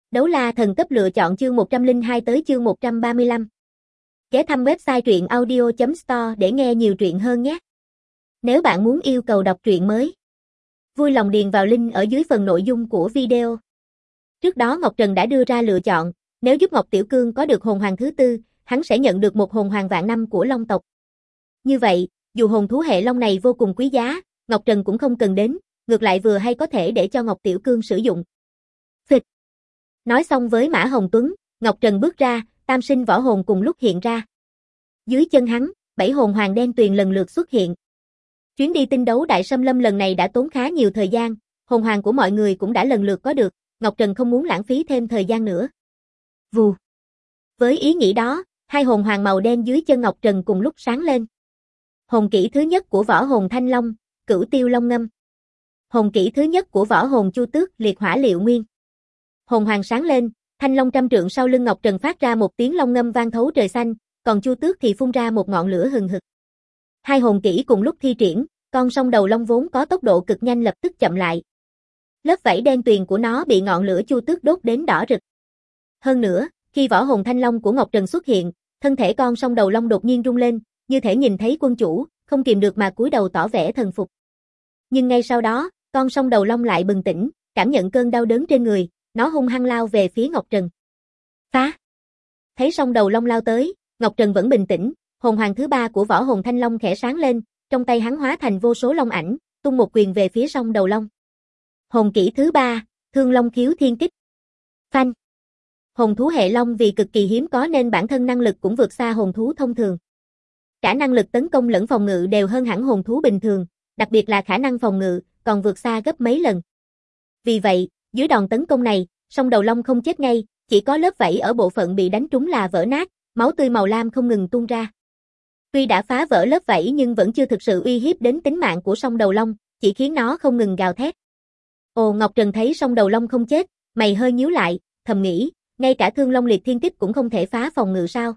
Đấu la thần cấp lựa chọn chương 102 tới chương 135. Ghé thăm website truyện audio.store để nghe nhiều truyện hơn nhé. Nếu bạn muốn yêu cầu đọc truyện mới, vui lòng điền vào link ở dưới phần nội dung của video. Trước đó Ngọc Trần đã đưa ra lựa chọn, nếu giúp Ngọc Tiểu Cương có được hồn hoàng thứ tư, hắn sẽ nhận được một hồn hoàng vạn năm của Long tộc. Như vậy, dù hồn thú hệ Long này vô cùng quý giá, Ngọc Trần cũng không cần đến, ngược lại vừa hay có thể để cho Ngọc Tiểu Cương sử dụng. Phịch. Nói xong với Mã Hồng Tuấn, Ngọc Trần bước ra, tam sinh võ hồn cùng lúc hiện ra. Dưới chân hắn, 7 hồn hoàng đen tuyền lần lượt xuất hiện. Chuyến đi tinh đấu Đại Sâm Lâm lần này đã tốn khá nhiều thời gian, hồn hoàng của mọi người cũng đã lần lượt có được, Ngọc Trần không muốn lãng phí thêm thời gian nữa. Vù. Với ý nghĩ đó, 2 hồn hoàng màu đen dưới chân Ngọc Trần cùng lúc sáng lên. Hồn kỹ thứ nhất của võ hồn Thanh Long, Cửu Tiêu Long Ngâm. Hồn kỹ thứ nhất của võ hồn Chu Tước, Liệt Hỏa Liệu Nguyên. Hồn hoàng sáng lên, Thanh Long trăm trượng sau lưng Ngọc Trần phát ra một tiếng long ngâm vang thấu trời xanh, còn Chu Tước thì phun ra một ngọn lửa hừng hực. 2 hồn kỹ cùng lúc thi triển, con song đầu long vốn có tốc độ cực nhanh lập tức chậm lại. Lớp vảy đen tuyền của nó bị ngọn lửa Chu Tước đốt đến đỏ rực. Hơn nữa, khi võ hồn Thanh Long của Ngọc Trần xuất hiện, thân thể con song đầu long đột nhiên rung lên, như thể nhìn thấy quân chủ, không kìm được mà cúi đầu tỏ vẻ thần phục. Nhưng ngay sau đó, con song đầu long lại bừng tỉnh, cảm nhận cơn đau đớn trên người, nó hung hăng lao về phía Ngọc Trần. Phá! Thấy song đầu long lao tới, Ngọc Trần vẫn bình tĩnh, hồn hoàng thứ 3 của võ hồn Thanh Long khẽ sáng lên, trong tay hắn hóa thành vô số long ảnh, tung một quyền về phía song đầu long. Hồn kỹ thứ 3, Thương Long Khiếu Thiên Kích. Phanh! Hồn thú hệ long vì cực kỳ hiếm có nên bản thân năng lực cũng vượt xa hồn thú thông thường. Cả năng lực tấn công lẫn phòng ngự đều hơn hẳn hồn thú bình thường, đặc biệt là khả năng phòng ngự, còn vượt xa gấp mấy lần. Vì vậy, dưới đòn tấn công này, song đầu long không chết ngay, chỉ có lớp vảy ở bộ phận bị đánh trúng là vỡ nát, máu tươi màu lam không ngừng tuôn ra. Tuy đã phá vỡ lớp vảy nhưng vẫn chưa thực sự uy hiếp đến tính mạng của song đầu long, chỉ khiến nó không ngừng gào thét. Ồ, Ngọc Trần thấy song đầu long không chết, mày hơi nhíu lại, thầm nghĩ, ngay cả Thương Long Liệt Thiên Kích cũng không thể phá phòng ngự sao?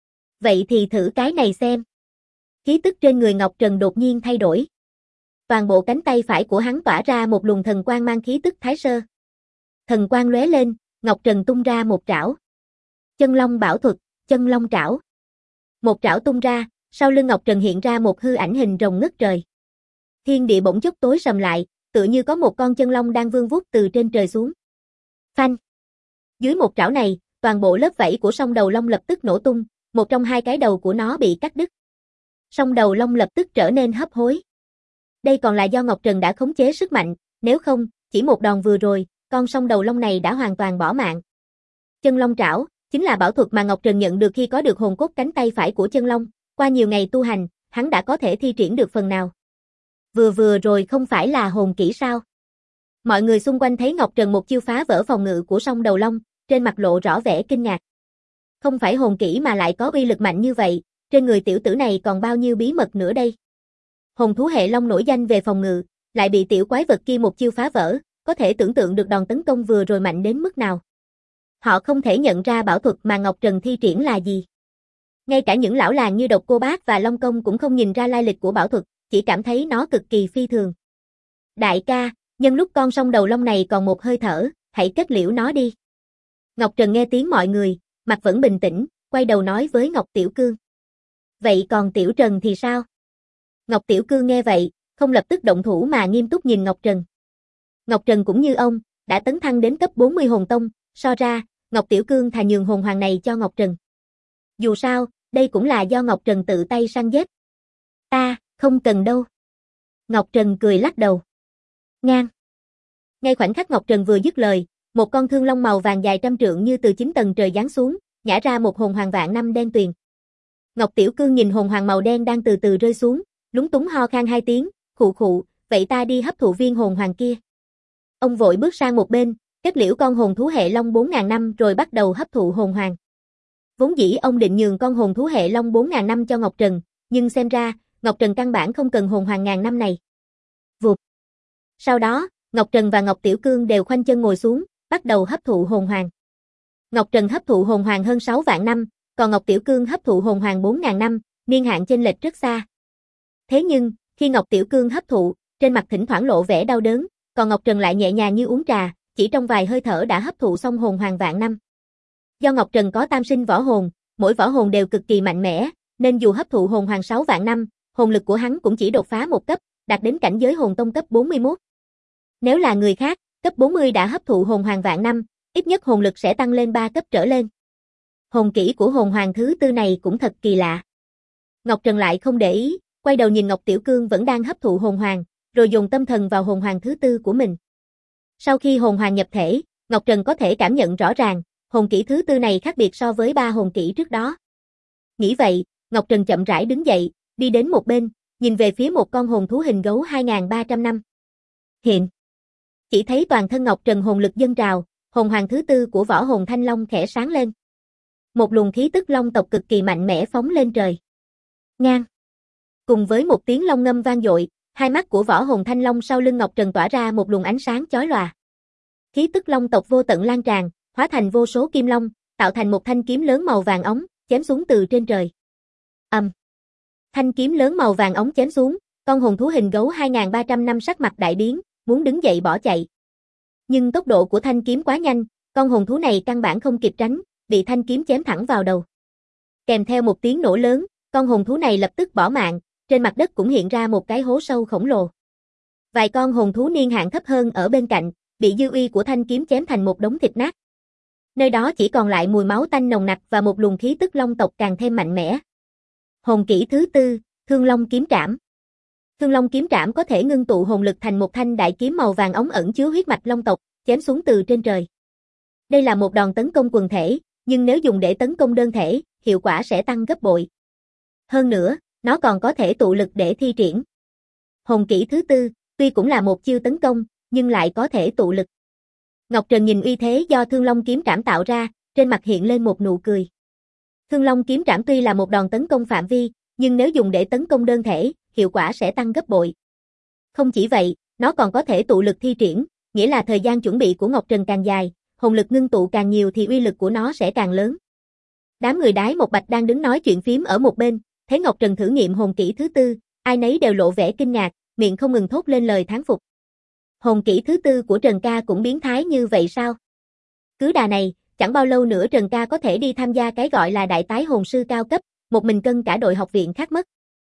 Vậy thì thử cái này xem. Khí tức trên người Ngọc Trần đột nhiên thay đổi. Toàn bộ cánh tay phải của hắn tỏa ra một luồng thần quang mang khí tức thái sơ. Thần quang lóe lên, Ngọc Trần tung ra một trảo. Chân Long Bảo Thuật, Chân Long Trảo. Một trảo tung ra, sau lưng Ngọc Trần hiện ra một hư ảnh hình rồng ngất trời. Thiên địa bỗng chốc tối sầm lại, tựa như có một con chân long đang vươn vút từ trên trời xuống. Phanh! Dưới một trảo này, toàn bộ lớp vảy của song đầu long lập tức nổ tung, một trong 2 cái đầu của nó bị cắt đứt. Song đầu long lập tức trở nên hấp hối. Đây còn là do Ngọc Trần đã khống chế sức mạnh, nếu không, chỉ một đòn vừa rồi, con song đầu long này đã hoàn toàn bỏ mạng. Chân Long Trảo chính là bảo thuật mà Ngọc Trần nhận được khi có được hồn cốt cánh tay phải của chân long, qua nhiều ngày tu hành, hắn đã có thể thi triển được phần nào. Vừa rồi không phải là hồn kỹ sao? Mọi người xung quanh thấy Ngọc Trần một chiêu phá vỡ phòng ngự của song đầu long, trên mặt lộ rõ vẻ kinh ngạc. Không phải hồn kỹ mà lại có uy lực mạnh như vậy, trên người tiểu tử này còn bao nhiêu bí mật nữa đây? Hồn thú hệ long nổi danh về phòng ngự, lại bị tiểu quái vật kia một chiêu phá vỡ, có thể tưởng tượng được đòn tấn công vừa rồi mạnh đến mức nào. Họ không thể nhận ra bảo thuật mà Ngọc Trần thi triển là gì. Ngay cả những lão làng như Độc Cô Bác và Long Công cũng không nhìn ra lai lịch của bảo thuật, chỉ cảm thấy nó cực kỳ phi thường. Đại ca, nhân lúc con song đầu long này còn một hơi thở, hãy kết liễu nó đi. Ngọc Trần nghe tiếng mọi người, mặt vẫn bình tĩnh, quay đầu nói với Ngọc Tiểu Cương. Vậy còn Tiểu Trần thì sao? Ngọc Tiểu Cương nghe vậy, không lập tức động thủ mà nghiêm túc nhìn Ngọc Trần. Ngọc Trần cũng như ông, đã tấn thăng đến cấp 40 hồn tông, so ra, Ngọc Tiểu Cương thà nhường hồn hoàng này cho Ngọc Trần. Dù sao, đây cũng là do Ngọc Trần tự tay săn giết. Ta, không cần đâu. Ngọc Trần cười lắc đầu. Ngang. Ngay khoảnh khắc Ngọc Trần vừa dứt lời, một con thương long màu vàng dài trăm trượng như từ 9 tầng trời giáng xuống, nhả ra một hồn hoàng vạn năm đen tuyền. Ngọc Tiểu Cương nhìn hồn hoàng màu đen đang từ từ rơi xuống, lúng túng ho khan 2 tiếng, khụ khụ, vậy ta đi hấp thụ viên hồn hoàng kia. Ông vội bước sang một bên, kết liễu con hồn thú hệ long 4.000 năm rồi bắt đầu hấp thụ hồn hoàng. Vốn dĩ ông định nhường con hồn thú hệ long 4.000 năm cho Ngọc Trần, nhưng xem ra, Ngọc Trần căn bản không cần hồn hoàng ngàn năm này. Vụt. Sau đó, Ngọc Trần và Ngọc Tiểu Cương đều khoanh chân ngồi xuống, bắt đầu hấp thụ hồn hoàng. Ngọc Trần hấp thụ hồn hoàng hơn 6 vạn năm, còn Ngọc Tiểu Cương hấp thụ hồn hoàng 4.000 năm, niên hạn chênh lệch rất xa. Thế nhưng, khi Ngọc Tiểu Cương hấp thụ, trên mặt thỉnh thoảng lộ vẻ đau đớn, còn Ngọc Trần lại nhẹ nhàng như uống trà, chỉ trong vài hơi thở đã hấp thụ xong hồn hoàng vạn năm. Do Ngọc Trần có tam sinh võ hồn, mỗi võ hồn đều cực kỳ mạnh mẽ, nên dù hấp thụ hồn hoàng 6 vạn năm, hồn lực của hắn cũng chỉ đột phá một cấp, đạt đến cảnh giới hồn tông cấp 41. Nếu là người khác, cấp 40 đã hấp thụ hồn hoàng vạn năm, ít nhất hồn lực sẽ tăng lên 3 cấp trở lên. Hồn kỹ của hồn hoàng thứ tư này cũng thật kỳ lạ. Ngọc Trần lại không để ý, quay đầu nhìn Ngọc Tiểu Cương vẫn đang hấp thụ hồn hoàng, rồi dồn tâm thần vào hồn hoàng thứ tư của mình. Sau khi hồn hoàng nhập thể, Ngọc Trần có thể cảm nhận rõ ràng, hồn kỹ thứ tư này khác biệt so với 3 hồn kỹ trước đó. Nghĩ vậy, Ngọc Trần chậm rãi đứng dậy, đi đến một bên, nhìn về phía một con hồn thú hình gấu 2300 năm. Hiện. Chỉ thấy toàn thân Ngọc Trần hồn lực dâng trào, hồn hoàng thứ tư của võ hồn Thanh Long khẽ sáng lên. Một luồng khí tức long tộc cực kỳ mạnh mẽ phóng lên trời. Ngang. Cùng với một tiếng long ngâm vang dội, hai mắt của võ hồn Thanh Long sau lưng Ngọc Trần tỏa ra một luồng ánh sáng chói lòa. Khí tức long tộc vô tận lan tràn, hóa thành vô số kim long, tạo thành một thanh kiếm lớn màu vàng óng, chém xuống từ trên trời. Thanh kiếm lớn màu vàng óng chém xuống, con hồn thú hình gấu 2300 năm sắc mặt đại biến, muốn đứng dậy bỏ chạy. Nhưng tốc độ của thanh kiếm quá nhanh, con hồn thú này căn bản không kịp tránh, bị thanh kiếm chém thẳng vào đầu. Kèm theo một tiếng nổ lớn, con hồn thú này lập tức bỏ mạng, trên mặt đất cũng hiện ra một cái hố sâu khổng lồ. Vài con hồn thú niên hạn thấp hơn ở bên cạnh, bị dư uy của thanh kiếm chém thành một đống thịt nát. Nơi đó chỉ còn lại mùi máu tanh nồng nặc và một luồng khí tức long tộc càng thêm mạnh mẽ. Hồn kỹ thứ tư, Thương Long kiếm trảm. Thương Long kiếm trảm có thể ngưng tụ hồn lực thành một thanh đại kiếm màu vàng óng ẩn chứa huyết mạch long tộc, chém xuống từ trên trời. Đây là một đòn tấn công quần thể, nhưng nếu dùng để tấn công đơn thể, hiệu quả sẽ tăng gấp bội. Hơn nữa, nó còn có thể tụ lực để thi triển. Hồn kỹ thứ tư, tuy cũng là một chiêu tấn công, nhưng lại có thể tụ lực. Ngọc Trần nhìn uy thế do Thương Long kiếm trảm tạo ra, trên mặt hiện lên một nụ cười. Thương Long kiếm trảm tuy là một đòn tấn công phạm vi, nhưng nếu dùng để tấn công đơn thể, hiệu quả sẽ tăng gấp bội. Không chỉ vậy, nó còn có thể tụ lực thi triển, nghĩa là thời gian chuẩn bị của Ngọc Trần càng dài, hồn lực ngưng tụ càng nhiều thì uy lực của nó sẽ càng lớn. Đám người Đái Một Bạch đang đứng nói chuyện phím ở một bên, thấy Ngọc Trần thử nghiệm hồn kỹ thứ tư, ai nấy đều lộ vẻ kinh ngạc, miệng không ngừng thốt lên lời thán phục. Hồn kỹ thứ tư của Trần ca cũng biến thái như vậy sao? Cứ đà này, chẳng bao lâu nữa Trần ca có thể đi tham gia cái gọi là đại tái hồn sư cao cấp, một mình cân cả đội học viện khác mất.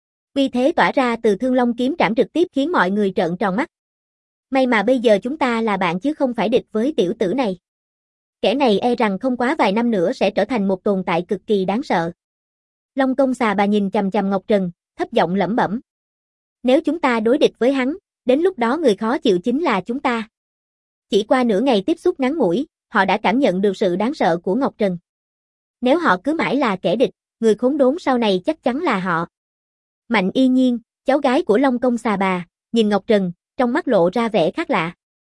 Uy thế tỏa ra từ Thương Long kiếm trảm trực tiếp khiến mọi người trợn tròn mắt. May mà bây giờ chúng ta là bạn chứ không phải địch với tiểu tử này. Kẻ này e rằng không quá vài năm nữa sẽ trở thành một tồn tại cực kỳ đáng sợ. Long Công Xà Bà nhìn chằm chằm Ngọc Trần, thấp giọng lẩm bẩm. Nếu chúng ta đối địch với hắn, đến lúc đó người khó chịu chính là chúng ta. Chỉ qua nửa ngày tiếp xúc ngắn ngủi, họ đã cảm nhận được sự đáng sợ của Ngọc Trần. Nếu họ cứ mãi là kẻ địch, người khốn đốn sau này chắc chắn là họ. Mạnh Y Nhiên, cháu gái của Long Công Xà Bà, nhìn Ngọc Trần, trong mắt lộ ra vẻ khác lạ.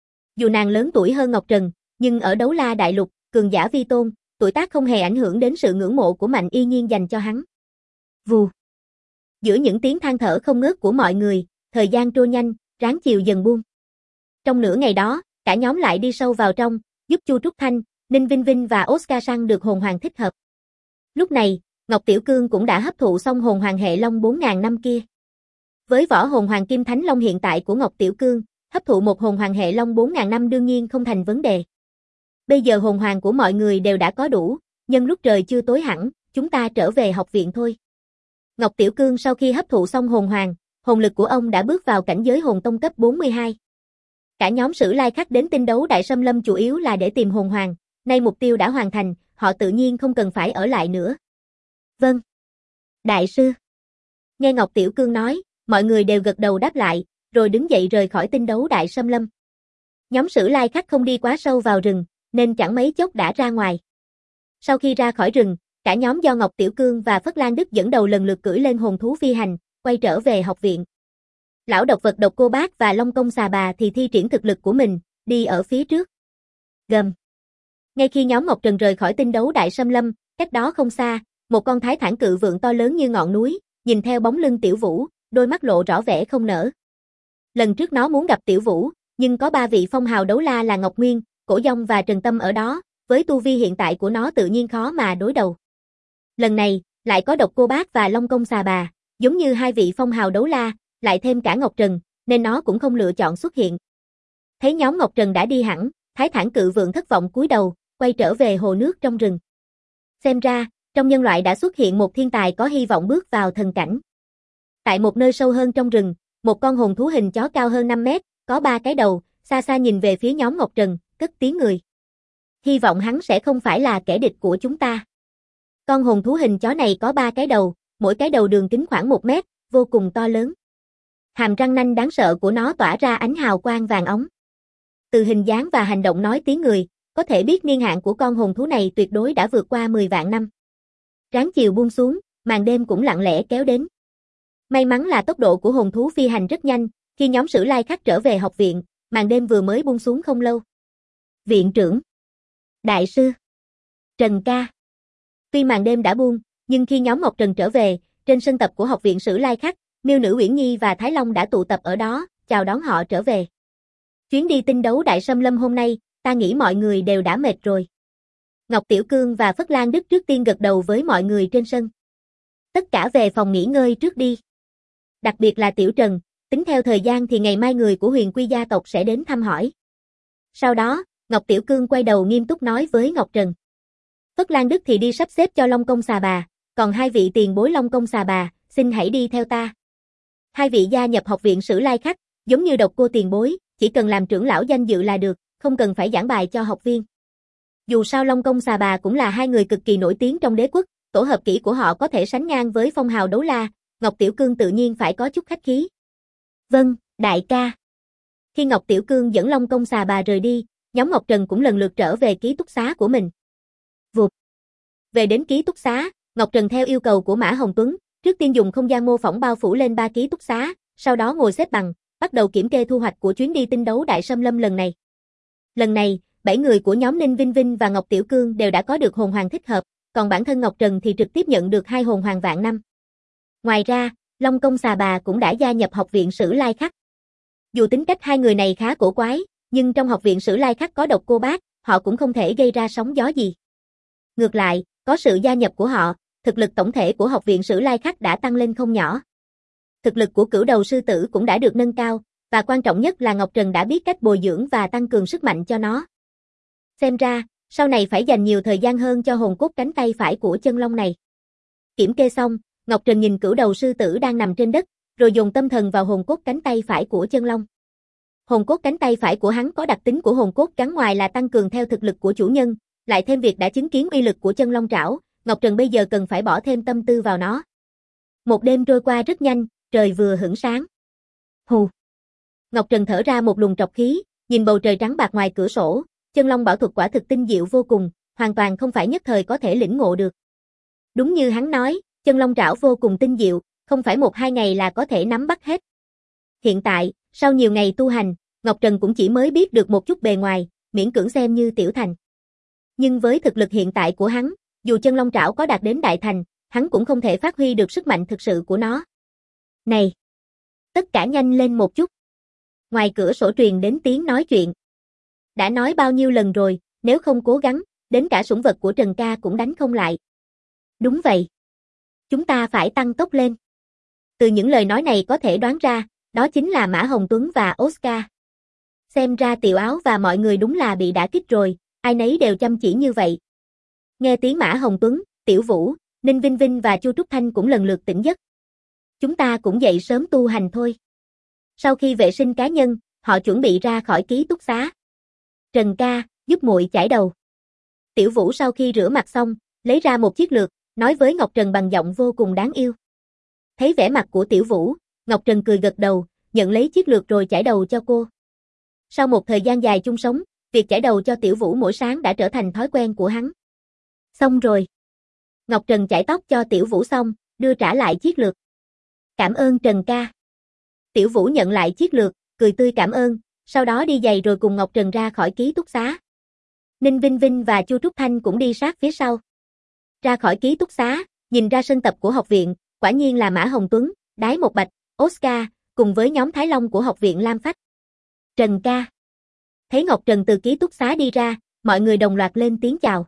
Dù nàng lớn tuổi hơn Ngọc Trần, nhưng ở Đấu La Đại Lục, cường giả vi tôn, tuổi tác không hề ảnh hưởng đến sự ngưỡng mộ của Mạnh Y Nhiên dành cho hắn. Vù. Giữa những tiếng than thở không ngớt của mọi người, thời gian trôi nhanh, ráng chiều dần buông. Trong nửa ngày đó, cả nhóm lại đi sâu vào trong, giúp Chu Trúc Thanh, Ninh Vinh Vinh và Oscar săn được hồn hoàng thích hợp. Lúc này, Ngọc Tiểu Cương cũng đã hấp thụ xong hồn hoàng hệ long 4000 năm kia. Với võ hồn hoàng kim thánh long hiện tại của Ngọc Tiểu Cương, hấp thụ một hồn hoàng hệ long 4000 năm đương nhiên không thành vấn đề. Bây giờ hồn hoàng của mọi người đều đã có đủ, nhân lúc trời chưa tối hẳn, chúng ta trở về học viện thôi. Ngọc Tiểu Cương sau khi hấp thụ xong hồn hoàng, hồn lực của ông đã bước vào cảnh giới hồn tông cấp 42. Cả nhóm Sử Lai Khắc đến tinh đấu Đại Sâm Lâm chủ yếu là để tìm hồn hoàng, nay mục tiêu đã hoàn thành, họ tự nhiên không cần phải ở lại nữa. Vâng. Đại sư. Nghe Ngọc Tiểu Cương nói, mọi người đều gật đầu đáp lại, rồi đứng dậy rời khỏi tinh đấu Đại Sâm Lâm. Nhóm Sử Lai Khắc không đi quá sâu vào rừng, nên chẳng mấy chốc đã ra ngoài. Sau khi ra khỏi rừng, cả nhóm do Ngọc Tiểu Cương và Phất Lan Đức dẫn đầu lần lượt cưỡi lên hồn thú phi hành, quay trở về học viện. Lão độc vật Độc Cô Bác và Long Công Xà Bà thì thi triển thực lực của mình, đi ở phía trước. Gầm. Ngay khi nhóm Ngọc Trần rời khỏi tinh đấu Đại Sâm Lâm, cách đó không xa, một con thái thản cự vượn to lớn như ngọn núi, nhìn theo bóng lưng Tiểu Vũ, đôi mắt lộ rõ vẻ không nỡ. Lần trước nó muốn gặp Tiểu Vũ, nhưng có 3 vị phong hào đấu la là Ngọc Nguyên, Cổ Dông và Trần Tâm ở đó, với tu vi hiện tại của nó tự nhiên khó mà đối đầu. Lần này, lại có Độc Cô Bác và Long Công Xà Bà, giống như 2 vị phong hào đấu la, lại thêm cả Ngọc Trần, nên nó cũng không lựa chọn xuất hiện. Thấy nhóm Ngọc Trần đã đi hẳn, Thái Thản Cự Vượng thất vọng cúi đầu, quay trở về hồ nước trong rừng. Xem ra, trong nhân loại đã xuất hiện một thiên tài có hy vọng bước vào thần cảnh. Tại một nơi sâu hơn trong rừng, một con hồn thú hình chó cao hơn 5 mét, có 3 cái đầu, xa xa nhìn về phía nhóm Ngọc Trần, cất tiếng người. Hy vọng hắn sẽ không phải là kẻ địch của chúng ta. Con hồn thú hình chó này có 3 cái đầu, mỗi cái đầu đường kính khoảng 1 mét, vô cùng to lớn. Hàm răng nanh đáng sợ của nó tỏa ra ánh hào quang vàng óng. Từ hình dáng và hành động nói tiếng người, có thể biết niên hạn của con hồn thú này tuyệt đối đã vượt qua 10 vạn năm. Ráng chiều buông xuống, màn đêm cũng lặng lẽ kéo đến. May mắn là tốc độ của hồn thú phi hành rất nhanh, khi nhóm Sử Lai Khắc trở về học viện, màn đêm vừa mới buông xuống không lâu. Viện trưởng, đại sư, Trần ca. Tuy màn đêm đã buông, nhưng khi nhóm Ngọc Trần trở về, trên sân tập của học viện Sử Lai Khắc, Miêu Nữ Uyển Nhi và Thái Long đã tụ tập ở đó, chào đón họ trở về. Chuyến đi tinh đấu Đại Xâm Lâm hôm nay, ta nghĩ mọi người đều đã mệt rồi. Ngọc Tiểu Cương và Phất Lan Đức trước tiên gật đầu với mọi người trên sân. Tất cả về phòng nghỉ ngơi trước đi. Đặc biệt là Tiểu Trần, tính theo thời gian thì ngày mai người của Huyền Quy gia tộc sẽ đến thăm hỏi. Sau đó, Ngọc Tiểu Cương quay đầu nghiêm túc nói với Ngọc Trần. Phất Lan Đức thì đi sắp xếp cho Long Công Xà Bà, còn hai vị tiền bối Long Công Xà Bà, xin hãy đi theo ta. Hai vị gia nhập học viện Sử Lai Khắc, giống như Độc Cô tiền bối, chỉ cần làm trưởng lão danh dự là được, không cần phải giảng bài cho học viên. Dù sao Long Công Xà Bà cũng là hai người cực kỳ nổi tiếng trong đế quốc, tổ hợp kỹ của họ có thể sánh ngang với phong hào đấu la, Ngọc Tiểu Cương tự nhiên phải có chút khách khí. Vâng, đại ca. Khi Ngọc Tiểu Cương dẫn Long Công Xà Bà rời đi, nhóm Ngọc Trần cũng lần lượt trở về ký túc xá của mình. Vụt. Về đến ký túc xá, Ngọc Trần theo yêu cầu của Mã Hồng Tuấn, trước tiên dùng không gian mô phỏng bao phủ lên 3 ký túc xá, sau đó ngồi xếp bằng, bắt đầu kiểm kê thu hoạch của chuyến đi tinh đấu Đại Xâm Lâm lần này. Lần này, 7 người của nhóm Ninh Vinh Vinh và Ngọc Tiểu Cương đều đã có được hồn hoàng thích hợp, còn bản thân Ngọc Trần thì trực tiếp nhận được 2 hồn hoàng vạn năm. Ngoài ra, Long Công Xà Bà cũng đã gia nhập học viện Sử Lai Khắc. Dù tính cách hai người này khá cổ quái, nhưng trong học viện Sử Lai Khắc có Độc Cô Bác, họ cũng không thể gây ra sóng gió gì. Ngược lại, có sự gia nhập của họ, thực lực tổng thể của học viện Sử Lai Khắc đã tăng lên không nhỏ. Thực lực của Cửu Đầu Sư Tử cũng đã được nâng cao, và quan trọng nhất là Ngọc Trần đã biết cách bồi dưỡng và tăng cường sức mạnh cho nó. Xem ra, sau này phải dành nhiều thời gian hơn cho hồn cốt cánh tay phải của chân long này. Kiểm kê xong, Ngọc Trần nhìn Cửu Đầu Sư Tử đang nằm trên đất, rồi dồn tâm thần vào hồn cốt cánh tay phải của chân long. Hồn cốt cánh tay phải của hắn có đặc tính của hồn cốt gắn ngoài là tăng cường theo thực lực của chủ nhân, lại thêm việc đã chứng kiến uy lực của chân long trảo, Ngọc Trần bây giờ cần phải bỏ thêm tâm tư vào nó. Một đêm trôi qua rất nhanh, trời vừa hửng sáng. Hù. Ngọc Trần thở ra một luồng trọc khí, nhìn bầu trời trắng bạc ngoài cửa sổ, chân long bảo thuật quả thực tinh diệu vô cùng, hoàn toàn không phải nhất thời có thể lĩnh ngộ được. Đúng như hắn nói, chân long trảo vô cùng tinh diệu, không phải 1-2 ngày là có thể nắm bắt hết. Hiện tại, sau nhiều ngày tu hành, Ngọc Trần cũng chỉ mới biết được một chút bề ngoài, miễn cưỡng xem như tiểu thành. Nhưng với thực lực hiện tại của hắn, dù chân long trảo có đạt đến đại thành, hắn cũng không thể phát huy được sức mạnh thực sự của nó. Này! Tất cả nhanh lên một chút. Ngoài cửa sổ truyền đến tiếng nói chuyện. Đã nói bao nhiêu lần rồi, nếu không cố gắng, đến cả sủng vật của Trần ca cũng đánh không lại. Đúng vậy. Chúng ta phải tăng tốc lên. Từ những lời nói này có thể đoán ra, đó chính là Mã Hồng Tuấn và Oscar. Xem ra Tiểu Áo và mọi người đúng là bị đả kích rồi, ai nấy đều chăm chỉ như vậy. Nghe tiếng Mã Hồng Tuấn, Tiểu Vũ, Ninh Vinh Vinh và Chu Trúc Thanh cũng lần lượt tỉnh giấc. Chúng ta cũng dậy sớm tu hành thôi. Sau khi vệ sinh cá nhân, họ chuẩn bị ra khỏi ký túc xá. Trần ca, giúp muội chải đầu. Tiểu Vũ sau khi rửa mặt xong, lấy ra một chiếc lược, nói với Ngọc Trần bằng giọng vô cùng đáng yêu. Thấy vẻ mặt của Tiểu Vũ, Ngọc Trần cười gật đầu, nhận lấy chiếc lược rồi chải đầu cho cô. Sau một thời gian dài chung sống, việc chải đầu cho Tiểu Vũ mỗi sáng đã trở thành thói quen của hắn. Xong rồi. Ngọc Trần chải tóc cho Tiểu Vũ xong, đưa trả lại chiếc lược. Cảm ơn Trần ca. Tiểu Vũ nhận lại chiếc lược, cười tươi cảm ơn, sau đó đi giày rồi cùng Ngọc Trần ra khỏi ký túc xá. Ninh Vinh Vinh và Chu Trúc Thanh cũng đi sát phía sau. Ra khỏi ký túc xá, nhìn ra sân tập của học viện, quả nhiên là Mã Hồng Tuấn, Đái Một Bạch, Oscar, cùng với nhóm Thái Long của học viện Lam Phách. Trần ca. Thấy Ngọc Trần từ ký túc xá đi ra, mọi người đồng loạt lên tiếng chào.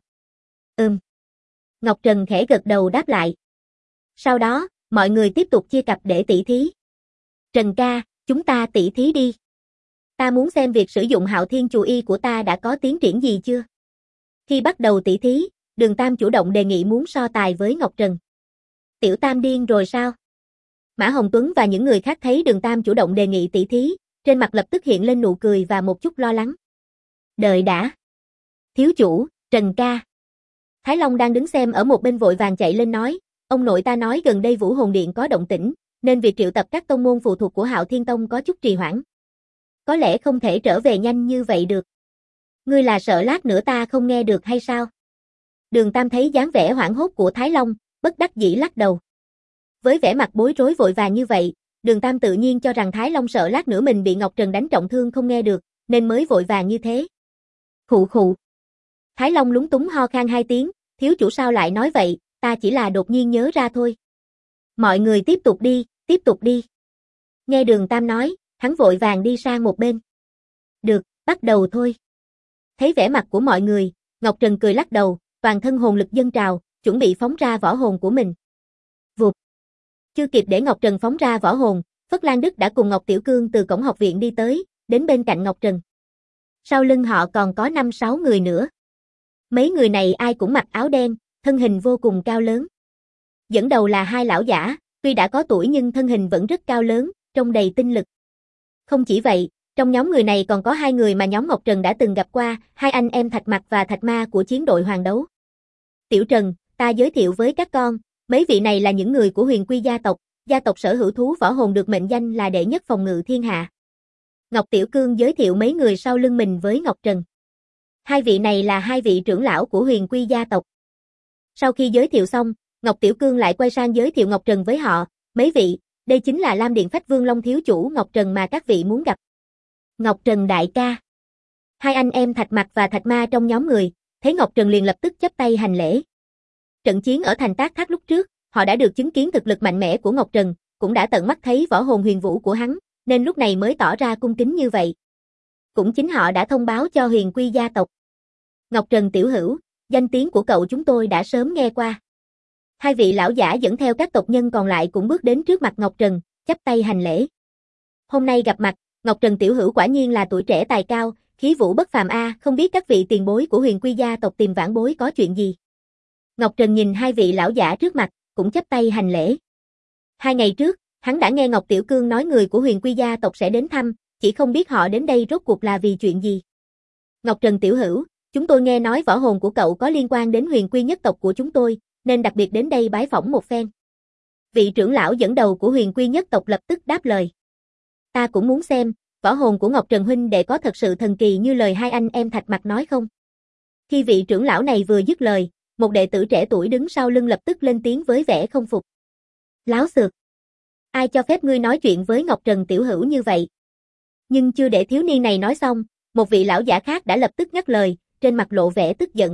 Ngọc Trần khẽ gật đầu đáp lại. Sau đó, mọi người tiếp tục chia cặp để tỉ thí. Trần ca, chúng ta tỉ thí đi. Ta muốn xem việc sử dụng Hạo Thiên Chù Y của ta đã có tiến triển gì chưa. Khi bắt đầu tỷ thí, Đường Tam chủ động đề nghị muốn so tài với Ngọc Trần. Tiểu Tam điên rồi sao? Mã Hồng Tuấn và những người khác thấy Đường Tam chủ động đề nghị tỷ thí, trên mặt lập tức hiện lên nụ cười và một chút lo lắng. Đợi đã. Thiếu chủ, Trần ca. Thái Long đang đứng xem ở một bên vội vàng chạy lên nói, ông nội ta nói gần đây Vũ Hồn Điện có động tĩnh, nên việc triệu tập các tông môn phụ thuộc của Hạo Thiên Tông có chút trì hoãn. Có lẽ không thể trở về nhanh như vậy được. Ngươi là sợ lát nữa ta không nghe được hay sao? Đường Tam thấy dáng vẻ hoảng hốt của Thái Long, bất đắc dĩ lắc đầu. Với vẻ mặt bối rối vội vàng như vậy, Đường Tam tự nhiên cho rằng Thái Long sợ lát nữa mình bị Ngọc Trần đánh trọng thương không nghe được, nên mới vội vàng như thế. Khụ khụ. Thái Long lúng túng ho khan 2 tiếng, thiếu chủ sao lại nói vậy, ta chỉ là đột nhiên nhớ ra thôi. Mọi người tiếp tục đi, tiếp tục đi. Nghe Đường Tam nói, hắn vội vàng đi sang một bên. Được, bắt đầu thôi. Thấy vẻ mặt của mọi người, Ngọc Trần cười lắc đầu, toàn thân hồn lực dâng trào, chuẩn bị phóng ra võ hồn của mình. Vụt. Chưa kịp để Ngọc Trần phóng ra võ hồn, Phất Lan Đức đã cùng Ngọc Tiểu Cương từ cổng học viện đi tới, đến bên cạnh Ngọc Trần. Sau lưng họ còn có 5-6 người nữa. Mấy người này ai cũng mặc áo đen, thân hình vô cùng cao lớn. Dẫn đầu là 2 lão giả, tuy đã có tuổi nhưng thân hình vẫn rất cao lớn, trông đầy tinh lực. Không chỉ vậy, trong nhóm người này còn có 2 người mà nhóm Ngọc Trần đã từng gặp qua, 2 anh em Thạch Mặc và Thạch Ma của chiến đội Hoàng Đấu. Tiểu Trần, ta giới thiệu với các con, mấy vị này là những người của Huyền Quy gia tộc sở hữu thú võ hồn được mệnh danh là đệ nhất phòng ngự thiên hạ. Ngọc Tiểu Cương giới thiệu mấy người sau lưng mình với Ngọc Trần. 2 vị này là 2 vị trưởng lão của Huyền Quy gia tộc. Sau khi giới thiệu xong, Ngọc Tiểu Cương lại quay sang giới thiệu Ngọc Trần với họ, mấy vị, đây chính là Lam Điện Phách Vương Long thiếu chủ Ngọc Trần mà các vị muốn gặp. Ngọc Trần đại ca. 2 anh em Thạch Mặc và Thạch Ma trong nhóm người, thấy Ngọc Trần liền lập tức chắp tay hành lễ. Trận chiến ở thành Tác Thác lúc trước, họ đã được chứng kiến thực lực mạnh mẽ của Ngọc Trần, cũng đã tận mắt thấy võ hồn huyền vũ của hắn, nên lúc này mới tỏ ra cung kính như vậy. Cũng chính họ đã thông báo cho Huyền Quy gia tộc. Ngọc Trần tiểu hữu, danh tiếng của cậu chúng tôi đã sớm nghe qua. 2 vị lão giả dẫn theo các tộc nhân còn lại cũng bước đến trước mặt Ngọc Trần, chắp tay hành lễ. Hôm nay gặp mặt, Ngọc Trần tiểu hữu quả nhiên là tuổi trẻ tài cao, khí vũ bất phàm a, không biết các vị tiền bối của Huyền Quy gia tộc tìm vãn bối có chuyện gì. Ngọc Trần nhìn 2 vị lão giả trước mặt, cũng chắp tay hành lễ. 2 ngày trước, hắn đã nghe Ngọc Tiểu Cương nói người của Huyền Quy gia tộc sẽ đến thăm, chỉ không biết họ đến đây rốt cuộc là vì chuyện gì. Ngọc Trần tiểu hữu, chúng tôi nghe nói võ hồn của cậu có liên quan đến Huyền Quy nhất tộc của chúng tôi, nên đặc biệt đến đây bái phỏng một phen. Vị trưởng lão dẫn đầu của Huyền Quy nhất tộc lập tức đáp lời. Ta cũng muốn xem, võ hồn của Ngọc Trần huynh đệ có thật sự thần kỳ như lời 2 anh em Thạch Mặc nói không? Khi vị trưởng lão này vừa dứt lời, một đệ tử trẻ tuổi đứng sau lưng lập tức lên tiếng với vẻ không phục. Láo xược. Ai cho phép ngươi nói chuyện với Ngọc Trần tiểu hữu như vậy? Nhưng chưa để thiếu niên này nói xong, một vị lão giả khác đã lập tức ngắt lời, trên mặt lộ vẻ tức giận.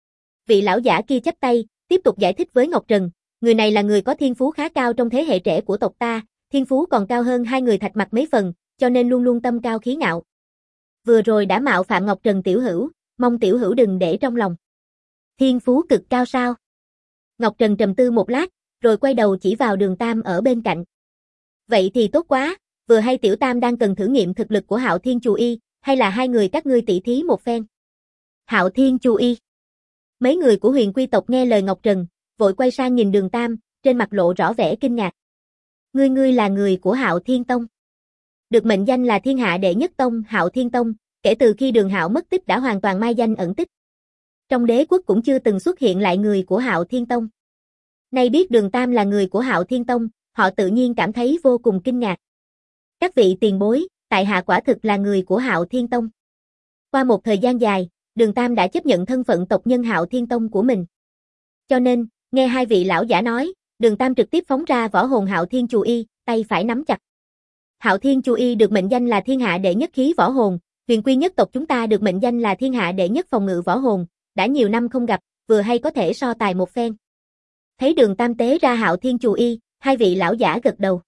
Vị lão giả kia chắp tay, tiếp tục giải thích với Ngọc Trần, người này là người có thiên phú khá cao trong thế hệ trẻ của tộc ta, thiên phú còn cao hơn 2 người Thạch Mặc mấy phần, cho nên luôn luôn tâm cao khí ngạo. Vừa rồi đã mạo phạm Ngọc Trần tiểu hữu, mong tiểu hữu đừng để trong lòng. Thiên phú cực cao sao? Ngọc Trần trầm tư một lát, rồi quay đầu chỉ vào Đường Tam ở bên cạnh. Vậy thì tốt quá, vừa hay Tiểu Tam đang cần thử nghiệm thực lực của Hạo Thiên Chù Y, hay là 2 người các ngươi tỷ thí một phen? Hạo Thiên Chù Y. Mấy người của Huyền Quy tộc nghe lời Ngọc Trần, vội quay sang nhìn Đường Tam, trên mặt lộ rõ vẻ kinh ngạc. Ngươi là người của Hạo Thiên Tông. Được mệnh danh là thiên hạ đệ nhất tông Hạo Thiên Tông, kể từ khi Đường Hạo mất tích đã hoàn toàn mai danh ẩn tích. Trong đế quốc cũng chưa từng xuất hiện lại người của Hạo Thiên Tông. Nay biết Đường Tam là người của Hạo Thiên Tông, họ tự nhiên cảm thấy vô cùng kinh ngạc. Các vị tiền bối, tại hạ quả thực là người của Hạo Thiên Tông. Qua một thời gian dài, Đường Tam đã chấp nhận thân phận tộc nhân Hạo Thiên Tông của mình. Cho nên, nghe 2 vị lão giả nói, Đường Tam trực tiếp phóng ra võ hồn Hạo Thiên Chù Y, tay phải nắm chặt. Hạo Thiên Chù Y được mệnh danh là thiên hạ đệ nhất khí võ hồn, Huyền Quy nhất tộc chúng ta được mệnh danh là thiên hạ đệ nhất phòng ngự võ hồn, đã nhiều năm không gặp, vừa hay có thể so tài một phen. Thấy Đường Tam tế ra Hạo Thiên Chù Y, 2 vị lão giả gật đầu.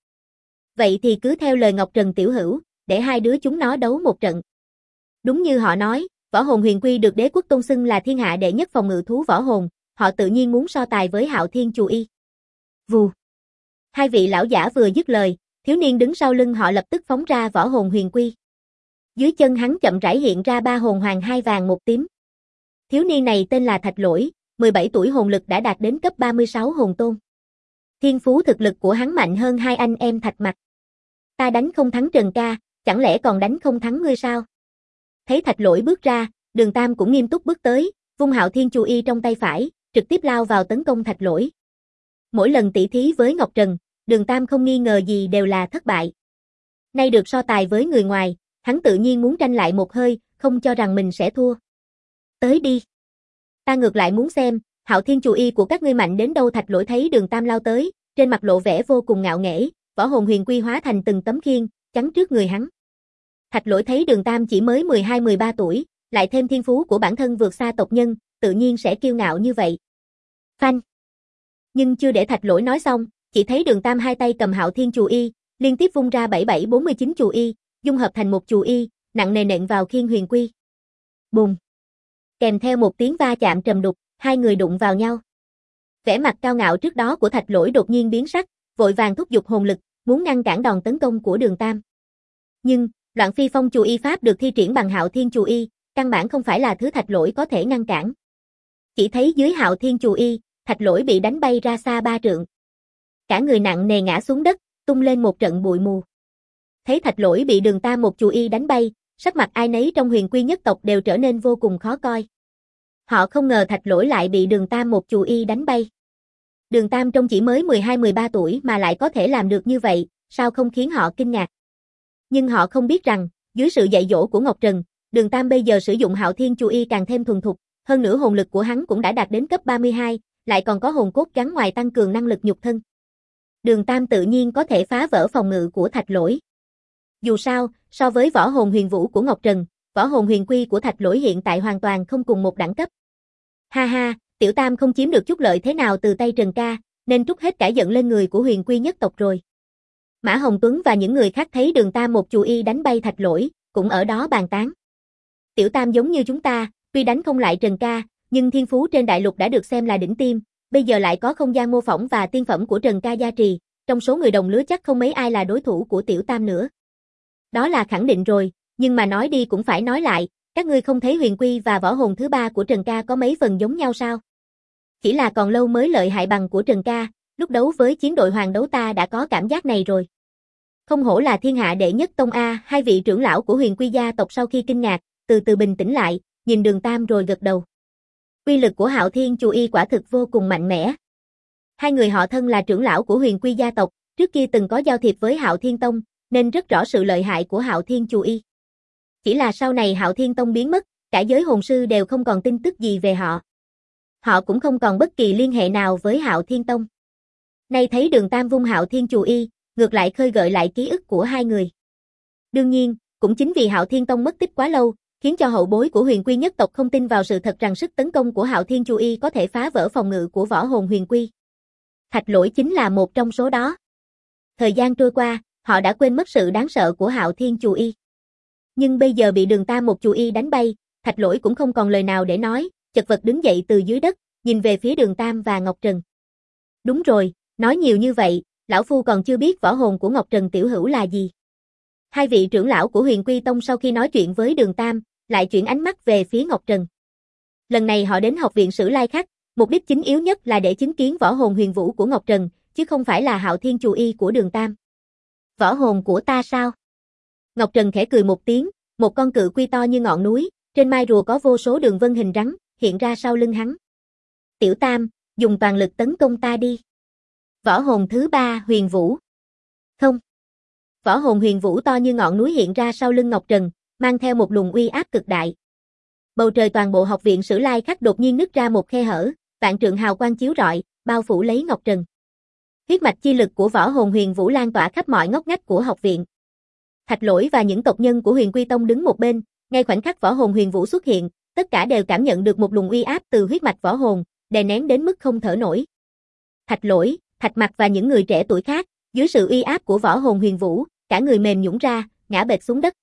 Vậy thì cứ theo lời Ngọc Trần tiểu hữu, để 2 đứa chúng nó đấu một trận. Đúng như họ nói, võ hồn Huyền Quy được đế quốc tôn xưng là thiên hạ đệ nhất phòng ngự thú võ hồn, họ tự nhiên muốn so tài với Hạo Thiên Chù Y. Vù. 2 vị lão giả vừa dứt lời, thiếu niên đứng sau lưng họ lập tức phóng ra võ hồn Huyền Quy. Dưới chân hắn chậm rãi hiện ra 3 hồn hoàng 2 vàng 1 tím. Thiếu niên này tên là Thạch Lỗi, 17 tuổi hồn lực đã đạt đến cấp 36 hồn tôn. Thiên phú thực lực của hắn mạnh hơn hai anh em Thạch Mặc. Ta đánh không thắng Trần ca, chẳng lẽ còn đánh không thắng ngươi sao? Thấy Thạch Lỗi bước ra, Đường Tam cũng nghiêm túc bước tới, vung Hạo Thiên Chu Y trong tay phải, trực tiếp lao vào tấn công Thạch Lỗi. Mỗi lần tỷ thí với Ngọc Trần, Đường Tam không nghi ngờ gì đều là thất bại. Nay được so tài với người ngoài, hắn tự nhiên muốn tranh lại một hơi, không cho rằng mình sẽ thua. Tới đi. Ta ngược lại muốn xem, Hạo Thiên Chu Y của các ngươi mạnh đến đâu. Thạch Lỗi thấy Đường Tam lao tới, trên mặt lộ vẻ vô cùng ngạo nghễ, võ hồn huyền quy hóa thành từng tấm khiên, chắn trước người hắn. Thạch Lỗi thấy Đường Tam chỉ mới 12-13 tuổi, lại thêm thiên phú của bản thân vượt xa tộc nhân, tự nhiên sẽ kiêu ngạo như vậy. Phanh. Nhưng chưa để Thạch Lỗi nói xong, chỉ thấy Đường Tam hai tay cầm Hạo Thiên Chu Y, liên tiếp vung ra 7749 Chu Y, dung hợp thành một Chu Y, nặng nề nện vào khiên huyền quy. Bùng. Kèm theo một tiếng va chạm trầm đục, hai người đụng vào nhau. Vẻ mặt cao ngạo trước đó của Thạch Lỗi đột nhiên biến sắc, vội vàng thúc giục hồn lực, muốn ngăn cản đòn tấn công của Đường Tam. Nhưng, Loạn Phi Phong Chu Y pháp được thi triển bằng Hạo Thiên Chu Y, căn bản không phải là thứ Thạch Lỗi có thể ngăn cản. Chỉ thấy dưới Hạo Thiên Chu Y, Thạch Lỗi bị đánh bay ra xa 3 trượng. Cả người nặng nề ngã xuống đất, tung lên một trận bụi mù. Thấy Thạch Lỗi bị Đường Tam một Chu Y đánh bay, sắc mặt ai nấy trong huyền quy nhất tộc đều trở nên vô cùng khó coi. Họ không ngờ Thạch Lỗi lại bị Đường Tam một Chu Y đánh bay. Đường Tam trông chỉ mới 12-13 tuổi mà lại có thể làm được như vậy, sao không khiến họ kinh ngạc. Nhưng họ không biết rằng, dưới sự dạy dỗ của Ngọc Trần, Đường Tam bây giờ sử dụng Hạo Thiên Chu Y càng thêm thuần thục, hơn nữa hồn lực của hắn cũng đã đạt đến cấp 32, lại còn có hồn cốt gắn ngoài tăng cường năng lực nhục thân. Đường Tam tự nhiên có thể phá vỡ phòng ngự của Thạch Lỗi. Dù sao, so với võ hồn huyền vũ của Ngọc Trần, võ hồn huyền quy của Thạch Lỗi hiện tại hoàn toàn không cùng một đẳng cấp. Ha ha, Tiểu Tam không chiếm được chút lợi thế nào từ tay Trần ca, nên trút hết cả giận lên người của huyền quy nhất tộc rồi. Mã Hồng Tuấn và những người khác thấy Đường Tam một Chu Y đánh bay Thạch Lỗi, cũng ở đó bàn tán. Tiểu Tam giống như chúng ta, tuy đánh không lại Trần ca, nhưng thiên phú trên đại lục đã được xem là đỉnh tiêm, bây giờ lại có không gian mô phỏng và tiên phẩm của Trần ca gia trì, trong số người đồng lứa chắc không mấy ai là đối thủ của Tiểu Tam nữa. Đó là khẳng định rồi, nhưng mà nói đi cũng phải nói lại, các ngươi không thấy huyền quy và võ hồn thứ ba của Trần ca có mấy phần giống nhau sao? Chỉ là còn lâu mới lợi hại bằng của Trần ca, lúc đấu với chiến đội hoàng đấu ta đã có cảm giác này rồi. Không hổ là thiên hạ đệ nhất tông A. Hai vị trưởng lão của huyền quy gia tộc sau khi kinh ngạc, từ từ bình tĩnh lại, nhìn Đường Tam rồi gật đầu. Uy lực của Hạo Thiên Chu Y quả thực vô cùng mạnh mẽ. Hai người họ thân là trưởng lão của huyền quy gia tộc, trước kia từng có giao thiệp với Hạo Thiên Tông, nên rất rõ sự lợi hại của Hạo Thiên Chu Y. Chỉ là sau này Hạo Thiên Tông biến mất, cả giới hồn sư đều không còn tin tức gì về họ. Họ cũng không còn bất kỳ liên hệ nào với Hạo Thiên Tông. Nay thấy Đường Tam vung Hạo Thiên Chu Y, ngược lại khơi gợi lại ký ức của hai người. Đương nhiên, cũng chính vì Hạo Thiên Tông mất tích quá lâu, khiến cho hậu bối của huyền quy nhất tộc không tin vào sự thật rằng sức tấn công của Hạo Thiên Chu Y có thể phá vỡ phòng ngự của võ hồn huyền quy. Thạch Lỗi chính là một trong số đó. Thời gian trôi qua, họ đã quên mất sự đáng sợ của Hạo Thiên Chu Y. Nhưng bây giờ bị Đường Tam một Chu Y đánh bay, Thạch Lỗi cũng không còn lời nào để nói, chật vật đứng dậy từ dưới đất, nhìn về phía Đường Tam và Ngọc Trần. Đúng rồi, nói nhiều như vậy, lão phu còn chưa biết võ hồn của Ngọc Trần tiểu hữu là gì. Hai vị trưởng lão của huyền quy tông sau khi nói chuyện với Đường Tam, lại chuyển ánh mắt về phía Ngọc Trần. Lần này họ đến học viện Sử Lai Khắc, mục đích chính yếu nhất là để chứng kiến võ hồn huyền vũ của Ngọc Trần, chứ không phải là Hạo Thiên Chu Y của Đường Tam. Võ hồn của ta sao? Ngọc Trần khẽ cười một tiếng, một con cự quy to như ngọn núi, trên mai rùa có vô số đường vân hình rắn, hiện ra sau lưng hắn. Tiểu Tam, dùng toàn lực tấn công ta đi. Võ hồn thứ ba huyền vũ. Không. Võ hồn huyền vũ to như ngọn núi hiện ra sau lưng Ngọc Trần, mang theo một luồng uy áp cực đại. Bầu trời toàn bộ học viện Sử Lai Khắc đột nhiên nứt ra một khe hở, vạn trượng hào quang chiếu rọi, bao phủ lấy Ngọc Trần. Huyết mạch chi lực của võ hồn huyền vũ lan tỏa khắp mọi ngóc ngách của học viện. Thạch Lỗi và những tộc nhân của Huyền Quy Tông đứng một bên, ngay khoảnh khắc võ hồn huyền vũ xuất hiện, tất cả đều cảm nhận được một luồng uy áp từ huyết mạch võ hồn, đè nén đến mức không thở nổi. Thạch Lỗi, Thạch Mặc và những người trẻ tuổi khác, dưới sự uy áp của võ hồn huyền vũ, cả người mềm nhũn ra, ngã bệt xuống đất.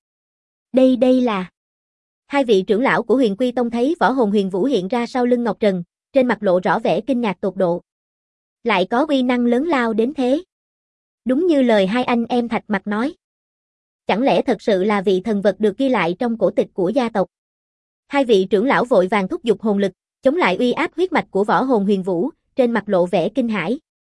Đây là... Hai vị trưởng lão của Huyền Quy Tông thấy võ hồn huyền vũ hiện ra sau lưng Ngọc Trần, trên mặt lộ rõ vẻ kinh ngạc tột độ. Lại có uy năng lớn lao đến thế. Đúng như lời hai anh em Thạch Mặc nói. Chẳng lẽ thật sự là vị thần vật được ghi lại trong cổ tịch của gia tộc? Hai vị trưởng lão vội vàng thúc giục hồn lực, chống lại uy áp huyết mạch của võ hồn Huyền Vũ, trên mặt lộ vẻ kinh hãi.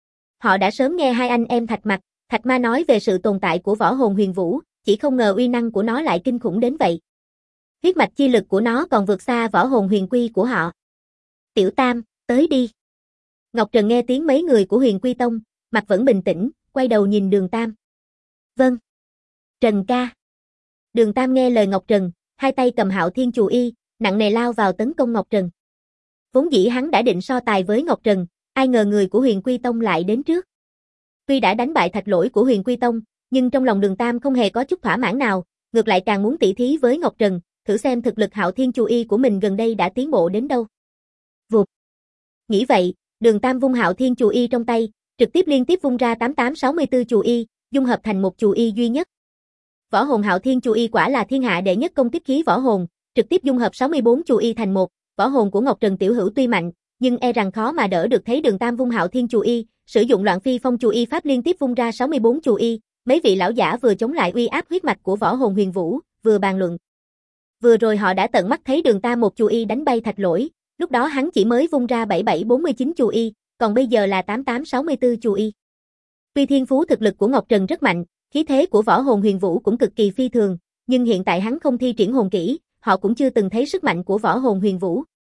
Họ đã sớm nghe hai anh em Thạch Mặc, Thạch Ma nói về sự tồn tại của võ hồn Huyền Vũ, chỉ không ngờ uy năng của nó lại kinh khủng đến vậy. Huyết mạch chi lực của nó còn vượt xa võ hồn huyền quy của họ. Tiểu Tam, tới đi. Ngọc Trần nghe tiếng mấy người của Huyền Quy Tông, mặt vẫn bình tĩnh, quay đầu nhìn Đường Tam. Vâng. Trần ca. Đường Tam nghe lời Ngọc Trần, hai tay cầm Hạo Thiên Chù Y, nặng nề lao vào tấn công Ngọc Trần. Vốn dĩ hắn đã định so tài với Ngọc Trần, ai ngờ người của Huyền Quy Tông lại đến trước. Tuy đã đánh bại Thạch Lỗi của Huyền Quy Tông, nhưng trong lòng Đường Tam không hề có chút thỏa mãn nào, ngược lại càng muốn tỉ thí với Ngọc Trần, thử xem thực lực Hạo Thiên Chù Y của mình gần đây đã tiến bộ đến đâu. Vụt. Nghĩ vậy, Đường Tam vung Hạo Thiên Chù Y trong tay, trực tiếp liên tiếp vung ra 8864 Chù Y, dung hợp thành một Chù Y duy nhất. Võ hồn Hạo Thiên Chù Y quả là thiên hạ đệ nhất công kích khí võ hồn, trực tiếp dung hợp 64 Chù Y thành một. Võ hồn của Ngọc Trần tiểu hữu tuy mạnh, nhưng e rằng khó mà đỡ được. Thấy Đường Tam vung Hạo Thiên Chù Y, sử dụng Loạn Phi Phong Chù Y pháp liên tiếp vung ra 64 Chù Y, mấy vị lão giả vừa chống lại uy áp huyết mạch của võ hồn Huyền Vũ, vừa bàn luận. Vừa rồi họ đã tận mắt thấy Đường Tam một Chù Y đánh bay Thạch Lỗi, lúc đó hắn chỉ mới vung ra 7749 Chù Y, còn bây giờ là 8864 Chù Y. Tuy thiên phú thực lực của Ngọc Trần rất mạnh, khí thế của võ hồn Huyền Vũ cũng cực kỳ phi thường, nhưng hiện tại hắn không thi triển hồn kỹ, họ cũng chưa từng thấy sức mạnh của võ hồn Huyền Vũ.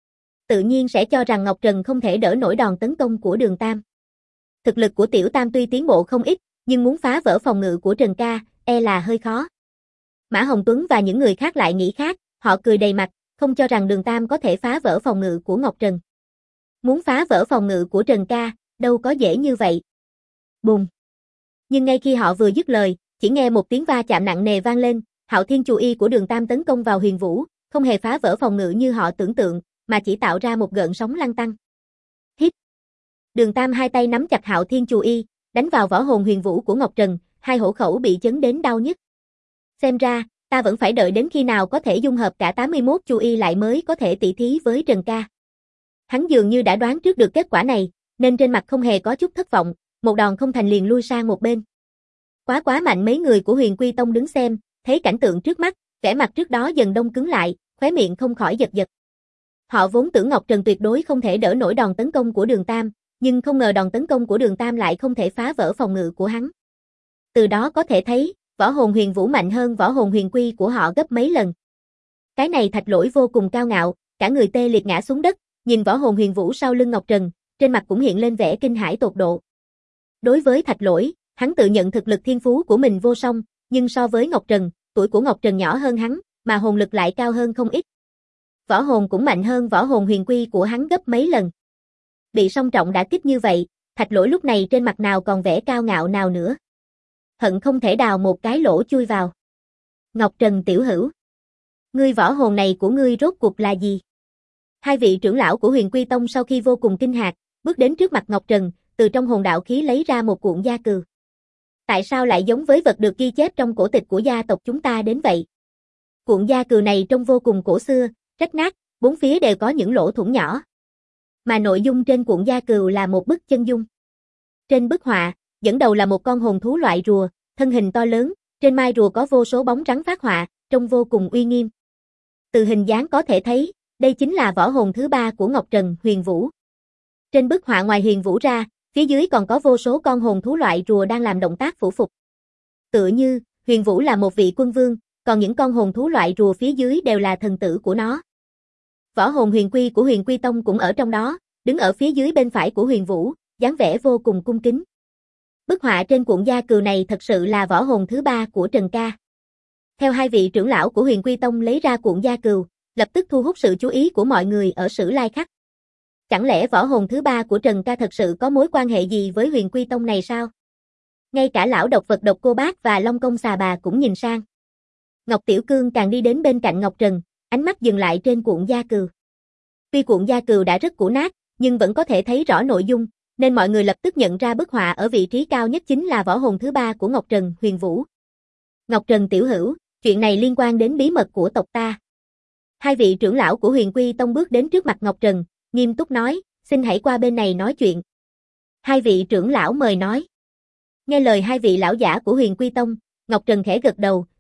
Tự nhiên sẽ cho rằng Ngọc Trần không thể đỡ nổi đòn tấn công của Đường Tam. Thực lực của Tiểu Tam tuy tiến bộ không ít, nhưng muốn phá vỡ phòng ngự của Trần ca, e là hơi khó. Mã Hồng Tuấn và những người khác lại nghĩ khác, họ cười đầy mặt, không cho rằng Đường Tam có thể phá vỡ phòng ngự của Ngọc Trần. Muốn phá vỡ phòng ngự của Trần ca, đâu có dễ như vậy. Bùng. Nhưng ngay khi họ vừa dứt lời, chỉ nghe một tiếng va chạm nặng nề vang lên, Hạo Thiên Chù Y của Đường Tam tấn công vào Huyền Vũ, không hề phá vỡ phòng ngự như họ tưởng tượng, mà chỉ tạo ra một gợn sóng lăn tăn. Hít. Đường Tam hai tay nắm chặt Hạo Thiên Chù Y, đánh vào võ hồn Huyền Vũ của Ngọc Trần, hai hổ khẩu bị chấn đến đau nhức. Xem ra, ta vẫn phải đợi đến khi nào có thể dung hợp cả 81 Chù Y lại mới có thể tỉ thí với Trần ca. Hắn dường như đã đoán trước được kết quả này, nên trên mặt không hề có chút thất vọng, một đòn không thành liền lui sang một bên. Quá mạnh. Mấy người của Huyền Quy Tông đứng xem, thấy cảnh tượng trước mắt, vẻ mặt trước đó dần đông cứng lại, khóe miệng không khỏi giật giật. Họ vốn tưởng Ngọc Trần tuyệt đối không thể đỡ nổi đòn tấn công của Đường Tam, nhưng không ngờ đòn tấn công của Đường Tam lại không thể phá vỡ phòng ngự của hắn. Từ đó có thể thấy, võ hồn Huyền Vũ mạnh hơn võ hồn huyền quy của họ gấp mấy lần. Cái này Thạch Lỗi vô cùng cao ngạo, cả người tê liệt ngã xuống đất, nhìn võ hồn Huyền Vũ sau lưng Ngọc Trần, trên mặt cũng hiện lên vẻ kinh hãi tột độ. Đối với Thạch Lỗi, hắn tự nhận thực lực thiên phú của mình vô song, nhưng so với Ngọc Trần, tuổi của Ngọc Trần nhỏ hơn hắn, mà hồn lực lại cao hơn không ít. Võ hồn cũng mạnh hơn võ hồn huyền quy của hắn gấp mấy lần. Bị song trọng đả kích như vậy, Thạch Lỗi lúc này trên mặt nào còn vẻ cao ngạo nào nữa. Hận không thể đào một cái lỗ chui vào. Ngọc Trần tiểu hữu, ngươi võ hồn này của ngươi rốt cuộc là gì? Hai vị trưởng lão của Huyền Quy Tông sau khi vô cùng kinh ngạc, bước đến trước mặt Ngọc Trần, từ trong hồn đạo khí lấy ra một cuộn gia cừu. Tại sao lại giống với vật được ghi chép trong cổ tịch của gia tộc chúng ta đến vậy? Cuộn gia cừu này trông vô cùng cổ xưa, rách nát, bốn phía đều có những lỗ thủng nhỏ. Mà nội dung trên cuộn gia cừu là một bức chân dung. Trên bức họa, dẫn đầu là một con hồn thú loại rùa, thân hình to lớn, trên mai rùa có vô số bóng rắn phát họa, trông vô cùng uy nghiêm. Từ hình dáng có thể thấy, đây chính là võ hồn thứ 3 của Ngọc Trần, Huyền Vũ. Trên bức họa ngoài Huyền Vũ ra, phía dưới còn có vô số con hồn thú loại rùa đang làm động tác phủ phục. Tựa như, Huyền Vũ là một vị quân vương, còn những con hồn thú loại rùa phía dưới đều là thần tử của nó. Võ hồn huyền quy của Huyền Quy Tông cũng ở trong đó, đứng ở phía dưới bên phải của Huyền Vũ, dáng vẻ vô cùng cung kính. Bức họa trên cuộn gia cừu này thật sự là võ hồn thứ 3 của Trần ca. Theo hai vị trưởng lão của Huyền Quy Tông lấy ra cuộn gia cừu, lập tức thu hút sự chú ý của mọi người ở Sử Lai Khắc. Chẳng lẽ võ hồn thứ 3 của Trần ca thật sự có mối quan hệ gì với Huyền Quy Tông này sao? Ngay cả lão độc vật Độc Cô Bác và Long Công Xà Bà cũng nhìn sang. Ngọc Tiểu Cương càng đi đến bên cạnh Ngọc Trần, ánh mắt dừng lại trên cuộn gia cừu. Tuy cuộn gia cừu đã rất cũ nát, nhưng vẫn có thể thấy rõ nội dung, nên mọi người lập tức nhận ra bức họa ở vị trí cao nhất chính là võ hồn thứ 3 của Ngọc Trần, Huyền Vũ. Ngọc Trần tiểu hữu, chuyện này liên quan đến bí mật của tộc ta. Hai vị trưởng lão của Huyền Quy Tông bước đến trước mặt Ngọc Trần, nghiêm túc nói, xin hãy qua bên này nói chuyện. Hai vị trưởng lão mời nói. Nghe lời hai vị lão giả của Huyền Quy Tông, Ngọc Trần khẽ gật đầu,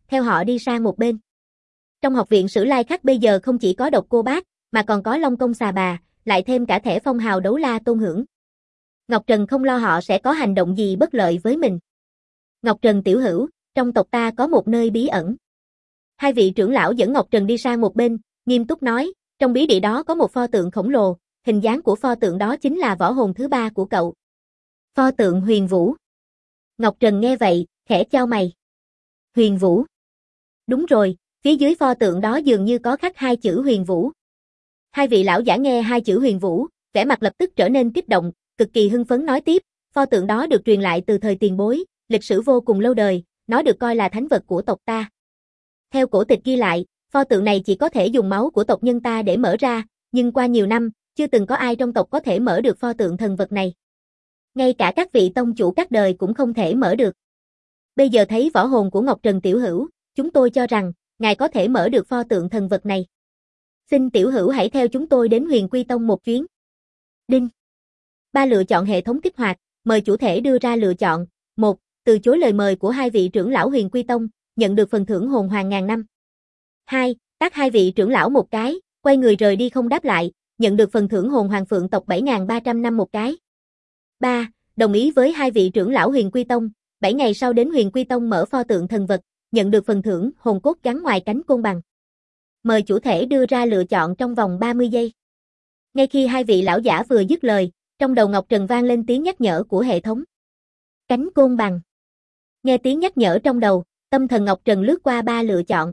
theo họ đi sang một bên. Trong học viện Sử Lai Khắc bây giờ không chỉ có Độc Cô Bác, mà còn có Long Công Xà Bà, lại thêm cả thẻ phong hào Đấu La Tôn Hưởng. Ngọc Trần không lo họ sẽ có hành động gì bất lợi với mình. Ngọc Trần tiểu hữu, trong tộc ta có một nơi bí ẩn. Hai vị trưởng lão dẫn Ngọc Trần đi sang một bên, nghiêm túc nói, trong bí địa đó có một pho tượng khổng lồ, hình dáng của pho tượng đó chính là võ hồn thứ ba của cậu. Pho tượng Huyền Vũ. Ngọc Trần nghe vậy, khẽ chau mày. Huyền Vũ. Đúng rồi, phía dưới pho tượng đó dường như có khắc hai chữ Huyền Vũ. Hai vị lão giả nghe hai chữ Huyền Vũ, vẻ mặt lập tức trở nên kích động, cực kỳ hưng phấn nói tiếp, pho tượng đó được truyền lại từ thời tiền bối, lịch sử vô cùng lâu đời, nó được coi là thánh vật của tộc ta. Theo cổ tịch ghi lại, pho tượng này chỉ có thể dùng máu của tộc nhân ta để mở ra, nhưng qua nhiều năm, chưa từng có ai trong tộc có thể mở được pho tượng thần vật này. Ngay cả các vị tông chủ các đời cũng không thể mở được. Bây giờ thấy võ hồn của Ngọc Trần tiểu hữu, chúng tôi cho rằng, ngài có thể mở được pho tượng thần vật này. Xin tiểu hữu hãy theo chúng tôi đến Huyền Quy Tông một chuyến. Đinh. 3 lựa chọn hệ thống kích hoạt, mời chủ thể đưa ra lựa chọn. 1. Từ chối lời mời của hai vị trưởng lão Huyền Quy Tông, nhận được phần thưởng hồn hoàng ngàn năm. 2. Tát hai vị trưởng lão một cái, quay người rời đi không đáp lại, nhận được phần thưởng hồn hoàng phượng tộc 7.300 năm một cái. 3. Đồng ý với hai vị trưởng lão Huyền Quy Tông, 7 ngày sau đến Huyền Quy Tông mở pho tượng thần vật, nhận được phần thưởng hồn cốt gắn ngoài cánh côn bằng. Mời chủ thể đưa ra lựa chọn trong vòng 30 giây. Ngay khi hai vị lão giả vừa dứt lời, trong đầu Ngọc Trần vang lên tiếng nhắc nhở của hệ thống. Cánh côn bằng. Nghe tiếng nhắc nhở trong đầu, tâm thần Ngọc Trần lướt qua 3 lựa chọn.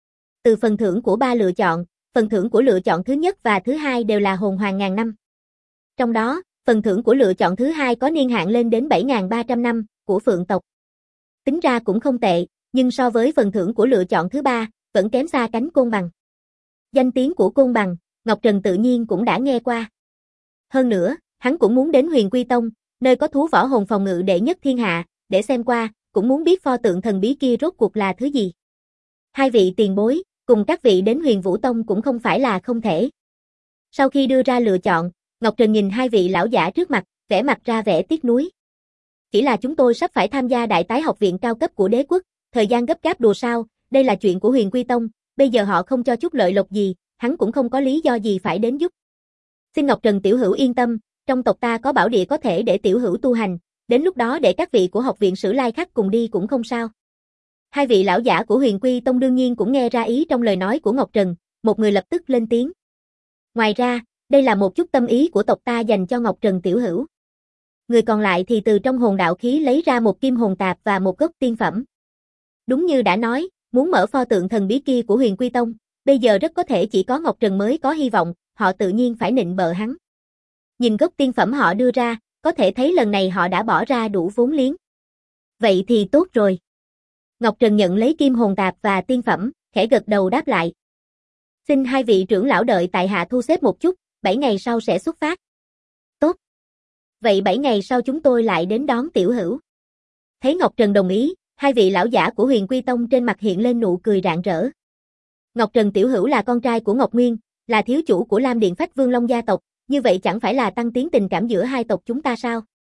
Từ phần thưởng của 3 lựa chọn, phần thưởng của lựa chọn thứ nhất và thứ hai đều là hồn hoàng ngàn năm. Trong đó, phần thưởng của lựa chọn thứ hai có niên hạn lên đến 7.300 năm, của phượng tộc. Tính ra cũng không tệ, nhưng so với phần thưởng của lựa chọn thứ ba, vẫn kém xa cánh côn bằng. Danh tiếng của côn bằng, Ngọc Trần tự nhiên cũng đã nghe qua. Hơn nữa, hắn cũng muốn đến Huyền Quy Tông, nơi có thú võ hồn phòng ngự đệ nhất thiên hạ, để xem qua, cũng muốn biết pho tượng thần bí kia rốt cuộc là thứ gì. Hai vị tiền bối, cùng các vị đến Huyền Vũ Tông cũng không phải là không thể. Sau khi đưa ra lựa chọn, Ngọc Trần nhìn hai vị lão giả trước mặt, vẻ mặt ra vẻ tiếc nuối. Chỉ là chúng tôi sắp phải tham gia đại tái học viện cao cấp của đế quốc, thời gian gấp gáp đùa sao, đây là chuyện của Huyền Quy Tông, bây giờ họ không cho chút lợi lộc gì, hắn cũng không có lý do gì phải đến giúp. Xin Ngọc Trần tiểu hữu yên tâm, trong tộc ta có bảo địa có thể để tiểu hữu tu hành, đến lúc đó để các vị của học viện Sử Lai Khắc cùng đi cũng không sao. Hai vị lão giả của Huyền Quy Tông đương nhiên cũng nghe ra ý trong lời nói của Ngọc Trần, một người lập tức lên tiếng. Ngoài ra, đây là một chút tâm ý của tộc ta dành cho Ngọc Trần tiểu hữu. Người còn lại thì từ trong hồn đạo khí lấy ra một kim hồn tạp và một gốc tiên phẩm. Đúng như đã nói, muốn mở pho tượng thần bí kia của Huyền Quy Tông, bây giờ rất có thể chỉ có Ngọc Trần mới có hy vọng, họ tự nhiên phải nịnh bợ hắn. Nhìn gốc tiên phẩm họ đưa ra, có thể thấy lần này họ đã bỏ ra đủ vốn liếng. Vậy thì tốt rồi. Ngọc Trần nhận lấy kim hồn tạp và tiên phẩm, khẽ gật đầu đáp lại. Xin hai vị trưởng lão đợi tại hạ thu xếp một chút, 7 ngày sau sẽ xuất phát. Tốt. Vậy 7 ngày sau chúng tôi lại đến đón tiểu hữu. Thấy Ngọc Trần đồng ý, hai vị lão giả của Huyền Quy Tông trên mặt hiện lên nụ cười rạng rỡ. Ngọc Trần tiểu hữu là con trai của Ngọc Nguyên, là thiếu chủ của Lam Điện Phách Vương Long gia tộc, như vậy chẳng phải là tăng tiến tình cảm giữa hai tộc chúng ta sao?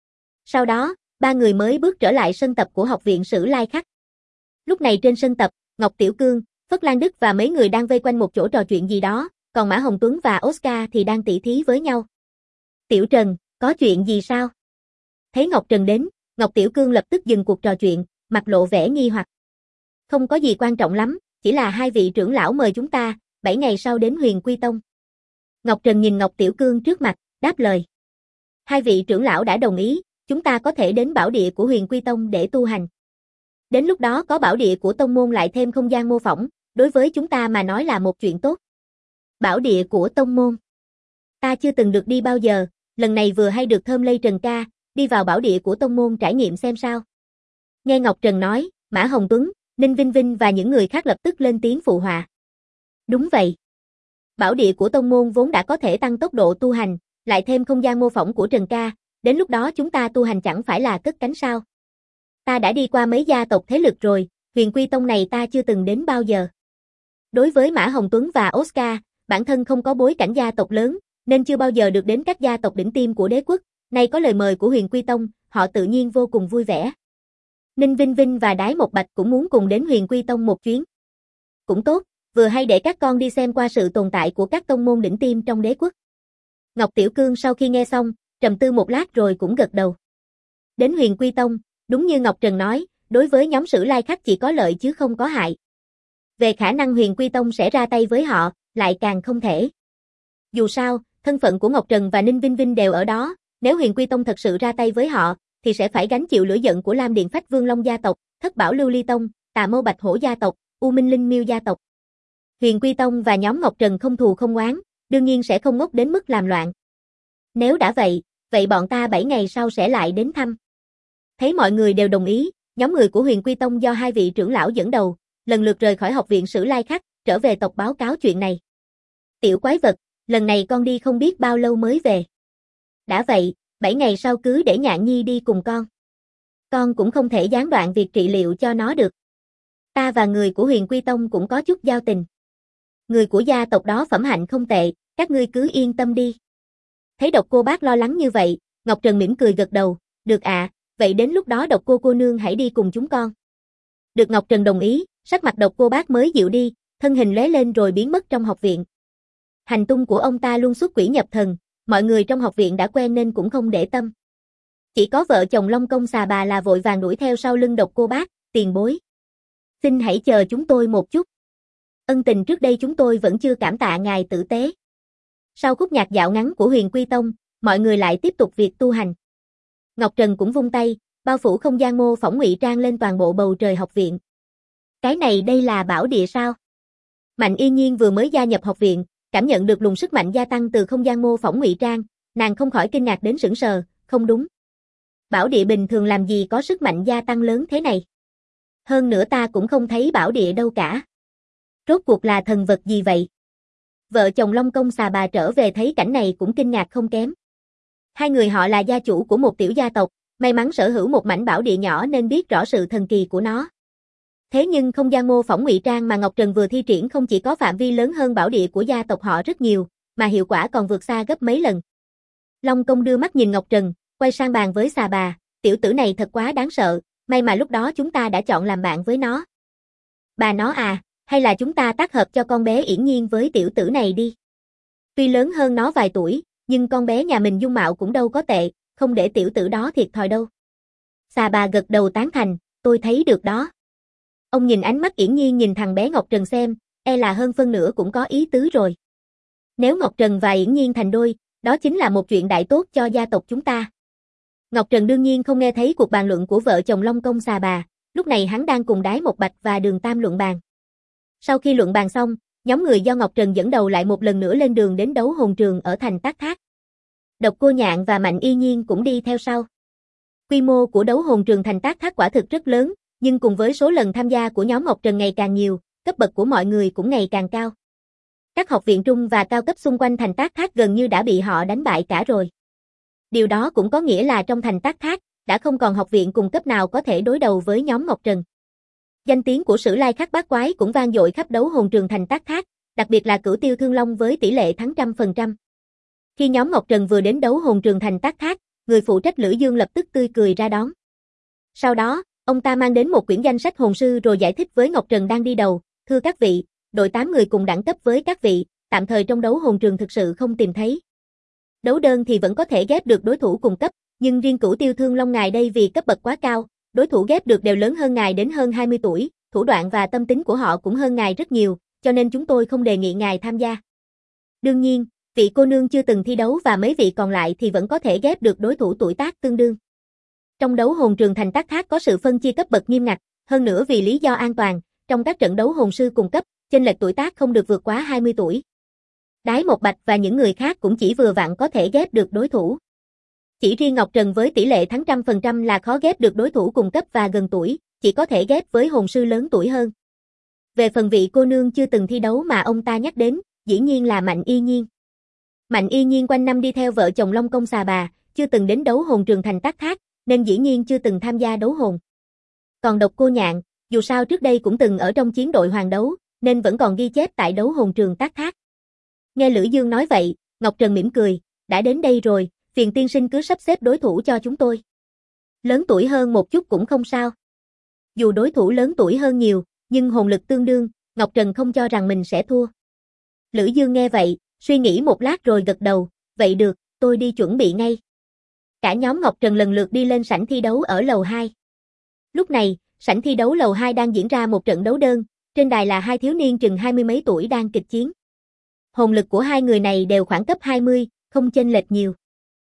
Sau đó, ba người mới bước trở lại sân tập của học viện Sử Lai Khắc. Lúc này trên sân tập, Ngọc Tiểu Cương, Phất Lan Đức và mấy người đang vây quanh một chỗ trò chuyện gì đó, còn Mã Hồng Tuấn và Oscar thì đang tỉ thí với nhau. Tiểu Trần, có chuyện gì sao? Thấy Ngọc Trần đến, Ngọc Tiểu Cương lập tức dừng cuộc trò chuyện, mặt lộ vẻ nghi hoặc. Không có gì quan trọng lắm, chỉ là hai vị trưởng lão mời chúng ta, 7 ngày sau đến Huyền Quy Tông. Ngọc Trần nhìn Ngọc Tiểu Cương trước mặt, đáp lời. Hai vị trưởng lão đã đồng ý, chúng ta có thể đến bảo địa của Huyền Quy Tông để tu hành. Đến lúc đó có bảo địa của tông môn lại thêm không gian mô phỏng, đối với chúng ta mà nói là một chuyện tốt. Bảo địa của tông môn. Ta chưa từng được đi bao giờ, lần này vừa hay được thơm lây Trần ca, đi vào bảo địa của tông môn trải nghiệm xem sao. Nghe Ngọc Trần nói, Mã Hồng Tuấn, Ninh Vinh Vinh và những người khác lập tức lên tiếng phụ họa. Đúng vậy. Bảo địa của tông môn vốn đã có thể tăng tốc độ tu hành, lại thêm không gian mô phỏng của Trần ca, đến lúc đó chúng ta tu hành chẳng phải là cất cánh sao. Ta đã đi qua mấy gia tộc thế lực rồi, Huyền Quy Tông này ta chưa từng đến bao giờ. Đối với Mã Hồng Tuấn và Oscar, bản thân không có bối cảnh gia tộc lớn, nên chưa bao giờ được đến các gia tộc đỉnh tiêm của đế quốc, nay có lời mời của Huyền Quy Tông, họ tự nhiên vô cùng vui vẻ. Ninh Vinh Vinh và Đái Một Bạch cũng muốn cùng đến Huyền Quy Tông một chuyến. Cũng tốt, vừa hay để các con đi xem qua sự tồn tại của các tông môn đỉnh tiêm trong đế quốc. Ngọc Tiểu Cương sau khi nghe xong, trầm tư một lát rồi cũng gật đầu. Đến Huyền Quy Tông, đúng như Ngọc Trần nói, đối với nhóm Sử Lai Khắc chỉ có lợi chứ không có hại. Về khả năng Huyền Quy Tông sẽ ra tay với họ, lại càng không thể. Dù sao, thân phận của Ngọc Trần và Ninh Vinh Vinh đều ở đó, nếu Huyền Quy Tông thật sự ra tay với họ, thì sẽ phải gánh chịu lửa giận của Lam Điện Phách Vương Long gia tộc, Thất Bảo Lưu Ly Tông, Tà Mâu Bạch Hổ gia tộc, U Minh Linh Miêu gia tộc. Huyền Quy Tông và nhóm Ngọc Trần không thù không oán, đương nhiên sẽ không ngốc đến mức làm loạn. Nếu đã vậy bọn ta 7 ngày sau sẽ lại đến thăm. Thấy mọi người đều đồng ý, nhóm người của Huyền Quy Tông do 2 vị trưởng lão dẫn đầu, lần lượt rời khỏi học viện Sử Lai Khắc, trở về tộc báo cáo chuyện này. Tiểu quái vật, lần này con đi không biết bao lâu mới về. Đã vậy, 7 ngày sau cứ để Nhạn Nhi đi cùng con. Con cũng không thể gián đoạn việc trị liệu cho nó được. Ta và người của Huyền Quy Tông cũng có chút giao tình. Người của gia tộc đó phẩm hạnh không tệ, các ngươi cứ yên tâm đi. Thấy Độc Cô Bác lo lắng như vậy, Ngọc Trần mỉm cười gật đầu, được ạ, vậy đến lúc đó Độc cô nương hãy đi cùng chúng con. Được Ngọc Trần đồng ý, sắc mặt Độc Cô Bác mới dịu đi, thân hình lóe lên rồi biến mất trong học viện. Hành tung của ông ta luôn xuất quỷ nhập thần, mọi người trong học viện đã quen nên cũng không để tâm. Chỉ có vợ chồng Long Công Xà Bà là vội vàng đuổi theo sau lưng Độc Cô Bác, tiền bối. Xin hãy chờ chúng tôi một chút. Ân tình trước đây chúng tôi vẫn chưa cảm tạ ngài tử tế. Sau khúc nhạc dạo ngắn của Huyền Quy Tông, mọi người lại tiếp tục việc tu hành. Ngọc Trần cũng vung tay, bao phủ không gian mô phỏng ngụy trang lên toàn bộ bầu trời học viện. Cái này đây là bảo địa sao? Mạnh Yên Nhiên vừa mới gia nhập học viện, cảm nhận được luồng sức mạnh gia tăng từ không gian mô phỏng ngụy trang, nàng không khỏi kinh ngạc đến sững sờ, không đúng. Bảo địa bình thường làm gì có sức mạnh gia tăng lớn thế này? Hơn nữa ta cũng không thấy bảo địa đâu cả. Rốt cuộc là thần vật gì vậy? Vợ chồng Long Công Xà Bà trở về thấy cảnh này cũng kinh ngạc không kém. Hai người họ là gia chủ của một tiểu gia tộc, may mắn sở hữu một mảnh bảo địa nhỏ nên biết rõ sự thần kỳ của nó. Thế nhưng không gian mô phỏng ngụy trang mà Ngọc Trần vừa thi triển không chỉ có phạm vi lớn hơn bảo địa của gia tộc họ rất nhiều, mà hiệu quả còn vượt xa gấp mấy lần. Long Công đưa mắt nhìn Ngọc Trần, quay sang bàn với Xà Bà, tiểu tử này thật quá đáng sợ, may mà lúc đó chúng ta đã chọn làm bạn với nó. Bà nó à, hay là chúng ta tác hợp cho con bé Yển Nhiên với tiểu tử này đi. Tuy lớn hơn nó vài tuổi, nhưng con bé nhà mình dung mạo cũng đâu có tệ, không để tiểu tử đó thiệt thòi đâu. Xà Bà gật đầu tán thành, tôi thấy được đó. Ông nhìn ánh mắt Yển Nhiên nhìn thằng bé Ngọc Trần xem, e là hơn phân nửa cũng có ý tứ rồi. Nếu Ngọc Trần và Yển Nhiên thành đôi, đó chính là một chuyện đại tốt cho gia tộc chúng ta. Ngọc Trần đương nhiên không nghe thấy cuộc bàn luận của vợ chồng Long Công Xà Bà, lúc này hắn đang cùng Đái Một Bạch và Đường Tam luận bàn. Sau khi luận bàn xong, nhóm người do Ngọc Trần dẫn đầu lại một lần nữa lên đường đến đấu hồn trường ở thành Tác Thác. Độc Cô Nhạn và Mạnh Y Nhiên cũng đi theo sau. Quy mô của đấu hồn trường thành Tác Thác quả thực rất lớn, nhưng cùng với số lần tham gia của nhóm Ngọc Trần ngày càng nhiều, cấp bậc của mọi người cũng ngày càng cao. Các học viện trung và cao cấp xung quanh thành Tác Thác gần như đã bị họ đánh bại cả rồi. Điều đó cũng có nghĩa là trong thành Tác Thác, đã không còn học viện cùng cấp nào có thể đối đầu với nhóm Ngọc Trần. Danh tiếng của Sử Lai Khắc bát quái cũng vang dội khắp đấu hồn trường thành Tác Thác, đặc biệt là Cửu Tiêu Thương Long với tỷ lệ thắng 100%. Khi nhóm Ngọc Trần vừa đến đấu hồn trường thành Tác Thác, người phụ trách Lữ Dương lập tức tươi cười ra đón. Sau đó, ông ta mang đến một quyển danh sách hồn sư rồi giải thích với Ngọc Trần đang đi đầu, thưa các vị, đội 8 người cùng đẳng cấp với các vị, tạm thời trong đấu hồn trường thực sự không tìm thấy. Đấu đơn thì vẫn có thể ghép được đối thủ cùng cấp, nhưng riêng Cửu Tiêu Thương Long ngài đây vì cấp bậc quá cao, đối thủ ghép được đều lớn hơn ngài đến hơn 20 tuổi, thủ đoạn và tâm tính của họ cũng hơn ngài rất nhiều, cho nên chúng tôi không đề nghị ngài tham gia. Đương nhiên, vị cô nương chưa từng thi đấu và mấy vị còn lại thì vẫn có thể ghép được đối thủ tuổi tác tương đương. Trong đấu hồn trường thành Tác Thác có sự phân chia cấp bậc nghiêm ngặt, hơn nữa vì lý do an toàn, trong các trận đấu hồn sư cùng cấp, chênh lệch tuổi tác không được vượt quá 20 tuổi. Đái Một Bạch và những người khác cũng chỉ vừa vặn có thể ghép được đối thủ. Chỉ riêng Ngọc Trần với tỷ lệ thắng 100% là khó ghép được đối thủ cùng cấp và gần tuổi, chỉ có thể ghép với hồn sư lớn tuổi hơn. Về phần vị cô nương chưa từng thi đấu mà ông ta nhắc đến, dĩ nhiên là Mạnh Y Nhiên. Mạnh Y Nhiên quanh năm đi theo vợ chồng Long Công Xà Bà, chưa từng đến đấu hồn trường thành Tác Thác, nên dĩ nhiên chưa từng tham gia đấu hồn. Còn Độc Cô Nhạn, dù sao trước đây cũng từng ở trong chiến đội hoàng đấu, nên vẫn còn ghi chép tại đấu hồn trường Tác Thác. Nghe Lữ Dương nói vậy, Ngọc Trần mỉm cười, đã đến đây rồi, phiền tiên sinh cứ sắp xếp đối thủ cho chúng tôi. Lớn tuổi hơn một chút cũng không sao. Dù đối thủ lớn tuổi hơn nhiều, nhưng hồn lực tương đương, Ngọc Trần không cho rằng mình sẽ thua. Lữ Dương nghe vậy, suy nghĩ một lát rồi gật đầu, vậy được, tôi đi chuẩn bị ngay. Cả nhóm Ngọc Trần lần lượt đi lên sảnh thi đấu ở lầu 2. Lúc này, sảnh thi đấu lầu 2 đang diễn ra một trận đấu đơn, trên đài là hai thiếu niên chừng 20 mấy tuổi đang kịch chiến. Hồn lực của hai người này đều khoảng cấp 20, không chênh lệch nhiều.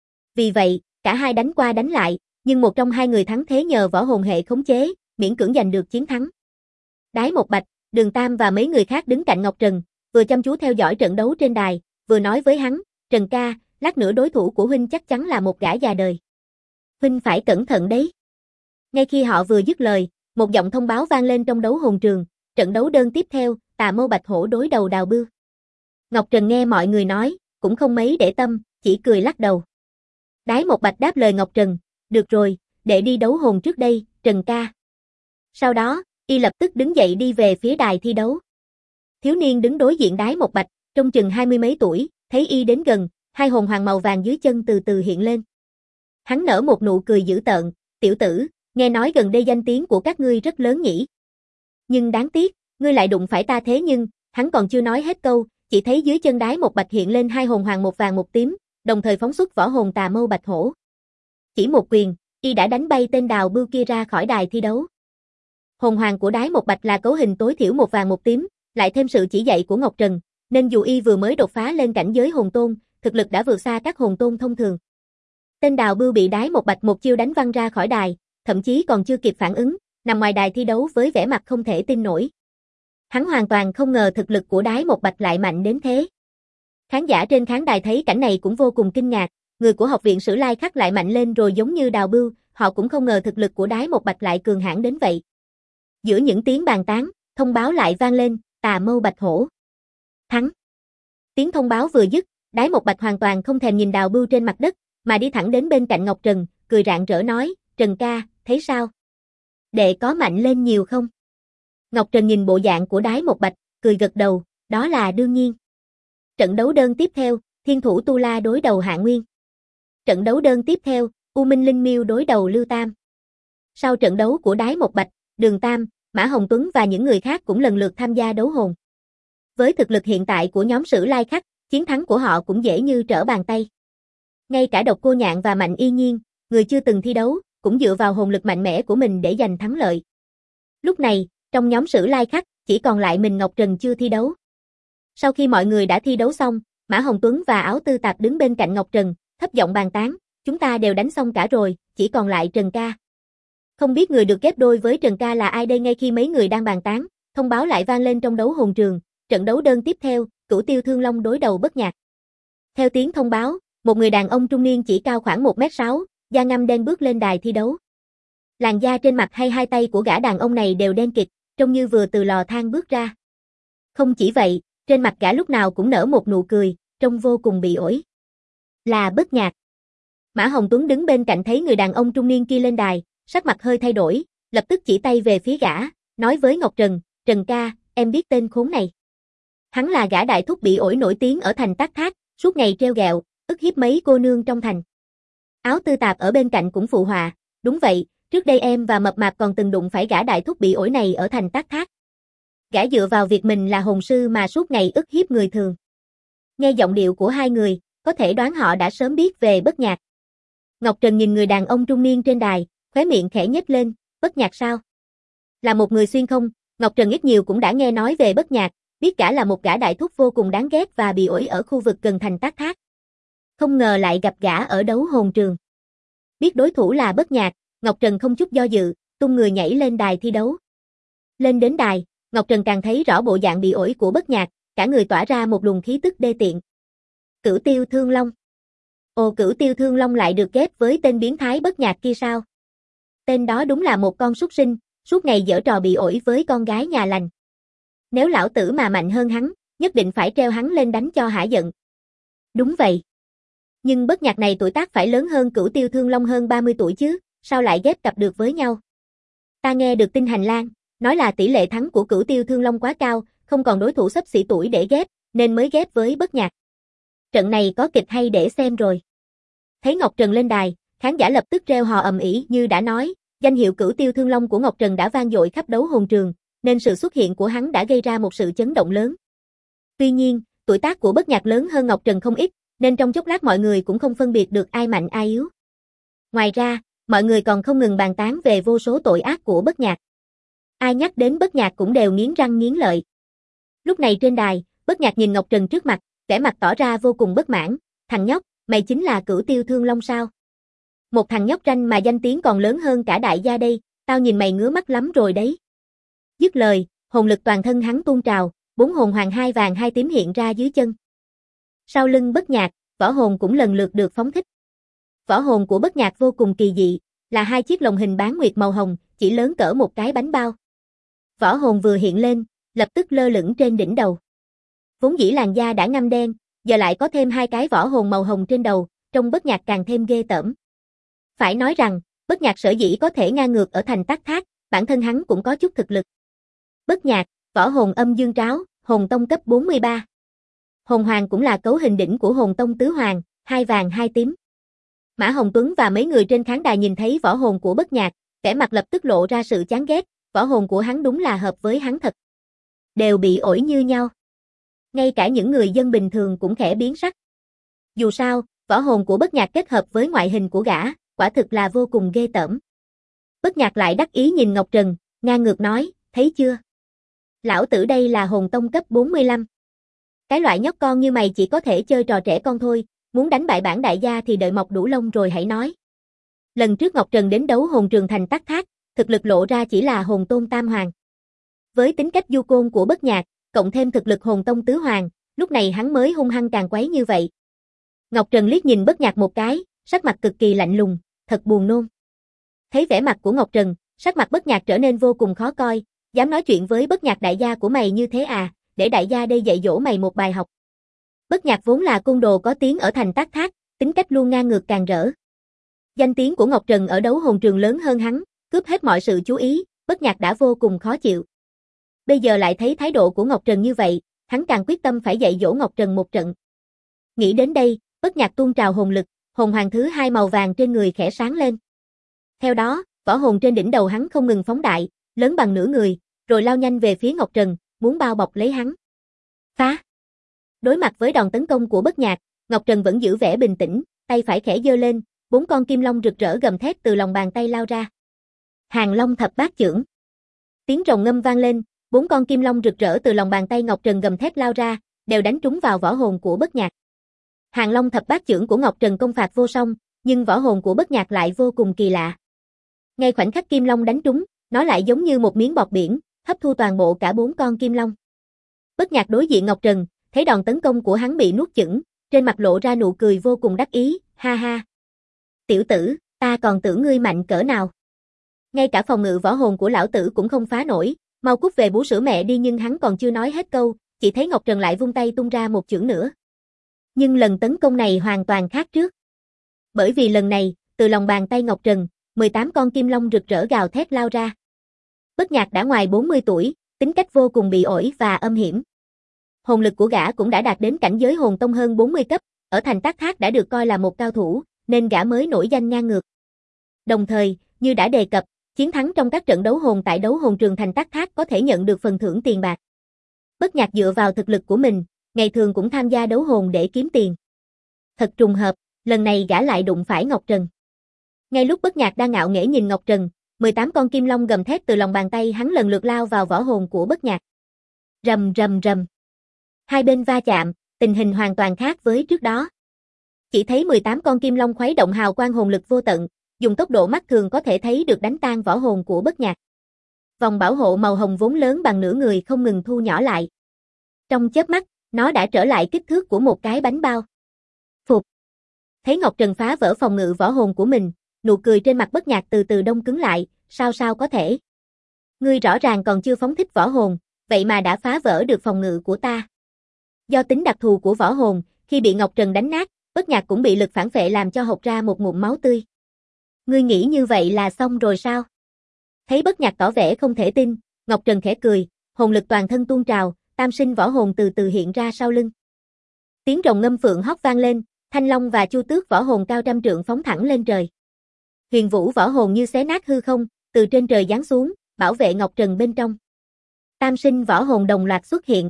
Vì vậy, cả hai đánh qua đánh lại, nhưng một trong hai người thắng thế nhờ võ hồn hệ khống chế, miễn cưỡng giành được chiến thắng. Đái Một Bạch, Đường Tam và mấy người khác đứng cạnh Ngọc Trần, vừa chăm chú theo dõi trận đấu trên đài, vừa nói với hắn, Trần ca, lát nữa đối thủ của huynh chắc chắn là một gã già đời. Huynh phải cẩn thận đấy. Ngay khi họ vừa dứt lời, một giọng thông báo vang lên trong đấu hồn trường, trận đấu đơn tiếp theo, Tà Mâu Bạch Hổ đối đầu Đào Bưu. Ngọc Trần nghe mọi người nói, cũng không mấy để tâm, chỉ cười lắc đầu. Đái Một Bạch đáp lời Ngọc Trần, được rồi, để đi đấu hồn trước đây, Trần ca. Sau đó, y lập tức đứng dậy đi về phía đài thi đấu. Thiếu niên đứng đối diện Đái Một Bạch, trông chừng 20 mấy tuổi, thấy y đến gần, hai hồn hoàng màu vàng dưới chân từ từ hiện lên. Hắn nở một nụ cười dữ tợn, tiểu tử, nghe nói gần đây danh tiếng của các ngươi rất lớn nhỉ. Nhưng đáng tiếc, ngươi lại đụng phải ta thế nhưng, hắn còn chưa nói hết câu, chỉ thấy dưới chân Đái Một Bạch hiện lên hai hồn hoàng một vàng một tím, đồng thời phóng xuất võ hồn Tà Mâu Bạch Hổ. Chỉ một quyền, y đã đánh bay tên Đào Bưu kia ra khỏi đài thi đấu. Hồn hoàng của Đái Một Bạch là cấu hình tối thiểu một vàng một tím, lại thêm sự chỉ dạy của Ngọc Trần, nên dù y vừa mới đột phá lên cảnh giới hồn tôn, thực lực đã vượt xa các hồn tôn thông thường. Tên Đào Bưu bị Đái Một Bạch một chiêu đánh văng ra khỏi đài, thậm chí còn chưa kịp phản ứng, nằm ngoài đài thi đấu với vẻ mặt không thể tin nổi. Hắn hoàn toàn không ngờ thực lực của Đái Một Bạch lại mạnh đến thế. Khán giả trên khán đài thấy cảnh này cũng vô cùng kinh ngạc, người của học viện Sử Lai Khắc lại mạnh lên rồi giống như Đào Bưu, họ cũng không ngờ thực lực của Đái Một Bạch lại cường hãn đến vậy. Giữa những tiếng bàn tán, thông báo lại vang lên, Tà Mâu Bạch Hổ thắng. Tiếng thông báo vừa dứt, Đái Một Bạch hoàn toàn không thèm nhìn Đào Bưu trên mặt đất, mà đi thẳng đến bên cạnh Ngọc Trần, cười rạng rỡ nói, Trần ca, thấy sao? Đệ có mạnh lên nhiều không? Ngọc Trần nhìn bộ dạng của Đái Một Bạch, cười gật đầu, đó là đương nhiên. Trận đấu đơn tiếp theo, Thiên Thủ Tu La đối đầu Hạ Nguyên. Trận đấu đơn tiếp theo, U Minh Linh Miêu đối đầu Lưu Tam. Sau trận đấu của Đái Một Bạch, Đường Tam, Mã Hồng Tuấn và những người khác cũng lần lượt tham gia đấu hồn. Với thực lực hiện tại của nhóm Sử Lai Khắc, chiến thắng của họ cũng dễ như trở bàn tay. Ngay cả Độc Cô Nhạn và Mạnh Y Nhiên, người chưa từng thi đấu, cũng dựa vào hồn lực mạnh mẽ của mình để giành thắng lợi. Lúc này, trong nhóm Sử Lai Khắc, chỉ còn lại mình Ngọc Trần chưa thi đấu. Sau khi mọi người đã thi đấu xong, Mã Hồng Tuấn và Áo Tư Tạp đứng bên cạnh Ngọc Trần, thấp giọng bàn tán, chúng ta đều đánh xong cả rồi, chỉ còn lại Trần ca. Không biết người được ghép đôi với Trần ca là ai đây. Ngay khi mấy người đang bàn tán, thông báo lại vang lên trong đấu hồn trường, trận đấu đơn tiếp theo, Cửu Tiêu Thương Long đối đầu Bất Nhạc. Theo tiếng thông báo, một người đàn ông trung niên chỉ cao khoảng 1m6, da ngăm đen bước lên đài thi đấu. Làn da trên mặt hay hai tay của gã đàn ông này đều đen kịt, trông như vừa từ lò than bước ra. Không chỉ vậy, trên mặt gã lúc nào cũng nở một nụ cười, trông vô cùng bị ổi. Là Bất Nhạc. Mã Hồng Tuấn đứng bên cạnh thấy người đàn ông trung niên kia lên đài, sắc mặt hơi thay đổi, lập tức chỉ tay về phía gã, nói với Ngọc Trần, Trần ca, em biết tên khốn này. Hắn là gã đại thúc bị ổi nổi tiếng ở thành Tác Thác, suốt ngày trêu ghẹo, ức hiếp mấy cô nương trong thành. Áo Tư Tạp ở bên cạnh cũng phụ họa, đúng vậy, trước đây em và Mập Mạp còn từng đụng phải gã đại thúc bị ổi này ở thành Tác Thác. Gã dựa vào việc mình là hồn sư mà suốt ngày ức hiếp người thường. Nghe giọng điệu của hai người, có thể đoán họ đã sớm biết về Bất Nhạc. Ngọc Trần nhìn người đàn ông trung niên trên đài, khóe miệng khẽ nhếch lên, Bất Nhạc sao? Là một người xuyên không, Ngọc Trần ít nhiều cũng đã nghe nói về Bất Nhạc, biết gã là một gã đại thúc vô cùng đáng ghét và bị ổi ở khu vực gần thành Tác Thác. Không ngờ lại gặp gã ở đấu hồn trường. Biết đối thủ là Bất Nhạc, Ngọc Trần không chút do dự, tung người nhảy lên đài thi đấu. Lên đến đài, Ngọc Trần càng thấy rõ bộ dạng bị ổi của Bất Nhạc, cả người tỏa ra một luồng khí tức đê tiện. Cửu Tiêu Thương Long. Ồ, Cửu Tiêu Thương Long lại được ghép với tên biến thái Bất Nhạc kia sao? Tên đó đúng là một con súc sinh, suốt ngày giở trò bị ổi với con gái nhà lành. Nếu lão tử mà mạnh hơn hắn, nhất định phải treo hắn lên đánh cho hả giận. Đúng vậy. Nhưng Bất Nhạc này tuổi tác phải lớn hơn Cửu Tiêu Thương Long hơn 30 tuổi chứ, sao lại ghép cặp được với nhau? Ta nghe được tin hành lang, nói là tỷ lệ thắng của Cửu Tiêu Thương Long quá cao, không còn đối thủ xấp xỉ tuổi để ghép, nên mới ghép với Bất Nhạc. Trận này có kịch hay để xem rồi. Thấy Ngọc Trần lên đài, khán giả lập tức reo hò ầm ĩ như đã nói, Danh hiệu Cửu Tiêu Thương Long của Ngọc Trần đã vang dội khắp đấu hồn trường, nên sự xuất hiện của hắn đã gây ra một sự chấn động lớn. Tuy nhiên, tuổi tác của Bất Nhạc lớn hơn Ngọc Trần không ít, nên trong chốc lát mọi người cũng không phân biệt được ai mạnh ai yếu. Ngoài ra, mọi người còn không ngừng bàn tán về vô số tội ác của Bất Nhạc. Ai nhắc đến Bất Nhạc cũng đều nghiến răng nghiến lợi. Lúc này trên đài, Bất Nhạc nhìn Ngọc Trần trước mặt, vẻ mặt tỏ ra vô cùng bất mãn. Thằng nhóc, mày chính là Cửu Tiêu Thương Long sao? Một thằng nhóc ranh mà danh tiếng còn lớn hơn cả đại gia đây, tao nhìn mày ngứa mắt lắm rồi đấy. Dứt lời, hồn lực toàn thân hắn tuôn trào, 4 hồn hoàng 2 vàng 2 tím hiện ra dưới chân. Sau lưng Bất Nhạc, võ hồn cũng lần lượt được phóng thích. Võ hồn của Bất Nhạc vô cùng kỳ dị, là 2 chiếc lồng hình bán nguyệt màu hồng, chỉ lớn cỡ một cái bánh bao. Võ hồn vừa hiện lên, lập tức lơ lửng trên đỉnh đầu. Vốn dĩ làn da đã ngăm đen, giờ lại có thêm 2 cái võ hồn màu hồng trên đầu, trông Bất Nhạc càng thêm ghê tởm. Phải nói rằng, Bất Nhạc sở dĩ có thể ngang ngược ở thành Tắc Thác, bản thân hắn cũng có chút thực lực. Bất Nhạc, võ hồn âm dương tráo, hồn tông cấp 43. Hồn hoàng cũng là cấu hình đỉnh của hồn tông tứ hoàng, 2 vàng 2 tím. Mã Hồng Tuấn và mấy người trên khán đài nhìn thấy võ hồn của Bất Nhạc, vẻ mặt lập tức lộ ra sự chán ghét, võ hồn của hắn đúng là hợp với hắn thật. Đều bị ổi như nhau. Ngay cả những người dân bình thường cũng khẽ biến sắc. Dù sao, võ hồn của Bất Nhạc kết hợp với ngoại hình của gã, quả thực là vô cùng ghê tởm. Bất Nhạc lại đắc ý nhìn Ngọc Trần, ngang ngược nói, thấy chưa? Lão tử đây là hồn tông cấp 45. Cái loại nhóc con như mày chỉ có thể chơi trò trẻ con thôi, muốn đánh bại bản đại gia thì đợi mọc đủ lông rồi hãy nói. Lần trước Ngọc Trần đến đấu hồn trường thành Tắc Thác, thực lực lộ ra chỉ là hồn tôn tam hoàng. Với tính cách du côn của Bất Nhạc, cộng thêm thực lực hồn tông tứ hoàng, lúc này hắn mới hung hăng càng quấy như vậy. Ngọc Trần liếc nhìn Bất Nhạc một cái, sắc mặt cực kỳ lạnh lùng, thật buồn nôn. Thấy vẻ mặt của Ngọc Trần, sắc mặt Bất Nhạc trở nên vô cùng khó coi, dám nói chuyện với Bất Nhạc đại gia của mày như thế à, để đại gia đây dạy dỗ mày một bài học. Bất Nhạc vốn là côn đồ có tiếng ở thành Tắc Thác, tính cách luôn ngang ngược càng rỡ. Danh tiếng của Ngọc Trần ở đấu hồn trường lớn hơn hắn, cướp hết mọi sự chú ý, Bất Nhạc đã vô cùng khó chịu. Bây giờ lại thấy thái độ của Ngọc Trần như vậy, hắn càng quyết tâm phải dạy dỗ Ngọc Trần một trận. Nghĩ đến đây, Bất Nhạc tuôn trào hồn lực, hồn hoàng thứ 2 màu vàng trên người khẽ sáng lên. Theo đó, võ hồn trên đỉnh đầu hắn không ngừng phóng đại, lớn bằng nửa người, rồi lao nhanh về phía Ngọc Trần, muốn bao bọc lấy hắn. Phá! Đối mặt với đòn tấn công của Bất Nhạc, Ngọc Trần vẫn giữ vẻ bình tĩnh, tay phải khẽ giơ lên, 4 con kim long rực rỡ gầm thét từ lòng bàn tay lao ra. Hàng Long thập bát chưởng. Tiếng rồng ngâm vang lên, 4 con kim long rực rỡ từ lòng bàn tay Ngọc Trần gầm thét lao ra, đều đánh trúng vào võ hồn của Bất Nhạc. Hàng Long thập bát chưởng của Ngọc Trần công phạt vô song, nhưng võ hồn của Bất Nhạc lại vô cùng kỳ lạ. Ngay khoảnh khắc kim long đánh trúng, nó lại giống như một miếng bọt biển, hấp thu toàn bộ cả 4 con kim long. Bất Nhạc đối diện Ngọc Trần, thấy đòn tấn công của hắn bị nuốt chửng, trên mặt lộ ra nụ cười vô cùng đắc ý, ha ha. Tiểu tử, ta còn tưởng ngươi mạnh cỡ nào. Ngay cả phòng ngự võ hồn của lão tử cũng không phá nổi, mau cút về bú sữa mẹ đi, nhưng hắn còn chưa nói hết câu, chỉ thấy Ngọc Trần lại vung tay tung ra một chưởng nữa. Nhưng lần tấn công này hoàn toàn khác trước. Bởi vì lần này, từ lòng bàn tay Ngọc Trần, 18 con kim long rực rỡ gào thét lao ra. Bất Nhạc đã ngoài 40 tuổi, tính cách vô cùng bị ổi và âm hiểm. Hồn lực của gã cũng đã đạt đến cảnh giới hồn tông hơn 40 cấp, ở thành Tắc Thác đã được coi là một cao thủ, nên gã mới nổi danh ngang ngược. Đồng thời, như đã đề cập, chiến thắng trong các trận đấu hồn tại đấu hồn trường thành Tắc Thác có thể nhận được phần thưởng tiền bạc. Bất Nhạc dựa vào thực lực của mình, ngày thường cũng tham gia đấu hồn để kiếm tiền. Thật trùng hợp, lần này gã lại đụng phải Ngọc Trần. Ngay lúc Bất Nhạc đang ngạo nghễ nhìn Ngọc Trần, 18 con kim long gầm thét từ lòng bàn tay hắn lần lượt lao vào võ hồn của Bất Nhạc. Rầm rầm rầm. Hai bên va chạm, tình hình hoàn toàn khác với trước đó. Chỉ thấy 18 con kim long khuấy động hào quang hồn lực vô tận, dùng tốc độ mắt thường có thể thấy được đánh tan võ hồn của Bất Nhạc. Vòng bảo hộ màu hồng vốn lớn bằng nửa người không ngừng thu nhỏ lại. Trong chớp mắt, nó đã trở lại kích thước của một cái bánh bao. Phục. Thấy Ngọc Trần phá vỡ phòng ngự võ hồn của mình, nụ cười trên mặt Bất Nhạc từ từ đông cứng lại, sao có thể? Ngươi rõ ràng còn chưa phóng thích võ hồn, vậy mà đã phá vỡ được phòng ngự của ta. Do tính đặc thù của võ hồn, khi bị Ngọc Trần đánh nát, Bất Nhạc cũng bị lực phản phệ làm cho hộc ra một ngụm máu tươi. Ngươi nghĩ như vậy là xong rồi sao? Thấy Bất Nhạc tỏ vẻ không thể tin, Ngọc Trần khẽ cười, hồn lực toàn thân tuôn trào, tam sinh võ hồn từ từ hiện ra sau lưng. Tiếng rồng ngâm phượng hót vang lên, Thanh Long và Chu Tước võ hồn cao trăm trượng phóng thẳng lên trời. Huyền Vũ võ hồn như xé nát hư không, từ trên trời giáng xuống, bảo vệ Ngọc Trần bên trong. Tam sinh võ hồn đồng loạt xuất hiện.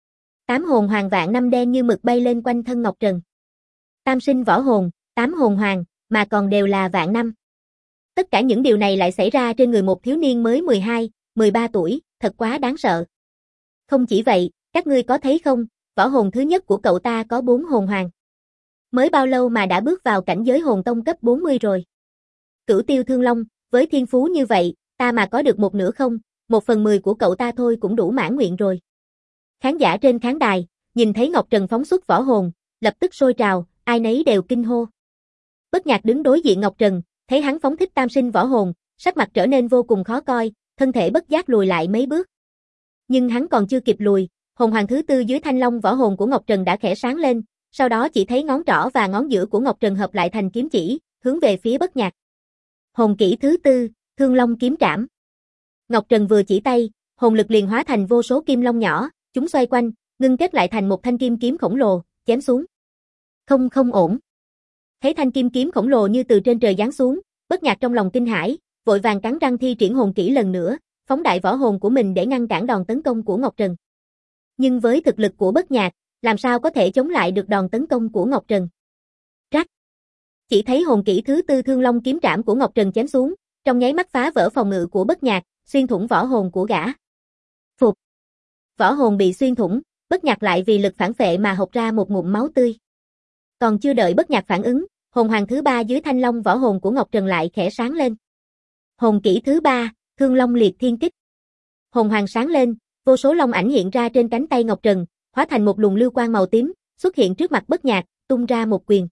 8 hồn hoàng vạn năm đen như mực bay lên quanh thân Ngọc Trần. Tam sinh võ hồn, 8 hồn hoàng, mà còn đều là vạn năm. Tất cả những điều này lại xảy ra trên người một thiếu niên mới 12, 13 tuổi, thật quá đáng sợ. Không chỉ vậy, các ngươi có thấy không, võ hồn thứ nhất của cậu ta có 4 hồn hoàng. Mới bao lâu mà đã bước vào cảnh giới hồn tông cấp 40 rồi. Cửu Tiêu Thương Long, với thiên phú như vậy, ta mà có được một nửa không, 1/10 của cậu ta thôi cũng đủ mãn nguyện rồi. Khán giả trên khán đài, nhìn thấy Ngọc Trần phóng xuất võ hồn, lập tức sôi trào, ai nấy đều kinh hô. Bất Nhạc đứng đối diện Ngọc Trần, thấy hắn phóng thích tam sinh võ hồn, sắc mặt trở nên vô cùng khó coi, thân thể bất giác lùi lại mấy bước. Nhưng hắn còn chưa kịp lùi, hồn hoàng thứ tư dưới thanh long võ hồn của Ngọc Trần đã khẽ sáng lên, sau đó chỉ thấy ngón trỏ và ngón giữa của Ngọc Trần hợp lại thành kiếm chỉ, hướng về phía Bất Nhạc. Hồn kỹ thứ tư, Thương Long kiếm trảm. Ngọc Trần vừa chỉ tay, hồn lực liền hóa thành vô số kim long nhỏ, chúng xoay quanh, ngưng kết lại thành một thanh kim kiếm khổng lồ, chém xuống. Không ổn. Thấy thanh kim kiếm khổng lồ như từ trên trời giáng xuống, Bất Nhạc trong lòng kinh hãi, vội vàng cắn răng thi triển hồn kỹ lần nữa, phóng đại võ hồn của mình để ngăn cản đòn tấn công của Ngọc Trần. Nhưng với thực lực của Bất Nhạc, làm sao có thể chống lại được đòn tấn công của Ngọc Trần? Rắc. Chỉ thấy hồn kỹ thứ tư Thương Long kiếm trảm của Ngọc Trần chém xuống, trong nháy mắt phá vỡ phòng ngự của Bất Nhạc, xuyên thủng võ hồn của gã. Phục. Võ hồn bị xuyên thủng, Bất Nhạc lại vì lực phản phệ mà hộc ra một ngụm máu tươi. Còn chưa đợi Bất Nhạc phản ứng, hồn hoàng thứ ba dưới thanh long võ hồn của Ngọc Trần lại khẽ sáng lên. Hồn kỹ thứ ba, Thương Long liệt thiên kích. Hồn hoàng sáng lên, vô số long ảnh hiện ra trên cánh tay Ngọc Trần, hóa thành một luồng lưu quang màu tím, xuất hiện trước mặt Bất Nhạc, tung ra một quyền.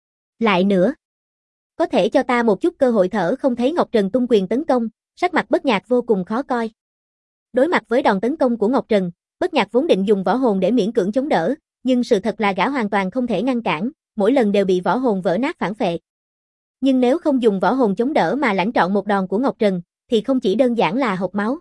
Lại nữa. Có thể cho ta một chút cơ hội thở không? Thấy Ngọc Trần tung quyền tấn công, sắc mặt Bất Nhạc vô cùng khó coi. Đối mặt với đòn tấn công của Ngọc Trần, Bất Nhạc vốn định dùng võ hồn để miễn cưỡng chống đỡ, nhưng sự thật là gã hoàn toàn không thể ngăn cản, mỗi lần đều bị võ hồn vỡ nát phản phệ. Nhưng nếu không dùng võ hồn chống đỡ mà lãnh trọn một đòn của Ngọc Trần, thì không chỉ đơn giản là hộc máu.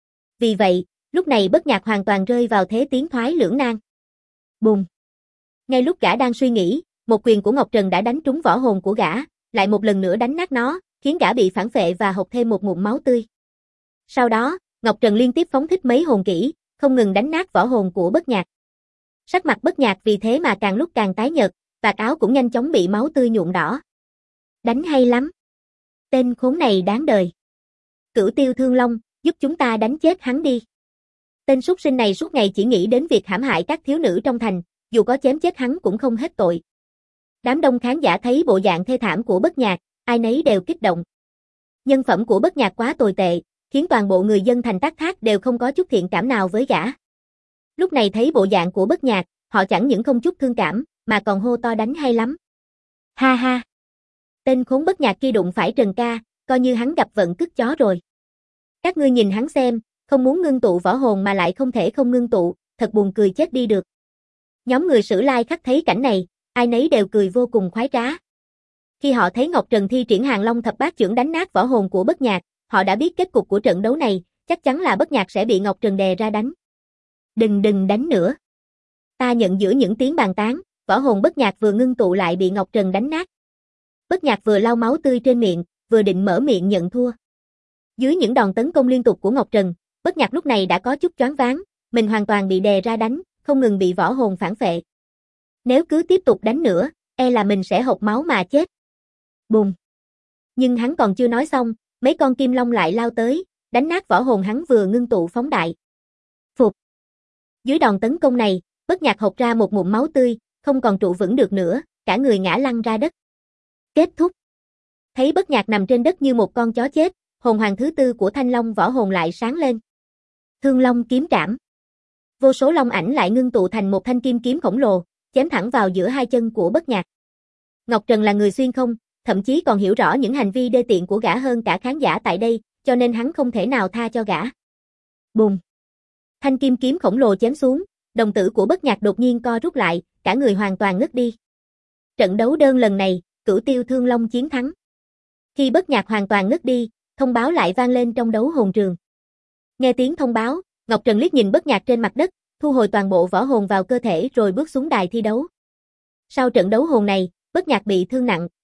Vì vậy, lúc này Bất Nhạc hoàn toàn rơi vào thế tiến thoái lưỡng nan. Bùng! Ngay lúc gã đang suy nghĩ, một quyền của Ngọc Trần đã đánh trúng võ hồn của gã, lại một lần nữa đánh nát nó, khiến gã bị phản phệ và hộc thêm một ngụm máu tươi. Sau đó, Ngọc Trần liên tiếp phóng thích mấy hồn kỹ, không ngừng đánh nát võ hồn của Bất Nhạc. Sắc mặt Bất Nhạc vì thế mà càng lúc càng tái nhợt, vạt áo cũng nhanh chóng bị máu tươi nhuộm đỏ. Đánh hay lắm. Tên khốn này đáng đời. Cửu Tiêu Thương Long, giúp chúng ta đánh chết hắn đi. Tên súc sinh này suốt ngày chỉ nghĩ đến việc hãm hại các thiếu nữ trong thành, dù có chém chết hắn cũng không hết tội. Đám đông khán giả thấy bộ dạng thê thảm của Bất Nhạc, ai nấy đều kích động. Nhân phẩm của Bất Nhạc quá tồi tệ, khiến toàn bộ người dân thành Tác Thác đều không có chút thiện cảm nào với gã. Lúc này thấy bộ dạng của Bất Nhạc, họ chẳng những không chút thương cảm, mà còn hô to đánh hay lắm. Ha ha! Tên khốn Bất Nhạc kia đụng phải Trần ca, coi như hắn gặp vận cứt chó rồi. Các ngươi nhìn hắn xem, không muốn ngưng tụ võ hồn mà lại không thể không ngưng tụ, thật buồn cười chết đi được. Nhóm người Sử Lai Khắc thấy cảnh này, ai nấy đều cười vô cùng khoái trá. Khi họ thấy Ngọc Trần thi triển Hàng Long thập bát chưởng đánh nát võ hồn của Bất Nhạc, họ đã biết kết cục của trận đấu này, chắc chắn là Bất Nhạc sẽ bị Ngọc Trần đè ra đánh. Đừng đánh nữa. Ta nhận giữa những tiếng bàn tán, võ hồn Bất Nhạc vừa ngưng tụ lại bị Ngọc Trần đánh nát. Bất Nhạc vừa lau máu tươi trên miệng, vừa định mở miệng nhận thua. Dưới những đòn tấn công liên tục của Ngọc Trần, Bất Nhạc lúc này đã có chút choáng váng, mình hoàn toàn bị đè ra đánh, không ngừng bị võ hồn phản phệ. Nếu cứ tiếp tục đánh nữa, e là mình sẽ hộc máu mà chết. Bùng! Nhưng hắn còn chưa nói xong, mấy con kim long lại lao tới, đánh nát võ hồn hắn vừa ngưng tụ phóng đại. Phục! Dưới đòn tấn công này, Bất Nhạc hộc ra một ngụm máu tươi, không còn trụ vững được nữa, cả người ngã lăn ra đất. Kết thúc! Thấy Bất Nhạc nằm trên đất như một con chó chết, hồn hoàng thứ tư của thanh long võ hồn lại sáng lên. Thương Long kiếm trảm. Vô số long ảnh lại ngưng tụ thành một thanh kim kiếm khổng lồ, chém thẳng vào giữa hai chân của Bất Nhạc. Ngọc Trần là người xuyên không, thậm chí còn hiểu rõ những hành vi đê tiện của gã hơn cả khán giả tại đây, cho nên hắn không thể nào tha cho gã. Bùng! Thanh kim kiếm khổng lồ chém xuống, đồng tử của Bất Nhạc đột nhiên co rút lại, cả người hoàn toàn ngất đi. Trận đấu đơn lần này, Cửu Tiêu Thương Long chiến thắng. Khi Bất Nhạc hoàn toàn ngất đi, thông báo lại vang lên trong đấu hồn trường. Nghe tiếng thông báo, Ngọc Trần liếc nhìn Bất Nhạc trên mặt đất, thu hồi toàn bộ võ hồn vào cơ thể rồi bước xuống đài thi đấu. Sau trận đấu hồn này, Bất Nhạc bị thương nặng,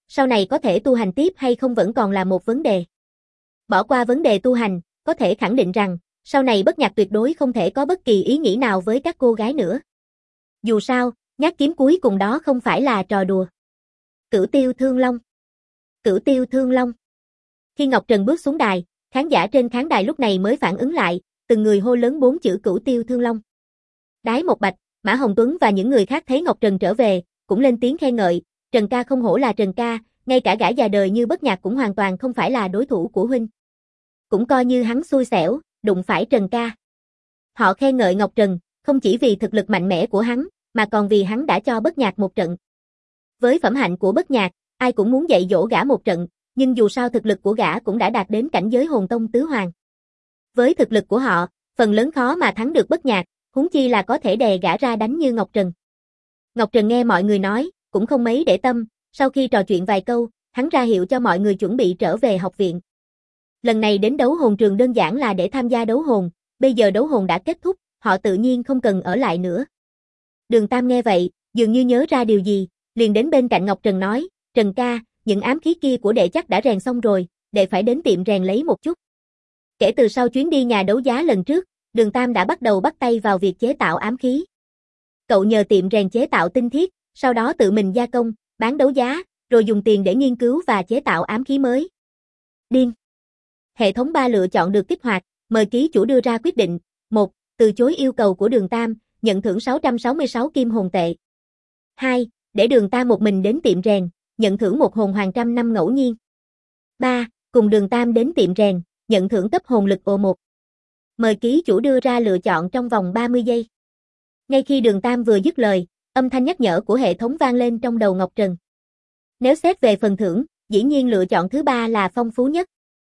sau này có thể tu hành tiếp hay không vẫn còn là một vấn đề. Bỏ qua vấn đề tu hành, có thể khẳng định rằng, sau này Bất Nhạc tuyệt đối không thể có bất kỳ ý nghĩ nào với các cô gái nữa. Dù sao, nhát kiếm cuối cùng đó không phải là trò đùa. Cửu Tiêu Thương Long. Cửu Tiêu Thương Long. Khi Ngọc Trần bước xuống đài, khán giả trên khán đài lúc này mới phản ứng lại, từng người hô lớn 4 chữ Cửu Tiêu Thương Long. Đái Một Bạch, Mã Hồng Tuấn và những người khác thấy Ngọc Trần trở về, cũng lên tiếng khen ngợi, Trần ca không hổ là Trần ca, ngay cả gã già đời như Bất Nhạc cũng hoàn toàn không phải là đối thủ của huynh. Cũng coi như hắn xui xẻo, đụng phải Trần ca. Họ khen ngợi Ngọc Trần, không chỉ vì thực lực mạnh mẽ của hắn, mà còn vì hắn đã cho Bất Nhạc một trận. Với phẩm hạnh của Bất Nhạc, ai cũng muốn dạy dỗ gã một trận, nhưng dù sao thực lực của gã cũng đã đạt đến cảnh giới hồn tông tứ hoàng. Với thực lực của họ, phần lớn khó mà thắng được Bất Nhạc, huống chi là có thể đè gã ra đánh như Ngọc Trần. Ngọc Trần nghe mọi người nói, cũng không mấy để tâm, sau khi trò chuyện vài câu, hắn ra hiệu cho mọi người chuẩn bị trở về học viện. Lần này đến đấu hồn trường đơn giản là để tham gia đấu hồn, bây giờ đấu hồn đã kết thúc, họ tự nhiên không cần ở lại nữa. Đường Tam nghe vậy, dường như nhớ ra điều gì, liền đến bên cạnh Ngọc Trần nói, Trần ca, những ám khí kia của đệ chắc đã rèn xong rồi, đệ phải đến tiệm rèn lấy một chút. Kể từ sau chuyến đi nhà đấu giá lần trước, Đường Tam đã bắt đầu bắt tay vào việc chế tạo ám khí. Cậu nhờ tiệm rèn chế tạo tinh thiết, sau đó tự mình gia công, bán đấu giá, rồi dùng tiền để nghiên cứu và chế tạo ám khí mới. Điên. Hệ thống 3 lựa chọn được kích hoạt, mời ký chủ đưa ra quyết định. 1. Từ chối yêu cầu của Đường Tam, nhận thưởng 666 kim hồn tệ. 2. Để Đường Tam một mình đến tiệm rèn, nhận thưởng một hồn hoàng trăm năm ngẫu nhiên. 3. Cùng Đường Tam đến tiệm rèn, nhận thưởng cấp hồn lực O1. Mời ký chủ đưa ra lựa chọn trong vòng 30 giây. Ngay khi Đường Tam vừa dứt lời, âm thanh nhắc nhở của hệ thống vang lên trong đầu Ngọc Trần. Nếu xét về phần thưởng, dĩ nhiên lựa chọn thứ 3 là phong phú nhất.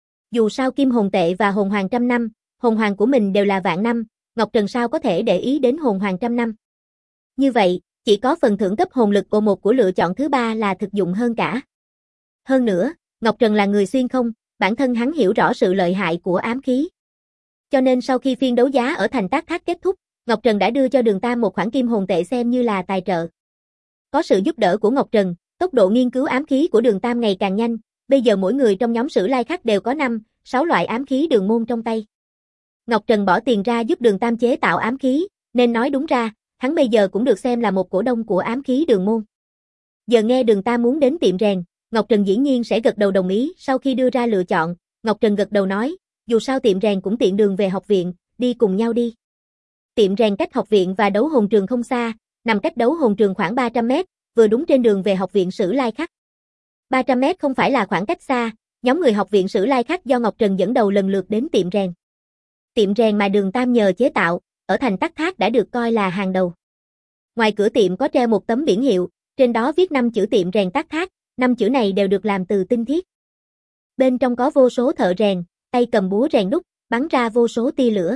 Dù sao kim hồn tệ và hồn hoàng trăm năm, hồn hoàng của mình đều là vạn năm, Ngọc Trần sao có thể để ý đến hồn hoàng trăm năm. Như vậy, chỉ có phần thưởng cấp hồn lực O1 của lựa chọn thứ 3 là thực dụng hơn cả. Hơn nữa, Ngọc Trần là người xuyên không, bản thân hắn hiểu rõ sự lợi hại của ám khí. Cho nên sau khi phiên đấu giá ở thành Tác Thác kết thúc, Ngọc Trần đã đưa cho Đường Tam một khoản kim hồn tệ xem như là tài trợ. Có sự giúp đỡ của Ngọc Trần, tốc độ nghiên cứu ám khí của Đường Tam ngày càng nhanh, bây giờ mỗi người trong nhóm Sử Lai Khắc đều có 5, 6 loại ám khí đường môn trong tay. Ngọc Trần bỏ tiền ra giúp Đường Tam chế tạo ám khí, nên nói đúng ra, hắn bây giờ cũng được xem là một cổ đông của ám khí đường môn. Giờ nghe Đường Tam muốn đến tiệm rèn, Ngọc Trần dĩ nhiên sẽ gật đầu đồng ý, sau khi đưa ra lựa chọn, Ngọc Trần gật đầu nói, dù sao tiệm rèn cũng tiện đường về học viện, đi cùng nhau đi. Tiệm rèn cách học viện và đấu hồn trường không xa, nằm cách đấu hồn trường khoảng 300 mét, vừa đúng trên đường về học viện Sử Lai Khắc. 300 mét không phải là khoảng cách xa, nhóm người học viện Sử Lai Khắc do Ngọc Trần dẫn đầu lần lượt đến tiệm rèn. Tiệm rèn mà Đường Tam nhờ chế tạo, ở thành Tác Thác đã được coi là hàng đầu. Ngoài cửa tiệm có treo một tấm biển hiệu, trên đó viết 5 chữ tiệm rèn Tác Thác, 5 chữ này đều được làm từ tinh thiết. Bên trong có vô số thợ rèn, tay cầm búa rèn đúc, bắn ra vô số tia lửa.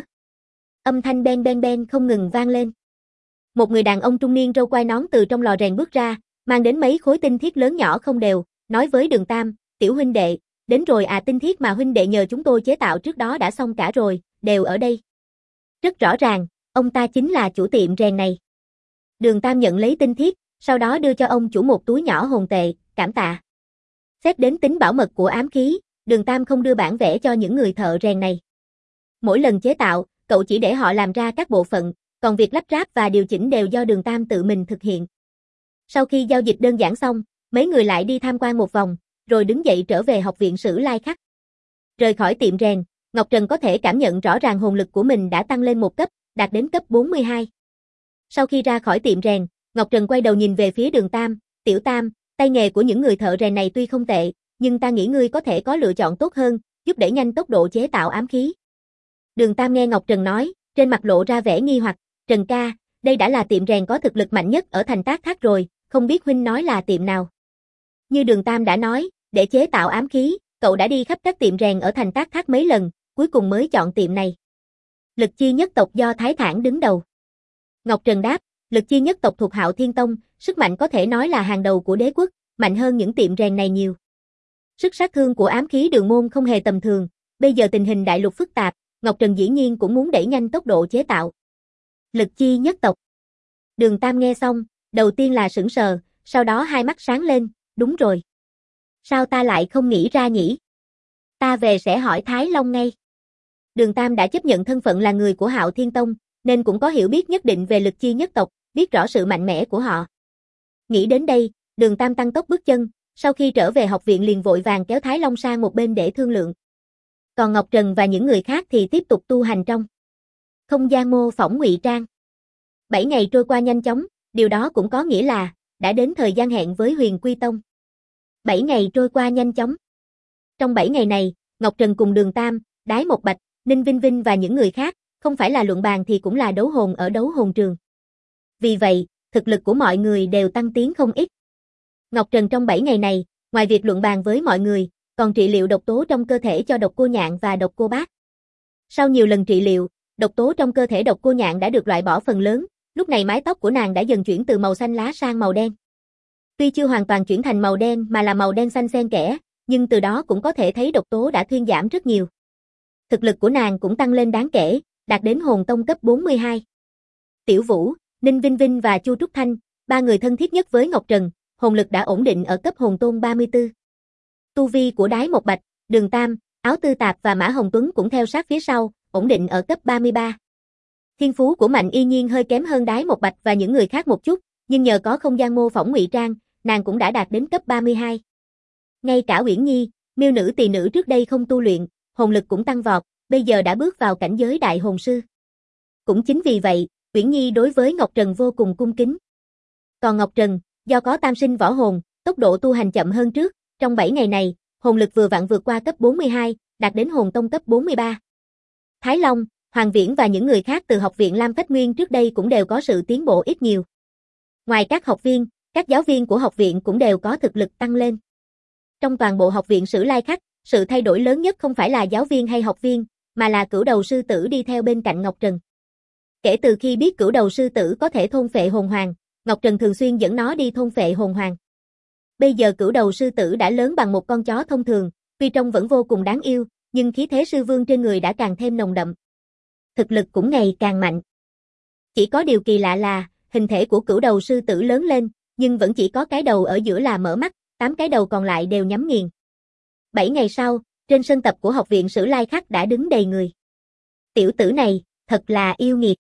Âm thanh ben ben ben không ngừng vang lên. Một người đàn ông trung niên râu quai nón từ trong lò rèn bước ra, mang đến mấy khối tinh thiết lớn nhỏ không đều, nói với Đường Tam, tiểu huynh đệ, đến rồi à, tinh thiết mà huynh đệ nhờ chúng tôi chế tạo trước đó đã xong cả rồi, đều ở đây. Rất rõ ràng, ông ta chính là chủ tiệm rèn này. Đường Tam nhận lấy tinh thiết, sau đó đưa cho ông chủ một túi nhỏ hồn tệ, cảm tạ. Xét đến tính bảo mật của ám khí, Đường Tam không đưa bản vẽ cho những người thợ rèn này. Mỗi lần chế tạo, cậu chỉ để họ làm ra các bộ phận, còn việc lắp ráp và điều chỉnh đều do Đường Tam tự mình thực hiện. Sau khi giao dịch đơn giản xong, mấy người lại đi tham quan một vòng, rồi đứng dậy trở về học viện Sử Lai Khắc. Rời khỏi tiệm rèn, Ngọc Trần có thể cảm nhận rõ ràng hồn lực của mình đã tăng lên một cấp, đạt đến cấp 42. Sau khi ra khỏi tiệm rèn, Ngọc Trần quay đầu nhìn về phía Đường Tam, tiểu Tam, tay nghề của những người thợ rèn này tuy không tệ, nhưng ta nghĩ ngươi có thể có lựa chọn tốt hơn, giúp đẩy nhanh tốc độ chế tạo ám khí. Đường Tam nghe Ngọc Trần nói, trên mặt lộ ra vẻ nghi hoặc, Trần ca, đây đã là tiệm rèn có thực lực mạnh nhất ở thành Tác Thác rồi, không biết huynh nói là tiệm nào. Như Đường Tam đã nói, để chế tạo ám khí, cậu đã đi khắp các tiệm rèn ở thành Tác Thác mấy lần, cuối cùng mới chọn tiệm này. Lực Chi nhất tộc do Thái Thản đứng đầu. Ngọc Trần đáp, Lực Chi nhất tộc thuộc Hạo Thiên Tông, sức mạnh có thể nói là hàng đầu của đế quốc, mạnh hơn những tiệm rèn này nhiều. Sức sát thương của ám khí đường môn không hề tầm thường, bây giờ tình hình đại lục phức tạp, Ngọc Trần dĩ nhiên cũng muốn đẩy nhanh tốc độ chế tạo. Lực Chi nhất tộc. Đường Tam nghe xong, đầu tiên là sững sờ, sau đó hai mắt sáng lên, đúng rồi. Sao ta lại không nghĩ ra nhỉ? Ta về sẽ hỏi Thái Long ngay. Đường Tam đã chấp nhận thân phận là người của Hạo Thiên Tông, nên cũng có hiểu biết nhất định về lực chi nhất tộc, biết rõ sự mạnh mẽ của họ. Nghĩ đến đây, Đường Tam tăng tốc bước chân, sau khi trở về học viện liền vội vàng kéo Thái Long sang một bên để thương lượng. Còn Ngọc Trần và những người khác thì tiếp tục tu hành trong không gian mô phỏng ngụy trang. 7 ngày trôi qua nhanh chóng, điều đó cũng có nghĩa là đã đến thời gian hẹn với Huyền Quy Tông. 7 ngày trôi qua nhanh chóng. Trong 7 ngày này, Ngọc Trần cùng Đường Tam, Đái Một Bạch, Ninh Vinh Vinh và những người khác, không phải là luận bàn thì cũng là đấu hồn ở đấu hồn trường. Vì vậy, thực lực của mọi người đều tăng tiến không ít. Ngọc Trần trong 7 ngày này, ngoài việc luận bàn với mọi người, còn trị liệu độc tố trong cơ thể cho Độc Cô Nhạn và Độc Cô Bác. Sau nhiều lần trị liệu, độc tố trong cơ thể Độc Cô Nhạn đã được loại bỏ phần lớn, lúc này mái tóc của nàng đã dần chuyển từ màu xanh lá sang màu đen. Tuy chưa hoàn toàn chuyển thành màu đen mà là màu đen xanh xen kẽ, nhưng từ đó cũng có thể thấy độc tố đã thuyên giảm rất nhiều. Thực lực của nàng cũng tăng lên đáng kể, đạt đến hồn tông cấp 42. Tiểu Vũ, Ninh Vinh Vinh và Chu Trúc Thanh, ba người thân thiết nhất với Ngọc Trần, hồn lực đã ổn định ở cấp hồn tôn 34. Tu vi của Đái Một Bạch, Đường Tam, Áo Tư Tạp và Mã Hồng Tuấn cũng theo sát phía sau, ổn định ở cấp 33. Thiên phú của Mạnh Y Nhiên hơi kém hơn Đái Một Bạch và những người khác một chút, nhưng nhờ có không gian mô phỏng ngụy trang, nàng cũng đã đạt đến cấp 32. Ngay cả Uyển Nhi, miêu nữ tỳ nữ trước đây không tu luyện, hồn lực cũng tăng vọt, bây giờ đã bước vào cảnh giới đại hồn sư. Cũng chính vì vậy, Uyển Nhi đối với Ngọc Trần vô cùng cung kính. Còn Ngọc Trần, do có tam sinh võ hồn, tốc độ tu hành chậm hơn trước, trong 7 ngày này, hồn lực vừa vặn vượt qua cấp 42, đạt đến hồn tông cấp 43. Thái Long, Hoàng Viễn và những người khác từ học viện Lam Phách Nguyên trước đây cũng đều có sự tiến bộ ít nhiều. Ngoài các học viên, các giáo viên của học viện cũng đều có thực lực tăng lên. Trong toàn bộ học viện Sử Lai Khắc, sự thay đổi lớn nhất không phải là giáo viên hay học viên, mà là Cửu Đầu Sư Tử đi theo bên cạnh Ngọc Trần. Kể từ khi biết Cửu Đầu Sư Tử có thể thôn phệ hồn hoàng, Ngọc Trần thường xuyên dẫn nó đi thôn phệ hồn hoàng. Bây giờ Cửu Đầu Sư Tử đã lớn bằng một con chó thông thường, tuy trông vẫn vô cùng đáng yêu, nhưng khí thế sư vương trên người đã càng thêm nồng đậm. Thực lực cũng ngày càng mạnh. Chỉ có điều kỳ lạ là, hình thể của Cửu Đầu Sư Tử lớn lên, nhưng vẫn chỉ có cái đầu ở giữa là mở mắt, 8 cái đầu còn lại đều nhắm nghiền. 7 ngày sau, trên sân tập của học viện Sử Lai Khắc đã đứng đầy người. Tiểu tử này, thật là yêu nghiệt.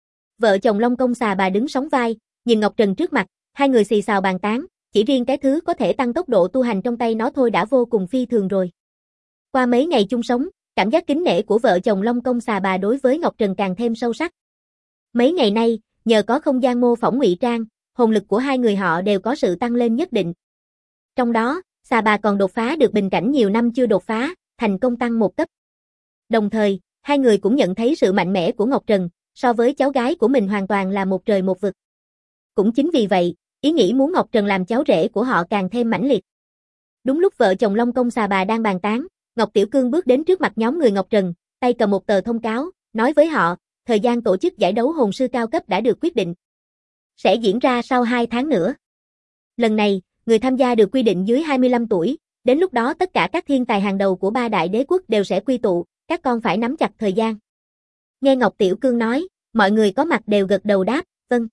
Vợ chồng Long Công Xà Bà đứng sóng vai, nhìn Ngọc Trần trước mặt, hai người xì xào bàn tán, chỉ riêng cái thứ có thể tăng tốc độ tu hành trong tay nó thôi đã vô cùng phi thường rồi. Qua mấy ngày chung sống, cảm giác kính nể của vợ chồng Long Công Xà Bà đối với Ngọc Trần càng thêm sâu sắc. Mấy ngày nay, nhờ có không gian mô phỏng ngụy trang, hồn lực của hai người họ đều có sự tăng lên nhất định. Trong đó, Xà Bà còn đột phá được bình cảnh nhiều năm chưa đột phá, thành công tăng một cấp. Đồng thời, hai người cũng nhận thấy sự mạnh mẽ của Ngọc Trần, so với cháu gái của mình hoàn toàn là một trời một vực. Cũng chính vì vậy, ý nghĩ muốn Ngọc Trần làm cháu rể của họ càng thêm mãnh liệt. Đúng lúc vợ chồng Long Công Xà Bà đang bàn tán, Ngọc Tiểu Cương bước đến trước mặt nhóm người Ngọc Trần, tay cầm một tờ thông cáo, nói với họ, thời gian tổ chức giải đấu hồn sư cao cấp đã được quyết định. Sẽ diễn ra sau 2 tháng nữa. Lần này, người tham gia được quy định dưới 25 tuổi, đến lúc đó tất cả các thiên tài hàng đầu của 3 đại đế quốc đều sẽ quy tụ, các con phải nắm chặt thời gian. Nghe Ngọc Tiểu Cương nói, mọi người có mặt đều gật đầu đáp, vâng.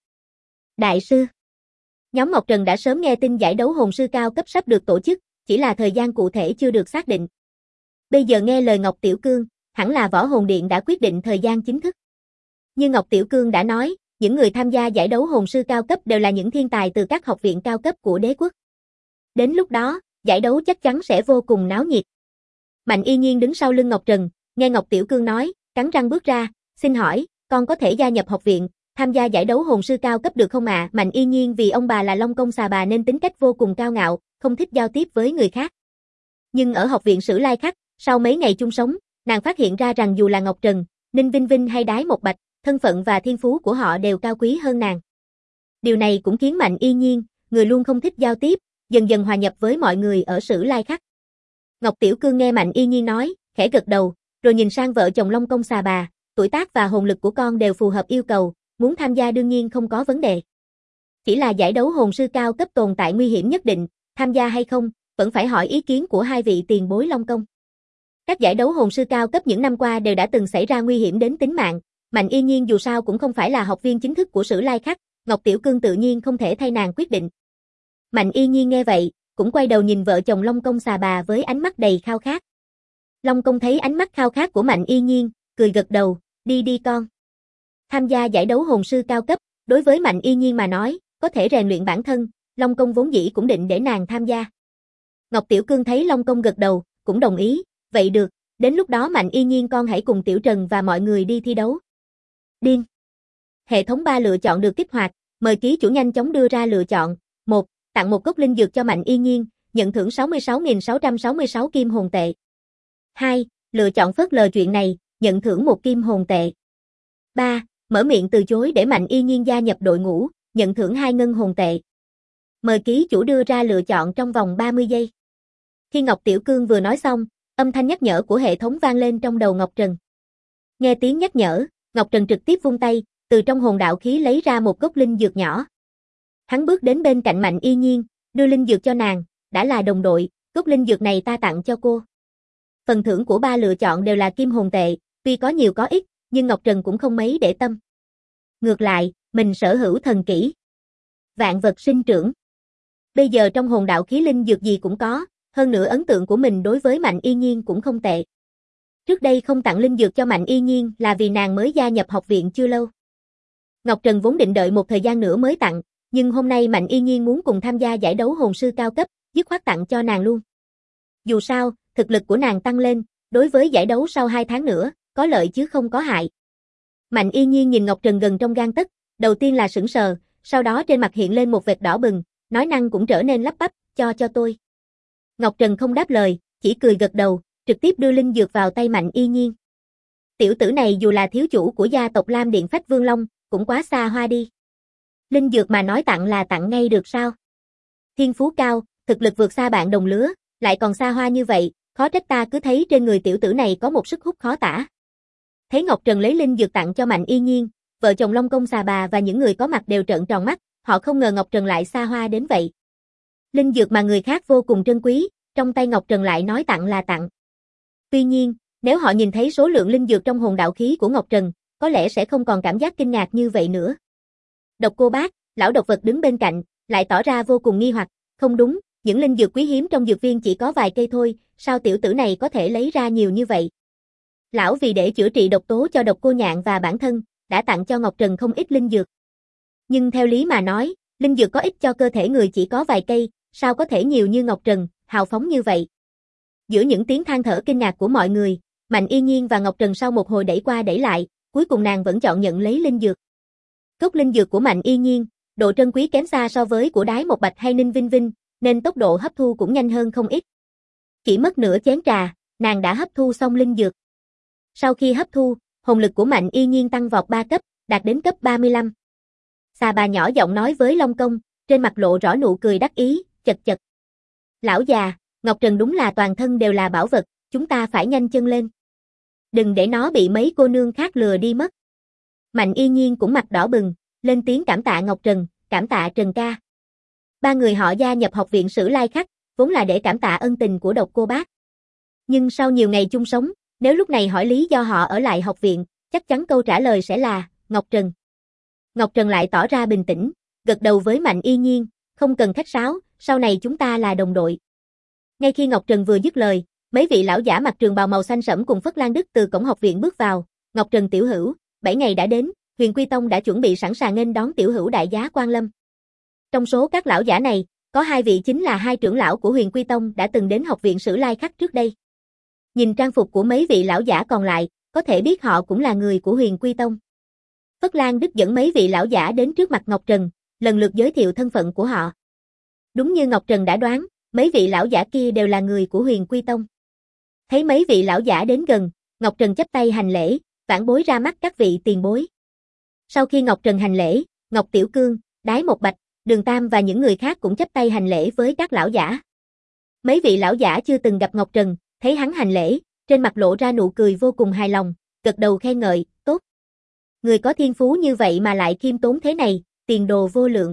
Đại sư. Nhóm Ngọc Trần đã sớm nghe tin giải đấu hồn sư cao cấp sắp được tổ chức, chỉ là thời gian cụ thể chưa được xác định. Bây giờ nghe lời Ngọc Tiểu Cương, hẳn là Võ Hồn Điện đã quyết định thời gian chính thức. Như Ngọc Tiểu Cương đã nói, những người tham gia giải đấu hồn sư cao cấp đều là những thiên tài từ các học viện cao cấp của đế quốc. Đến lúc đó, giải đấu chắc chắn sẽ vô cùng náo nhiệt. Mạnh Y Nhiên đứng sau lưng Ngọc Trần, nghe Ngọc Tiểu Cương nói, cắn răng bước ra, xin hỏi, con có thể gia nhập học viện, tham gia giải đấu hồn sư cao cấp được không ạ? Mạnh Y Nhiên vì ông bà là Long Công Xà Bà nên tính cách vô cùng cao ngạo, không thích giao tiếp với người khác. Nhưng ở học viện Sử Lai Khắc, sau mấy ngày chung sống, nàng phát hiện ra rằng dù là Ngọc Trần, Ninh Vinh Vinh hay Đái Một Bạch, thân phận và thiên phú của họ đều cao quý hơn nàng. Điều này cũng khiến Mạnh Y Nhiên, người luôn không thích giao tiếp, dần dần hòa nhập với mọi người ở Sử Lai Khắc. Ngọc Tiểu Cương nghe Mạnh Y Nhiên nói, khẽ gật đầu, rồi nhìn sang vợ chồng Long Công Xà Bà, tuổi tác và hồn lực của con đều phù hợp yêu cầu, muốn tham gia đương nhiên không có vấn đề. Chỉ là giải đấu hồn sư cao cấp tồn tại nguy hiểm nhất định, tham gia hay không, vẫn phải hỏi ý kiến của hai vị tiền bối Long Công. Các giải đấu hồn sư cao cấp những năm qua đều đã từng xảy ra nguy hiểm đến tính mạng, Mạnh Y Nhiên dù sao cũng không phải là học viên chính thức của Sử Lai Khắc, Ngọc Tiểu Cương tự nhiên không thể thay nàng quyết định. Mạnh Y Nhiên nghe vậy, cũng quay đầu nhìn vợ chồng Long Công Xà Bà với ánh mắt đầy khao khát. Long Công thấy ánh mắt khao khát của Mạnh Y Nhiên, cười gật đầu, đi đi con. Tham gia giải đấu hồn sư cao cấp, đối với Mạnh Y Nhiên mà nói, có thể rèn luyện bản thân, Long Công vốn dĩ cũng định để nàng tham gia. Ngọc Tiểu Cương thấy Long Công gật đầu, cũng đồng ý, vậy được, đến lúc đó Mạnh Y Nhiên con hãy cùng Tiểu Trần và mọi người đi thi đấu. Điên. Hệ thống 3 lựa chọn được kích hoạt, mời ký chủ nhanh chóng đưa ra lựa chọn. 1. Tặng một cốc linh dược cho Mạnh Y Nhiên, nhận thưởng 66.666 kim hồn tệ. 2. Lựa chọn phớt lờ chuyện này, nhận thưởng 1 kim hồn tệ. 3. Mở miệng từ chối để Mạnh Y Nhiên gia nhập đội ngũ, nhận thưởng 2 ngân hồn tệ. Mời ký chủ đưa ra lựa chọn trong vòng 30 giây. Khi Ngọc Tiểu Cương vừa nói xong, âm thanh nhắc nhở của hệ thống vang lên trong đầu Ngọc Trần. Nghe tiếng nhắc nhở, Ngọc Trần trực tiếp vung tay, từ trong hồn đạo khí lấy ra một cốc linh dược nhỏ. Hắn bước đến bên cạnh Mạnh Y Nhiên, đưa linh dược cho nàng, đã là đồng đội, cốc linh dược này ta tặng cho cô. Phần thưởng của 3 lựa chọn đều là kim hồn tệ, tuy có nhiều có ít, nhưng Ngọc Trần cũng không mấy để tâm. Ngược lại, mình sở hữu thần kỹ. Vạn vật sinh trưởng. Bây giờ trong hồn đạo khí linh dược gì cũng có, hơn nữa ấn tượng của mình đối với Mạnh Y Nhiên cũng không tệ. Trước đây không tặng linh dược cho Mạnh Y Nhiên là vì nàng mới gia nhập học viện chưa lâu. Ngọc Trần vốn định đợi một thời gian nữa mới tặng, nhưng hôm nay Mạnh Y Nhiên muốn cùng tham gia giải đấu hồn sư cao cấp, dứt khoát tặng cho nàng luôn. Dù sao, thực lực của nàng tăng lên, đối với giải đấu sau 2 tháng nữa, có lợi chứ không có hại. Mạnh Y Nhiên nhìn Ngọc Trần gần trong gang tấc, đầu tiên là sững sờ, sau đó trên mặt hiện lên một vệt đỏ bừng, nói năng cũng trở nên lắp bắp, cho tôi. Ngọc Trần không đáp lời, chỉ cười gật đầu, trực tiếp đưa linh dược vào tay Mạnh Y Nhiên. Tiểu tử này dù là thiếu chủ của gia tộc Lam Điện Phách Vương Long, cũng quá xa hoa đi. Linh dược mà nói tặng là tặng ngay được sao? Thiên phú cao, thực lực vượt xa bạn đồng lứa, lại còn xa hoa như vậy, khó trách ta cứ thấy trên người tiểu tử này có một sức hút khó tả. Thấy Ngọc Trần lấy linh dược tặng cho Mạnh Y Nhiên, vợ chồng Long Công Xà Bà và những người có mặt đều trợn tròn mắt, họ không ngờ Ngọc Trần lại xa hoa đến vậy. Linh dược mà người khác vô cùng trân quý, trong tay Ngọc Trần lại nói tặng là tặng. Tuy nhiên, nếu họ nhìn thấy số lượng linh dược trong hồn đạo khí của Ngọc Trần, có lẽ sẽ không còn cảm giác kinh ngạc như vậy nữa. Độc Cô Bác, lão độc vật đứng bên cạnh, lại tỏ ra vô cùng nghi hoặc, không đúng, những linh dược quý hiếm trong dược viên chỉ có vài cây thôi, sao tiểu tử này có thể lấy ra nhiều như vậy? Lão vì để chữa trị độc tố cho Độc Cô Nhạn và bản thân, đã tặng cho Ngọc Trần không ít linh dược. Nhưng theo lý mà nói, linh dược có ích cho cơ thể người chỉ có vài cây, sao có thể nhiều như Ngọc Trần, hào phóng như vậy? Giữa những tiếng than thở kinh ngạc của mọi người, Mạnh Y Nhiên và Ngọc Trần sau một hồi đẩy qua đẩy lại, cuối cùng nàng vẫn chọn nhận lấy linh dược. Cốc linh dược của Mạnh Y Nhiên, độ trân quý kém xa so với của Đái Một Bạch hay Ninh Vinh Vinh, nên tốc độ hấp thu cũng nhanh hơn không ít. Chỉ mất nửa chén trà, nàng đã hấp thu xong linh dược. Sau khi hấp thu, hồn lực của Mạnh Y Nhiên tăng vọt 3 cấp, đạt đến cấp 35. Xà Bà nhỏ giọng nói với Long Công, trên mặt lộ rõ nụ cười đắc ý, chật chật. Lão già, Ngọc Trần đúng là toàn thân đều là bảo vật, chúng ta phải nhanh chân lên. Đừng để nó bị mấy cô nương khác lừa đi mất. Mạnh Y Nhiên cũng mặt đỏ bừng, lên tiếng cảm tạ Ngọc Trần, cảm tạ Trần ca. 3 người họ gia nhập học viện Sử Lai Khắc, vốn là để cảm tạ ân tình của Độc Cô Bác. Nhưng sau nhiều ngày chung sống, nếu lúc này hỏi lý do họ ở lại học viện, chắc chắn câu trả lời sẽ là, Ngọc Trần. Ngọc Trần lại tỏ ra bình tĩnh, gật đầu với Mạnh Y Nhiên, không cần khách sáo, sau này chúng ta là đồng đội. Ngay khi Ngọc Trần vừa dứt lời, mấy vị lão giả mặc trường bào màu xanh sẫm cùng Phất Lan Đức từ cổng học viện bước vào, Ngọc Trần tiểu hữu, 7 ngày đã đến, Huyền Quy Tông đã chuẩn bị sẵn sàng nghênh đón tiểu hữu đại giá Quang Lâm. Trong số các lão giả này, có 2 vị chính là 2 trưởng lão của Huyền Quy Tông đã từng đến học viện Sử Lai Khắc trước đây. Nhìn trang phục của mấy vị lão giả còn lại, có thể biết họ cũng là người của Huyền Quy Tông. Phất Lan Đức dẫn mấy vị lão giả đến trước mặt Ngọc Trần, lần lượt giới thiệu thân phận của họ. Đúng như Ngọc Trần đã đoán, mấy vị lão giả kia đều là người của Huyền Quy Tông. Thấy mấy vị lão giả đến gần, Ngọc Trần chắp tay hành lễ, vãn bối ra mắt các vị tiền bối. Sau khi Ngọc Trần hành lễ, Ngọc Tiểu Cương, Đái Một Bạch, Đường Tam và những người khác cũng chắp tay hành lễ với các lão giả. Mấy vị lão giả chưa từng gặp Ngọc Trần, thấy hắn hành lễ, trên mặt lộ ra nụ cười vô cùng hài lòng, gật đầu khen ngợi, tốt. Người có thiên phú như vậy mà lại khiêm tốn thế này, tiền đồ vô lượng.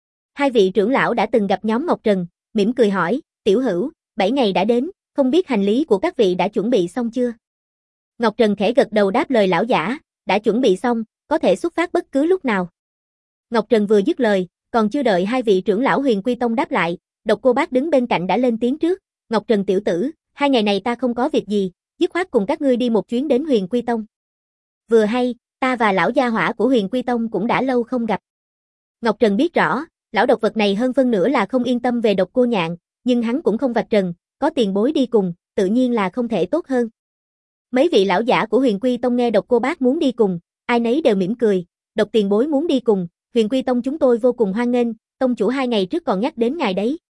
2 vị trưởng lão đã từng gặp nhóm Ngọc Trần, mỉm cười hỏi, tiểu hữu, 7 ngày đã đến, không biết hành lý của các vị đã chuẩn bị xong chưa? Ngọc Trần khẽ gật đầu đáp lời lão giả, đã chuẩn bị xong, có thể xuất phát bất cứ lúc nào. Ngọc Trần vừa dứt lời, còn chưa đợi 2 vị trưởng lão Huyền Quy Tông đáp lại, Độc Cô Bác đứng bên cạnh đã lên tiếng trước, Ngọc Trần tiểu tử, 2 ngày này ta không có việc gì, dứt khoát cùng các ngươi đi một chuyến đến Huyền Quy Tông. Vừa hay, ta và lão gia hỏa của Huyền Quy Tông cũng đã lâu không gặp. Ngọc Trần biết rõ, lão độc vật này hơn phân nửa là không yên tâm về Độc Cô Nhạn, nhưng hắn cũng không vạch trần, có tiền bối đi cùng, tự nhiên là không thể tốt hơn. Mấy vị lão giả của Huyền Quy Tông nghe Độc Cô Bác muốn đi cùng, ai nấy đều mỉm cười, Độc tiền bối muốn đi cùng, Huyền Quy Tông chúng tôi vô cùng hoan nghênh, tông chủ 2 ngày trước còn nhắc đến ngài đấy.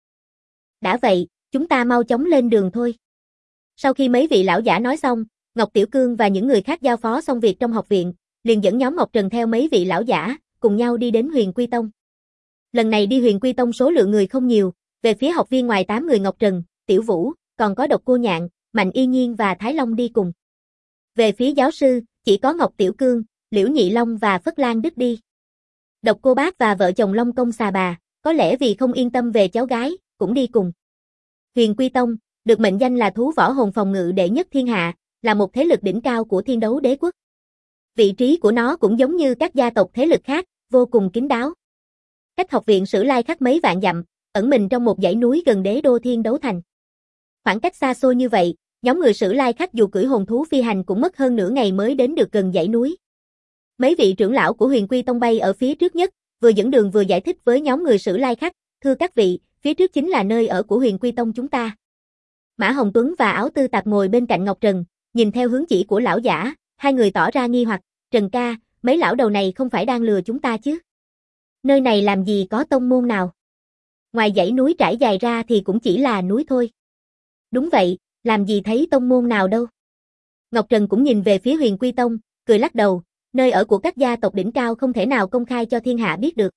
Đã vậy, chúng ta mau chóng lên đường thôi. Sau khi mấy vị lão giả nói xong, Ngọc Tiểu Cương và những người khác giao phó xong việc trong học viện, liền dẫn nhóm Ngọc Trần theo mấy vị lão giả, cùng nhau đi đến Huyền Quy Tông. Lần này đi Huyền Quy Tông số lượng người không nhiều, về phía học viên ngoài 8 người Ngọc Trần, Tiểu Vũ, còn có Độc Cô Nhạn, Mạnh Y Nhiên và Thái Long đi cùng. Về phía giáo sư, chỉ có Ngọc Tiểu Cương, Liễu Nhị Long và Phất Lan Đức đi. Độc Cô Bác và vợ chồng Long Công Xà Bà, có lẽ vì không yên tâm về cháu gái, cũng đi cùng. Huyền Quy Tông, được mệnh danh là thú võ hồn phòng ngự đệ nhất thiên hạ, là một thế lực đỉnh cao của Thiên Đấu Đế quốc. Vị trí của nó cũng giống như các gia tộc thế lực khác, vô cùng kín đáo. Cách học viện Sử Lai Khắc mấy vạn dặm, ẩn mình trong một dãy núi gần đế đô Thiên Đấu Thành. Khoảng cách xa xôi như vậy, nhóm người Sử Lai Khắc dù cưỡi hồn thú phi hành cũng mất hơn nửa ngày mới đến được gần dãy núi. Mấy vị trưởng lão của Huyền Quy Tông bay ở phía trước nhất, vừa dẫn đường vừa giải thích với nhóm người Sử Lai Khắc, thưa các vị, phía trước chính là nơi ở của Huyền Quy Tông chúng ta. Mã Hồng Tuấn và Áo Tư Tạp ngồi bên cạnh Ngọc Trần, nhìn theo hướng chỉ của lão giả, hai người tỏ ra nghi hoặc, Trần ca, mấy lão đầu này không phải đang lừa chúng ta chứ? Nơi này làm gì có tông môn nào? Ngoài dãy núi trải dài ra thì cũng chỉ là núi thôi. Đúng vậy, làm gì thấy tông môn nào đâu. Ngọc Trần cũng nhìn về phía Huyền Quy Tông, cười lắc đầu, nơi ở của các gia tộc đỉnh cao không thể nào công khai cho thiên hạ biết được.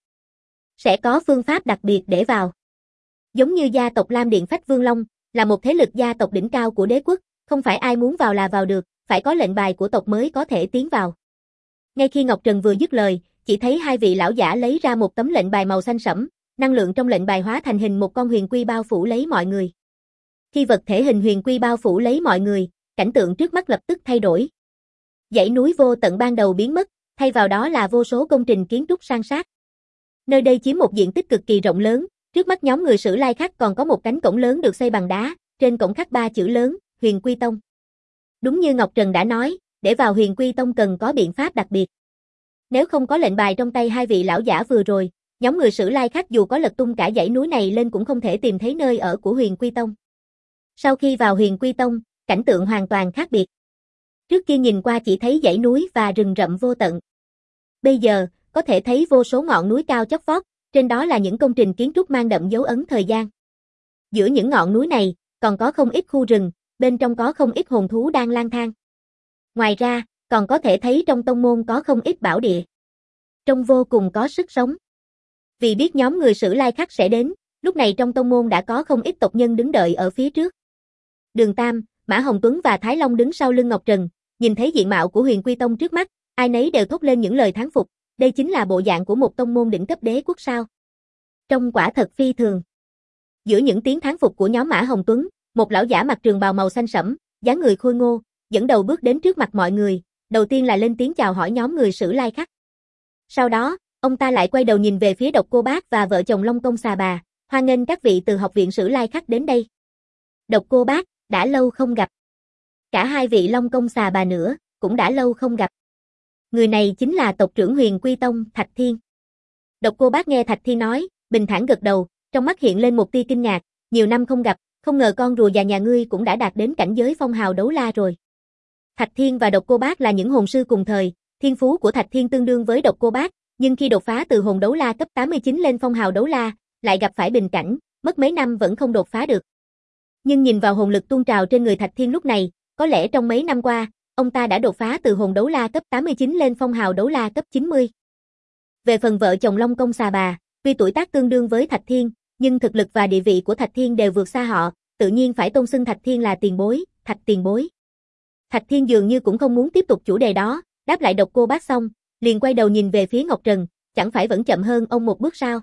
Sẽ có phương pháp đặc biệt để vào. Giống như gia tộc Lam Điện Phách Vương Long, là một thế lực gia tộc đỉnh cao của đế quốc, không phải ai muốn vào là vào được, phải có lệnh bài của tộc mới có thể tiến vào. Ngay khi Ngọc Trần vừa dứt lời, chỉ thấy hai vị lão giả lấy ra một tấm lệnh bài màu xanh sẫm, năng lượng trong lệnh bài hóa thành hình một con huyền quy bao phủ lấy mọi người. Khi vật thể hình huyền quy bao phủ lấy mọi người, cảnh tượng trước mắt lập tức thay đổi. Dãy núi vô tận ban đầu biến mất, thay vào đó là vô số công trình kiến trúc san sát. Nơi đây chiếm một diện tích cực kỳ rộng lớn, trước mắt nhóm người Sử Lai Khắc còn có một cánh cổng lớn được xây bằng đá, trên cổng khắc 3 chữ lớn, Huyền Quy Tông. Đúng như Ngọc Trần đã nói, để vào Huyền Quy Tông cần có biện pháp đặc biệt. Nếu không có lệnh bài trong tay hai vị lão giả vừa rồi, nhóm người Sử Lai Khắc dù có lật tung cả dãy núi này lên cũng không thể tìm thấy nơi ở của Huyền Quy Tông. Sau khi vào Huyền Quy Tông, cảnh tượng hoàn toàn khác biệt. Trước kia nhìn qua chỉ thấy dãy núi và rừng rậm vô tận. Bây giờ, có thể thấy vô số ngọn núi cao chót vót, trên đó là những công trình kiến trúc mang đậm dấu ấn thời gian. Giữa những ngọn núi này, còn có không ít khu rừng, bên trong có không ít hồn thú đang lang thang. Ngoài ra, còn có thể thấy trong tông môn có không ít bảo địa. Trông vô cùng có sức sống. Vì biết nhóm người Sử Lai Khắc sẽ đến, lúc này trong tông môn đã có không ít tộc nhân đứng đợi ở phía trước. Đường Tam, Mã Hồng Tuấn và Thái Long đứng sau lưng Ngọc Trần, nhìn thấy diện mạo của Huyền Quy Tông trước mắt, ai nấy đều thốt lên những lời thán phục, đây chính là bộ dạng của một tông môn đỉnh cấp đế quốc sao. Trông quả thật phi thường. Giữa những tiếng thán phục của nhóm Mã Hồng Tuấn, một lão giả mặc trường bào màu xanh sẫm, dáng người khôi ngô, dẫn đầu bước đến trước mặt mọi người, đầu tiên là lên tiếng chào hỏi nhóm người Sử Lai Khắc. Sau đó, ông ta lại quay đầu nhìn về phía Độc Cô Bác và vợ chồng Long Công Xà Bà, hoan nghênh các vị từ học viện Sử Lai Khắc đến đây. Độc Cô Bác, đã lâu không gặp. Cả hai vị Long Công Xà Bà nữa, cũng đã lâu không gặp. Người này chính là tộc trưởng Huyền Quy Tông, Thạch Thiên. Độc Cô Bác nghe Thạch Thiên nói, bình thản gật đầu, trong mắt hiện lên một tia kinh ngạc, nhiều năm không gặp, không ngờ con rùa già nhà ngươi cũng đã đạt đến cảnh giới phong hào đấu la rồi. Thạch Thiên và Độc Cô Bác là những hồn sư cùng thời, thiên phú của Thạch Thiên tương đương với Độc Cô Bác, nhưng khi đột phá từ hồn đấu la cấp 89 lên phong hào đấu la, lại gặp phải bình cảnh, mất mấy năm vẫn không đột phá được. Nhưng nhìn vào hồn lực tuôn trào trên người Thạch Thiên lúc này, có lẽ trong mấy năm qua, ông ta đã đột phá từ hồn đấu la cấp 89 lên phong hào đấu la cấp 90. Về phần vợ chồng Long Công Xà Bà, tuy tuổi tác tương đương với Thạch Thiên, nhưng thực lực và địa vị của Thạch Thiên đều vượt xa họ, tự nhiên phải tôn xưng Thạch Thiên là tiền bối, Thạch tiền bối. Thạch Thiên dường như cũng không muốn tiếp tục chủ đề đó, đáp lại Độc Cô Bác xong, liền quay đầu nhìn về phía Ngọc Trần, chẳng phải vẫn chậm hơn ông một bước sao?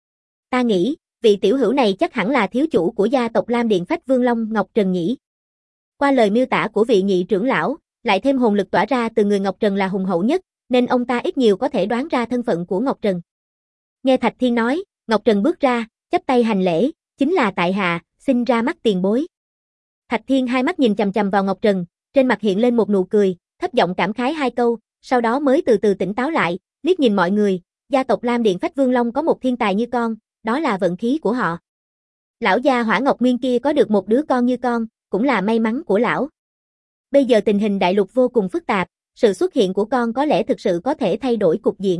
Ta nghĩ, vị tiểu hữu này chắc hẳn là thiếu chủ của gia tộc Lam Điện Phách Vương Long Ngọc Trần nhỉ. Qua lời miêu tả của vị nhị trưởng lão, lại thêm hồn lực tỏa ra từ người Ngọc Trần là hùng hậu nhất, nên ông ta ít nhiều có thể đoán ra thân phận của Ngọc Trần. Nghe Thạch Thiên nói, Ngọc Trần bước ra, chắp tay hành lễ, Chính là tại hạ, xin ra mắt tiền bối. Thạch Thiên hai mắt nhìn chằm chằm vào Ngọc Trần, trên mặt hiện lên một nụ cười, thấp giọng cảm khái hai câu, sau đó mới từ từ tỉnh táo lại, liếc nhìn mọi người, gia tộc Lam Điện Phách Vương Long có một thiên tài như con, đó là vận khí của họ. Lão gia Hỏa Ngọc Nguyên kia có được một đứa con như con, cũng là may mắn của lão. Bây giờ tình hình đại lục vô cùng phức tạp, sự xuất hiện của con có lẽ thực sự có thể thay đổi cục diện.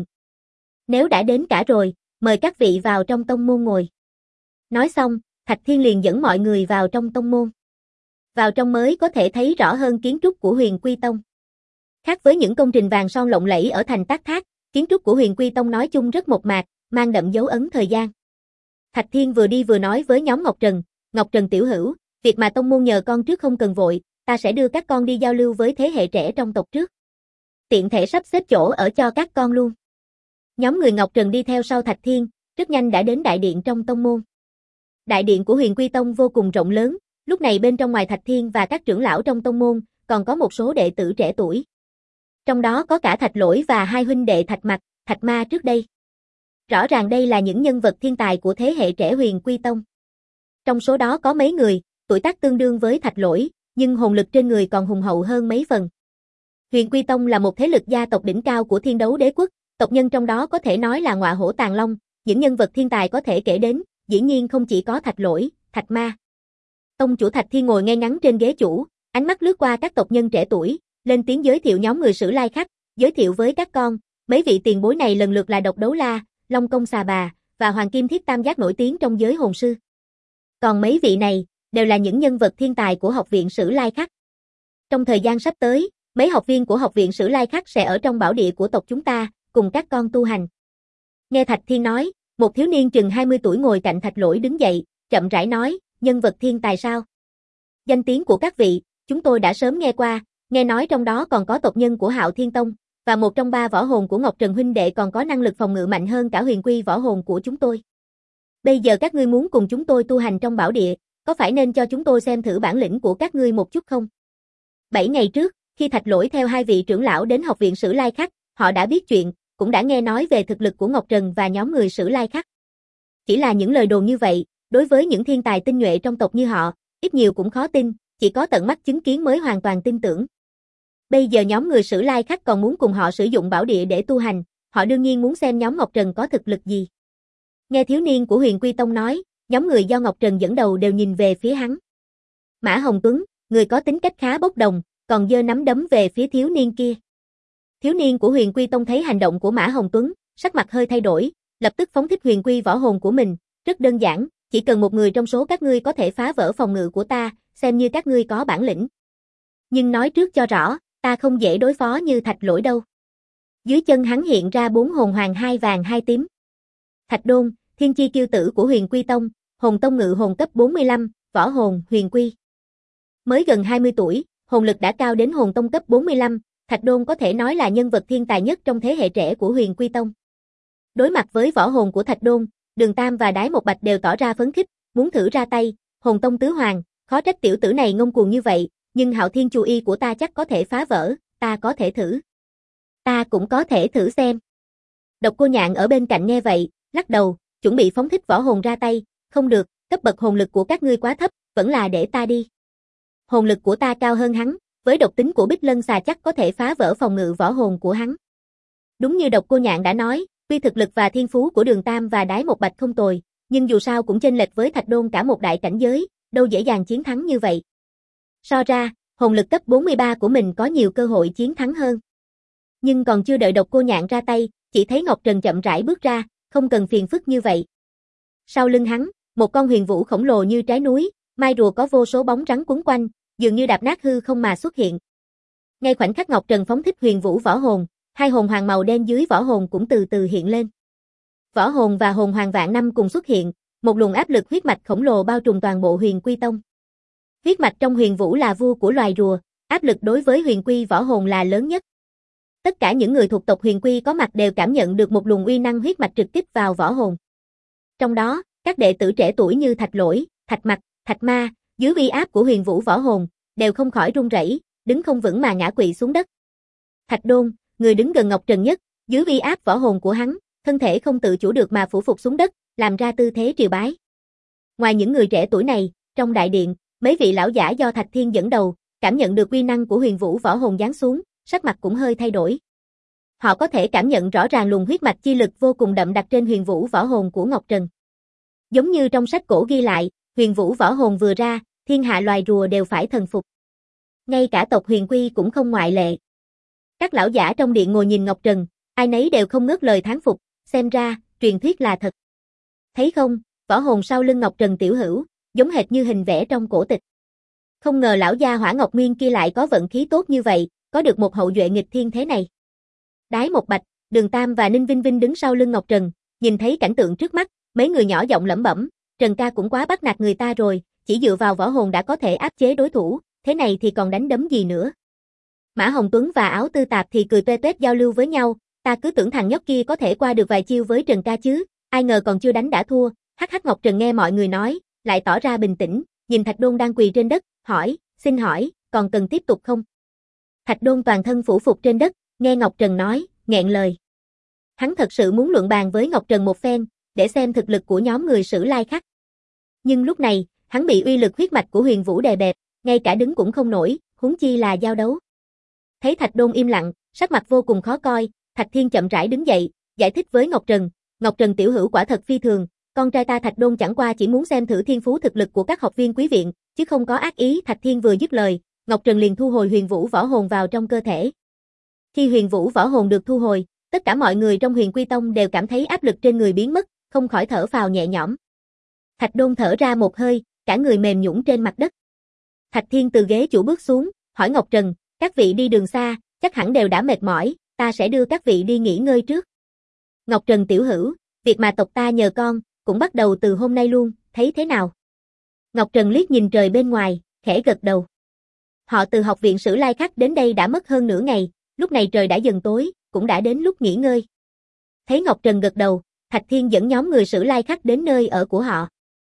Nếu đã đến cả rồi, mời các vị vào trong tông môn ngồi. Nói xong, Thạch Thiên liền dẫn mọi người vào trong tông môn. Vào trong mới có thể thấy rõ hơn kiến trúc của Huyền Quy Tông. Khác với những công trình vàng son lộng lẫy ở thành Tác Thác, kiến trúc của Huyền Quy Tông nói chung rất mộc mạc, mang đậm dấu ấn thời gian. Thạch Thiên vừa đi vừa nói với nhóm Ngọc Trần tiểu hữu, việc mà tông môn nhờ con trước không cần vội, ta sẽ đưa các con đi giao lưu với thế hệ trẻ trong tộc trước. Tiện thể sắp xếp chỗ ở cho các con luôn. Nhóm người Ngọc Trần đi theo sau Thạch Thiên, rất nhanh đã đến đại điện trong tông môn. Đại điện của Huyền Quy Tông vô cùng rộng lớn, lúc này bên trong ngoài Thạch Thiên và các trưởng lão trong tông môn, còn có một số đệ tử trẻ tuổi. Trong đó có cả Thạch Lỗi và hai huynh đệ Thạch Mặc, Thạch Ma trước đây. Rõ ràng đây là những nhân vật thiên tài của thế hệ trẻ Huyền Quy Tông. Trong số đó có mấy người, tuổi tác tương đương với Thạch Lỗi, nhưng hồn lực trên người còn hùng hậu hơn mấy phần. Huyền Quy Tông là một thế lực gia tộc đỉnh cao của Thiên Đấu Đế quốc, tộc nhân trong đó có thể nói là ngọa hổ tàng long, những nhân vật thiên tài có thể kể đến, dĩ nhiên không chỉ có Thạch Lỗi, Thạch Ma. Tông chủ Thạch Thiên ngồi ngay ngắn trên ghế chủ, ánh mắt lướt qua các tộc nhân trẻ tuổi, lên tiếng giới thiệu nhóm người Sử Lai khách, giới thiệu với các con, mấy vị tiền bối này lần lượt là Độc Đấu La, Long Công Xà Bà và Hoàng Kim Thiết Tam Giác nổi tiếng trong giới hồn sư. Còn mấy vị này đều là những nhân vật thiên tài của học viện Sử Lai Khắc. Trong thời gian sắp tới, mấy học viên của học viện Sử Lai Khắc sẽ ở trong bảo địa của tộc chúng ta, cùng các con tu hành. Nghe Thạch Thiên nói, một thiếu niên chừng 20 tuổi ngồi cạnh Thạch Lỗi đứng dậy, chậm rãi nói, nhân vật thiên tài sao? Danh tiếng của các vị, chúng tôi đã sớm nghe qua, nghe nói trong đó còn có tộc nhân của Hạo Thiên Tông, và một trong ba võ hồn của Ngọc Trần huynh đệ còn có năng lực phòng ngự mạnh hơn cả huyền quy võ hồn của chúng tôi. Bây giờ các ngươi muốn cùng chúng tôi tu hành trong bảo địa, có phải nên cho chúng tôi xem thử bản lĩnh của các ngươi một chút không? 7 ngày trước, khi Thạch Lỗi theo hai vị trưởng lão đến học viện Sử Lai Khắc, họ đã biết chuyện, cũng đã nghe nói về thực lực của Ngọc Trần và nhóm người Sử Lai Khắc. Chỉ là những lời đồn như vậy, đối với những thiên tài tinh nhuệ trong tộc như họ, ít nhiều cũng khó tin, chỉ có tận mắt chứng kiến mới hoàn toàn tin tưởng. Bây giờ nhóm người Sử Lai Khắc còn muốn cùng họ sử dụng bảo địa để tu hành, họ đương nhiên muốn xem nhóm Ngọc Trần có thực lực gì. Nghe thiếu niên của Huyền Quy Tông nói, nhóm người do Ngọc Trần dẫn đầu đều nhìn về phía hắn. Mã Hồng Tuấn, người có tính cách khá bốc đồng, còn giơ nắm đấm về phía thiếu niên kia. Thiếu niên của Huyền Quy Tông thấy hành động của Mã Hồng Tuấn, sắc mặt hơi thay đổi, lập tức phóng thích huyền quy võ hồn của mình, rất đơn giản, chỉ cần một người trong số các ngươi có thể phá vỡ phòng ngự của ta, xem như các ngươi có bản lĩnh. Nhưng nói trước cho rõ, ta không dễ đối phó như Thạch Lỗi đâu. Dưới chân hắn hiện ra 4 hồn hoàng 2 vàng 2 tím. Thạch Đôn, thiên chi kiêu tử của Huyền Quy Tông, hồn tông ngự hồn cấp 45, võ hồn, huyền quy. Mới gần 20 tuổi, hồn lực đã cao đến hồn tông cấp 45, Thạch Đôn có thể nói là nhân vật thiên tài nhất trong thế hệ trẻ của Huyền Quy Tông. Đối mặt với võ hồn của Thạch Đôn, Đường Tam và Đái Một Bạch đều tỏ ra phấn khích, muốn thử ra tay, hồn tông tứ hoàng, khó trách tiểu tử này ngông cuồng như vậy, nhưng Hạo Thiên Chu Y của ta chắc có thể phá vỡ, ta có thể thử. Ta cũng có thể thử xem. Độc Cô Nhạn ở bên cạnh nghe vậy, lắc đầu, chuẩn bị phóng thích võ hồn ra tay, không được, cấp bậc hồn lực của các ngươi quá thấp, vẫn là để ta đi. Hồn lực của ta cao hơn hắn, với độc tính của Bích Lân Xà chắc có thể phá vỡ phòng ngự võ hồn của hắn. Đúng như Độc Cô Nhạn đã nói, tuy thực lực và thiên phú của Đường Tam và Đái Một Bạch không tồi, nhưng dù sao cũng chênh lệch với Thạch Đôn cả một đại cảnh giới, đâu dễ dàng chiến thắng như vậy. So ra, hồn lực cấp 43 của mình có nhiều cơ hội chiến thắng hơn. Nhưng còn chưa đợi Độc Cô Nhạn ra tay, chỉ thấy Ngọc Trần chậm rãi bước ra, không cần phiền phức như vậy. Sau lưng hắn, một con huyền vũ khổng lồ như trái núi, mai rùa có vô số bóng rắn quấn quanh, dường như đạp nát hư không mà xuất hiện. Ngay khoảnh khắc Ngọc Trần phóng thích huyền vũ võ hồn, hai hồn hoàng màu đen dưới võ hồn cũng từ từ hiện lên. Võ hồn và hồn hoàng vạn năm cùng xuất hiện, một luồng áp lực huyết mạch khổng lồ bao trùm toàn bộ Huyền Quy Tông. Huyết mạch trong huyền vũ là vua của loài rùa, áp lực đối với huyền quy võ hồn là lớn nhất. Tất cả những người thuộc tộc huyền quy có mặt đều cảm nhận được một luồng uy năng huyết mạch trực kích vào võ hồn. Trong đó, các đệ tử trẻ tuổi như Thạch Lỗi, Thạch Mặc, Thạch Ma, dưới uy áp của huyền vũ võ hồn, đều không khỏi run rẩy, đứng không vững mà ngã quỵ xuống đất. Thạch Đôn, người đứng gần Ngọc Trần nhất, dưới uy áp võ hồn của hắn, thân thể không tự chủ được mà phủ phục xuống đất, làm ra tư thế triều bái. Ngoài những người trẻ tuổi này, trong đại điện, mấy vị lão giả do Thạch Thiên dẫn đầu, cảm nhận được uy năng của Huyền Vũ võ hồn giáng xuống, sắc mặt cũng hơi thay đổi. Họ có thể cảm nhận rõ ràng luồng huyết mạch chi lực vô cùng đậm đặc trên Huyền Vũ võ hồn của Ngọc Trần. Giống như trong sách cổ ghi lại, Huyền Vũ võ hồn vừa ra, thiên hạ loài rùa đều phải thần phục. Ngay cả tộc Huyền Quy cũng không ngoại lệ. Các lão giả trong điện ngồi nhìn Ngọc Trần, ai nấy đều không ngớt lời thán phục, xem ra, truyền thuyết là thật. Thấy không, võ hồn sau lưng Ngọc Trần tiểu hữu, giống hệt như hình vẽ trong cổ tịch. Không ngờ lão gia Hỏa Ngọc Nguyên kia lại có vận khí tốt như vậy, có được một hậu duệ nghịch thiên thế này. Đái Một Bạch, Đường Tam và Ninh Vinh Vinh đứng sau lưng Ngọc Trần, nhìn thấy cảnh tượng trước mắt, mấy người nhỏ giọng lẩm bẩm, Trần ca cũng quá bắt nạt người ta rồi, chỉ dựa vào võ hồn đã có thể áp chế đối thủ, thế này thì còn đánh đấm gì nữa. Mã Hồng Tuấn và Áo Tư Tạp thì cười toe toét giao lưu với nhau, ta cứ tưởng thằng nhóc kia có thể qua được vài chiêu với Trần ca chứ, ai ngờ còn chưa đánh đã thua. Hắc Hắc Ngọc Trần nghe mọi người nói, lại tỏ ra bình tĩnh, nhìn Thạch Đôn đang quỳ trên đất, hỏi, xin hỏi, còn cần tiếp tục không? Thạch Đôn toàn thân phủ phục trên đất, nghe Ngọc Trần nói, nghẹn lời. Hắn thật sự muốn luận bàn với Ngọc Trần một phen, để xem thực lực của nhóm người Sử Lai Khắc. Nhưng lúc này, hắn bị uy lực huyết mạch của Huyền Vũ đè bẹp, ngay cả đứng cũng không nổi, huống chi là giao đấu. Thấy Thạch Đôn im lặng, sắc mặt vô cùng khó coi, Thạch Thiên chậm rãi đứng dậy, giải thích với Ngọc Trần tiểu hữu quả thật phi thường, con trai ta Thạch Đôn chẳng qua chỉ muốn xem thử thiên phú thực lực của các học viên quý viện, chứ không có ác ý. Thạch Thiên vừa dứt lời, Ngọc Trần liền thu hồi Huyền Vũ võ hồn vào trong cơ thể. Khi Huyền Vũ võ hồn được thu hồi, tất cả mọi người trong Huyền Quy Tông đều cảm thấy áp lực trên người biến mất, không khỏi thở phào nhẹ nhõm. Thạch Đôn thở ra một hơi, cả người mềm nhũn trên mặt đất. Thạch Thiên từ ghế chủ bước xuống, hỏi Ngọc Trần, các vị đi đường xa, chắc hẳn đều đã mệt mỏi, ta sẽ đưa các vị đi nghỉ ngơi trước. Ngọc Trần tiểu hữu, việc mà tộc ta nhờ con, cũng bắt đầu từ hôm nay luôn, thấy thế nào? Ngọc Trần liếc nhìn trời bên ngoài, khẽ gật đầu. Họ từ học viện Sử Lai Khắc đến đây đã mất hơn nửa ngày, lúc này trời đã dần tối, cũng đã đến lúc nghỉ ngơi. Thấy Ngọc Trần gật đầu, Thạch Thiên dẫn nhóm người Sử Lai Khắc đến nơi ở của họ.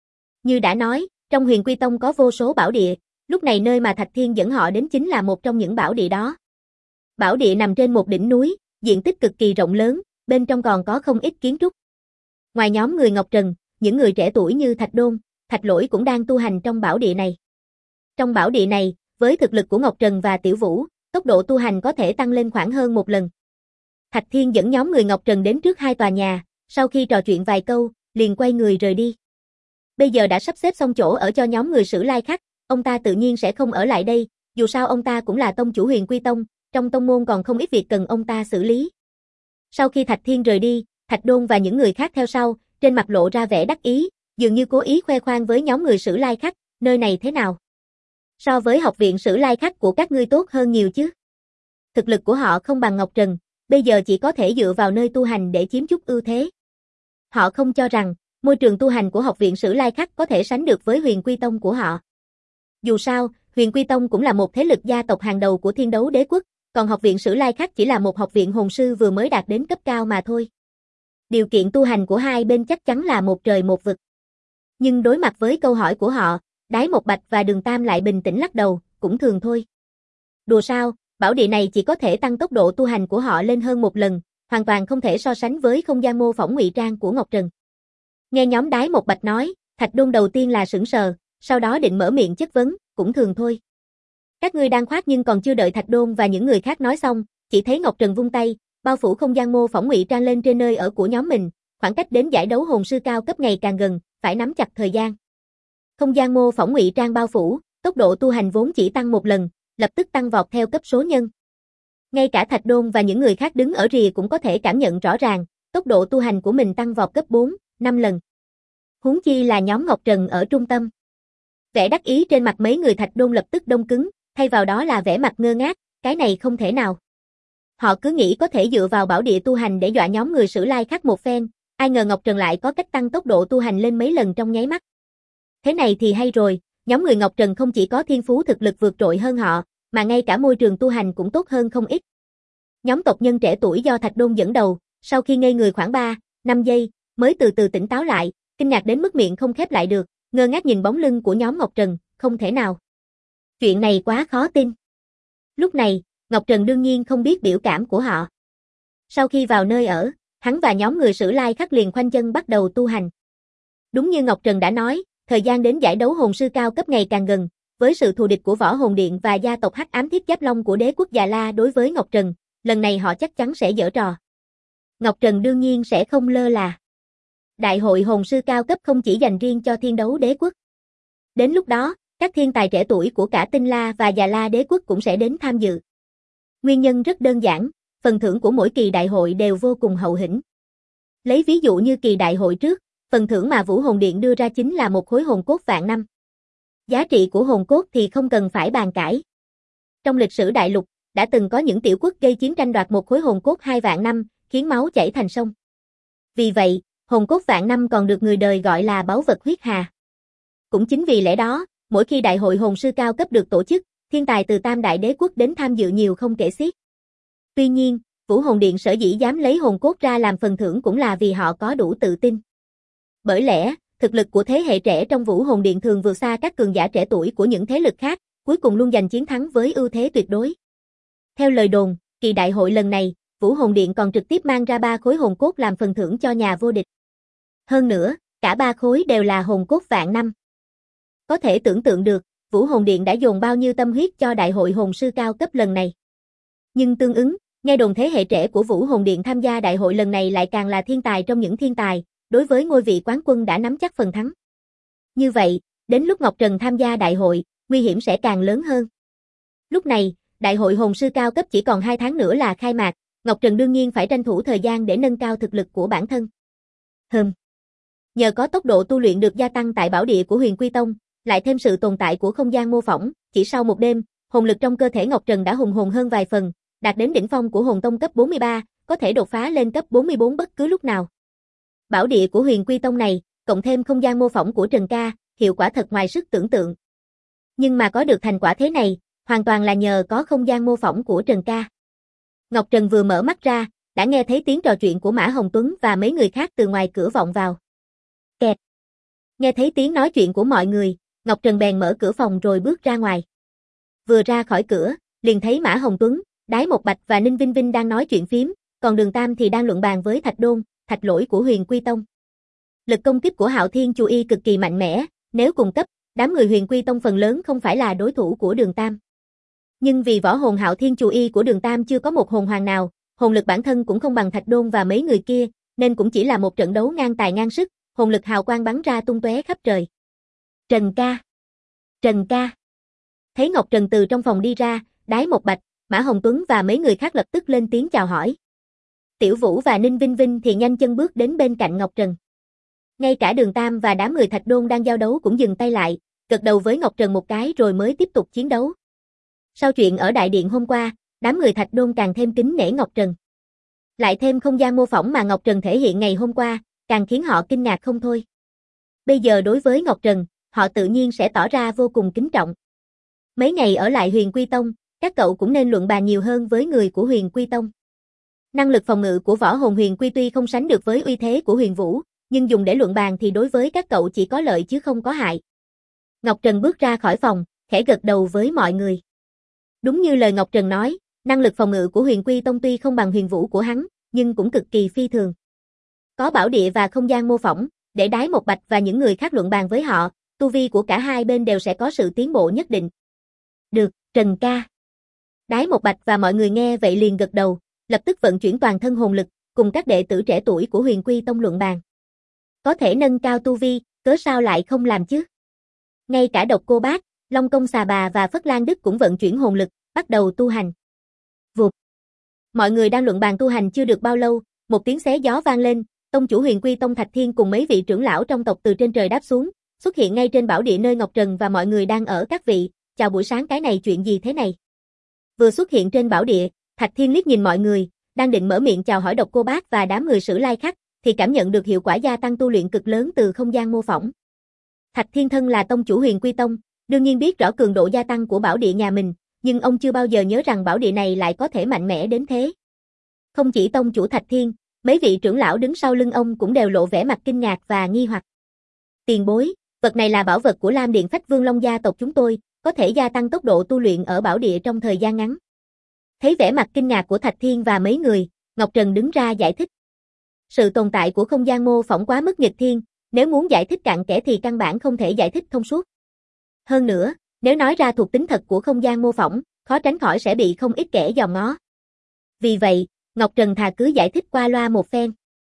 Như đã nói, trong Huyền Quy Tông có vô số bảo địa, lúc này nơi mà Thạch Thiên dẫn họ đến chính là một trong những bảo địa đó. Bảo địa nằm trên một đỉnh núi, diện tích cực kỳ rộng lớn, bên trong còn có không ít kiến trúc. Ngoài nhóm người Ngọc Trần, những người trẻ tuổi như Thạch Đôn, Thạch Lỗi cũng đang tu hành trong bảo địa này. Trong bảo địa này, với thực lực của Ngọc Trần và Tiểu Vũ, tốc độ tu hành có thể tăng lên khoảng hơn một lần. Thạch Thiên dẫn nhóm người Ngọc Trần đến trước hai tòa nhà, sau khi trò chuyện vài câu, liền quay người rời đi. Bây giờ đã sắp xếp xong chỗ ở cho nhóm người Sử Lai Khắc, ông ta tự nhiên sẽ không ở lại đây, dù sao ông ta cũng là tông chủ Huyền Quy Tông, trong tông môn còn không ít việc cần ông ta xử lý. Sau khi Thạch Thiên rời đi, Thạch Đôn và những người khác theo sau, trên mặt lộ ra vẻ đắc ý, dường như cố ý khoe khoang với nhóm người Sử Lai Khắc, nơi này thế nào? So với học viện Sử Lai Khắc của các ngươi tốt hơn nhiều chứ. Thực lực của họ không bằng Ngọc Trần, bây giờ chỉ có thể dựa vào nơi tu hành để chiếm chút ưu thế. Họ không cho rằng, môi trường tu hành của học viện Sử Lai Khắc có thể sánh được với Huyền Quy Tông của họ. Dù sao, Huyền Quy Tông cũng là một thế lực gia tộc hàng đầu của Thiên Đấu Đế Quốc, còn học viện Sử Lai Khắc chỉ là một học viện hồn sư vừa mới đạt đến cấp cao mà thôi. Điều kiện tu hành của hai bên chắc chắn là một trời một vực. Nhưng đối mặt với câu hỏi của họ, Đái Một Bạch và Đường Tam lại bình tĩnh lắc đầu, cũng thường thôi. Đùa sao, bảo địa này chỉ có thể tăng tốc độ tu hành của họ lên hơn một lần, hoàn toàn không thể so sánh với không gian mô phỏng ngụy trang của Ngọc Trần. Nghe nhóm Đái Một Bạch nói, Thạch Đôn đầu tiên là sững sờ, sau đó định mở miệng chất vấn, cũng thường thôi. Các ngươi đang khoác nhưng còn chưa đợi Thạch Đôn và những người khác nói xong, chỉ thấy Ngọc Trần vung tay, bao phủ không gian mô phỏng ngụy trang lên trên nơi ở của nhóm mình, khoảng cách đến giải đấu hồn sư cao cấp ngày càng gần, phải nắm chặt thời gian. Không gian mô phỏng ngụy trang bao phủ, tốc độ tu hành vốn chỉ tăng một lần, lập tức tăng vọt theo cấp số nhân. Ngay cả Thạch Đôn và những người khác đứng ở rìa cũng có thể cảm nhận rõ ràng, tốc độ tu hành của mình tăng vọt cấp 4, 5 lần. Huống chi là nhóm Ngọc Trần ở trung tâm. Vẻ đắc ý trên mặt mấy người Thạch Đôn lập tức đông cứng, thay vào đó là vẻ mặt ngơ ngác, cái này không thể nào. Họ cứ nghĩ có thể dựa vào bảo địa tu hành để dọa nhóm người Sử Lai Khắc một phen, ai ngờ Ngọc Trần lại có cách tăng tốc độ tu hành lên mấy lần trong nháy mắt. Thế này thì hay rồi, nhóm người Ngọc Trần không chỉ có thiên phú thực lực vượt trội hơn họ, mà ngay cả môi trường tu hành cũng tốt hơn không ít. Nhóm tộc nhân trẻ tuổi do Thạch Đôn dẫn đầu, sau khi ngây người khoảng 3, 5 giây, mới từ từ tỉnh táo lại, kinh ngạc đến mức miệng không khép lại được, ngơ ngác nhìn bóng lưng của nhóm Ngọc Trần, không thể nào. Chuyện này quá khó tin. Lúc này, Ngọc Trần đương nhiên không biết biểu cảm của họ. Sau khi vào nơi ở, hắn và nhóm người Sử Lai Khắc liền khoanh chân bắt đầu tu hành. Đúng như Ngọc Trần đã nói, Thời gian đến giải đấu hồn sư cao cấp ngày càng gần, với sự thù địch của Võ Hồn Điện và gia tộc Hắc Ám Thiết Giáp Long của đế quốc Già La đối với Ngọc Trần, lần này họ chắc chắn sẽ giở trò. Ngọc Trần đương nhiên sẽ không lơ là. Đại hội hồn sư cao cấp không chỉ dành riêng cho Thiên Đấu Đế quốc. Đến lúc đó, các thiên tài trẻ tuổi của cả Tinh La và Già La Đế quốc cũng sẽ đến tham dự. Nguyên nhân rất đơn giản, phần thưởng của mỗi kỳ đại hội đều vô cùng hậu hĩnh. Lấy ví dụ như kỳ đại hội trước, phần thưởng mà Vũ Hồn Điện đưa ra chính là một khối hồn cốt vạn năm. Giá trị của hồn cốt thì không cần phải bàn cãi. Trong lịch sử đại lục, đã từng có những tiểu quốc gây chiến tranh đoạt một khối hồn cốt 2 vạn năm, khiến máu chảy thành sông. Vì vậy, hồn cốt vạn năm còn được người đời gọi là báu vật huyết hà. Cũng chính vì lẽ đó, mỗi khi đại hội hồn sư cao cấp được tổ chức, thiên tài từ Tam Đại Đế quốc đến tham dự nhiều không kể xiết. Tuy nhiên, Vũ Hồn Điện sở dĩ dám lấy hồn cốt ra làm phần thưởng cũng là vì họ có đủ tự tin. Bởi lẽ, thực lực của thế hệ trẻ trong Vũ Hồn Điện thường vượt xa các cường giả trẻ tuổi của những thế lực khác, cuối cùng luôn giành chiến thắng với ưu thế tuyệt đối. Theo lời đồn, kỳ đại hội lần này, Vũ Hồn Điện còn trực tiếp mang ra 3 khối hồn cốt làm phần thưởng cho nhà vô địch. Hơn nữa, cả 3 khối đều là hồn cốt vạn năm. Có thể tưởng tượng được, Vũ Hồn Điện đã dồn bao nhiêu tâm huyết cho đại hội hồn sư cao cấp lần này. Nhưng tương ứng, nghe đồn thế hệ trẻ của Vũ Hồn Điện tham gia đại hội lần này lại càng là thiên tài trong những thiên tài, đối với ngôi vị quán quân đã nắm chắc phần thắng. Như vậy, đến lúc Ngọc Trần tham gia đại hội, nguy hiểm sẽ càng lớn hơn. Lúc này, đại hội hồn sư cao cấp chỉ còn 2 tháng nữa là khai mạc, Ngọc Trần đương nhiên phải tranh thủ thời gian để nâng cao thực lực của bản thân. Nhờ có tốc độ tu luyện được gia tăng tại bảo địa của Huyền Quy Tông, lại thêm sự tồn tại của không gian mô phỏng, chỉ sau một đêm, hồn lực trong cơ thể Ngọc Trần đã hùng hồn hơn vài phần, đạt đến đỉnh phong của hồn tông cấp 43, có thể đột phá lên cấp 44 bất cứ lúc nào. Bảo địa của Huyền Quy Tông này, cộng thêm không gian mô phỏng của Trần Ca, hiệu quả thật ngoài sức tưởng tượng. Nhưng mà có được thành quả thế này, hoàn toàn là nhờ có không gian mô phỏng của Trần Ca. Ngọc Trần vừa mở mắt ra, đã nghe thấy tiếng trò chuyện của Mã Hồng Tuấn và mấy người khác từ ngoài cửa vọng vào. Kẹt. Nghe thấy tiếng nói chuyện của mọi người, Ngọc Trần bèn mở cửa phòng rồi bước ra ngoài. Vừa ra khỏi cửa, liền thấy Mã Hồng Tuấn, Đái Một Bạch và Ninh Vinh Vinh đang nói chuyện phím, còn Đường Tam thì đang luận bàn với Thạch Đôn, Thạch Lỗi của Huyền Quy Tông. Lực công kích của Hạo Thiên Chu Y cực kỳ mạnh mẽ, nếu cùng cấp, đám người Huyền Quy Tông phần lớn không phải là đối thủ của Đường Tam. Nhưng vì võ hồn Hạo Thiên Chu Y của Đường Tam chưa có một hồn hoàng nào, hồn lực bản thân cũng không bằng Thạch Đôn và mấy người kia, nên cũng chỉ là một trận đấu ngang tài ngang sức, hồn lực hào quang bắn ra tung tóe khắp trời. Trần Ca! Trần Ca! Thấy Ngọc Trần từ trong phòng đi ra, Đái Một Bạch, Mã Hồng Tuấn và mấy người khác lập tức lên tiếng chào hỏi. Tiểu Vũ và Ninh Vinh Vinh thì nhanh chân bước đến bên cạnh Ngọc Trần. Ngay cả Đường Tam và đám người Thạch Đôn đang giao đấu cũng dừng tay lại, gật đầu với Ngọc Trần một cái rồi mới tiếp tục chiến đấu. Sau chuyện ở đại điện hôm qua, đám người Thạch Đôn càng thêm kính nể Ngọc Trần. Lại thêm không gian mô phỏng mà Ngọc Trần thể hiện ngày hôm qua, càng khiến họ kinh ngạc không thôi. Bây giờ đối với Ngọc Trần, họ tự nhiên sẽ tỏ ra vô cùng kính trọng. Mấy ngày ở lại Huyền Quy Tông, các cậu cũng nên luận bàn nhiều hơn với người của Huyền Quy Tông. Năng lực phòng ngự của võ hồn Huyền Quy tuy không sánh được với uy thế của Huyền Vũ, nhưng dùng để luận bàn thì đối với các cậu chỉ có lợi chứ không có hại. Ngọc Trần bước ra khỏi phòng, khẽ gật đầu với mọi người. Đúng như lời Ngọc Trần nói, năng lực phòng ngự của Huyền Quy Tông tuy không bằng Huyền Vũ của hắn, nhưng cũng cực kỳ phi thường. Có bảo địa và không gian mô phỏng, để Đái Một Bạch và những người khác luận bàn với họ, tu vi của cả hai bên đều sẽ có sự tiến bộ nhất định. Được, Trần Ca. Đái Một Bạch và mọi người nghe vậy liền gật đầu, lập tức vận chuyển toàn thân hồn lực, cùng các đệ tử trẻ tuổi của Huyền Quy Tông luận bàn. Có thể nâng cao tu vi, cớ sao lại không làm chứ? Ngay cả Độc Cô Bác, Long Công Xà Bà và Phất Lan Đức cũng vận chuyển hồn lực, bắt đầu tu hành. Vụt. Mọi người đang luận bàn tu hành chưa được bao lâu, một tiếng xé gió vang lên, tông chủ Huyền Quy Tông Thạch Thiên cùng mấy vị trưởng lão trong tộc từ trên trời đáp xuống, xuất hiện ngay trên bảo địa nơi Ngọc Trần và mọi người đang ở. Các vị, chào buổi sáng, cái này chuyện gì thế này? Vừa xuất hiện trên bảo địa, Thạch Thiên liếc nhìn mọi người, đang định mở miệng chào hỏi Độc Cô Bác và đám người Sử Lai Khắc, thì cảm nhận được hiệu quả gia tăng tu luyện cực lớn từ không gian mô phỏng. Thạch Thiên thân là tông chủ Huyền Quy Tông, đương nhiên biết rõ cường độ gia tăng của bảo địa nhà mình, nhưng ông chưa bao giờ nhớ rằng bảo địa này lại có thể mạnh mẽ đến thế. Không chỉ tông chủ Thạch Thiên, mấy vị trưởng lão đứng sau lưng ông cũng đều lộ vẻ mặt kinh ngạc và nghi hoặc. Tiền bối, vật này là bảo vật của Lam Điện Phách Vương Long gia tộc chúng tôi, có thể gia tăng tốc độ tu luyện ở bảo địa trong thời gian ngắn. Thấy vẻ mặt kinh ngạc của Thạch Thiên và mấy người, Ngọc Trần đứng ra giải thích. Sự tồn tại của không gian mô phỏng quá mức nghịch thiên, nếu muốn giải thích cặn kẽ thì căn bản không thể giải thích thông suốt. Hơn nữa, nếu nói ra thuộc tính thật của không gian mô phỏng, khó tránh khỏi sẽ bị không ít kẻ dòm ngó. Vì vậy, Ngọc Trần thà cứ giải thích qua loa một phen.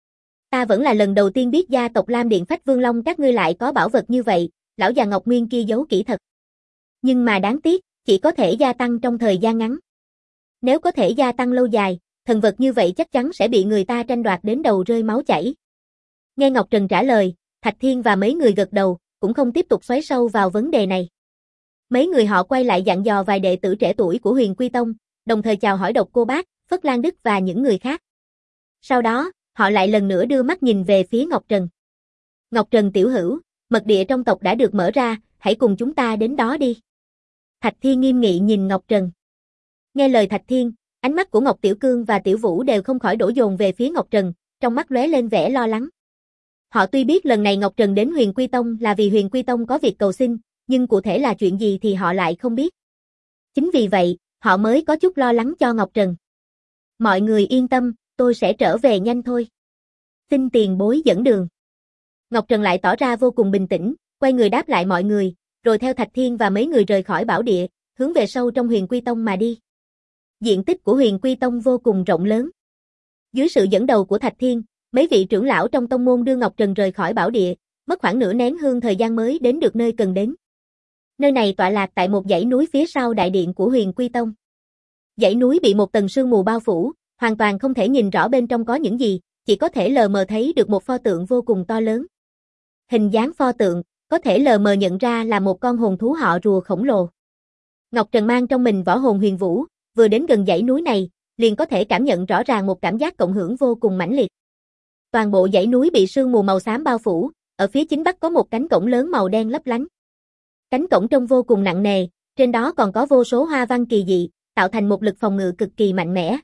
Ta vẫn là lần đầu tiên biết gia tộc Lam Điện Phách Vương Long các ngươi lại có bảo vật như vậy, lão già Ngọc Nguyên kia giấu kỹ thật. Nhưng mà đáng tiếc, chỉ có thể gia tăng trong thời gian ngắn. Nếu có thể gia tăng lâu dài, thần vật như vậy chắc chắn sẽ bị người ta tranh đoạt đến đầu rơi máu chảy. Nghe Ngọc Trần trả lời, Thạch Thiên và mấy người gật đầu, cũng không tiếp tục xoáy sâu vào vấn đề này. Mấy người họ quay lại dặn dò vài đệ tử trẻ tuổi của Huyền Quy Tông, đồng thời chào hỏi Độc Cô Bác, Phất Lan Đức và những người khác. Sau đó, họ lại lần nữa đưa mắt nhìn về phía Ngọc Trần. Ngọc Trần tiểu hữu, mật địa trong tộc đã được mở ra, hãy cùng chúng ta đến đó đi. Thạch Thiên nghiêm nghị nhìn Ngọc Trần. Nghe lời Thạch Thiên, ánh mắt của Ngọc Tiểu Cương và Tiểu Vũ đều không khỏi đổ dồn về phía Ngọc Trần, trong mắt lóe lên vẻ lo lắng. Họ tuy biết lần này Ngọc Trần đến Huyền Quy Tông là vì Huyền Quy Tông có việc cầu xin, nhưng cụ thể là chuyện gì thì họ lại không biết. Chính vì vậy, họ mới có chút lo lắng cho Ngọc Trần. Mọi người yên tâm, tôi sẽ trở về nhanh thôi. Xin tiền bối dẫn đường. Ngọc Trần lại tỏ ra vô cùng bình tĩnh, quay người đáp lại mọi người, rồi theo Thạch Thiên và mấy người rời khỏi bảo địa, hướng về sâu trong Huyền Quy Tông mà đi. Diện tích của Huyền Quy Tông vô cùng rộng lớn. Dưới sự dẫn đầu của Thạch Thiên, mấy vị trưởng lão trong tông môn đưa Ngọc Trần rời khỏi bảo địa, mất khoảng nửa nén hương thời gian mới đến được nơi cần đến. Nơi này tọa lạc tại một dãy núi phía sau đại điện của Huyền Quy Tông. Dãy núi bị một tầng sương mù bao phủ, hoàn toàn không thể nhìn rõ bên trong có những gì, chỉ có thể lờ mờ thấy được một pho tượng vô cùng to lớn. Hình dáng pho tượng, có thể lờ mờ nhận ra là một con hồn thú họ rùa khổng lồ. Ngọc Trần mang trong mình võ hồn huyền vũ, vừa đến gần dãy núi này, liền có thể cảm nhận rõ ràng một cảm giác cộng hưởng vô cùng mãnh liệt. Toàn bộ dãy núi bị sương mù màu xám bao phủ, ở phía chính bắc có một cánh cổng lớn màu đen lấp lánh. Cánh cổng trông vô cùng nặng nề, trên đó còn có vô số hoa văn kỳ dị, tạo thành một lực phòng ngự cực kỳ mạnh mẽ.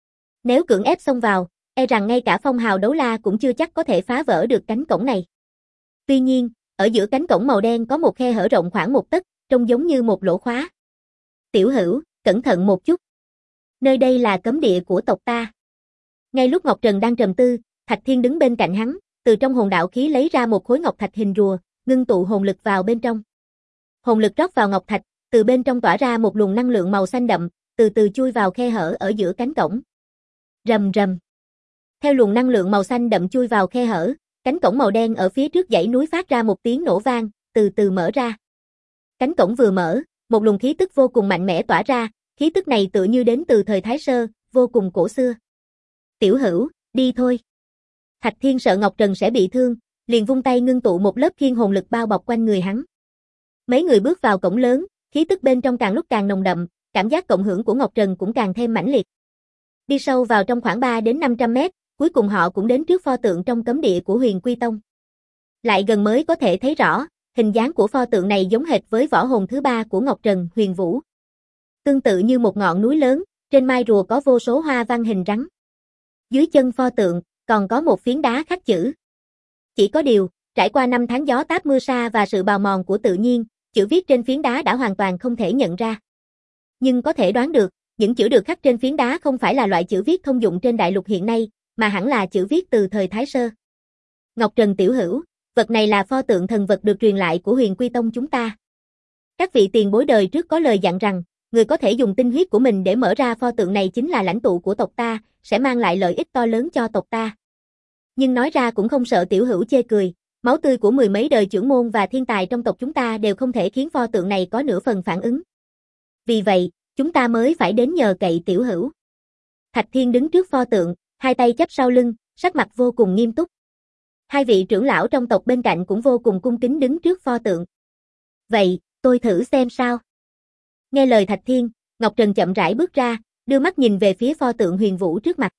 Nếu cưỡng ép xông vào, e rằng ngay cả phong hào đấu la cũng chưa chắc có thể phá vỡ được cánh cổng này. Tuy nhiên, ở giữa cánh cổng màu đen có một khe hở rộng khoảng 1 tấc, trông giống như một lỗ khóa. Tiểu hữu, cẩn thận một chút. Nơi đây là cấm địa của tộc ta. Ngay lúc Ngọc Trần đang trầm tư, Thạch Thiên đứng bên cạnh hắn, từ trong hồn đạo khí lấy ra một khối ngọc thạch hình rùa, ngưng tụ hồn lực vào bên trong. Hồn lực rót vào ngọc thạch, từ bên trong tỏa ra một luồng năng lượng màu xanh đậm, từ từ chui vào khe hở ở giữa cánh cổng. Rầm rầm. Theo luồng năng lượng màu xanh đậm chui vào khe hở, cánh cổng màu đen ở phía trước dãy núi phát ra một tiếng nổ vang, từ từ mở ra. Cánh cổng vừa mở, một luồng khí tức vô cùng mạnh mẽ tỏa ra, khí tức này tựa như đến từ thời Thái Sơ, vô cùng cổ xưa. Tiểu hữu, đi thôi. Thạch Thiên sợ Ngọc Trần sẽ bị thương, liền vung tay ngưng tụ một lớp khiên hồn lực bao bọc quanh người hắn. Mấy người bước vào cổng lớn, khí tức bên trong càng lúc càng nồng đậm, cảm giác cộng hưởng của Ngọc Trần cũng càng thêm mãnh liệt. Đi sâu vào trong khoảng 3 đến 500 mét, cuối cùng họ cũng đến trước pho tượng trong cấm địa của Huyền Quy Tông. Lại gần mới có thể thấy rõ, hình dáng của pho tượng này giống hệt với võ hồn thứ 3 của Ngọc Trần, Huyền Vũ. Tương tự như một ngọn núi lớn, trên mai rùa có vô số hoa văn hình rắn. Dưới chân pho tượng, còn có một phiến đá khắc chữ. Chỉ có điều, trải qua 5 tháng gió táp mưa sa và sự bào mòn của tự nhiên, chữ viết trên phiến đá đã hoàn toàn không thể nhận ra. Nhưng có thể đoán được, những chữ được khắc trên phiến đá không phải là loại chữ viết thông dụng trên đại lục hiện nay, mà hẳn là chữ viết từ thời Thái Sơ. Ngọc Trần tiểu hữu, vật này là pho tượng thần vật được truyền lại của Huyền Quy Tông chúng ta. Các vị tiền bối đời trước có lời dặn rằng, người có thể dùng tinh huyết của mình để mở ra pho tượng này chính là lãnh tụ của tộc ta, sẽ mang lại lợi ích to lớn cho tộc ta. Nhưng nói ra cũng không sợ tiểu hữu chê cười, máu tươi của mười mấy đời trưởng môn và thiên tài trong tộc chúng ta đều không thể khiến pho tượng này có nửa phần phản ứng. Vì vậy, chúng ta mới phải đến nhờ cậy tiểu hữu. Thạch Thiên đứng trước pho tượng, hai tay chắp sau lưng, sắc mặt vô cùng nghiêm túc. Hai vị trưởng lão trong tộc bên cạnh cũng vô cùng cung kính đứng trước pho tượng. Vậy, tôi thử xem sao. Nghe lời Thạch Thiên, Ngọc Trần chậm rãi bước ra, đưa mắt nhìn về phía pho tượng Huyền Vũ trước mặt.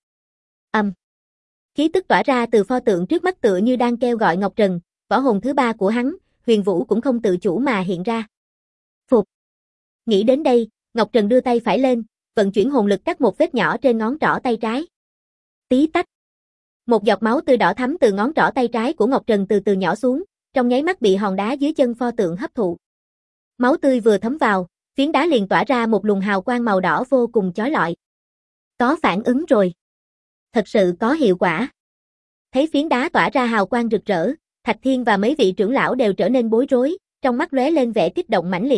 Khí tức tỏa ra từ pho tượng trước mắt tựa như đang kêu gọi Ngọc Trần, võ hồn thứ 3 của hắn, Huyền Vũ cũng không tự chủ mà hiện ra. Phục. Nghĩ đến đây, Ngọc Trần đưa tay phải lên, vận chuyển hồn lực cắt một vết nhỏ trên ngón trỏ tay trái. Tí tách. Một giọt máu tươi đỏ thắm từ ngón trỏ tay trái của Ngọc Trần từ từ nhỏ xuống, trong nháy mắt bị hòn đá dưới chân pho tượng hấp thụ. Máu tươi vừa thấm vào, phiến đá liền tỏa ra một luồng hào quang màu đỏ vô cùng chói lọi. Có phản ứng rồi. Thật sự có hiệu quả. Thấy phiến đá tỏa ra hào quang rực rỡ, Thạch Thiên và mấy vị trưởng lão đều trở nên bối rối, trong mắt lóe lên vẻ kích động mãnh liệt.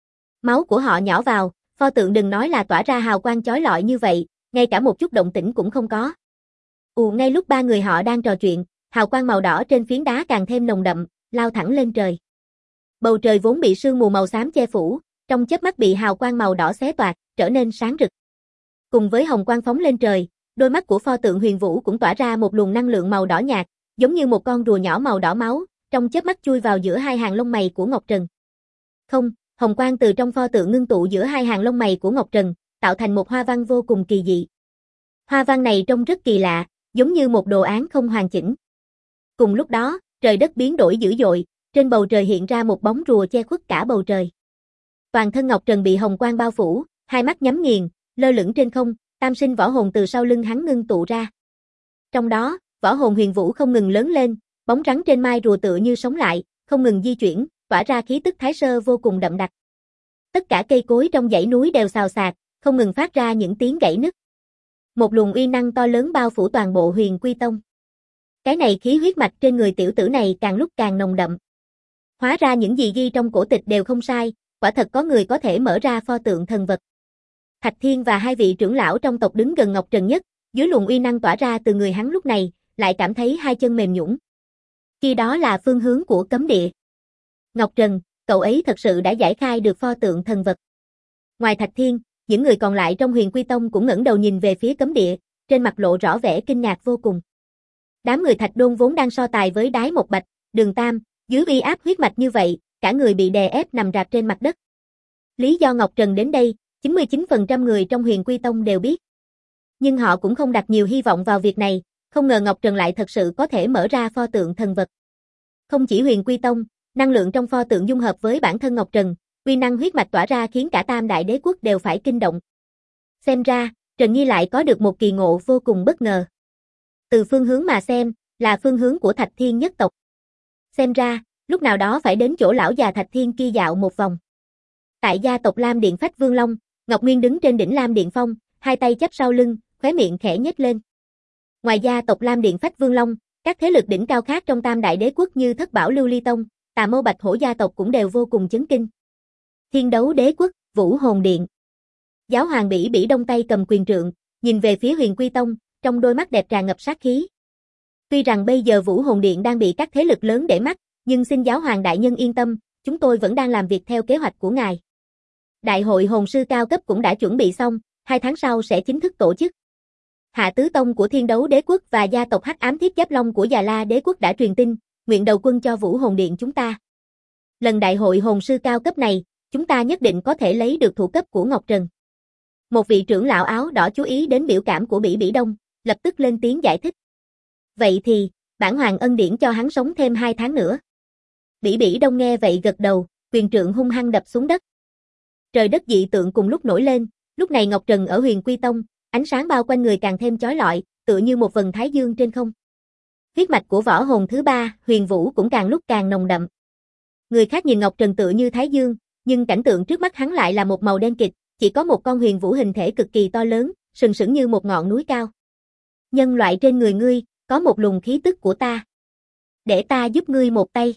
Máu của họ nhỏ vào, pho tượng đừng nói là tỏa ra hào quang chói lọi như vậy, ngay cả một chút động tĩnh cũng không có. Ngay lúc ba người họ đang trò chuyện, hào quang màu đỏ trên phiến đá càng thêm nồng đậm, lao thẳng lên trời. Bầu trời vốn bị sương mù màu xám che phủ, trong chớp mắt bị hào quang màu đỏ xé toạc, trở nên sáng rực. Cùng với hồng quang phóng lên trời, đôi mắt của pho tượng Huyền Vũ cũng tỏa ra một luồng năng lượng màu đỏ nhạt, giống như một con rùa nhỏ màu đỏ máu, trong chớp mắt chui vào giữa hai hàng lông mày của Ngọc Trần. Không, hồng quang từ trong pho tượng ngưng tụ giữa hai hàng lông mày của Ngọc Trần, tạo thành một hoa văn vô cùng kỳ dị. Hoa văn này trông rất kỳ lạ, giống như một đồ án không hoàn chỉnh. Cùng lúc đó, trời đất biến đổi dữ dội, trên bầu trời hiện ra một bóng rùa che khuất cả bầu trời. Toàn thân Ngọc Trần bị hồng quang bao phủ, hai mắt nhắm nghiền, lơ lửng trên không, tam sinh võ hồn từ sau lưng hắn ngưng tụ ra. Trong đó, võ hồn Huyền Vũ không ngừng lớn lên, bóng rắn trên mai rùa tựa như sống lại, không ngừng di chuyển, tỏa ra khí tức thái sơ vô cùng đậm đặc. Tất cả cây cối trong dãy núi đều xào xạc, không ngừng phát ra những tiếng gãy nứt. Một luồng uy năng to lớn bao phủ toàn bộ Huyền Quy Tông. Cái này khí huyết mạch trên người tiểu tử này càng lúc càng nồng đậm. Hóa ra những gì ghi trong cổ tịch đều không sai, quả thật có người có thể mở ra pho tượng thần vật. Thạch Thiên và hai vị trưởng lão trong tộc đứng gần Ngọc Trần nhất, dưới luồng uy năng tỏa ra từ người hắn lúc này, lại cảm thấy hai chân mềm nhũn. Khi đó là phương hướng của cấm địa. Ngọc Trần, cậu ấy thật sự đã giải khai được pho tượng thần vật. Ngoài Thạch Thiên, những người còn lại trong Huyền Quy Tông cũng ngẩng đầu nhìn về phía cấm địa, trên mặt lộ rõ vẻ kinh ngạc vô cùng. Đám người Thạch Đôn vốn đang so tài với Đái Một Bạch, Đường Tam, dưới uy áp huyết mạch như vậy, cả người bị đè ép nằm rạp trên mặt đất. Lý do Ngọc Trần đến đây, 99% người trong Huyền Quy Tông đều biết. Nhưng họ cũng không đặt nhiều hy vọng vào việc này, không ngờ Ngọc Trần lại thật sự có thể mở ra pho tượng thần vật. Không chỉ Huyền Quy Tông, năng lượng trong pho tượng dung hợp với bản thân Ngọc Trần, uy năng huyết mạch tỏa ra khiến cả Tam Đại Đế Quốc đều phải kinh động. Xem ra, Trần Nhi lại có được một kỳ ngộ vô cùng bất ngờ. Từ phương hướng mà xem, là phương hướng của Thạch Thiên nhất tộc. Xem ra, lúc nào đó phải đến chỗ lão già Thạch Thiên kia dạo một vòng. Tại gia tộc Lam Điện Phách Vương Long, Ngọc Nguyên đứng trên đỉnh Lam Điện Phong, hai tay chắp sau lưng, khóe miệng khẽ nhếch lên. Ngoài gia tộc Lam Điện Phách Vương Long, các thế lực đỉnh cao khác trong Tam Đại Đế Quốc như Thất Bảo Lưu Ly Tông, Tà Mâu Bạch Hổ gia tộc cũng đều vô cùng chấn kinh. Thiên Đấu Đế Quốc, Vũ Hồn Điện. Giáo hoàng Bỉ Bỉ Đông tay cầm quyền trượng, nhìn về phía Huyền Quy Tông, trong đôi mắt đẹp tràn ngập sát khí. Tuy rằng bây giờ Vũ Hồn Điện đang bị các thế lực lớn để mắt, nhưng xin giáo hoàng đại nhân yên tâm, chúng tôi vẫn đang làm việc theo kế hoạch của ngài. Đại hội hồn sư cao cấp cũng đã chuẩn bị xong, 2 tháng sau sẽ chính thức tổ chức. Hạ Tứ Tông của Thiên Đấu Đế Quốc và gia tộc Hắc Ám Thiết Giáp Long của Già La Đế Quốc đã truyền tin, nguyện đầu quân cho Vũ Hồn Điện chúng ta. Lần đại hội hồn sư cao cấp này, chúng ta nhất định có thể lấy được thủ cấp của Ngọc Trần. Một vị trưởng lão áo đỏ chú ý đến biểu cảm của Bỉ Bỉ Đông, lập tức lên tiếng giải thích. Vậy thì, bản hoàng ân điển cho hắn sống thêm 2 tháng nữa. Bỉ Bỉ Đông nghe vậy gật đầu, quyền trượng hung hăng đập xuống đất. Trời đất dị tượng cùng lúc nổi lên, lúc này Ngọc Trần ở Huyền Quy Tông, ánh sáng bao quanh người càng thêm chói lọi, tựa như một vầng thái dương trên không. Huyết mạch của võ hồn thứ 3, Huyền Vũ cũng càng lúc càng nồng đậm. Người khác nhìn Ngọc Trần tựa như thái dương, nhưng cảnh tượng trước mắt hắn lại là một màu đen kịt, chỉ có một con Huyền Vũ hình thể cực kỳ to lớn, sừng sững như một ngọn núi cao. Nhân loại trên người ngươi, có một luồng khí tức của ta. Để ta giúp ngươi một tay.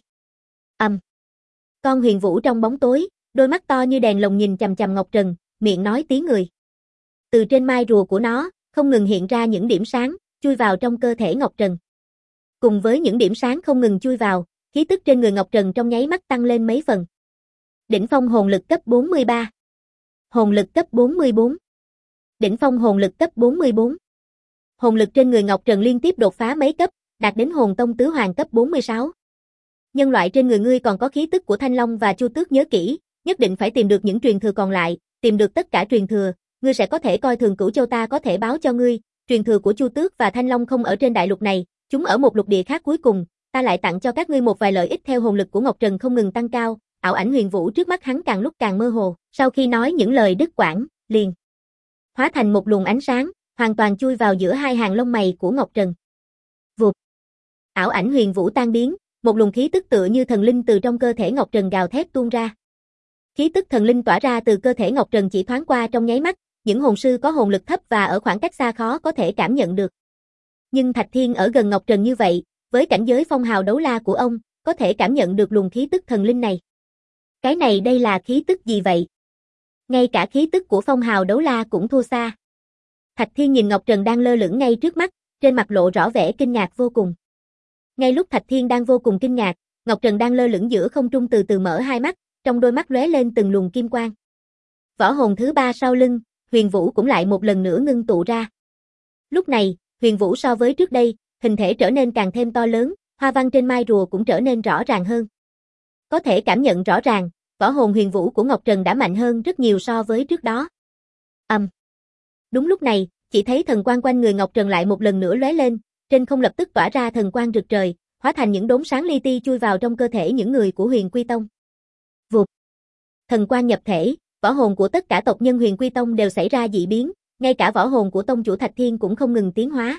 Con Huyền Vũ trong bóng tối, đôi mắt to như đèn lồng nhìn chằm chằm Ngọc Trần, miệng nói tiếng người. Từ trên mai rùa của nó, không ngừng hiện ra những điểm sáng, chui vào trong cơ thể Ngọc Trần. Cùng với những điểm sáng không ngừng chui vào, khí tức trên người Ngọc Trần trong nháy mắt tăng lên mấy phần. Đỉnh phong hồn lực cấp 43. Hồn lực cấp 44. Đỉnh phong hồn lực cấp 44. Hồn lực trên người Ngọc Trần liên tiếp đột phá mấy cấp, đạt đến hồn tông tứ hoàng cấp 46. Nhân loại trên người ngươi còn có khí tức của Thanh Long và Chu Tước, nhớ kỹ, nhất định phải tìm được những truyền thừa còn lại, tìm được tất cả truyền thừa, ngươi sẽ có thể coi thường Cửu Châu, ta có thể báo cho ngươi, truyền thừa của Chu Tước và Thanh Long không ở trên đại lục này, chúng ở một lục địa khác, cuối cùng, ta lại tặng cho các ngươi một vài lợi ích. Theo hồn lực của Ngọc Trần không ngừng tăng cao, ảo ảnh Huyền Vũ trước mắt hắn càng lúc càng mơ hồ, sau khi nói những lời đứt quãng, liền hóa thành một luồng ánh sáng, hoàn toàn chui vào giữa hai hàng lông mày của Ngọc Trần. Vụt. Ảo ảnh Huyền Vũ tan biến, một luồng khí tức tựa như thần linh từ trong cơ thể Ngọc Trần gào thét tuôn ra. Khí tức thần linh tỏa ra từ cơ thể Ngọc Trần chỉ thoáng qua trong nháy mắt, những hồn sư có hồn lực thấp và ở khoảng cách xa khó có thể cảm nhận được. Nhưng Thạch Thiên ở gần Ngọc Trần như vậy, Với cảnh giới phong hào đấu la của ông, có thể cảm nhận được luồng khí tức thần linh này. Cái này đây là khí tức gì vậy? Ngay cả khí tức của phong hào đấu la cũng thua xa. Thạch Thiên nhìn Ngọc Trần đang lơ lửng ngay trước mắt, trên mặt lộ rõ vẻ kinh ngạc vô cùng. Ngay lúc Thạch Thiên đang vô cùng kinh ngạc, Ngọc Trần đang lơ lửng giữa không trung từ từ mở hai mắt, trong đôi mắt lóe lên từng luồng kim quang. Võ hồn thứ ba sau lưng, Huyền Vũ cũng lại một lần nữa ngưng tụ ra. Lúc này, Huyền Vũ so với trước đây, hình thể trở nên càng thêm to lớn, hoa văn trên mai rùa cũng trở nên rõ ràng hơn. Có thể cảm nhận rõ ràng, võ hồn Huyền Vũ của Ngọc Trần đã mạnh hơn rất nhiều so với trước đó. Đúng lúc này, chỉ thấy thần quang quanh người Ngọc Trần lại một lần nữa lóe lên, trên không lập tức tỏa ra thần quang rực trời, hóa thành những đốm sáng li ti chui vào trong cơ thể những người của Huyền Quy Tông. Vụt. Thần quang nhập thể, võ hồn của tất cả tộc nhân Huyền Quy Tông đều xảy ra dị biến, ngay cả võ hồn của tông chủ Thạch Thiên cũng không ngừng tiến hóa.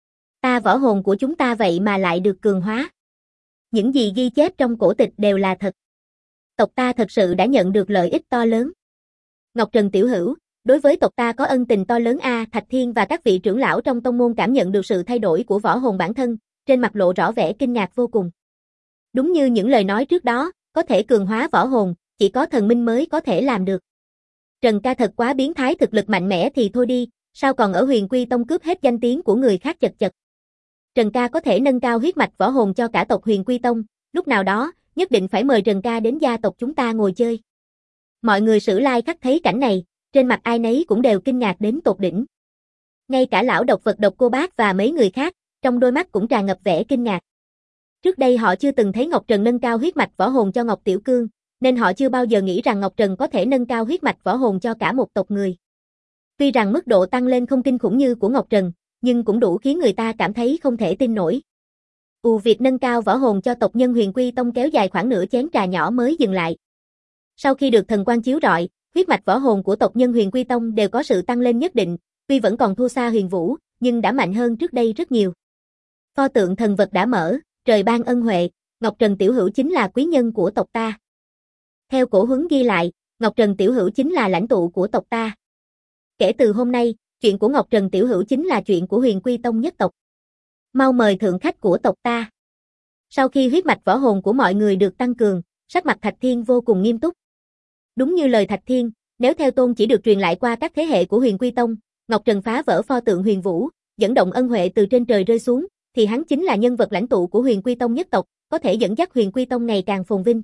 Võ hồn của chúng ta vậy mà lại được cường hóa. Những gì ghi chép trong cổ tịch đều là thật. Tộc ta thật sự đã nhận được lợi ích to lớn. Ngọc Trần tiểu hữu, đối với tộc ta có ân tình to lớn a. Thạch Thiên và các vị trưởng lão trong tông môn cảm nhận được sự thay đổi của võ hồn bản thân, trên mặt lộ rõ vẻ kinh ngạc vô cùng. Đúng như những lời nói trước đó, có thể cường hóa võ hồn, chỉ có thần minh mới có thể làm được. Trần ca thật quá biến thái, thực lực mạnh mẽ thì thôi đi, sao còn ở Huyền Quy Tông cướp hết danh tiếng của người khác chật chật. Trần ca có thể nâng cao huyết mạch võ hồn cho cả tộc Huyền Quy Tông, lúc nào đó, nhất định phải mời Trần ca đến gia tộc chúng ta ngồi chơi. Mọi người Sử Lai Khắc thấy cảnh này, trên mặt ai nấy cũng đều kinh ngạc đến tột đỉnh. Ngay cả lão độc vật Độc Cô Bác và mấy người khác, trong đôi mắt cũng tràn ngập vẻ kinh ngạc. Trước đây họ chưa từng thấy Ngọc Trần nâng cao huyết mạch võ hồn cho Ngọc Tiểu Cương, nên họ chưa bao giờ nghĩ rằng Ngọc Trần có thể nâng cao huyết mạch võ hồn cho cả một tộc người. Tuy rằng mức độ tăng lên không kinh khủng như của Ngọc Trần, nhưng cũng đủ khiến người ta cảm thấy không thể tin nổi. Việc nâng cao võ hồn cho tộc nhân Huyền Quy Tông kéo dài khoảng nửa chén trà nhỏ mới dừng lại. Sau khi được thần quang chiếu rọi, huyết mạch võ hồn của tộc nhân Huyền Quy Tông đều có sự tăng lên nhất định, tuy vẫn còn thua xa Huyền Vũ, nhưng đã mạnh hơn trước đây rất nhiều. Pho tượng thần vật đã mở, trời ban ân huệ, Ngọc Trần tiểu hữu chính là quý nhân của tộc ta. Theo cổ huấn ghi lại, Ngọc Trần tiểu hữu chính là lãnh tụ của tộc ta. Kể từ hôm nay, chuyện của Ngọc Trần tiểu hữu chính là chuyện của Huyền Quy Tông nhất tộc. Mau mời thượng khách của tộc ta. Sau khi huyết mạch võ hồn của mọi người được tăng cường, sắc mặt Thạch Thiên vô cùng nghiêm túc. Đúng như lời Thạch Thiên, nếu theo tôn chỉ được truyền lại qua các thế hệ của Huyền Quy Tông, Ngọc Trần phá vỡ pho tượng Huyền Vũ, dẫn động ân huệ từ trên trời rơi xuống, thì hắn chính là nhân vật lãnh tụ của Huyền Quy Tông nhất tộc, có thể dẫn dắt Huyền Quy Tông ngày càng phồn vinh.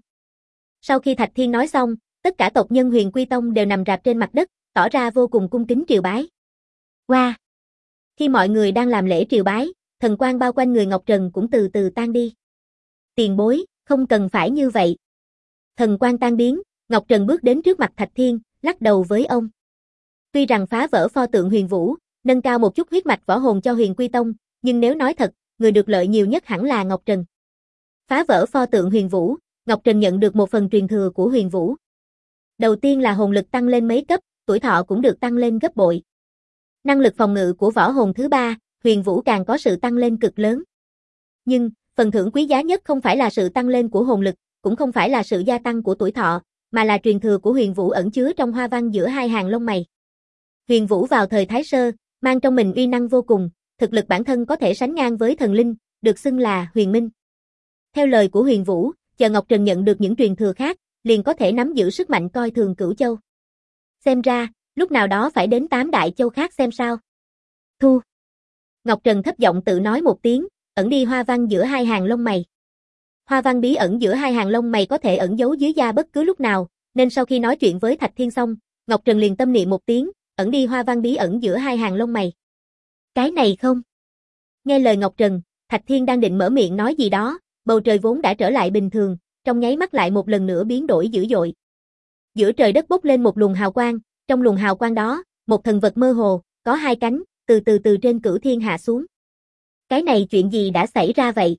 Sau khi Thạch Thiên nói xong, tất cả tộc nhân Huyền Quy Tông đều nằm rạp trên mặt đất, tỏ ra vô cùng cung kính triều bái. Wow! Khi mọi người đang làm lễ triều bái, thần quang bao quanh người Ngọc Trần cũng từ từ tan đi. Tiền bối, không cần phải như vậy. Thần quang tan biến, Ngọc Trần bước đến trước mặt Thạch Thiên, lắc đầu với ông. Tuy rằng phá vỡ pho tượng Huyền Vũ, nâng cao một chút huyết mạch võ hồn cho Huyền Quy Tông, nhưng nếu nói thật, người được lợi nhiều nhất hẳn là Ngọc Trần. Phá vỡ pho tượng Huyền Vũ, Ngọc Trần nhận được một phần truyền thừa của Huyền Vũ. Đầu tiên là hồn lực tăng lên mấy cấp, tuổi thọ cũng được tăng lên gấp bội. Năng lực phòng ngự của võ hồn thứ ba, Huyền Vũ càng có sự tăng lên cực lớn. Nhưng, phần thưởng quý giá nhất không phải là sự tăng lên của hồn lực, cũng không phải là sự gia tăng của tuổi thọ, mà là truyền thừa của Huyền Vũ ẩn chứa trong hoa văn giữa hai hàng lông mày. Huyền Vũ vào thời Thái Sơ, mang trong mình uy năng vô cùng, thực lực bản thân có thể sánh ngang với thần linh, được xưng là Huyền Minh. Theo lời của Huyền Vũ, chờ Ngọc Trần nhận được những truyền thừa khác, liền có thể nắm giữ sức mạnh coi thường Cửu Châu. Xem ra, lúc nào đó phải đến 8 đại châu khác xem sao. Thu. Ngọc Trần thấp giọng tự nói một tiếng, ẩn đi hoa văn giữa hai hàng lông mày. Hoa văn bí ẩn giữa hai hàng lông mày có thể ẩn giấu dưới da bất cứ lúc nào, nên sau khi nói chuyện với Thạch Thiên xong, Ngọc Trần liền tâm niệm một tiếng, ẩn đi hoa văn bí ẩn giữa hai hàng lông mày. Cái này không. Nghe lời Ngọc Trần, Thạch Thiên đang định mở miệng nói gì đó, bầu trời vốn đã trở lại bình thường, trong nháy mắt lại một lần nữa biến đổi dữ dội. Giữa trời đất bốc lên một luồng hào quang, trong luồng hào quang đó, một thần vật mơ hồ, có hai cánh, từ trên Cửu Thiên hạ xuống. Cái này chuyện gì đã xảy ra vậy?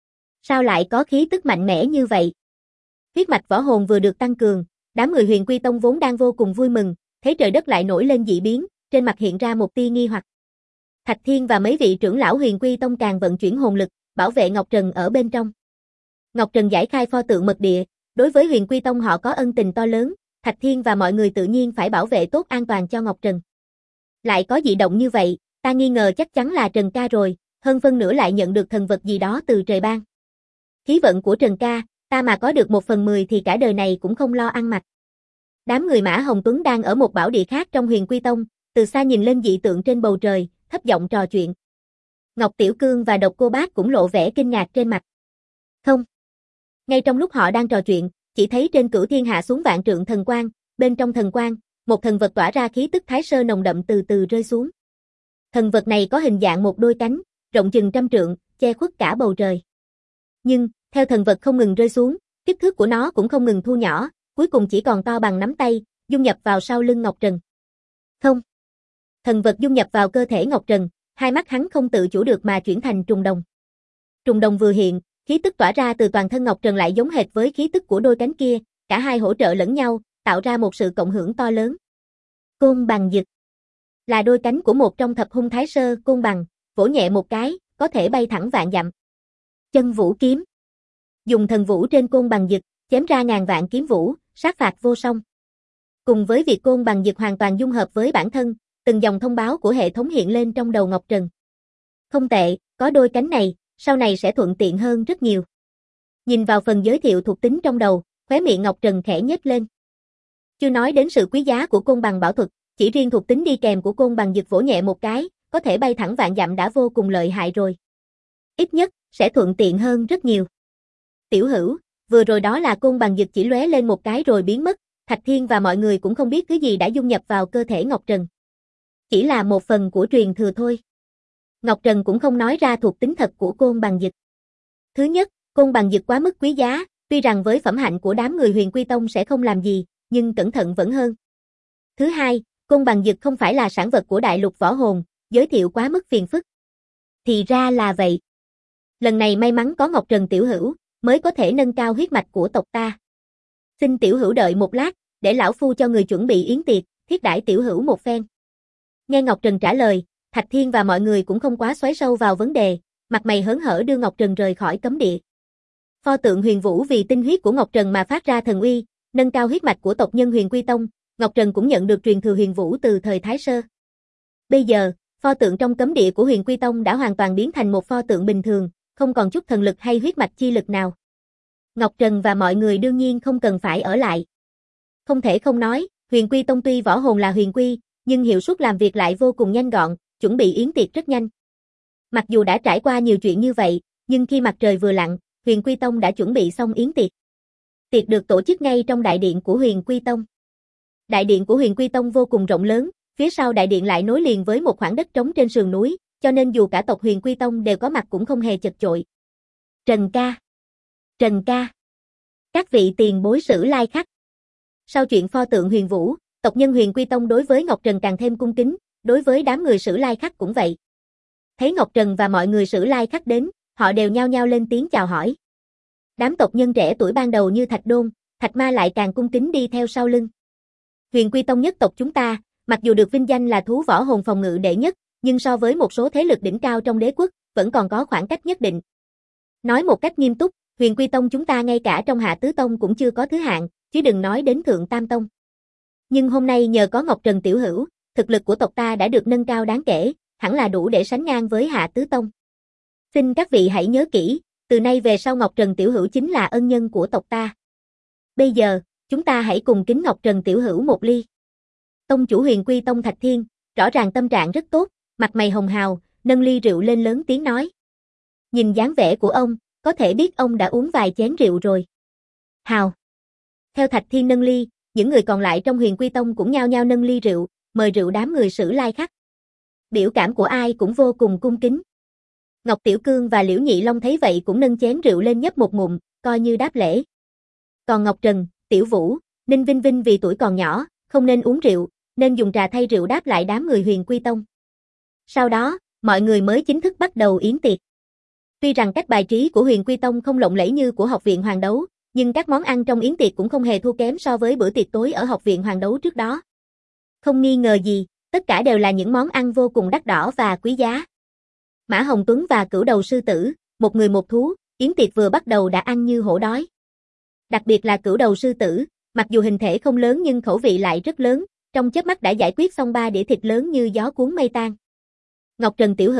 Sao lại có khí tức mạnh mẽ như vậy? Huyết mạch võ hồn vừa được tăng cường, đám người Huyền Quy Tông vốn đang vô cùng vui mừng, thấy trời đất lại nổi lên dị biến, trên mặt hiện ra một tia nghi hoặc. Thạch Thiên và mấy vị trưởng lão Huyền Quy Tông càng vận chuyển hồn lực, bảo vệ Ngọc Trần ở bên trong. Ngọc Trần giải khai pho tượng mật địa, đối với Huyền Quy Tông họ có ân tình to lớn, Thạch Thiên và mọi người tự nhiên phải bảo vệ tốt an toàn cho Ngọc Trần. Lại có dị động như vậy, ta nghi ngờ chắc chắn là Trần ca rồi, hơn phân nửa lại nhận được thần vật gì đó từ trời ban. Khí vận của Trần ca, ta mà có được 1/10 thì cả đời này cũng không lo ăn mặc. Đám người Mã Hồng Tuấn đang ở một bảo địa khác trong Huyền Quy Tông, từ xa nhìn lên dị tượng trên bầu trời, thấp giọng trò chuyện. Ngọc Tiểu Cương và Độc Cô Bác cũng lộ vẻ kinh ngạc trên mặt. Không. Ngay trong lúc họ đang trò chuyện, chỉ thấy trên cửu thiên hạ xuống vạn trượng thần quang, bên trong thần quang, một thần vật tỏa ra khí tức thái sơ nồng đậm từ từ rơi xuống. Thần vật này có hình dạng một đôi cánh, rộng chừng 100 trượng, che khuất cả bầu trời. Nhưng, theo thần vật không ngừng rơi xuống, kích thước của nó cũng không ngừng thu nhỏ, cuối cùng chỉ còn to bằng nắm tay, dung nhập vào sau lưng Ngọc Trần. Không. Thần vật dung nhập vào cơ thể Ngọc Trần, hai mắt hắn không tự chủ được mà chuyển thành trùng đồng. Trùng đồng vừa hiện, khí tức tỏa ra từ toàn thân Ngọc Trần lại giống hệt với khí tức của đôi cánh kia, cả hai hỗ trợ lẫn nhau, tạo ra một sự cộng hưởng to lớn. Côn bằng dực là đôi cánh của một trong thập hung thái sơ côn bằng, vỗ nhẹ một cái, có thể bay thẳng vạn dặm. Chân vũ kiếm dùng thần vũ trên côn bằng dực, chém ra ngàn vạn kiếm vũ, sát phạt vô song. Cùng với việc côn bằng dực hoàn toàn dung hợp với bản thân, từng dòng thông báo của hệ thống hiện lên trong đầu Ngọc Trần. Không tệ, có đôi cánh này, sau này sẽ thuận tiện hơn rất nhiều. Nhìn vào phần giới thiệu thuộc tính trong đầu, khóe miệng Ngọc Trần khẽ nhếch lên. Chưa nói đến sự quý giá của côn bằng bảo thuật, chỉ riêng thuộc tính đi kèm của côn bằng dực vỗ nhẹ một cái, có thể bay thẳng vạn dặm đã vô cùng lợi hại rồi. Ít nhất, sẽ thuận tiện hơn rất nhiều. Tiểu Hữu, vừa rồi đó là côn bằng dực chỉ lóe lên một cái rồi biến mất, Thạch Thiên và mọi người cũng không biết thứ gì đã dung nhập vào cơ thể Ngọc Trần. Chỉ là một phần của truyền thừa thôi. Ngọc Trần cũng không nói ra thuộc tính thật của côn bằng dực. Thứ nhất, côn bằng dực quá mức quý giá, tuy rằng với phẩm hạnh của đám người Huyền Quy Tông sẽ không làm gì, nhưng cẩn thận vẫn hơn. Thứ hai, côn bằng dực không phải là sản vật của đại lục võ hồn, giới thiệu quá mức phiền phức. Thì ra là vậy. Lần này may mắn có Ngọc Trần Tiểu Hữu, mới có thể nâng cao huyết mạch của tộc ta. Xin Tiểu Hữu đợi một lát, để lão phu cho người chuẩn bị yến tiệc, thiết đãi Tiểu Hữu một phen. Nghe Ngọc Trần trả lời, Thạch Thiên và mọi người cũng không quá xoáy sâu vào vấn đề, mặt mày hớn hở đưa Ngọc Trần rời khỏi cấm địa. Pho tượng Huyền Vũ vì tinh huyết của Ngọc Trần mà phát ra thần uy, nâng cao huyết mạch của tộc nhân Huyền Quy Tông, Ngọc Trần cũng nhận được truyền thừa Huyền Vũ từ thời Thái Sơ. Bây giờ, pho tượng trong cấm địa của Huyền Quy Tông đã hoàn toàn biến thành một pho tượng bình thường, không còn chút thần lực hay huyết mạch chi lực nào. Ngọc Trần và mọi người đương nhiên không cần phải ở lại. Không thể không nói, Huyền Quy Tông tuy võ hồn là huyền quy, nhưng hiệu suất làm việc lại vô cùng nhanh gọn, chuẩn bị yến tiệc rất nhanh. Mặc dù đã trải qua nhiều chuyện như vậy, nhưng khi mặt trời vừa lặn, Huyền Quy Tông đã chuẩn bị xong yến tiệc. Tiệc được tổ chức ngay trong đại điện của Huyền Quy Tông. Đại điện của Huyền Quy Tông vô cùng rộng lớn, phía sau đại điện lại nối liền với một khoảng đất trống trên sườn núi, cho nên dù cả tộc Huyền Quy Tông đều có mặt cũng không hề chật chội. Trần ca. Trần ca. Các vị tiền bối Sử Lai Khắc. Sau chuyện pho tượng Huyền Vũ, tộc nhân Huyền Quy Tông đối với Ngọc Trần càng thêm cung kính, đối với đám người Sử Lai Khắc cũng vậy. Thấy Ngọc Trần và mọi người Sử Lai Khắc đến, họ đều nhao nhao lên tiếng chào hỏi. Đám tộc nhân trẻ tuổi ban đầu như Thạch Đôn, Thạch Ma lại càng cung kính đi theo sau lưng. Huyền Quy Tông nhất tộc chúng ta, mặc dù được vinh danh là thú võ hồn phòng ngự đệ nhất, nhưng so với một số thế lực đỉnh cao trong đế quốc, vẫn còn có khoảng cách nhất định. Nói một cách nghiêm túc, Huyền Quy Tông chúng ta ngay cả trong Hạ Tứ Tông cũng chưa có thứ hạng, chứ đừng nói đến Thượng Tam Tông. Nhưng hôm nay nhờ có Ngọc Trần Tiểu Hữu, thực lực của tộc ta đã được nâng cao đáng kể, hẳn là đủ để sánh ngang với Hạ Tứ Tông. Xin các vị hãy nhớ kỹ, từ nay về sau Ngọc Trần Tiểu Hữu chính là ân nhân của tộc ta. Bây giờ, chúng ta hãy cùng kính Ngọc Trần Tiểu Hữu một ly. Tông chủ Huyền Quy Tông Thạch Thiên, rõ ràng tâm trạng rất tốt, mặt mày hồng hào, nâng ly rượu lên lớn tiếng nói. Nhìn dáng vẻ của ông, có thể biết ông đã uống vài chén rượu rồi. Hào. Theo Thạch Thiên nâng ly, những người còn lại trong Huyền Quy Tông cũng nhao nhao nâng ly rượu, mời rượu đám người Sử Lai Khắc. Biểu cảm của ai cũng vô cùng cung kính. Ngọc Tiểu Cương và Liễu Nhị Long thấy vậy cũng nâng chén rượu lên nhấp một ngụm, coi như đáp lễ. Còn Ngọc Trần, Tiểu Vũ, Ninh Vinh Vinh vì tuổi còn nhỏ, không nên uống rượu, nên dùng trà thay rượu đáp lại đám người Huyền Quy Tông. Sau đó, mọi người mới chính thức bắt đầu yến tiệc. Tuy rằng cách bài trí của Huyền Quy Tông không lộng lẫy như của Học viện Hoàng Đấu, nhưng các món ăn trong yến tiệc cũng không hề thua kém so với bữa tiệc tối ở Học viện Hoàng Đấu trước đó. Không nghi ngờ gì, tất cả đều là những món ăn vô cùng đắt đỏ và quý giá. Mã Hồng Tuấn và Cửu Đầu Sư Tử, một người một thú, yến tiệc vừa bắt đầu đã ăn như hổ đói. Đặc biệt là Cửu Đầu Sư Tử, mặc dù hình thể không lớn nhưng khẩu vị lại rất lớn, trong chớp mắt đã giải quyết xong 3 đĩa thịt lớn như gió cuốn mây tan. Ngọc Trần Tiểu Hữu,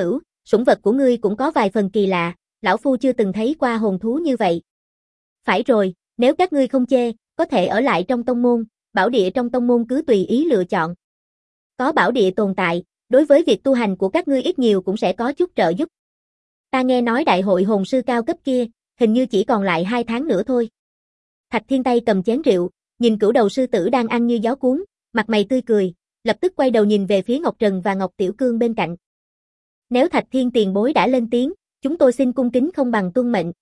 sủng vật của ngươi cũng có vài phần kỳ lạ, lão phu chưa từng thấy qua hồn thú như vậy. Phải rồi, nếu các ngươi không chê, có thể ở lại trong tông môn, bảo địa trong tông môn cứ tùy ý lựa chọn. Có bảo địa tồn tại, đối với việc tu hành của các ngươi ít nhiều cũng sẽ có chút trợ giúp. Ta nghe nói đại hội hồn sư cao cấp kia, hình như chỉ còn lại 2 tháng nữa thôi. Thạch Thiên tay cầm chén rượu, nhìn Cửu Đầu sư tử đang ăn như gió cuốn, mặt mày tươi cười, lập tức quay đầu nhìn về phía Ngọc Trần và Ngọc Tiểu Cương bên cạnh. Nếu Thạch Thiên tiền bối đã lên tiếng, chúng tôi xin cung kính không bằng tuân mệnh.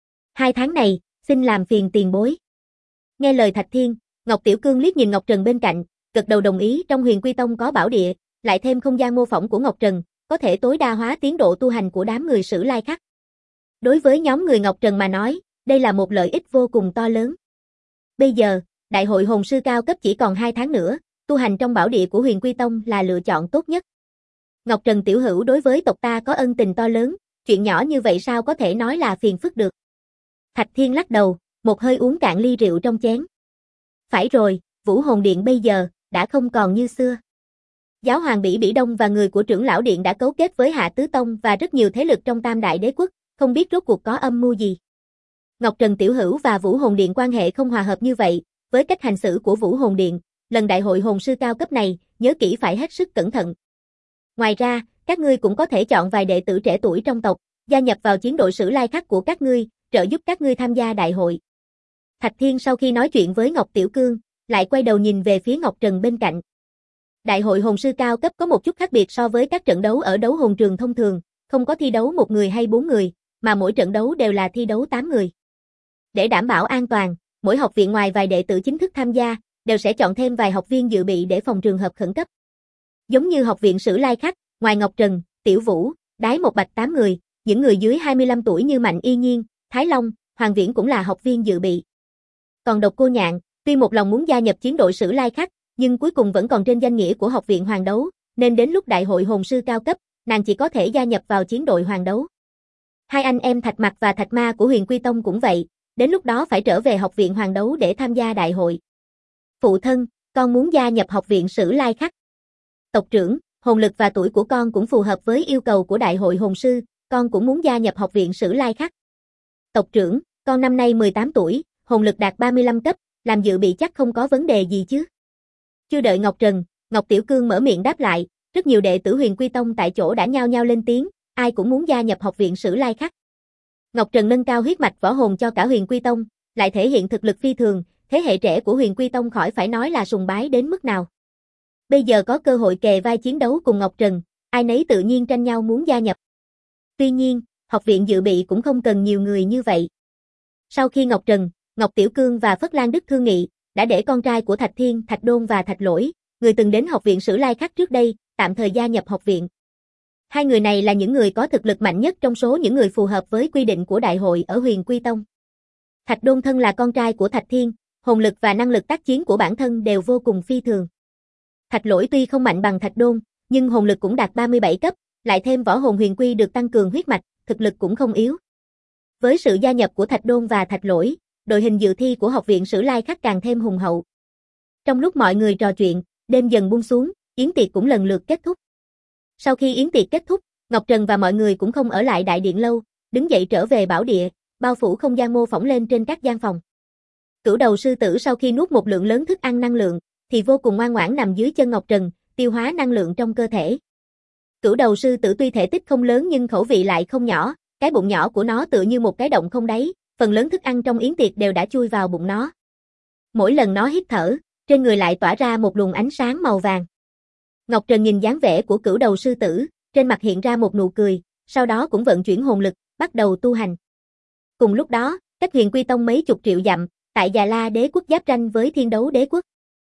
2 tháng này, xin làm phiền tiền bối. Nghe lời Thạch Thiên, Ngọc Tiểu Cương liếc nhìn Ngọc Trần bên cạnh, gật đầu đồng ý. Trong Huyền Quy Tông có bảo địa, lại thêm không gian mô phỏng của Ngọc Trần, có thể tối đa hóa tiến độ tu hành của đám người Sử Lai Khắc. Đối với nhóm người Ngọc Trần mà nói, đây là một lợi ích vô cùng to lớn. Bây giờ, đại hội hồn sư cao cấp chỉ còn 2 tháng nữa, tu hành trong bảo địa của Huyền Quy Tông là lựa chọn tốt nhất. Ngọc Trần tiểu hữu đối với tộc ta có ân tình to lớn, chuyện nhỏ như vậy sao có thể nói là phiền phức được. Thạch Thiên lắc đầu, một hơi uống cạn ly rượu trong chén. Phải rồi, Vũ Hồn Điện bây giờ, đã không còn như xưa. Giáo hoàng Bỉ Bỉ Đông và người của trưởng lão điện đã cấu kết với Hạ Tứ Tông và rất nhiều thế lực trong Tam Đại Đế Quốc, không biết rốt cuộc có âm mưu gì. Ngọc Trần tiểu hữu và Vũ Hồn Điện quan hệ không hòa hợp như vậy, với cách hành xử của Vũ Hồn Điện, lần đại hội hồn sư cao cấp này, nhớ kỹ phải hết sức cẩn thận. Ngoài ra, các ngươi cũng có thể chọn vài đệ tử trẻ tuổi trong tộc, gia nhập vào chiến đội Sử Lai Khắc của các ngươi, trợ giúp các ngươi tham gia đại hội. Thạch Thiên sau khi nói chuyện với Ngọc Tiểu Cương, lại quay đầu nhìn về phía Ngọc Trần bên cạnh. Đại hội hồn sư cao cấp có một chút khác biệt so với các trận đấu ở đấu hồn trường thông thường, không có thi đấu 1 người hay 4 người, mà mỗi trận đấu đều là thi đấu 8 người. Để đảm bảo an toàn, mỗi học viện ngoài vài đệ tử chính thức tham gia, đều sẽ chọn thêm vài học viên dự bị để phòng trường hợp khẩn cấp. Giống như học viện Sử Lai Khắc, ngoài Ngọc Trần, Tiểu Vũ, Đái Một Bạch 8 người, những người dưới 25 tuổi như Mạnh Y Nhiên, Thái Long, Hoàng Viễn cũng là học viên dự bị. Còn Độc Cô Nhạn, tuy một lòng muốn gia nhập chiến đội Sử Lai Khắc, nhưng cuối cùng vẫn còn trên danh nghĩa của học viện Hoàng Đấu, nên đến lúc đại hội hồn sư cao cấp, nàng chỉ có thể gia nhập vào chiến đội Hoàng Đấu. Hai anh em Thạch Mặc và Thạch Ma của Huyền Quy Tông cũng vậy, đến lúc đó phải trở về học viện Hoàng Đấu để tham gia đại hội. Phụ thân, con muốn gia nhập học viện Sử Lai Khắc. Tộc trưởng, hồn lực và tuổi của con cũng phù hợp với yêu cầu của đại hội hồn sư, con cũng muốn gia nhập học viện Sử Lai Khắc. Tộc trưởng, con năm nay 18 tuổi, hồn lực đạt 35 cấp, làm dự bị chắc không có vấn đề gì chứ. Chưa đợi Ngọc Trần, Ngọc Tiểu Cương mở miệng đáp lại, rất nhiều đệ tử Huyền Quy Tông tại chỗ đã nhao nhao lên tiếng, ai cũng muốn gia nhập học viện Sử Lai Khắc. Ngọc Trần nâng cao huyết mạch võ hồn cho cả Huyền Quy Tông, lại thể hiện thực lực phi thường, thế hệ trẻ của Huyền Quy Tông khỏi phải nói là sùng bái đến mức nào. Bây giờ có cơ hội kề vai chiến đấu cùng Ngọc Trần, ai nấy tự nhiên tranh nhau muốn gia nhập. Tuy nhiên, học viện dự bị cũng không cần nhiều người như vậy. Sau khi Ngọc Trần, Ngọc Tiểu Cương và Phất Lan Đức thương nghị, đã để con trai của Thạch Thiên, Thạch Đôn và Thạch Lỗi, người từng đến học viện Sử Lai Khắc trước đây, tạm thời gia nhập học viện. Hai người này là những người có thực lực mạnh nhất trong số những người phù hợp với quy định của đại hội ở Huyền Quy Tông. Thạch Đôn thân là con trai của Thạch Thiên, hồn lực và năng lực tác chiến của bản thân đều vô cùng phi thường. Thạch Lỗi tuy không mạnh bằng Thạch Đôn, nhưng hồn lực cũng đạt 37 cấp, lại thêm võ hồn huyền quy được tăng cường huyết mạch, thực lực cũng không yếu. Với sự gia nhập của Thạch Đôn và Thạch Lỗi, đội hình dự thi của học viện Sử Lai Khắc càng thêm hùng hậu. Trong lúc mọi người trò chuyện, đêm dần buông xuống, yến tiệc cũng lần lượt kết thúc. Sau khi yến tiệc kết thúc, Ngọc Trần và mọi người cũng không ở lại đại điện lâu, đứng dậy trở về bảo địa, bao phủ không gian mô phỏng lên trên các gian phòng. Cửu Đầu sư tử sau khi nuốt một lượng lớn thức ăn năng lượng, thì vô cùng ngoan ngoãn nằm dưới chân Ngọc Trần, tiêu hóa năng lượng trong cơ thể. Cửu Đầu sư tử tuy thể tích không lớn nhưng khẩu vị lại không nhỏ, cái bụng nhỏ của nó tựa như một cái động không đáy, phần lớn thức ăn trong yến tiệc đều đã chui vào bụng nó. Mỗi lần nó hít thở, trên người lại tỏa ra một luồng ánh sáng màu vàng. Ngọc Trần nhìn dáng vẻ của Cửu Đầu sư tử, trên mặt hiện ra một nụ cười, sau đó cũng vận chuyển hồn lực, bắt đầu tu hành. Cùng lúc đó, cách Huyền Quy Tông mấy chục triệu dặm, tại Già La Đế quốc giáp ranh với Thiên Đấu Đế quốc.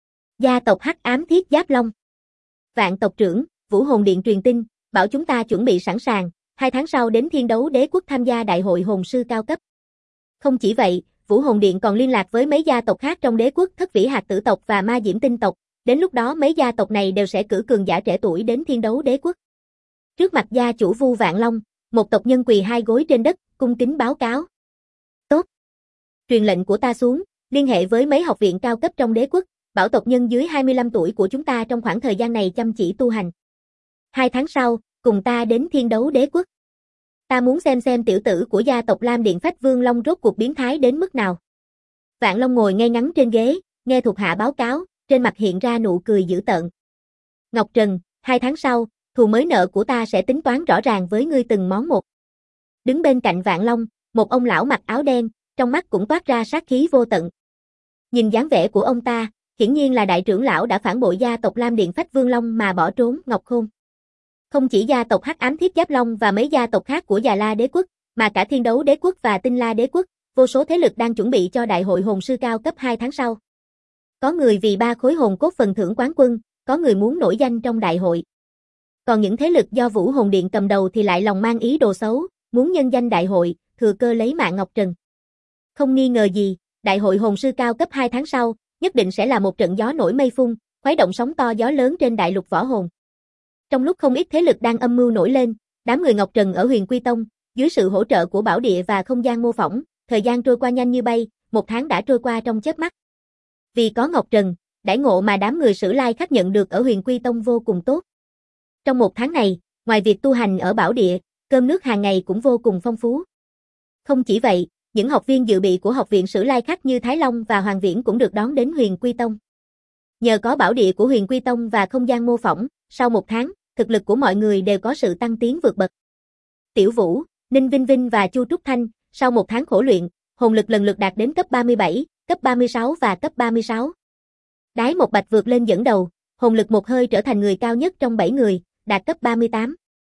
Gia tộc Hắc Ám Thiết Giáp Long. Vạn tộc trưởng, Vũ Hồn Điện truyền tin, bảo chúng ta chuẩn bị sẵn sàng, 2 tháng sau đến Thiên Đấu Đế quốc tham gia đại hội hồn sư cao cấp. Không chỉ vậy, Vũ Hồn Điện còn liên lạc với mấy gia tộc khác trong đế quốc Thất Vĩ Hạt Tử tộc và Ma Diễm Tinh tộc, đến lúc đó mấy gia tộc này đều sẽ cử cường giả trẻ tuổi đến Thiên Đấu Đế quốc. Trước mặt gia chủ Vu Vạn Long, một tộc nhân quỳ 2 gối trên đất, cung kính báo cáo. Tốt. Truyền lệnh của ta xuống, liên hệ với mấy học viện cao cấp trong đế quốc, bảo tộc nhân dưới 25 tuổi của chúng ta trong khoảng thời gian này chăm chỉ tu hành. 2 tháng sau, Cùng ta đến Thiên Đấu Đế Quốc. Ta muốn xem tiểu tử của gia tộc Lam Điện Phách Vương Long rốt cuộc biến thái đến mức nào. Vạn Long ngồi ngay ngắn trên ghế, nghe thuộc hạ báo cáo, trên mặt hiện ra nụ cười dữ tợn. Ngọc Trần, 2 tháng sau, thù mới nợ của ta sẽ tính toán rõ ràng với ngươi từng món một. Đứng bên cạnh Vạn Long, một ông lão mặc áo đen, trong mắt cũng toát ra sát khí vô tận. Nhìn dáng vẻ của ông ta, hiển nhiên là đại trưởng lão đã phản bội gia tộc Lam Điện Phách Vương Long mà bỏ trốn. Ngọc Khôn. Không chỉ gia tộc Hắc Ám Thiết Giáp Long và mấy gia tộc khác của Già La Đế Quốc, mà cả Thiên Đấu Đế Quốc và Tinh La Đế Quốc, vô số thế lực đang chuẩn bị cho đại hội hồn sư cao cấp 2 tháng sau. Có người vì 3 khối hồn cốt phần thưởng quán quân, có người muốn nổi danh trong đại hội. Còn những thế lực do Vũ Hồn Điện cầm đầu thì lại lòng mang ý đồ xấu, muốn nhân danh đại hội, thừa cơ lấy mạng Ngọc Trần. Không nghi ngờ gì, đại hội hồn sư cao cấp 2 tháng sau, nhất định sẽ là một trận gió nổi mây phun, khuấy động sóng to gió lớn trên đại lục võ hồn. Trong lúc không ít thế lực đang âm mưu nổi lên, đám người Ngọc Trần ở Huyền Quy Tông, dưới sự hỗ trợ của bảo địa và không gian mô phỏng, thời gian trôi qua nhanh như bay, 1 tháng đã trôi qua trong chớp mắt. Vì có Ngọc Trần, đãi ngộ mà đám người Sử Lai Khắc nhận được ở Huyền Quy Tông vô cùng tốt. Trong 1 tháng này, ngoài việc tu hành ở bảo địa, cơm nước hàng ngày cũng vô cùng phong phú. Không chỉ vậy, những học viên dự bị của học viện Sử Lai Khắc như Thái Long và Hoàng Viễn cũng được đón đến Huyền Quy Tông. Nhờ có bảo địa của Huyền Quy Tông và không gian mô phỏng, sau 1 tháng, thực lực của mọi người đều có sự tăng tiến vượt bậc. Tiểu Vũ, Ninh Vinh Vinh và Chu Trúc Thanh, sau 1 tháng khổ luyện, hồn lực lần lượt đạt đến cấp 37, cấp 36 và cấp 36. Đái Một Bạch vượt lên dẫn đầu, hồn lực một hơi trở thành người cao nhất trong 7 người, đạt cấp 38.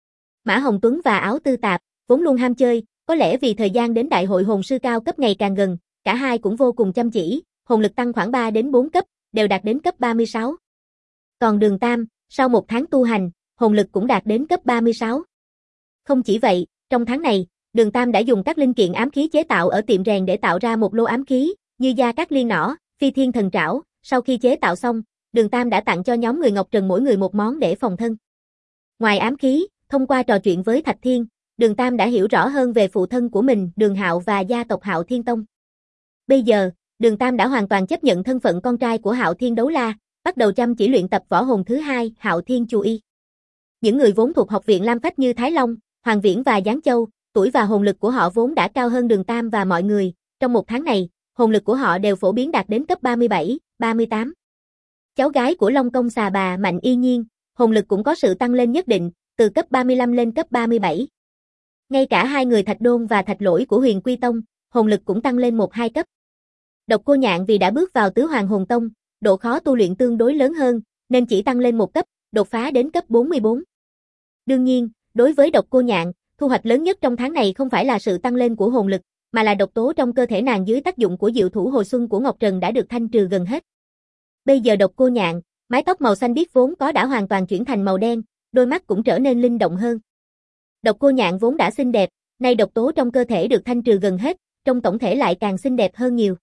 Mã Hồng Tuấn và Áo Tư Tạp, vốn luôn ham chơi, có lẽ vì thời gian đến đại hội hồn sư cao cấp ngày càng gần, cả hai cũng vô cùng chăm chỉ, hồn lực tăng khoảng 3 đến 4 cấp, đều đạt đến cấp 36. Còn Đường Tam, sau 1 tháng tu hành, hồn lực cũng đạt đến cấp 36. Không chỉ vậy, trong tháng này, Đường Tam đã dùng các linh kiện ám khí chế tạo ở tiệm rèn để tạo ra một lô ám khí, như Gia Cát Liên Nỏ, Phi Thiên Thần Trảo, sau khi chế tạo xong, Đường Tam đã tặng cho nhóm người Ngọc Trần mỗi người một món để phòng thân. Ngoài ám khí, thông qua trò chuyện với Thạch Thiên, Đường Tam đã hiểu rõ hơn về phụ thân của mình, Đường Hạo và gia tộc Hạo Thiên Tông. Bây giờ, Đường Tam đã hoàn toàn chấp nhận thân phận con trai của Hạo Thiên Đấu La, bắt đầu chăm chỉ luyện tập võ hồn thứ 2, Hạo Thiên Chu Y. Những người vốn thuộc học viện Lam Phách như Thái Long, Hoàng Viễn và Giáng Châu, tuổi và hồn lực của họ vốn đã cao hơn Đường Tam và mọi người, trong 1 tháng này, hồn lực của họ đều phổ biến đạt đến cấp 37, 38. Cháu gái của Long Công Xà Bà Mạnh Y Nhiên, hồn lực cũng có sự tăng lên nhất định, từ cấp 35 lên cấp 37. Ngay cả hai người Thạch Đôn và Thạch Lỗi của Huyền Quy Tông, hồn lực cũng tăng lên 1-2 cấp. Độc Cô Nhạn vì đã bước vào Tứ Hoàng Hồn Tông, độ khó tu luyện tương đối lớn hơn, nên chỉ tăng lên 1 cấp, đột phá đến cấp 44. Đương nhiên, đối với Độc Cô Nhạn, thu hoạch lớn nhất trong tháng này không phải là sự tăng lên của hồn lực, mà là độc tố trong cơ thể nàng dưới tác dụng của diệu thủ hồi xuân của Ngọc Trần đã được thanh trừ gần hết. Bây giờ Độc Cô Nhạn, mái tóc màu xanh biếc vốn có đã hoàn toàn chuyển thành màu đen, đôi mắt cũng trở nên linh động hơn. Độc Cô Nhạn vốn đã xinh đẹp, nay độc tố trong cơ thể được thanh trừ gần hết, trong tổng thể lại càng xinh đẹp hơn nhiều.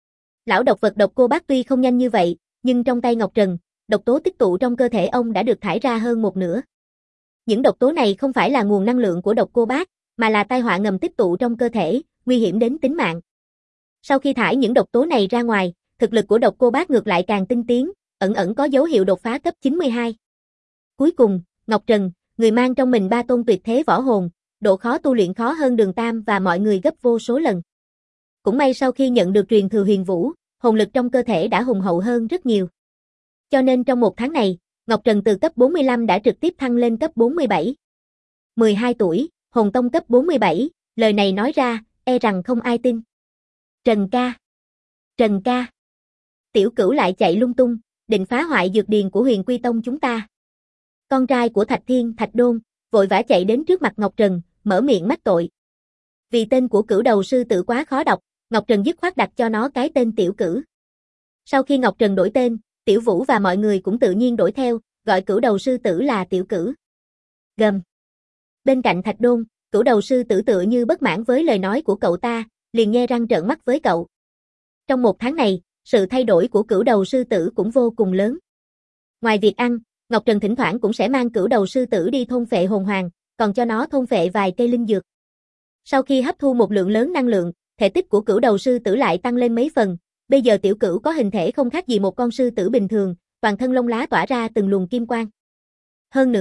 Lão độc vật Độc Cô Bác tuy không nhanh như vậy, nhưng trong tay Ngọc Trần, độc tố tích tụ trong cơ thể ông đã được thải ra hơn 1/2. Những độc tố này không phải là nguồn năng lượng của Độc Cô Bác, mà là tai họa ngầm tích tụ trong cơ thể, nguy hiểm đến tính mạng. Sau khi thải những độc tố này ra ngoài, thực lực của Độc Cô Bác ngược lại càng tinh tiến, ẩn có dấu hiệu đột phá cấp 92. Cuối cùng, Ngọc Trần, người mang trong mình 3 tôn tuyệt thế võ hồn, độ khó tu luyện khó hơn Đường Tam và mọi người gấp vô số lần. Cũng may sau khi nhận được truyền thừa Huyền Vũ, hồn lực trong cơ thể đã hùng hậu hơn rất nhiều. Cho nên trong 1 tháng này, Ngọc Trần từ cấp 45 đã trực tiếp thăng lên cấp 47. 12 tuổi, hồn tông cấp 47, lời này nói ra, e rằng không ai tin. Trần ca! Trần ca! Tiểu Cửu lại chạy lung tung, định phá hoại dược điền của Huyền Quy Tông chúng ta. Con trai của Thạch Thiên, Thạch Đôn, vội vã chạy đến trước mặt Ngọc Trần, mở miệng mách tội. Vì tên của Cửu Đầu Sư Tử quá khó đọc, Ngọc Trần dứt khoát đặt cho nó cái tên Tiểu Cửu. Sau khi Ngọc Trần đổi tên, Tiểu Vũ và mọi người cũng tự nhiên đổi theo, gọi Cửu Đầu Sư Tử là Tiểu Cửu. Gầm. Bên cạnh Thạch Đôn, Cửu Đầu Sư Tử tựa như bất mãn với lời nói của cậu ta, liền nhe răng trợn mắt với cậu. Trong 1 tháng này, sự thay đổi của Cửu Đầu Sư Tử cũng vô cùng lớn. Ngoài việc ăn, Ngọc Trần thỉnh thoảng cũng sẽ mang Cửu Đầu Sư Tử đi thôn phệ hồn hoàng, còn cho nó thôn phệ vài cây linh dược. Sau khi hấp thu một lượng lớn năng lượng, thể tích của Cửu Đầu Sư Tử lại tăng lên mấy phần, bây giờ Tiểu Cửu có hình thể không khác gì một con sư tử bình thường, toàn thân lông lá tỏa ra từng luồng kim quang. Hơn nữa,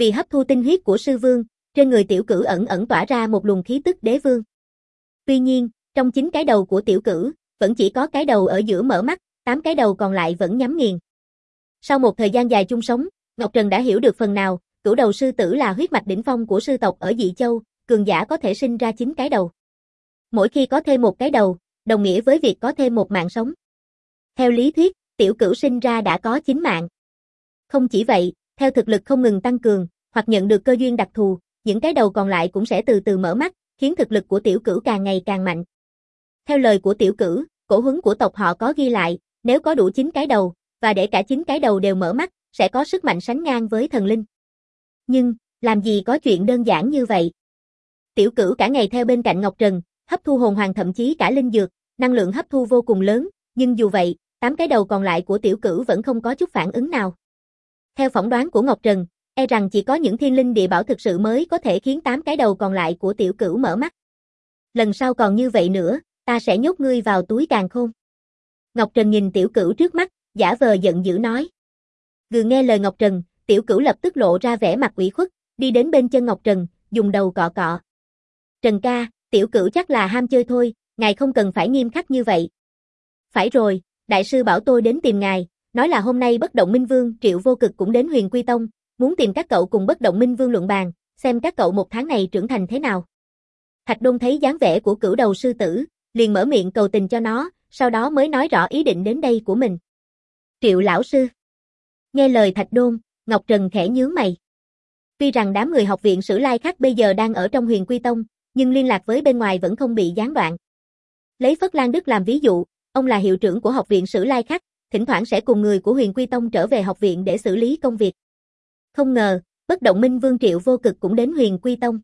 Vì hấp thu tinh huyết của sư vương, trên người tiểu cửu ẩn ẩn tỏa ra một luồng khí tức đế vương. Tuy nhiên, trong 9 cái đầu của tiểu cửu, vẫn chỉ có cái đầu ở giữa mở mắt, 8 cái đầu còn lại vẫn nhắm nghiền. Sau một thời gian dài chung sống, Ngọc Trần đã hiểu được phần nào, cửu đầu sư tử là huyết mạch đỉnh phong của sư tộc ở Dị Châu, cường giả có thể sinh ra 9 cái đầu. Mỗi khi có thêm một cái đầu, đồng nghĩa với việc có thêm một mạng sống. Theo lý thuyết, tiểu cửu sinh ra đã có 9 mạng. Không chỉ vậy, theo thực lực không ngừng tăng cường, hoặc nhận được cơ duyên đặc thù, những cái đầu còn lại cũng sẽ từ từ mở mắt, khiến thực lực của tiểu cửu càng ngày càng mạnh. Theo lời của tiểu cửu, cổ huấn của tộc họ có ghi lại, nếu có đủ 9 cái đầu, và để cả 9 cái đầu đều mở mắt, sẽ có sức mạnh sánh ngang với thần linh. Nhưng, làm gì có chuyện đơn giản như vậy? Tiểu cửu cả ngày theo bên cạnh Ngọc Trần, hấp thu hồn hoàng thậm chí cả linh dược, năng lượng hấp thu vô cùng lớn, nhưng dù vậy, 8 cái đầu còn lại của tiểu cửu vẫn không có chút phản ứng nào. Theo phỏng đoán của Ngọc Trần, e rằng chỉ có những thiên linh địa bảo thực sự mới có thể khiến 8 cái đầu còn lại của tiểu cửu mở mắt. Lần sau còn như vậy nữa, ta sẽ nhốt ngươi vào túi càn khôn. Ngọc Trần nhìn tiểu cửu trước mắt, giả vờ giận dữ nói. Vừa nghe lời Ngọc Trần, tiểu cửu lập tức lộ ra vẻ mặt ủy khuất, đi đến bên chân Ngọc Trần, dùng đầu cọ cọ. Trần ca, tiểu cửu chắc là ham chơi thôi, ngài không cần phải nghiêm khắc như vậy. Phải rồi, đại sư bảo tôi đến tìm ngài, nói là hôm nay Bất Động Minh Vương Triệu Vô Cực cũng đến Huyền Quy Tông, muốn tìm các cậu cùng Bất Động Minh Vương luận bàn, xem các cậu một tháng này trưởng thành thế nào. Thạch Đôn thấy dáng vẻ của cửu đầu sư tử, liền mở miệng cầu tình cho nó, sau đó mới nói rõ ý định đến đây của mình. Triệu lão sư. Nghe lời Thạch Đôn, Ngọc Trần khẽ nhướng mày. Tuy rằng đám người học viện Sử Lai Khắc bây giờ đang ở trong Huyền Quy Tông, nhưng liên lạc với bên ngoài vẫn không bị gián đoạn. Lấy Phất Lan Đức làm ví dụ, ông là hiệu trưởng của học viện Sử Lai Khắc, thỉnh thoảng sẽ cùng người của Huyền Quy Tông trở về học viện để xử lý công việc. Không ngờ, Bất Động Minh Vương Triệu Vô Cực cũng đến Huyền Quy Tông.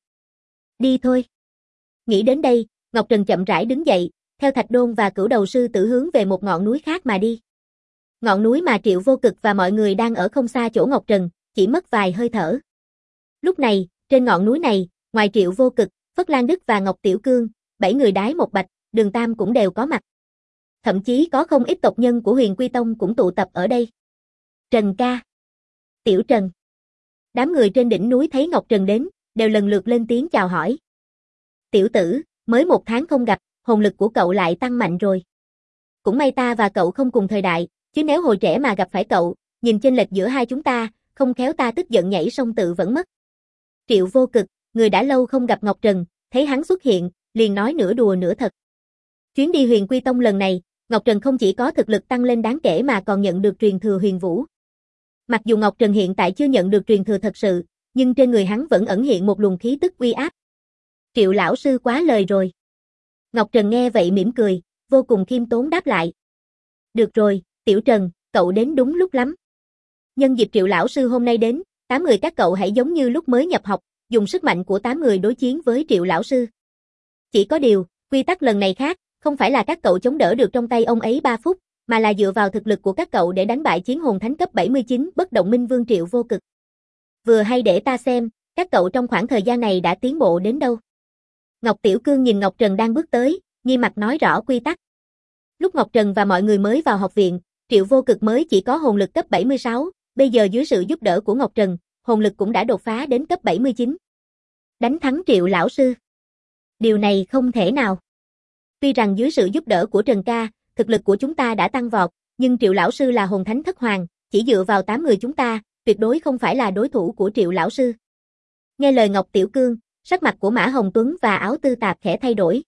Đi thôi. Nghĩ đến đây, Ngọc Trần chậm rãi đứng dậy, theo Thạch Đôn và cửu đầu sư tử hướng về một ngọn núi khác mà đi. Ngọn núi mà Triệu Vô Cực và mọi người đang ở không xa chỗ Ngọc Trần, chỉ mất vài hơi thở. Lúc này, trên ngọn núi này, ngoài Triệu Vô Cực, Phất Lan Đức và Ngọc Tiểu Cương, 7 người đái một bạch, Đường Tam cũng đều có mặt. Thậm chí có không ít tộc nhân của Huyền Quy Tông cũng tụ tập ở đây. Trần ca. Tiểu Trần. Đám người trên đỉnh núi thấy Ngọc Trần đến, đều lần lượt lên tiếng chào hỏi. Tiểu tử, mới 1 tháng không gặp, hồn lực của cậu lại tăng mạnh rồi. Cũng may ta và cậu không cùng thời đại, chứ nếu hồi trẻ mà gặp phải cậu, nhìn chênh lệch giữa hai chúng ta, không khéo ta tức giận nhảy sông tự vẫn mất. Triệu Vô Cực, người đã lâu không gặp Ngọc Trần, thấy hắn xuất hiện, liền nói nửa đùa nửa thật. Chuyến đi Huyền Quy Tông lần này, Ngọc Trần không chỉ có thực lực tăng lên đáng kể mà còn nhận được truyền thừa Huyền Vũ. Mặc dù Ngọc Trần hiện tại chưa nhận được truyền thừa thật sự, nhưng trên người hắn vẫn ẩn hiện một luồng khí tức uy áp. Triệu lão sư quá lời rồi. Ngọc Trần nghe vậy mỉm cười, vô cùng khiêm tốn đáp lại. Được rồi, Tiểu Trần, cậu đến đúng lúc lắm. Nhân dịp Triệu lão sư hôm nay đến, 8 người các cậu hãy giống như lúc mới nhập học, dùng sức mạnh của 8 người đối chiến với Triệu lão sư. Chỉ có điều, quy tắc lần này khác, không phải là các cậu chống đỡ được trong tay ông ấy 3 phút, mà là dựa vào thực lực của các cậu để đánh bại chiến hồn thánh cấp 79 Bất Động Minh Vương Triệu Vô Cực. Vừa hay để ta xem, các cậu trong khoảng thời gian này đã tiến bộ đến đâu. Ngọc Tiểu Cương nhìn Ngọc Trần đang bước tới, nghiêm mặt nói rõ quy tắc. Lúc Ngọc Trần và mọi người mới vào học viện, Triệu Vô Cực mới chỉ có hồn lực cấp 76, bây giờ dưới sự giúp đỡ của Ngọc Trần, hồn lực cũng đã đột phá đến cấp 79. Đánh thắng Triệu lão sư. Điều này không thể nào. Tuy rằng dưới sự giúp đỡ của Trần ca, thực lực của chúng ta đã tăng vọt, nhưng Triệu lão sư là hồn thánh thất hoàng, chỉ dựa vào 8 người chúng ta, tuyệt đối không phải là đối thủ của Triệu lão sư. Nghe lời Ngọc Tiểu Cương, sắc mặt của Mã Hồng Tuấn và Áo Tư Tạp khẽ thay đổi.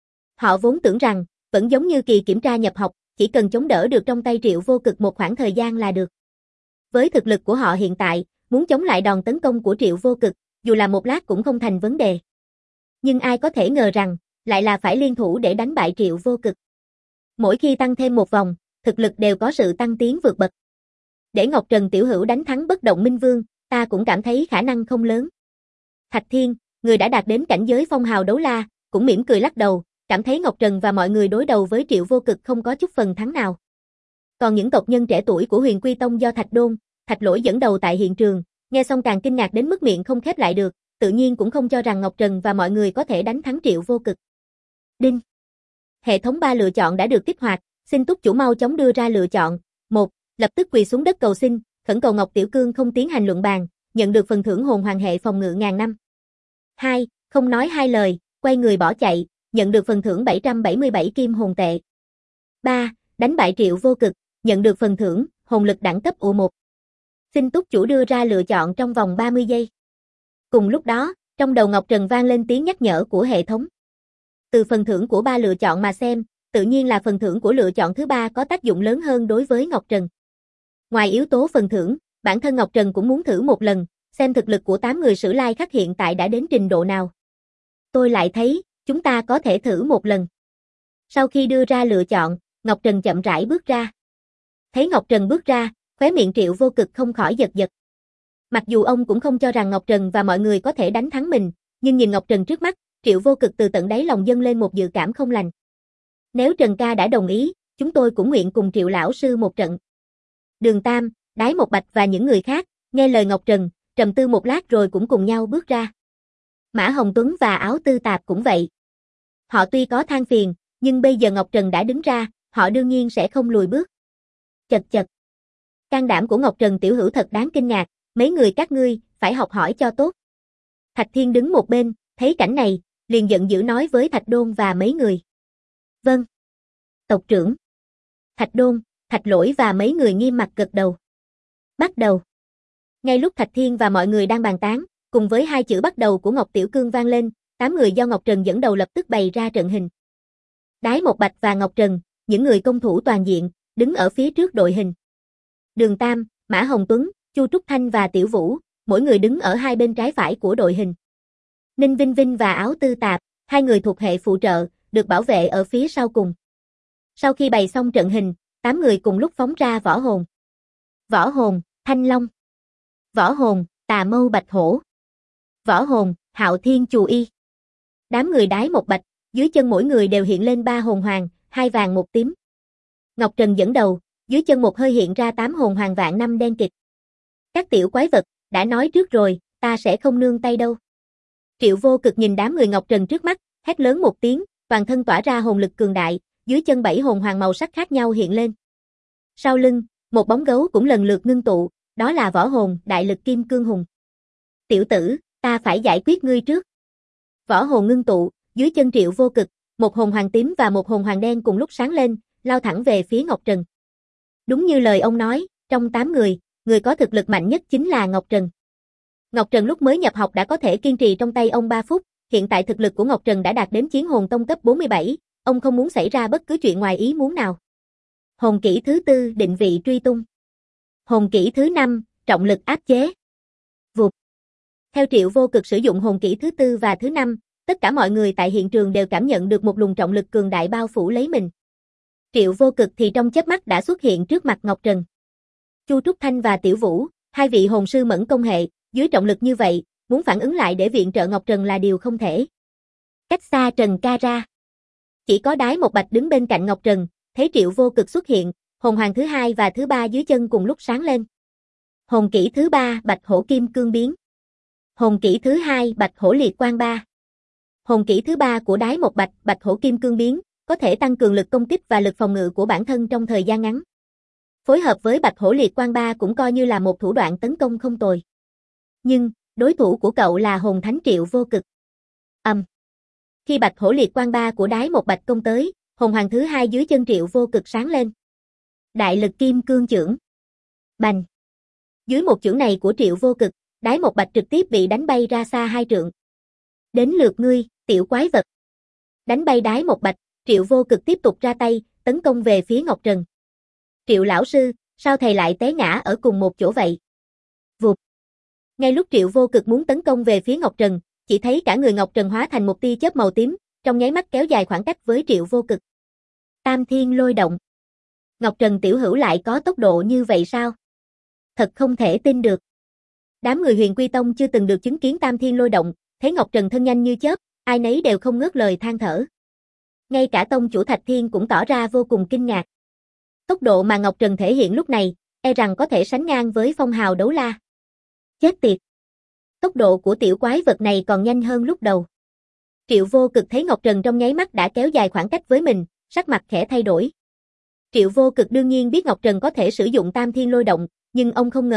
Họ vốn tưởng rằng, vẫn giống như kỳ kiểm tra nhập học, chỉ cần chống đỡ được trong tay Triệu Vô Cực một khoảng thời gian là được. Với thực lực của họ hiện tại, muốn chống lại đòn tấn công của Triệu Vô Cực, dù là một lát cũng không thành vấn đề. Nhưng ai có thể ngờ rằng, lại là phải liên thủ để đánh bại Triệu Vô Cực. Mỗi khi tăng thêm một vòng, thực lực đều có sự tăng tiến vượt bậc. Để Ngọc Trần tiểu hữu đánh thắng Bất Động Minh Vương, ta cũng cảm thấy khả năng không lớn. Thạch Thiên, người đã đạt đến cảnh giới phong hào đấu la, cũng mỉm cười lắc đầu, cảm thấy Ngọc Trần và mọi người đối đầu với Triệu Vô Cực không có chút phần thắng nào. Còn những tộc nhân trẻ tuổi của Huyền Quy Tông do Thạch Đôn, Thạch Lỗi dẫn đầu tại hiện trường, nghe xong càng kinh ngạc đến mức miệng không khép lại được, tự nhiên cũng không cho rằng Ngọc Trần và mọi người có thể đánh thắng Triệu Vô Cực. Đinh. Hệ thống 3 lựa chọn đã được kích hoạt, xin túc chủ mau chóng đưa ra lựa chọn. 1. Lập tức quỳ xuống đất cầu xin, khẩn cầu Ngọc Tiểu Cương không tiến hành luận bàn, nhận được phần thưởng hồn hoàng hệ phòng ngự ngàn năm. 2. Không nói hai lời, quay người bỏ chạy, nhận được phần thưởng 777 kim hồn tệ. 3. Đánh bại Triệu Vô Cực, nhận được phần thưởng hồn lực đẳng cấp U1. Xin túc chủ đưa ra lựa chọn trong vòng 30 giây. Cùng lúc đó, trong đầu Ngọc Trần vang lên tiếng nhắc nhở của hệ thống. Từ phần thưởng của 3 lựa chọn mà xem, tự nhiên là phần thưởng của lựa chọn thứ 3 có tác dụng lớn hơn đối với Ngọc Trần. Ngoài yếu tố phần thưởng, bản thân Ngọc Trần cũng muốn thử một lần, xem thực lực của 8 người Sử Lai Khắc hiện tại đã đến trình độ nào. Tôi lại thấy, chúng ta có thể thử một lần. Sau khi đưa ra lựa chọn, Ngọc Trần chậm rãi bước ra. Thấy Ngọc Trần bước ra, khóe miệng Triệu Vô Cực không khỏi giật giật. Mặc dù ông cũng không cho rằng Ngọc Trần và mọi người có thể đánh thắng mình, nhưng nhìn Ngọc Trần trước mắt, Triệu Vô Cực từ tận đáy lòng dâng lên một dự cảm không lành. Nếu Trần ca đã đồng ý, chúng tôi cũng nguyện cùng Triệu lão sư một trận. Đường Tam, Đái Một Bạch và những người khác, nghe lời Ngọc Trần, trầm tư một lát rồi cũng cùng nhau bước ra. Mã Hồng Tuấn và Áo Tư Tạp cũng vậy. Họ tuy có than phiền, nhưng bây giờ Ngọc Trần đã đứng ra, họ đương nhiên sẽ không lùi bước. Chật chật. Can đảm của Ngọc Trần tiểu hữu thật đáng kinh ngạc, mấy người các ngươi, phải học hỏi cho tốt. Thạch Thiên đứng một bên, thấy cảnh này, liền giận dữ nói với Thạch Đôn và mấy người. Vâng. Tộc trưởng. Thạch Đôn, Thạch Lỗi và mấy người nghiêm mặt gật đầu. Bắt đầu. Ngay lúc Thạch Thiên và mọi người đang bàn tán, cùng với hai chữ bắt đầu của Ngọc Tiểu Cương vang lên, 8 người do Ngọc Trần dẫn đầu lập tức bày ra trận hình. Đái Một Bạch và Ngọc Trần, những người công thủ toàn diện, đứng ở phía trước đội hình. Đường Tam, Mã Hồng Tuấn, Chu Trúc Thanh và Tiểu Vũ, mỗi người đứng ở hai bên trái phải của đội hình. Ninh Vinh Vinh và Áo Tư Tạp, hai người thuộc hệ phụ trợ, được bảo vệ ở phía sau cùng. Sau khi bày xong trận hình, 8 người cùng lúc phóng ra võ hồn. Võ hồn, Thanh Long. Võ hồn, Tà Mâu Bạch Hổ. Võ hồn, Hạo Thiên Chù Y. Đám người Đái Một Bạch, dưới chân mỗi người đều hiện lên 3 hồn hoàng, 2 vàng 1 tím. Ngọc Trần dẫn đầu, dưới chân một hơi hiện ra 8 hồn hoàng vạn 5 đen kịt. Các tiểu quái vật, đã nói trước rồi, ta sẽ không nương tay đâu. Triệu Vô Cực nhìn đám người Ngọc Trần trước mắt, hét lớn một tiếng, toàn thân tỏa ra hồn lực cường đại, dưới chân 7 hồn hoàng màu sắc khác nhau hiện lên. Sau lưng, một bóng gấu cũng lần lượt ngưng tụ, đó là võ hồn Đại Lực Kim Cương Hùng. Tiểu tử, ta phải giải quyết ngươi trước. Võ hồn ngưng tụ, dưới chân Triệu Vô Cực, một hồn hoàng tím và một hồn hoàng đen cùng lúc sáng lên, lao thẳng về phía Ngọc Trần. Đúng như lời ông nói, trong 8 người, người có thực lực mạnh nhất chính là Ngọc Trần. Ngọc Trần lúc mới nhập học đã có thể kiên trì trong tay ông 3 phút, hiện tại thực lực của Ngọc Trần đã đạt đến Chiến Hồn Tông cấp 47, ông không muốn xảy ra bất cứ chuyện ngoài ý muốn nào. Hồn kỹ thứ 4 định vị truy tung. Hồn kỹ thứ 5, trọng lực áp chế. Vụt. Theo Triệu Vô Cực sử dụng hồn kỹ thứ 4 và thứ 5, tất cả mọi người tại hiện trường đều cảm nhận được một luồng trọng lực cường đại bao phủ lấy mình. Triệu Vô Cực thì trong chớp mắt đã xuất hiện trước mặt Ngọc Trần. Chu Trúc Thanh và Tiểu Vũ, hai vị hồn sư mẫn công hệ, dưới trọng lực như vậy, muốn phản ứng lại để viện trợ Ngọc Trần là điều không thể. Cách xa Trần ca ra. Chỉ có Đái Một Bạch đứng bên cạnh Ngọc Trần, thấy Triệu Vô Cực xuất hiện, hồn hoàng thứ 2 và thứ 3 dưới chân cùng lúc sáng lên. Hồn kỹ thứ 3 Bạch Hổ Kim Cương Biến. Hồn kỹ thứ 2 Bạch Hổ Liệt Quang 3. Hồn kỹ thứ 3 của Đái Một Bạch, Bạch Hổ Kim Cương Biến, có thể tăng cường lực công kích và lực phòng ngự của bản thân trong thời gian ngắn. Phối hợp với Bạch Hổ Liệt Quang 3 cũng coi như là một thủ đoạn tấn công không tồi. Nhưng, đối thủ của cậu là hồn thánh Triệu Vô Cực. Khi Bạch Hổ Liệt Quang 3 của Đái Một Bạch công tới, hồn hoàng thứ 2 dưới chân Triệu Vô Cực sáng lên. Đại Lực Kim Cương Chưởng. Bành. Dưới một chưởng này của Triệu Vô Cực, Đái Một Bạch trực tiếp bị đánh bay ra xa 2 trượng. Đến lượt ngươi, tiểu quái vật. Đánh bay Đái Một Bạch, Triệu Vô Cực tiếp tục ra tay, tấn công về phía Ngọc Trần. Triệu lão sư, sao thầy lại té ngã ở cùng một chỗ vậy? Vụt. Ngay lúc Triệu Vô Cực muốn tấn công về phía Ngọc Trần, chỉ thấy cả người Ngọc Trần hóa thành một tia chớp màu tím, trong nháy mắt kéo dài khoảng cách với Triệu Vô Cực. Tam Thiên Lôi Động. Ngọc Trần tiểu hữu lại có tốc độ như vậy sao? Thật không thể tin được. Đám người Huyền Quy Tông chưa từng được chứng kiến Tam Thiên Lôi Động, thấy Ngọc Trần thân nhanh như chớp, ai nấy đều không ngớt lời than thở. Ngay cả tông chủ Thạch Thiên cũng tỏ ra vô cùng kinh ngạc. Tốc độ mà Ngọc Trần thể hiện lúc này, e rằng có thể sánh ngang với phong hào đấu la. Chết tiệt. Tốc độ của tiểu quái vật này còn nhanh hơn lúc đầu. Triệu Vô Cực thấy Ngọc Trần trong nháy mắt đã kéo dài khoảng cách với mình, sắc mặt khẽ thay đổi. Triệu Vô Cực đương nhiên biết Ngọc Trần có thể sử dụng Tam Thiên Lôi Động, nhưng ông không ngờ,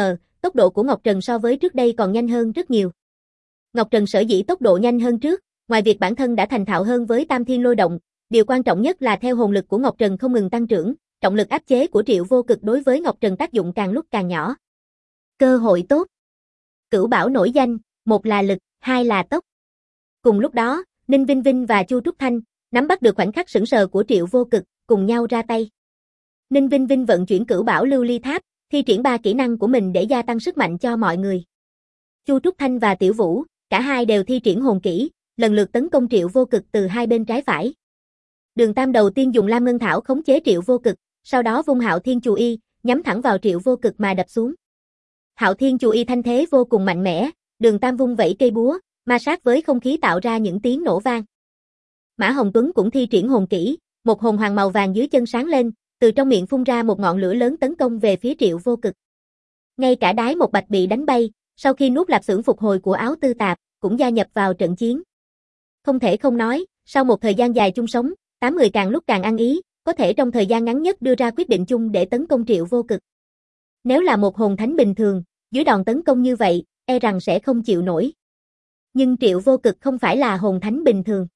tốc độ của Ngọc Trần so với trước đây còn nhanh hơn rất nhiều. Ngọc Trần sở dĩ tốc độ nhanh hơn trước, ngoài việc bản thân đã thành thạo hơn với Tam Thiên Lôi Động, điều quan trọng nhất là theo hồn lực của Ngọc Trần không ngừng tăng trưởng, trọng lực áp chế của Triệu Vô Cực đối với Ngọc Trần tác dụng càng lúc càng nhỏ. Cơ hội tốt. Cửu Bảo nổi danh, một là lực, hai là tốc. Cùng lúc đó, Ninh Vinh Vinh và Chu Trúc Thanh nắm bắt được khoảnh khắc sững sờ của Triệu Vô Cực, cùng nhau ra tay. Ninh Vinh Vinh vận chuyển Cửu Bảo Lưu Ly Tháp, thi triển 3 kỹ năng của mình để gia tăng sức mạnh cho mọi người. Chu Trúc Thanh và Tiểu Vũ, cả hai đều thi triển hồn kỹ, lần lượt tấn công Triệu Vô Cực từ hai bên trái phải. Đường Tam đầu tiên dùng Lam Ngân Thảo khống chế Triệu Vô Cực, sau đó vung Hạo Thiên Chù Y, nhắm thẳng vào Triệu Vô Cực mà đập xuống. Hạo Thiên Chù Y thanh thế vô cùng mạnh mẽ, Đường Tam vung vẩy cây búa, ma sát với không khí tạo ra những tiếng nổ vang. Mã Hồng Tuấn cũng thi triển hồn kỹ, một hồn hoàng màu vàng dưới chân sáng lên, từ trong miệng phun ra một ngọn lửa lớn tấn công về phía Triệu Vô Cực. Ngay cả Đái Một Bạch bị đánh bay, sau khi nuốt lạp xưởng phục hồi của Áo Tư Tạp, cũng gia nhập vào trận chiến. Không thể không nói, sau một thời gian dài chung sống, 8 người càng lúc càng ăn ý, có thể trong thời gian ngắn nhất đưa ra quyết định chung để tấn công Triệu Vô Cực. Nếu là một hồn thánh bình thường, dưới đòn tấn công như vậy, e rằng sẽ không chịu nổi. Nhưng Triệu Vô Cực không phải là hồn thánh bình thường.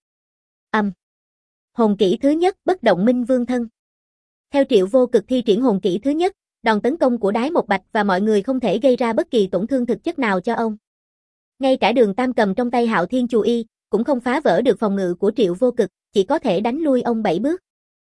Hồn kỹ thứ nhất, Bất Động Minh Vương Thân. Theo Triệu Vô Cực thi triển hồn kỹ thứ nhất, đòn tấn công của Đái Một Bạch và mọi người không thể gây ra bất kỳ tổn thương thực chất nào cho ông. Ngay cả Đường Tam cầm trong tay Hạo Thiên Chù Y, cũng không phá vỡ được phòng ngự của Triệu Vô Cực, chỉ có thể đánh lui ông 7 bước.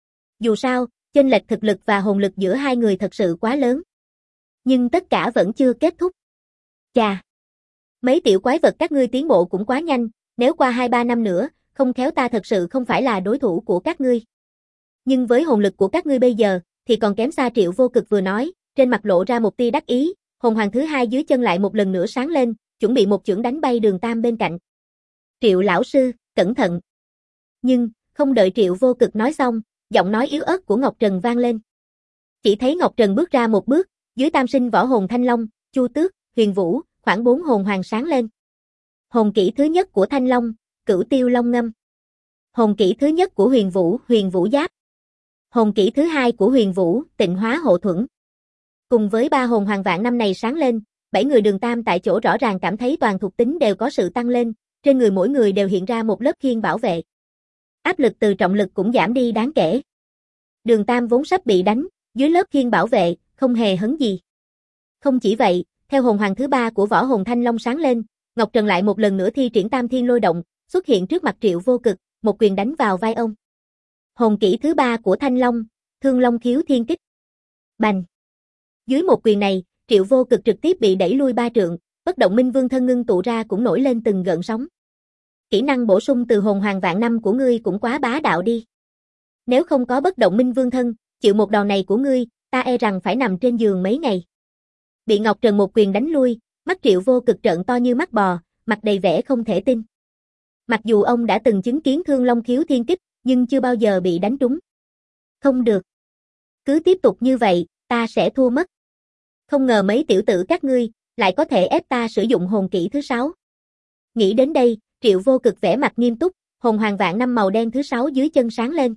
Dù sao, chênh lệch thực lực và hồn lực giữa hai người thật sự quá lớn. Nhưng tất cả vẫn chưa kết thúc. Chà! Mấy tiểu quái vật các ngươi tiến bộ cũng quá nhanh, nếu qua 2-3 năm nữa, không khéo ta thật sự không phải là đối thủ của các ngươi. Nhưng với hồn lực của các ngươi bây giờ, thì còn kém xa. Triệu Vô Cực vừa nói, trên mặt lộ ra một tia đắc ý, hồn hoàng thứ hai dưới chân lại một lần nữa sáng lên, chuẩn bị một chưởng đánh bay Đường Tam bên cạnh. Triệu lão sư, cẩn thận. Nhưng, không đợi Triệu Vô Cực nói xong, giọng nói yếu ớt của Ngọc Trần vang lên. Chỉ thấy Ngọc Trần bước ra một bước, dưới tam sinh võ hồn Thanh Long, Chu Tước, Huyền Vũ, khoảng 4 hồn hoàng sáng lên. Hồn kỹ thứ nhất của Thanh Long, Cửu Tiêu Long Ngâm. Hồn kỹ thứ nhất của Huyền Vũ Giáp. Hồn kỹ thứ hai của Huyền Vũ, Tịnh Hóa Hộ Thuẫn. Cùng với 3 hồn hoàng vạn năm này sáng lên, 7 người Đường Tam tại chỗ rõ ràng cảm thấy toàn thuộc tính đều có sự tăng lên, trên người mỗi người đều hiện ra một lớp khiên bảo vệ. Áp lực từ trọng lực cũng giảm đi đáng kể. Đường Tam vốn sắp bị đánh, dưới lớp khiên bảo vệ, không hề hấn gì. Không chỉ vậy, theo hồn hoàng thứ 3 của võ hồn Thanh Long sáng lên, Ngọc Trần lại một lần nữa thi triển Tam Thiên Lôi Động, xuất hiện trước mặt Triệu Vô Cực, một quyền đánh vào vai ông. Hồn kỹ thứ 3 của Thanh Long, Thương Long Khiếu Thiên Kích. Bành! Dưới một quyền này, Triệu Vô Cực trực tiếp bị đẩy lui 3 trượng, Bất Động Minh Vương Thân ngưng tụ ra cũng nổi lên từng gợn sóng. Kỹ năng bổ sung từ hồn hoàng vạn năm của ngươi cũng quá bá đạo đi. Nếu không có Bất Động Minh Vương Thân, chịu một đòn này của ngươi, ta e rằng phải nằm trên giường mấy ngày. Bị Ngọc Trần một quyền đánh lui, mắt Triệu Vô Cực trợn to như mắt bò, mặt đầy vẻ không thể tin. Mặc dù ông đã từng chứng kiến Thương Long Khiếu Thiên Kích, nhưng chưa bao giờ bị đánh trúng. Không được. Cứ tiếp tục như vậy, ta sẽ thua mất. Không ngờ mấy tiểu tử các ngươi, lại có thể ép ta sử dụng hồn kỹ thứ 6. Nghĩ đến đây, Triệu Vô Cực vẻ mặt nghiêm túc, hồn hoàng vạn năm màu đen thứ 6 dưới chân sáng lên.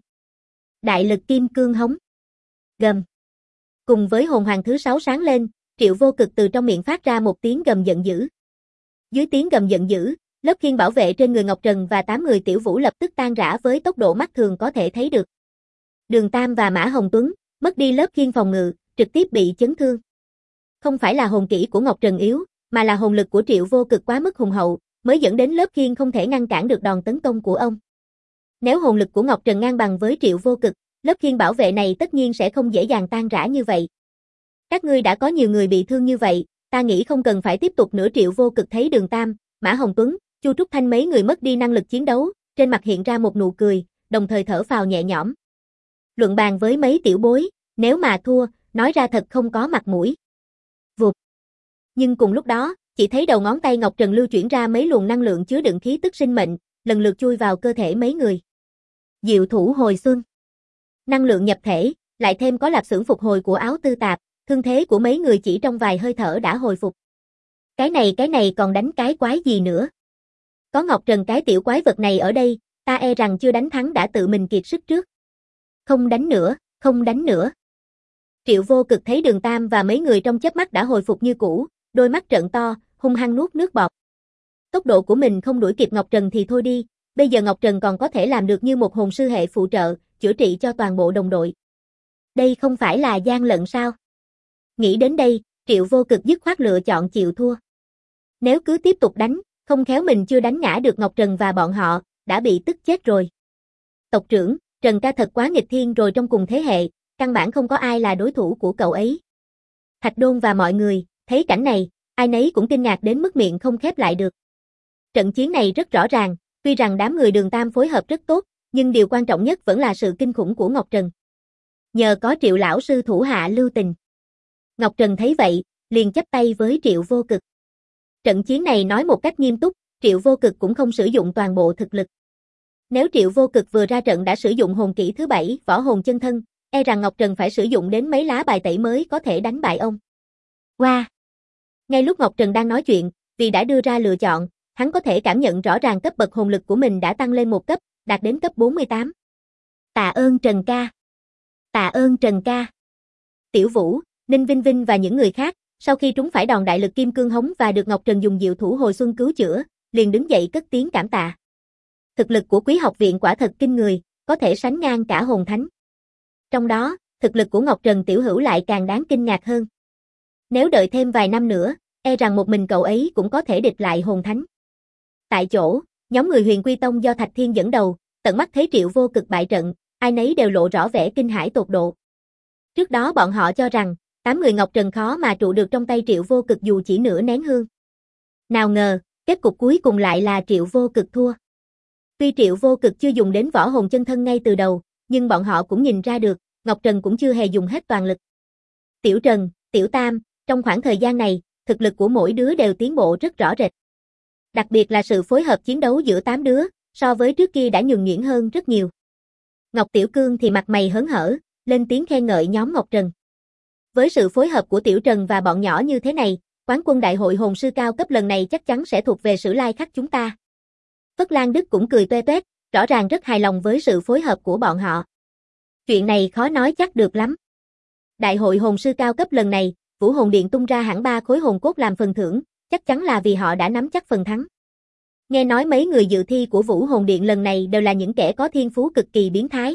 Đại lực kim cương hống. Gầm. Cùng với hồn hoàng thứ 6 sáng lên, Triệu Vô Cực từ trong miệng phát ra một tiếng gầm giận dữ. Dưới tiếng gầm giận dữ, lớp khiên bảo vệ trên người Ngọc Trần và 8 người Tiểu Vũ lập tức tan rã với tốc độ mắt thường có thể thấy được. Đường Tam và Mã Hồng Tuấn mất đi lớp khiên phòng ngự, trực tiếp bị chấn thương. Không phải là hồn kỹ của Ngọc Trần yếu, mà là hồn lực của Triệu Vô Cực quá mức hùng hậu, mới dẫn đến lớp khiên không thể ngăn cản được đòn tấn công của ông. Nếu hồn lực của Ngọc Trần ngang bằng với Triệu Vô Cực, lớp khiên bảo vệ này tất nhiên sẽ không dễ dàng tan rã như vậy. Các ngươi đã có nhiều người bị thương như vậy, ta nghĩ không cần phải tiếp tục nữa. Triệu Vô Cực thấy Đường Tam, Mã Hồng Tuấn, Chu Trúc Thanh mấy người mất đi năng lực chiến đấu, trên mặt hiện ra một nụ cười, đồng thời thở phào nhẹ nhõm. Luận bàn với mấy tiểu bối, nếu mà thua, nói ra thật không có mặt mũi. Vụt. Nhưng cùng lúc đó, chỉ thấy đầu ngón tay Ngọc Trần lưu chuyển ra mấy luồng năng lượng chứa đựng khí tức sinh mệnh, lần lượt chui vào cơ thể mấy người. Diệu thủ hồi xuân. Năng lượng nhập thể, lại thêm có lạp xưởng phục hồi của Áo Tư Tạp, thương thế của mấy người chỉ trong vài hơi thở đã hồi phục. Cái này còn đánh cái quái gì nữa? Có Ngọc Trần cái tiểu quái vật này ở đây, ta e rằng chưa đánh thắng đã tự mình kiệt sức trước. Không đánh nữa, không đánh nữa. Triệu Vô Cực thấy Đường Tam và mấy người trong chớp mắt đã hồi phục như cũ, đôi mắt trợn to, hung hăng nuốt nước bọt. Tốc độ của mình không đuổi kịp Ngọc Trần thì thôi đi, bây giờ Ngọc Trần còn có thể làm được như một hồn sư hệ phụ trợ, chữa trị cho toàn bộ đồng đội. Đây không phải là gian lận sao? Nghĩ đến đây, Triệu Vô Cực dứt khoát lựa chọn chịu thua. Nếu cứ tiếp tục đánh, không khéo mình chưa đánh ngã được Ngọc Trần và bọn họ, đã bị tức chết rồi. Tộc trưởng, Trần ca thật quá nghịch thiên rồi, trong cùng thế hệ, căn bản không có ai là đối thủ của cậu ấy. Thạch Đôn và mọi người, thấy cảnh này, ai nấy cũng kinh ngạc đến mức miệng không khép lại được. Trận chiến này rất rõ ràng, tuy rằng đám người Đường Tam phối hợp rất tốt, nhưng điều quan trọng nhất vẫn là sự kinh khủng của Ngọc Trần. Nhờ có Triệu lão sư thủ hạ lưu tình. Ngọc Trần thấy vậy, liền chắp tay với Triệu Vô Cực. Trận chiến này nói một cách nghiêm túc, Triệu Vô Cực cũng không sử dụng toàn bộ thực lực. Nếu Triệu Vô Cực vừa ra trận đã sử dụng hồn kỹ thứ 7, võ hồn chân thân, e rằng Ngọc Trần phải sử dụng đến mấy lá bài tẩy mới có thể đánh bại ông. Wow! Ngay lúc Ngọc Trần đang nói chuyện, vì đã đưa ra lựa chọn, hắn có thể cảm nhận rõ ràng cấp bậc hồn lực của mình đã tăng lên một cấp, đạt đến cấp 48. Tạ ơn Trần ca! Tạ ơn Trần ca! Tiểu Vũ, Ninh Vinh Vinh và những người khác, sau khi trúng phải đòn đại lực kim cương hống và được Ngọc Trần dùng diệu thủ hồi xuân cứu chữa, liền đứng dậy cất tiếng cảm tạ. Thực lực của Quý học viện quả thật kinh người, có thể sánh ngang cả hồn thánh. Trong đó, thực lực của Ngọc Trần tiểu hữu lại càng đáng kinh ngạc hơn. Nếu đợi thêm vài năm nữa, e rằng một mình cậu ấy cũng có thể địch lại hồn thánh. Tại chỗ, nhóm người Huyền Quy Tông do Thạch Thiên dẫn đầu, tận mắt thấy Triệu Vô Cực bại trận, ai nấy đều lộ rõ vẻ kinh hãi tột độ. Trước đó bọn họ cho rằng, 8 người Ngọc Trần khó mà trụ được trong tay Triệu Vô Cực dù chỉ nửa nén hương. Nào ngờ, kết cục cuối cùng lại là Triệu Vô Cực thua. Tuy Triệu Vô Cực chưa dùng đến võ hồn chân thân ngay từ đầu, nhưng bọn họ cũng nhìn ra được, Ngọc Trần cũng chưa hề dùng hết toàn lực. Tiểu Trần, Tiểu Tam, trong khoảng thời gian này, thực lực của mỗi đứa đều tiến bộ rất rõ rệt. Đặc biệt là sự phối hợp chiến đấu giữa 8 đứa, so với trước kia đã nhuần nhuyễn hơn rất nhiều. Ngọc Tiểu Cương thì mặt mày hớn hở, lên tiếng khen ngợi nhóm Ngọc Trần. Với sự phối hợp của Tiểu Trần và bọn nhỏ như thế này, quán quân đại hội hồn sư cao cấp lần này chắc chắn sẽ thuộc về Sử Lai Khắc chúng ta. Phất Lan Đức cũng cười toe toét, rõ ràng rất hài lòng với sự phối hợp của bọn họ. Chuyện này khó nói chắc được lắm. Đại hội hồn sư cao cấp lần này, Vũ Hồn Điện tung ra hẳn 3 khối hồn cốt làm phần thưởng, chắc chắn là vì họ đã nắm chắc phần thắng. Nghe nói mấy người dự thi của Vũ Hồn Điện lần này đều là những kẻ có thiên phú cực kỳ biến thái.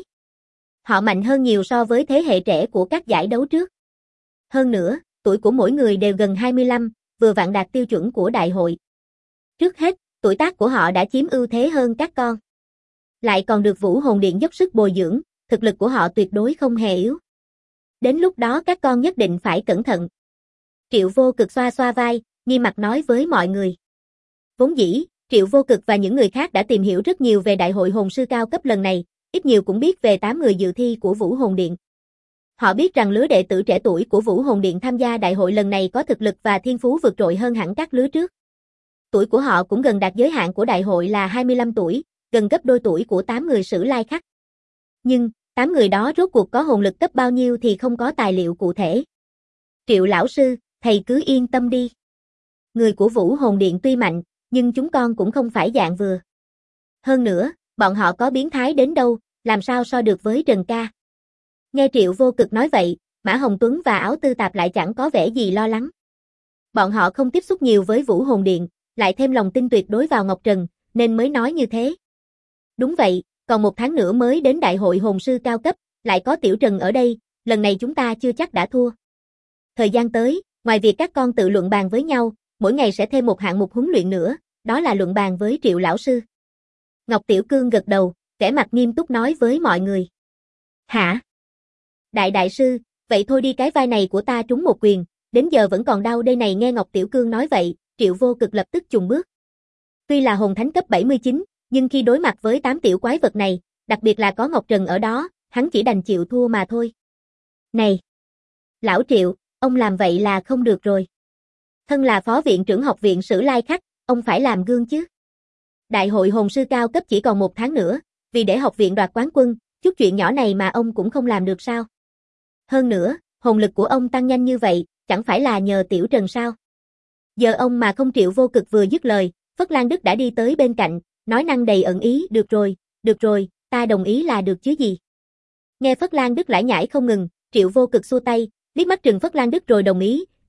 Họ mạnh hơn nhiều so với thế hệ trẻ của các giải đấu trước. Hơn nữa, tuổi của mỗi người đều gần 25, vừa vặn đạt tiêu chuẩn của đại hội. Trước hết, tuổi tác của họ đã chiếm ưu thế hơn các con. Lại còn được Vũ Hồn Điện dốc sức bồi dưỡng, thực lực của họ tuyệt đối không hề yếu. Đến lúc đó các con nhất định phải cẩn thận. Triệu Vô Cực xoa xoa vai, nghiêm mặt nói với mọi người. Vốn dĩ, Triệu Vô Cực và những người khác đã tìm hiểu rất nhiều về đại hội hồn sư cao cấp lần này, ít nhiều cũng biết về 8 người dự thi của Vũ Hồn Điện. Họ biết rằng lứa đệ tử trẻ tuổi của Vũ Hồn Điện tham gia đại hội lần này có thực lực và thiên phú vượt trội hơn hẳn các lứa trước. Tuổi của họ cũng gần đạt giới hạn của đại hội là 25 tuổi, gần gấp đôi tuổi của 8 người Sử Lai Khắc. Nhưng, 8 người đó rốt cuộc có hồn lực cấp bao nhiêu thì không có tài liệu cụ thể. Triệu lão sư, thầy cứ yên tâm đi. Người của Vũ Hồn Điện tuy mạnh, nhưng chúng con cũng không phải dạng vừa. Hơn nữa, bọn họ có biến thái đến đâu, làm sao so được với Trần ca. Nghe Triệu Vô Cực nói vậy, Mã Hồng Tuấn và Áo Tư Tạp lại chẳng có vẻ gì lo lắng. Bọn họ không tiếp xúc nhiều với Vũ Hồn Điện, lại thêm lòng tin tuyệt đối vào Ngọc Trần, nên mới nói như thế. Đúng vậy, còn 1 tháng nữa mới đến đại hội hồn sư cao cấp, lại có Tiểu Trần ở đây, lần này chúng ta chưa chắc đã thua. Thời gian tới, ngoài việc các con tự luận bàn với nhau, mỗi ngày sẽ thêm một hạng mục huấn luyện nữa, đó là luận bàn với Triệu lão sư. Ngọc Tiểu Cương gật đầu, vẻ mặt nghiêm túc nói với mọi người. Hả? Đại sư, vậy thôi đi, cái vai này của ta trúng một quyền, đến giờ vẫn còn đau đây này. Nghe Ngọc Tiểu Cương nói vậy, Triệu Vô Cực lập tức chùng bước. Tuy là hồn thánh cấp 79, nhưng khi đối mặt với 8 tiểu quái vật này, đặc biệt là có Ngọc Trần ở đó, hắn chỉ đành chịu thua mà thôi. Này! Lão Triệu, ông làm vậy là không được rồi. Thân là phó viện trưởng học viện Sử Lai Khắc, ông phải làm gương chứ. Đại hội hồn sư cao cấp chỉ còn 1 tháng nữa, vì để học viện đoạt quán quân, chút chuyện nhỏ này mà ông cũng không làm được sao? Hơn nữa, hồn lực của ông tăng nhanh như vậy, chẳng phải là nhờ Tiểu Trần sao? Giờ ông mà không. Triệu Vô Cực vừa dứt lời, Phất Lan Đức đã đi tới bên cạnh, nói năng đầy ẩn ý. Được rồi, ta đồng ý là được chứ gì. Nghe Phất Lan Đức lải nhải không ngừng, Triệu Vô Cực xua tay, liếc mắt trừng Phất Lan Đức rồi đồng ý.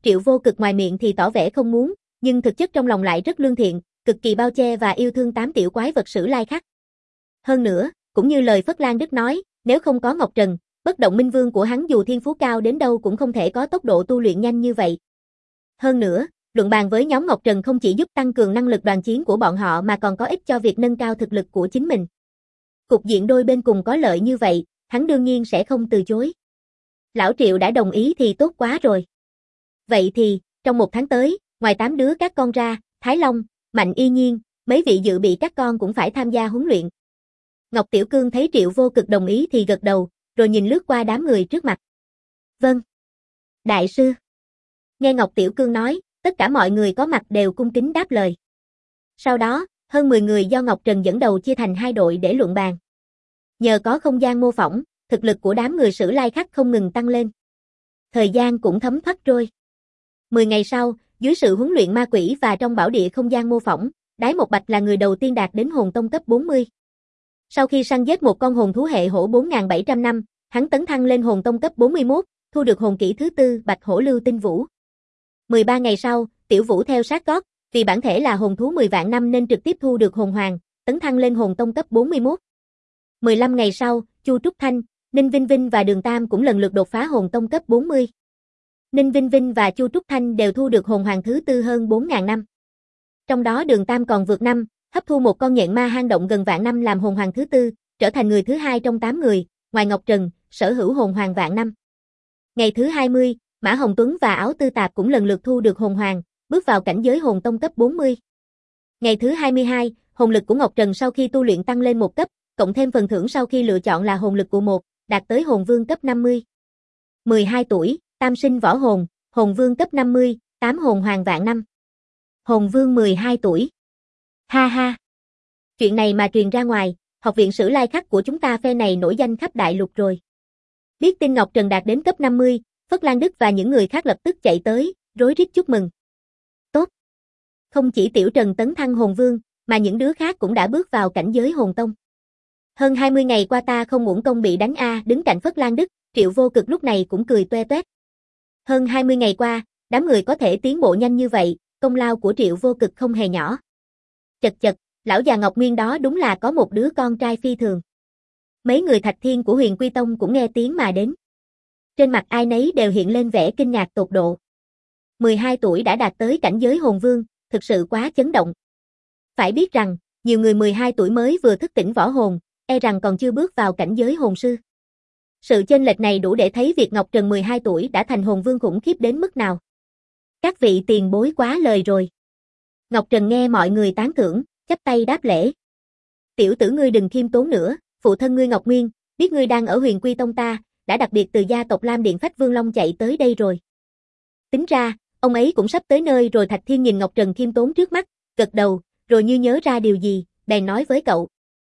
Triệu Vô Cực ngoài miệng thì tỏ vẻ không muốn, nhưng thực chất trong lòng lại rất lương thiện, cực kỳ bao che và yêu thương 8 tiểu quái vật Sử Lai Khắc. Hơn nữa, cũng như lời Phất Lan Đức nói, nếu không có Ngọc Trần, Bất Động Minh Vương của hắn dù thiên phú cao đến đâu cũng không thể có tốc độ tu luyện nhanh như vậy. Hơn nữa, luận bàn với nhóm Ngọc Trần không chỉ giúp tăng cường năng lực đoàn chiến của bọn họ mà còn có ích cho việc nâng cao thực lực của chính mình. Cục diện đôi bên cùng có lợi như vậy, hắn đương nhiên sẽ không từ chối. Lão Triệu đã đồng ý thì tốt quá rồi. Vậy thì, trong 1 tháng tới, ngoài 8 đứa các con ra, Thái Long, Mạnh Y Nhiên, mấy vị dự bị các con cũng phải tham gia huấn luyện. Ngọc Tiểu Cương thấy Triệu Vô Cực đồng ý thì gật đầu, rồi nhìn lướt qua đám người trước mặt. Vâng. Đại sư. Nghe Ngọc Tiểu Cương nói, tất cả mọi người có mặt đều cung kính đáp lời. Sau đó, hơn 10 người do Ngọc Trần dẫn đầu chia thành 2 đội để luận bàn. Nhờ có không gian mô phỏng, thực lực của đám người Sử Lai Khắc không ngừng tăng lên. Thời gian cũng thấm thoát trôi. 10 ngày sau, dưới sự huấn luyện ma quỷ và trong bảo địa không gian mô phỏng, Đái Một Bạch là người đầu tiên đạt đến hồn tông cấp 40. Sau khi săn giết một con hồn thú hệ hổ 4.700 năm, hắn tấn thăng lên hồn tông cấp 41, thu được hồn kỹ thứ 4 Bạch Hổ Lưu Tinh Vũ. 13 ngày sau, Tiểu Vũ theo sát gót, vì bản thể là hồn thú 10 vạn năm nên trực tiếp thu được hồn hoàng, tấn thăng lên hồn tông cấp 41. 15 ngày sau, Chu Trúc Thanh, Ninh Vinh Vinh và Đường Tam cũng lần lượt đột phá hồn tông cấp 40. Ninh Vinh Vinh và Chu Trúc Thanh đều thu được hồn hoàng thứ 4 hơn 4.000 năm. Trong đó Đường Tam còn vượt năm, hấp thu một con nhện ma hang động gần vạn năm làm hồn hoàng thứ 4, trở thành người thứ 2 trong 8 người, ngoài Ngọc Trần, sở hữu hồn hoàng vạn năm. Ngày thứ 20, Mã Hồng Tuấn và Áo Tư Tạp cũng lần lượt thu được hồn hoàng, bước vào cảnh giới hồn tông cấp 40. Ngày thứ 22, hồn lực của Ngọc Trần sau khi tu luyện tăng lên 1 cấp, cộng thêm phần thưởng sau khi lựa chọn là hồn lực của 1, đạt tới hồn vương cấp 50. 12 tuổi, Tam sinh võ hồn, hồn vương cấp 50, 8 hồn hoàng vạn năm. Hồn vương 12 tuổi. Ha ha. Chuyện này mà truyền ra ngoài, học viện Sử Lai Khắc của chúng ta phe này nổi danh khắp đại lục rồi. Biết tin Ngọc Trần đạt đến cấp 50, Phất Lan Đức và những người khác lập tức chạy tới, rối rít chúc mừng. Tốt. Không chỉ Tiểu Trần tấn thăng hồn vương, mà những đứa khác cũng đã bước vào cảnh giới hồn tông. Hơn 20 ngày qua ta không uổng công bị đánh a, đứng cạnh Phất Lan Đức, Triệu Vô Cực lúc này cũng cười toe toét. Hơn 20 ngày qua, đám người có thể tiến bộ nhanh như vậy, công lao của Triệu Vô Cực không hề nhỏ. Chật chật, lão già Ngọc Nguyên đó đúng là có một đứa con trai phi thường. Mấy người Thạch Thiên của Huyền Quy Tông cũng nghe tiếng mà đến. Trên mặt ai nấy đều hiện lên vẻ kinh ngạc tột độ. 12 tuổi đã đạt tới cảnh giới hồn vương, thực sự quá chấn động. Phải biết rằng, nhiều người 12 tuổi mới vừa thức tỉnh võ hồn, e rằng còn chưa bước vào cảnh giới hồn sư. Sự chênh lệch này đủ để thấy việc Ngọc Trần 12 tuổi đã thành hồn vương khủng khiếp đến mức nào. Các vị tiền bối quá lời rồi. Ngọc Trần nghe mọi người tán thưởng, chắp tay đáp lễ. Tiểu tử ngươi đừng khiêm tốn nữa, phụ thân ngươi Ngọc Nguyên, biết ngươi đang ở Huyền Quy Tông ta, đã đặc biệt từ gia tộc Lam Điện Phách Vương Long chạy tới đây rồi. Tính ra, ông ấy cũng sắp tới nơi rồi. Thạch Thiên nhìn Ngọc Trần khiêm tốn trước mắt, gật đầu, rồi như nhớ ra điều gì, bèn nói với cậu.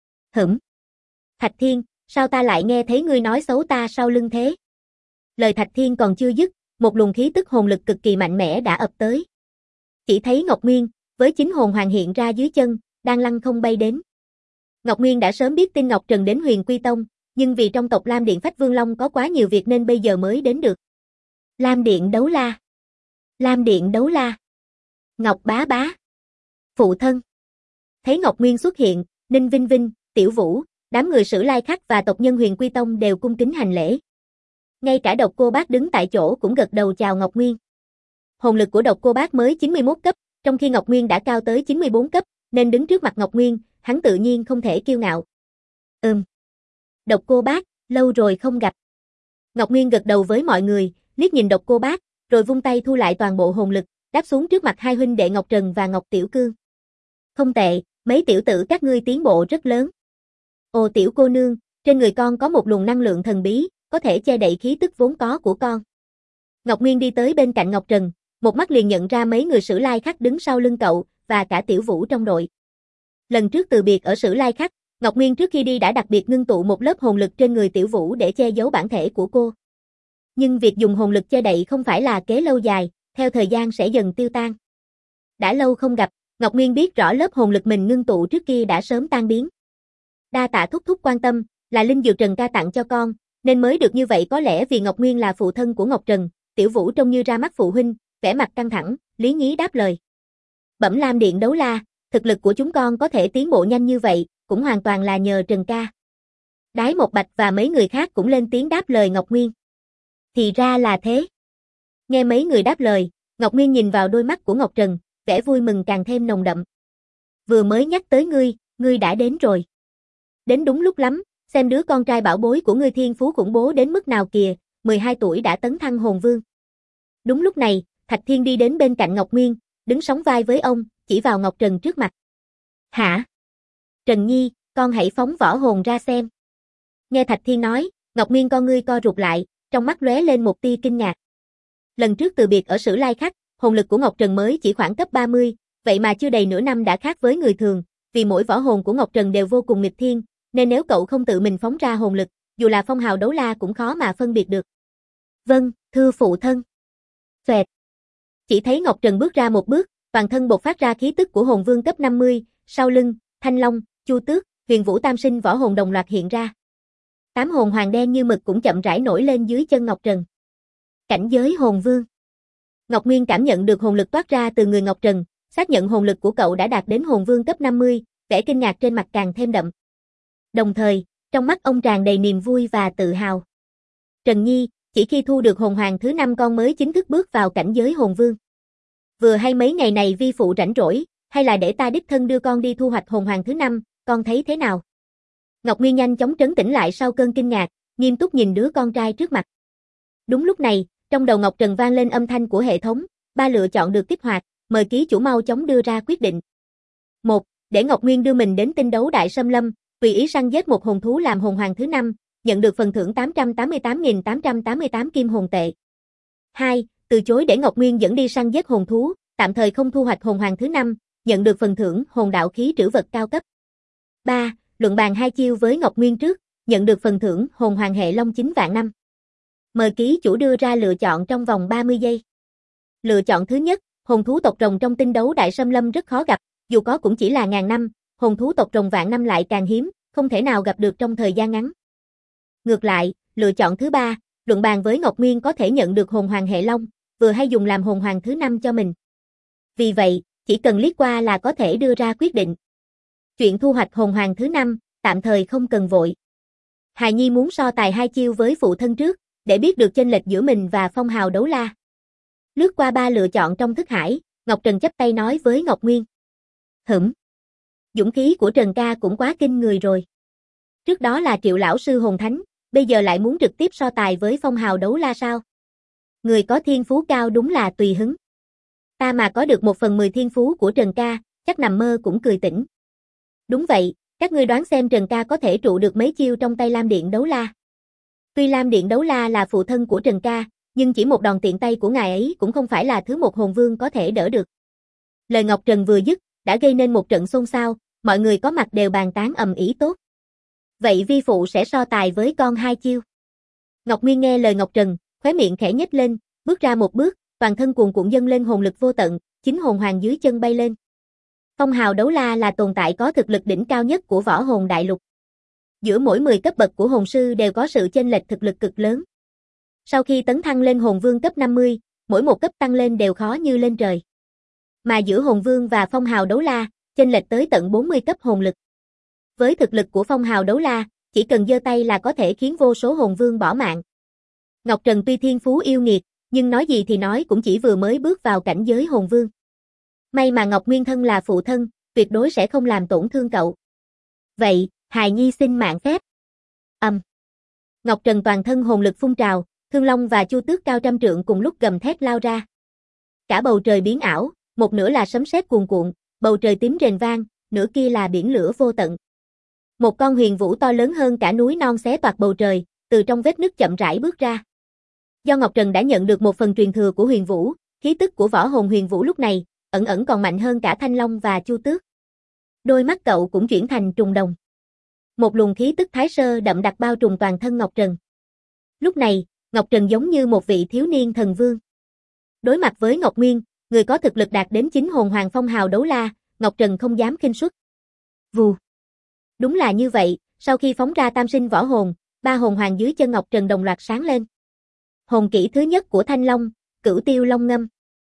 Thạch Thiên, sao ta lại nghe thấy ngươi nói xấu ta sau lưng thế? Lời Thạch Thiên còn chưa dứt, một luồng khí tức hồn lực cực kỳ mạnh mẽ đã ập tới. Chỉ thấy Ngọc Nguyên, với chính hồn hoàng hiện ra dưới chân, đang lăng không bay đến. Ngọc Nguyên đã sớm biết tin Ngọc Trần đến Huyền Quy Tông, nhưng vì trong tộc Lam Điện Phách Vương Long có quá nhiều việc nên bây giờ mới đến được. Lam Điện Đấu La. Lam Điện Đấu La. Ngọc Bá Bá. Phụ thân. Thấy Ngọc Nguyên xuất hiện, Ninh Vinh Vinh, Tiểu Vũ, đám người Sử Lai Khắc và tộc nhân Huyền Quy Tông đều cung kính hành lễ. Ngay cả Độc Cô Bác đứng tại chỗ cũng gật đầu chào Ngọc Nguyên. Hồn lực của Độc Cô Bác mới 91 cấp, trong khi Ngọc Nguyên đã cao tới 94 cấp, nên đứng trước mặt Ngọc Nguyên, hắn tự nhiên không thể kiêu ngạo. Độc Cô Bác, lâu rồi không gặp. Ngọc Nguyên gật đầu với mọi người, liếc nhìn Độc Cô Bác, rồi vung tay thu lại toàn bộ hồn lực, đáp xuống trước mặt hai huynh đệ Ngọc Trần và Ngọc Tiểu Cương. Không tệ, mấy tiểu tử các ngươi tiến bộ rất lớn. Ồ tiểu cô nương, trên người con có một luồng năng lượng thần bí, có thể che đậy khí tức vốn có của con. Ngọc Nguyên đi tới bên cạnh Ngọc Trần, một mắt liền nhận ra mấy người Sử Lai Khắc đứng sau lưng cậu, và cả Tiểu Vũ trong đội. Lần trước từ biệt ở Sử Lai Khắc, Ngọc Nguyên trước khi đi đã đặc biệt ngưng tụ một lớp hồn lực trên người Tiểu Vũ để che giấu bản thể của cô. Nhưng việc dùng hồn lực che đậy không phải là kế lâu dài, theo thời gian sẽ dần tiêu tan. Đã lâu không gặp, Ngọc Nguyên biết rõ lớp hồn lực mình ngưng tụ trước kia đã sớm tan biến. Đa tạ thúc thúc quan tâm, là linh dược Trần ca tặng cho con, nên mới được như vậy. Có lẽ vì Ngọc Nguyên là phụ thân của Ngọc Trần, Tiểu Vũ trông như ra mắt phụ huynh, vẻ mặt căng thẳng, lý nhí đáp lời. Bẩm Lam Điện Đấu La, thực lực của chúng con có thể tiến bộ nhanh như vậy, cũng hoàn toàn là nhờ Trần ca. Đái Một Bạch và mấy người khác cũng lên tiếng đáp lời Ngọc Nguyên. Thì ra là thế. Nghe mấy người đáp lời, Ngọc Nguyên nhìn vào đôi mắt của Ngọc Trần, vẻ vui mừng càng thêm nồng đậm. Vừa mới nhắc tới ngươi đã đến rồi. Đến đúng lúc lắm, xem đứa con trai bảo bối của ngươi thiên phú khủng bố đến mức nào kìa, 12 tuổi đã tấn thăng hồn vương. Đúng lúc này, Thạch Thiên đi đến bên cạnh Ngọc Nguyên, đứng sóng vai với ông, chỉ vào Ngọc Trần trước mặt. Hả? Trần Nhi, con hãy phóng võ hồn ra xem. Nghe Thạch Thiên nói, Ngọc Nguyên con ngươi co rụt lại, trong mắt lóe lên một tia kinh ngạc. Lần trước từ biệt ở Sử Lai Khắc, hồn lực của Ngọc Trần mới chỉ khoảng cấp 30, vậy mà chưa đầy nửa năm đã khác với người thường, vì mỗi võ hồn của Ngọc Trần đều vô cùng nghịch thiên, nên nếu cậu không tự mình phóng ra hồn lực, dù là phong hào đấu la cũng khó mà phân biệt được. Vâng, thưa phụ thân. Xoẹt. Chỉ thấy Ngọc Trần bước ra một bước, toàn thân bộc phát ra khí tức của hồn vương cấp 50, sau lưng, Thanh Long, Chu Tước, Huyền Vũ Tam Sinh võ hồn đồng loạt hiện ra. 8 hồn hoàng đen như mực cũng chậm rãi nổi lên dưới chân Ngọc Trần. Cảnh giới hồn vương. Ngọc Nguyên cảm nhận được hồn lực toát ra từ người Ngọc Trần, xác nhận hồn lực của cậu đã đạt đến hồn vương cấp 50, vẻ kinh ngạc trên mặt càng thêm đậm. Đồng thời, trong mắt ông tràn đầy niềm vui và tự hào. Trần Nhi, chỉ khi thu được hồn hoàng thứ 5 con mới chính thức bước vào cảnh giới hồn vương. Vừa hay mấy ngày này vi phụ rảnh rỗi, hay là để ta đích thân đưa con đi thu hoạch hồn hoàng thứ 5, con thấy thế nào? Ngọc Nguyên nhanh chóng trấn tĩnh lại sau cơn kinh ngạc, nghiêm túc nhìn đứa con trai trước mặt. Đúng lúc này, trong đầu Ngọc Trần vang lên âm thanh của hệ thống, 3 lựa chọn được kích hoạt, mời ký chủ mau chóng đưa ra quyết định. 1. Để Ngọc Nguyên đưa mình đến tinh đấu Đại Sâm Lâm, tùy ý săn giết một hồn thú làm hồn hoàng thứ 5, nhận được phần thưởng 888.888 kim hồn tệ. 2. Từ chối để Ngọc Nguyên dẫn đi săn giết hồn thú, tạm thời không thu hoạch hồn hoàng thứ 5, nhận được phần thưởng hồn đạo khí trữ vật cao cấp. 3. Luận bàn 2 chiêu với Ngọc Nguyên trước, nhận được phần thưởng hồn hoàng hệ Long 9 vạn năm. Mời ký chủ đưa ra lựa chọn trong vòng 30 giây. Lựa chọn thứ nhất, hồn thú tộc rồng trong tinh đấu Đại Sâm Lâm rất khó gặp, dù có cũng chỉ là ngàn năm, hồn thú tộc rồng vạn năm lại càng hiếm, không thể nào gặp được trong thời gian ngắn. Ngược lại, lựa chọn thứ 3, luận bàn với Ngọc Nguyên có thể nhận được hồn hoàng hệ Long, vừa hay dùng làm hồn hoàng thứ 5 cho mình. Vì vậy, chỉ cần liếc qua là có thể đưa ra quyết định. Chuyện thu hoạch hồn hoàng thứ 5, tạm thời không cần vội. Hài Nhi muốn so tài 2 chiêu với phụ thân trước, để biết được chênh lệch giữa mình và phong hào đấu la. Lướt qua 3 lựa chọn trong thức hải, Ngọc Trần chắp tay nói với Ngọc Nguyên. Dũng khí của Trần ca cũng quá kinh người rồi. Trước đó là Triệu lão sư hồn thánh, bây giờ lại muốn trực tiếp so tài với phong hào đấu la sao? Người có thiên phú cao đúng là tùy hứng. Ta mà có được 1/10 thiên phú của Trần ca, chắc nằm mơ cũng cười tỉnh. Đúng vậy, các ngươi đoán xem Trần ca có thể trụ được mấy chiêu trong tay Lam Điện Đấu La. Tuy Lam Điện Đấu La là phụ thân của Trần ca, nhưng chỉ một đòn tiện tay của ngài ấy cũng không phải là thứ một hồn vương có thể đỡ được. Lời Ngọc Trần vừa dứt, đã gây nên một trận xôn xao, mọi người có mặt đều bàn tán ầm ĩ tốt. Vậy vi phụ sẽ so tài với con 2 chiêu. Ngọc Nguyên nghe lời Ngọc Trần, khóe miệng khẽ nhếch lên, bước ra một bước, toàn thân cuồn cuộn dâng lên hồn lực vô tận, 9 hồn hoàng dưới chân bay lên. Phong hào đấu la là tồn tại có thực lực đỉnh cao nhất của võ hồn đại lục. Giữa mỗi 10 cấp bậc của hồn sư đều có sự chênh lệch thực lực cực lớn. Sau khi tấn thăng lên hồn vương cấp 50, mỗi một cấp tăng lên đều khó như lên trời. Mà giữa hồn vương và phong hào đấu la, chênh lệch tới tận 40 cấp hồn lực. Với thực lực của phong hào đấu la, chỉ cần giơ tay là có thể khiến vô số hồn vương bỏ mạng. Ngọc Trần tuy thiên phú yêu nghiệt, nhưng nói gì thì nói cũng chỉ vừa mới bước vào cảnh giới hồn vương. May mà Ngọc Nguyên thân là phụ thân, tuyệt đối sẽ không làm tổn thương cậu. Vậy, Hài Nhi xin mạng phép. Ngọc Trần toàn thân hồn lực phun trào, Thương Long và Chu Tước cao trăm trượng cùng lúc gầm thét lao ra. Cả bầu trời biến ảo, một nửa là sấm sét cuồn cuộn, bầu trời tím rền vang, nửa kia là biển lửa vô tận. Một con huyền vũ to lớn hơn cả núi non xé toạc bầu trời, từ trong vết nứt chậm rãi bước ra. Do Ngọc Trần đã nhận được một phần truyền thừa của huyền vũ, khí tức của võ hồn huyền vũ lúc này, ẩn ẩn còn mạnh hơn cả Thanh Long và Chu Tước. Đôi mắt cậu cũng chuyển thành trùng đồng. Một luồng khí tức thái sơ đậm đặc bao trùm toàn thân Ngọc Trần. Lúc này, Ngọc Trần giống như một vị thiếu niên thần vương. Đối mặt với Ngọc Nguyên, người có thực lực đạt đến 9 hồn hoàng phong hào đấu la, Ngọc Trần không dám khinh suất. Vù. Đúng là như vậy, sau khi phóng ra tam sinh võ hồn, 3 hồn hoàng dưới chân Ngọc Trần đồng loạt sáng lên. Hồn kỹ thứ nhất của Thanh Long, Cửu Tiêu Long Ngâm.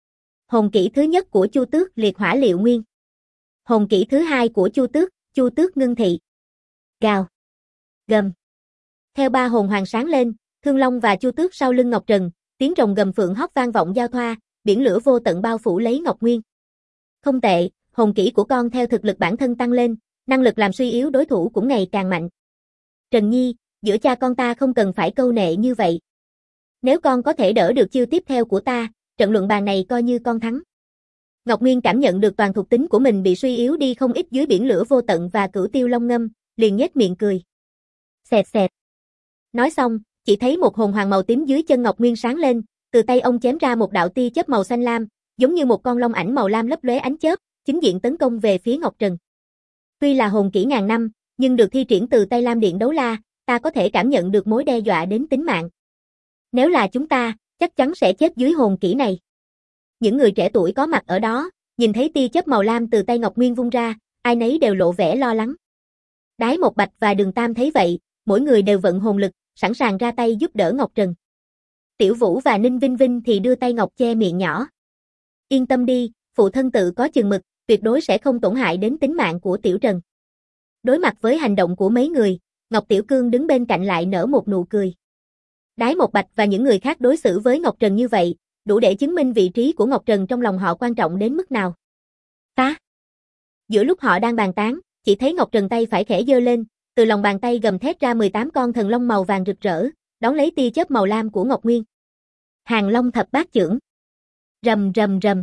Hồn kỹ thứ nhất của Chu Tước liệt hỏa liệu nguyên. Hồn kỹ thứ hai của Chu Tước ngưng thị. Gào. Gầm. Theo ba hồn hoàng sáng lên, Thương Long và Chu Tước sau lưng Ngọc Trần, tiếng rồng gầm phượng hót vang vọng giao thoa, biển lửa vô tận bao phủ lấy Ngọc Nguyên. Không tệ, hồn kỹ của con theo thực lực bản thân tăng lên, năng lực làm suy yếu đối thủ cũng ngày càng mạnh. Trần Nhi, giữa cha con ta không cần phải câu nệ như vậy. Nếu con có thể đỡ được chiêu tiếp theo của ta, trận luận bàn này coi như con thắng. Ngọc Nguyên cảm nhận được toàn thuộc tính của mình bị suy yếu đi không ít dưới biển lửa vô tận và cửu tiêu long ngâm, liền nhếch miệng cười. Xẹt xẹt. Nói xong, chỉ thấy một hồn hoàng màu tím dưới chân Ngọc Nguyên sáng lên, từ tay ông chém ra một đạo tia chớp màu xanh lam, giống như một con long ảnh màu lam lấp lóe ánh chớp, chính diện tấn công về phía Ngọc Trần. Tuy là hồn kỹ ngàn năm, nhưng được thi triển từ tay Lam Điện Đấu La, ta có thể cảm nhận được mối đe dọa đến tính mạng. Nếu là chúng ta, chắc chắn sẽ chết dưới hồn kỹ này. Những người trẻ tuổi có mặt ở đó, nhìn thấy tia chớp màu lam từ tay Ngọc Nguyên vung ra, ai nấy đều lộ vẻ lo lắng. Đái Một Bạch và Đường Tam thấy vậy, mỗi người đều vận hồn lực, sẵn sàng ra tay giúp đỡ Ngọc Trần. Tiểu Vũ và Ninh Vinh Vinh thì đưa tay ngọc che miệng nhỏ. Yên tâm đi, phụ thân tự có chừng mực, tuyệt đối sẽ không tổn hại đến tính mạng của Tiểu Trần. Đối mặt với hành động của mấy người, Ngọc Tiểu Cương đứng bên cạnh lại nở một nụ cười. Đái Một Bạch và những người khác đối xử với Ngọc Trần như vậy, đủ để chứng minh vị trí của Ngọc Trần trong lòng họ quan trọng đến mức nào. Phá! Giữa lúc họ đang bàn tán, chỉ thấy Ngọc Trần tay phải khẽ giơ lên, từ lòng bàn tay gầm thét ra 18 con thần long màu vàng rực rỡ, đón lấy tia chớp màu lam của Ngọc Nguyên. Hàng Long thập bát chưởng. Rầm rầm rầm.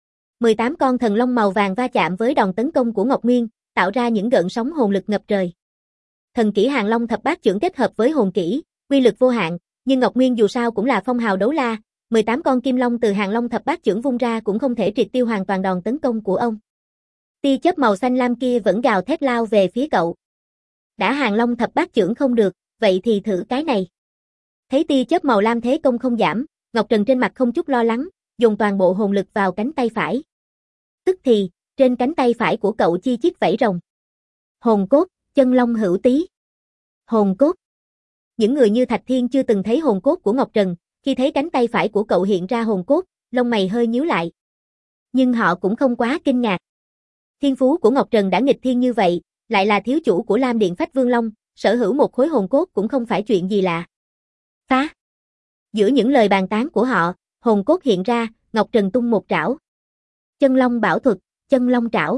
18 con thần long màu vàng va chạm với đòn tấn công của Ngọc Nguyên, tạo ra những gợn sóng hồn lực ngập trời. Thần kỹ Hàng Long thập bát chưởng kết hợp với hồn kỹ, uy lực vô hạn, nhưng Ngọc Nguyên dù sao cũng là phong hào đấu la, 18 con kim long từ Hàng Long thập bát chưởng vung ra cũng không thể triệt tiêu hoàn toàn đòn tấn công của ông. Tia chớp màu xanh lam kia vẫn gào thét lao về phía cậu. Đã Hàng Long thập bát chưởng không được, vậy thì thử cái này. Thấy tia chớp màu lam thế công không giảm, Ngọc Trần trên mặt không chút lo lắng, dùng toàn bộ hồn lực vào cánh tay phải. Tức thì, trên cánh tay phải của cậu chi chít vảy rồng. Hồn cốt, chân long hữu tý. Hồn cốt. Những người như Thạch Thiên chưa từng thấy hồn cốt của Ngọc Trần, khi thấy cánh tay phải của cậu hiện ra hồn cốt, lông mày hơi nhíu lại. Nhưng họ cũng không quá kinh ngạc. Thiên phú của Ngọc Trần đã nghịch thiên như vậy, lại là thiếu chủ của Lam Điện Phách Vương Long, sở hữu một khối hồn cốt cũng không phải chuyện gì lạ. Phá! Giữa những lời bàn tán của họ, hồn cốt hiện ra, Ngọc Trần tung một trảo. Chân long bảo thuật, chân long trảo.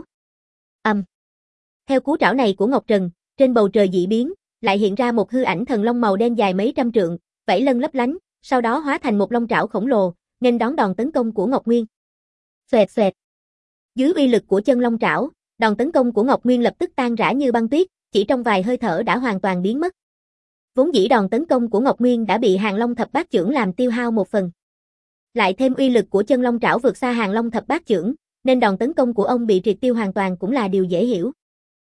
Theo cú trảo này của Ngọc Trần, trên bầu trời dị biến, lại hiện ra một hư ảnh thần long màu đen dài mấy trăm trượng, vảy lân lấp lánh, sau đó hóa thành một long trảo khổng lồ, nên đón đòn tấn công của Ngọc Nguyên. Xoẹt xoẹt. Dưới uy lực của chân long trảo, đòn tấn công của Ngọc Nguyên lập tức tan rã như băng tuyết, chỉ trong vài hơi thở đã hoàn toàn biến mất. Vốn dĩ đòn tấn công của Ngọc Nguyên đã bị Hàng Long thập bát chưởng làm tiêu hao một phần. Lại thêm uy lực của chân long trảo vượt xa Hàng Long thập bát chưởng, nên đòn tấn công của ông bị triệt tiêu hoàn toàn cũng là điều dễ hiểu.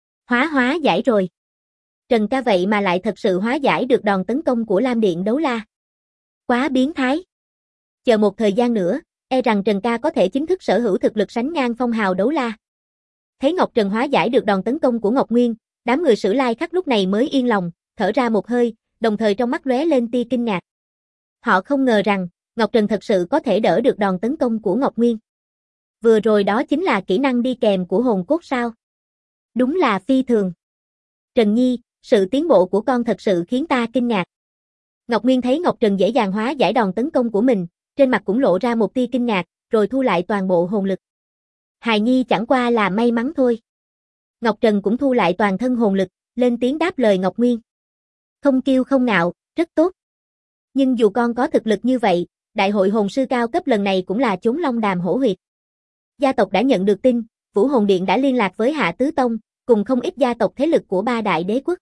Hóa giải rồi. Trần ca vậy mà lại thật sự hóa giải được đòn tấn công của Lam Điện Đấu La. Quá biến thái. Chờ một thời gian nữa, e rằng Trần ca có thể chính thức sở hữu thực lực sánh ngang phong hào đấu la. Thấy Ngọc Trần hóa giải được đòn tấn công của Ngọc Nguyên, đám người Sử Lai Khắc lúc này mới yên lòng, thở ra một hơi, đồng thời trong mắt lóe lên tia kinh ngạc. Họ không ngờ rằng, Ngọc Trần thật sự có thể đỡ được đòn tấn công của Ngọc Nguyên. Vừa rồi đó chính là kỹ năng đi kèm của hồn cốt sao? Đúng là phi thường. Trần Nhi, sự tiến bộ của con thật sự khiến ta kinh ngạc. Ngọc Nguyên thấy Ngọc Trần dễ dàng hóa giải đòn tấn công của mình, trên mặt cũng lộ ra một tia kinh ngạc, rồi thu lại toàn bộ hồn lực. Hài Nhi chẳng qua là may mắn thôi. Ngọc Trần cũng thu lại toàn thân hồn lực, lên tiếng đáp lời Ngọc Nguyên. Không kiêu không ngạo, rất tốt. Nhưng dù con có thực lực như vậy, đại hội hồn sư cao cấp lần này cũng là chốn long đàm hổ huyệt. Gia tộc đã nhận được tin, Vũ Hồn Điện đã liên lạc với Hạ Tứ Tông, cùng không ít gia tộc thế lực của ba đại đế quốc.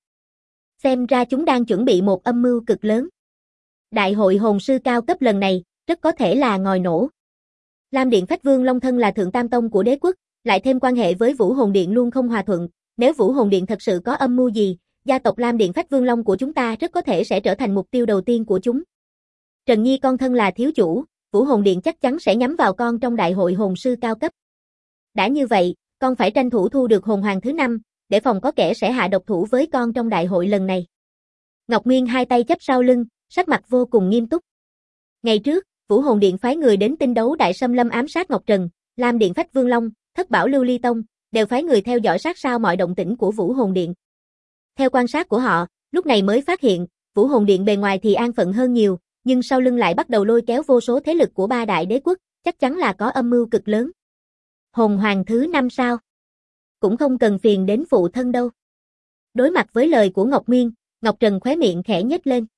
Xem ra chúng đang chuẩn bị một âm mưu cực lớn. Đại hội hồn sư cao cấp lần này, rất có thể là ngòi nổ. Lam Điện Phách Vương Long thân là thượng tam tông của đế quốc, lại thêm quan hệ với Vũ Hồn Điện luôn không hòa thuận, nếu Vũ Hồn Điện thật sự có âm mưu gì, gia tộc Lam Điện Phách Vương Long của chúng ta rất có thể sẽ trở thành mục tiêu đầu tiên của chúng. Trần Nhi con thân là thiếu chủ, Vũ Hồn Điện chắc chắn sẽ nhắm vào con trong đại hội hồn sư cao cấp. Đã như vậy, con phải tranh thủ thu được hồn hoàng thứ 5, để phòng có kẻ sẽ hạ độc thủ với con trong đại hội lần này. Ngọc Nguyên hai tay chắp sau lưng, sắc mặt vô cùng nghiêm túc. Ngày trước, Vũ Hồn Điện phái người đến Tinh Đấu Đại Xâm Lâm ám sát Ngọc Trần, Lam Điện Phách Vương Long, Thất Bảo Lưu Ly Tông, đều phái người theo dõi sát sao mọi động tĩnh của Vũ Hồn Điện. Theo quan sát của họ, lúc này mới phát hiện, Vũ Hồn Điện bề ngoài thì an phận hơn nhiều, nhưng sau lưng lại bắt đầu lôi kéo vô số thế lực của ba đại đế quốc, chắc chắn là có âm mưu cực lớn. Hồn Hoàng thứ 5 sao? Cũng không cần phiền đến phụ thân đâu. Đối mặt với lời của Ngọc Nguyên, Ngọc Trần khóe miệng khẽ nhếch lên.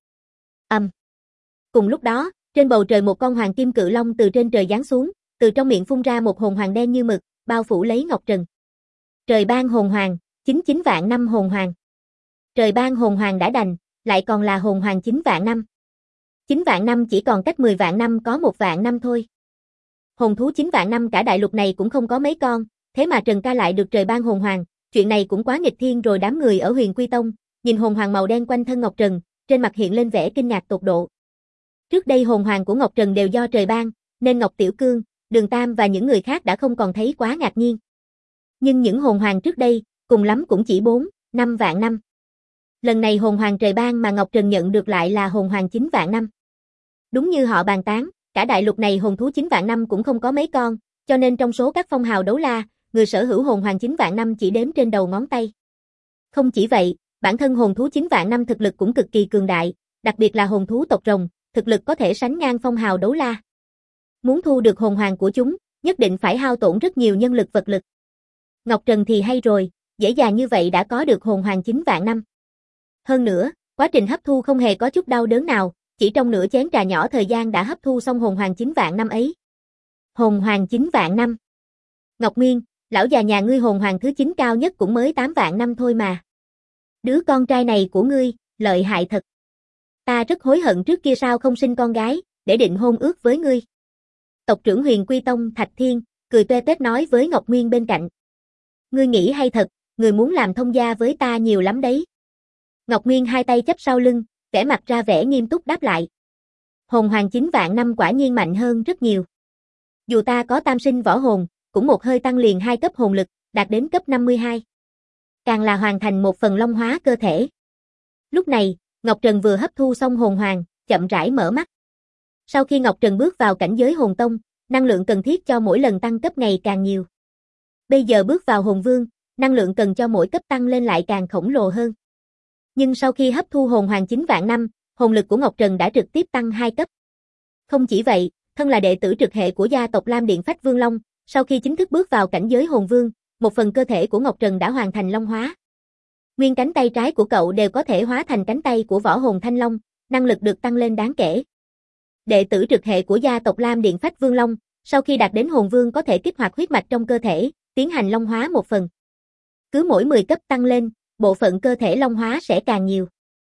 Cùng lúc đó, trên bầu trời một con hoàng kim cự long từ trên trời giáng xuống, từ trong miệng phun ra một hồn hoàng đen như mực, bao phủ lấy Ngọc Trần. Trời ban hồn hoàng, 99 vạn năm hồn hoàng. Trời ban hồn hoàng đã đành, lại còn là hồn hoàng 9 vạn năm. 9 vạn năm chỉ còn cách 10 vạn năm có 1 vạn năm thôi. Hồn thú 9 vạn năm cả đại lục này cũng không có mấy con, thế mà Trần ca lại được trời ban hồn hoàng, chuyện này cũng quá nghịch thiên rồi. Đám người ở Huyền Quy Tông, nhìn hồn hoàng màu đen quanh thân Ngọc Trần, trên mặt hiện lên vẻ kinh ngạc tột độ. Trước đây hồn hoàng của Ngọc Trần đều do trời ban, nên Ngọc Tiểu Cương, Đường Tam và những người khác đã không còn thấy quá ngạc nhiên. Nhưng những hồn hoàng trước đây, cùng lắm cũng chỉ 4, 5 vạn năm. Lần này hồn hoàng trời ban mà Ngọc Trần nhận được lại là hồn hoàng 9 vạn năm. Đúng như họ bàn tán, cả đại lục này hồn thú 9 vạn năm cũng không có mấy con, cho nên trong số các phong hào đấu la, người sở hữu hồn hoàng 9 vạn năm chỉ đếm trên đầu ngón tay. Không chỉ vậy, bản thân hồn thú 9 vạn năm thực lực cũng cực kỳ cường đại, đặc biệt là hồn thú tộc rồng, thực lực có thể sánh ngang phong hào đấu la. Muốn thu được hồn hoàng của chúng, nhất định phải hao tổn rất nhiều nhân lực vật lực. Ngọc Trần thì hay rồi, dễ dàng như vậy đã có được hồn hoàng 9 vạn năm. Hơn nữa, quá trình hấp thu không hề có chút đau đớn nào, chỉ trong nửa chén trà nhỏ thời gian đã hấp thu xong hồn hoàng 9 vạn năm ấy. Hồn hoàng 9 vạn năm. Ngọc Nguyên, lão già nhà ngươi hồn hoàng thứ 9 cao nhất cũng mới 8 vạn năm thôi mà. Đứa con trai này của ngươi, lợi hại thật. Ta rất hối hận trước kia sao không sinh con gái, để định hôn ước với ngươi. Tộc trưởng Huyền Quy Tông Thạch Thiên, cười toe toét nói với Ngọc Nguyên bên cạnh. Ngươi nghĩ hay thật, ngươi muốn làm thông gia với ta nhiều lắm đấy. Ngọc Nguyên hai tay chắp sau lưng, vẻ mặt ra vẻ nghiêm túc đáp lại. Hồn hoàng 9 vạn năm quả nhiên mạnh hơn rất nhiều. Dù ta có tam sinh võ hồn, cũng một hơi tăng liền 2 cấp hồn lực, đạt đến cấp 52. Càng là hoàn thành một phần long hóa cơ thể. Lúc này, Ngọc Trần vừa hấp thu xong hồn hoàng, chậm rãi mở mắt. Sau khi Ngọc Trần bước vào cảnh giới hồn tông, năng lượng cần thiết cho mỗi lần tăng cấp ngày càng nhiều. Bây giờ bước vào hồn vương, năng lượng cần cho mỗi cấp tăng lên lại càng khổng lồ hơn. Nhưng sau khi hấp thu hồn hoàng 9 vạn năm, hồn lực của Ngọc Trần đã trực tiếp tăng 2 cấp. Không chỉ vậy, thân là đệ tử trực hệ của gia tộc Lam Điện Phách Vương Long, sau khi chính thức bước vào cảnh giới hồn vương, một phần cơ thể của Ngọc Trần đã hoàn thành long hóa. Nguyên cánh tay trái của cậu đều có thể hóa thành cánh tay của võ hồn Thanh Long, năng lực được tăng lên đáng kể. Đệ tử trực hệ của gia tộc Lam Điện Phách Vương Long, sau khi đạt đến hồn vương có thể kích hoạt huyết mạch trong cơ thể, tiến hành long hóa một phần. Cứ mỗi 10 cấp tăng lên, bộ phận cơ thể long hóa sẽ càng nhiều.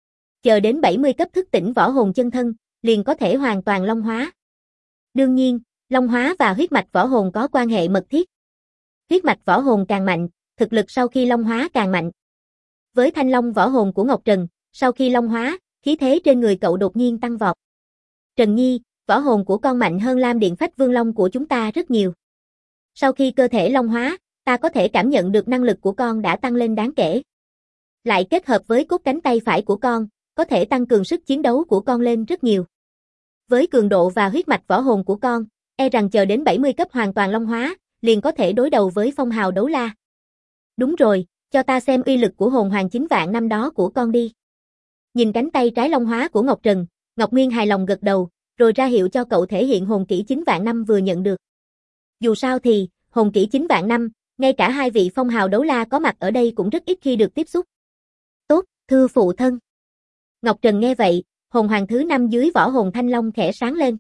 Chờ đến 70 cấp thức tỉnh võ hồn chân thân, liền có thể hoàn toàn long hóa. Đương nhiên, long hóa và huyết mạch võ hồn có quan hệ mật thiết. Huyết mạch võ hồn càng mạnh, thực lực sau khi long hóa càng mạnh. Với thanh long võ hồn của Ngọc Trần, sau khi long hóa, khí thế trên người cậu đột nhiên tăng vọt. Trần Nhi, võ hồn của con mạnh hơn Lam Điện Phách Vương Long của chúng ta rất nhiều. Sau khi cơ thể long hóa, ta có thể cảm nhận được năng lực của con đã tăng lên đáng kể. Lại kết hợp với cốt cánh tay phải của con, có thể tăng cường sức chiến đấu của con lên rất nhiều. Với cường độ và huyết mạch võ hồn của con, e rằng chờ đến 70 cấp hoàn toàn long hóa, liền có thể đối đầu với phong hào đấu la. Đúng rồi, cho ta xem uy lực của hồn hoàng 9 vạn năm đó của con đi. Nhìn cánh tay trái long hóa của Ngọc Trần, Ngọc Nguyên hài lòng gật đầu, rồi ra hiệu cho cậu thể hiện hồn kỹ 9 vạn năm vừa nhận được. Dù sao thì, hồn kỹ 9 vạn năm, ngay cả hai vị phong hào đấu la có mặt ở đây cũng rất ít khi được tiếp xúc. Tốt, thưa phụ thân. Ngọc Trần nghe vậy, hồn hoàng thứ 5 dưới võ hồn Thanh Long khẽ sáng lên.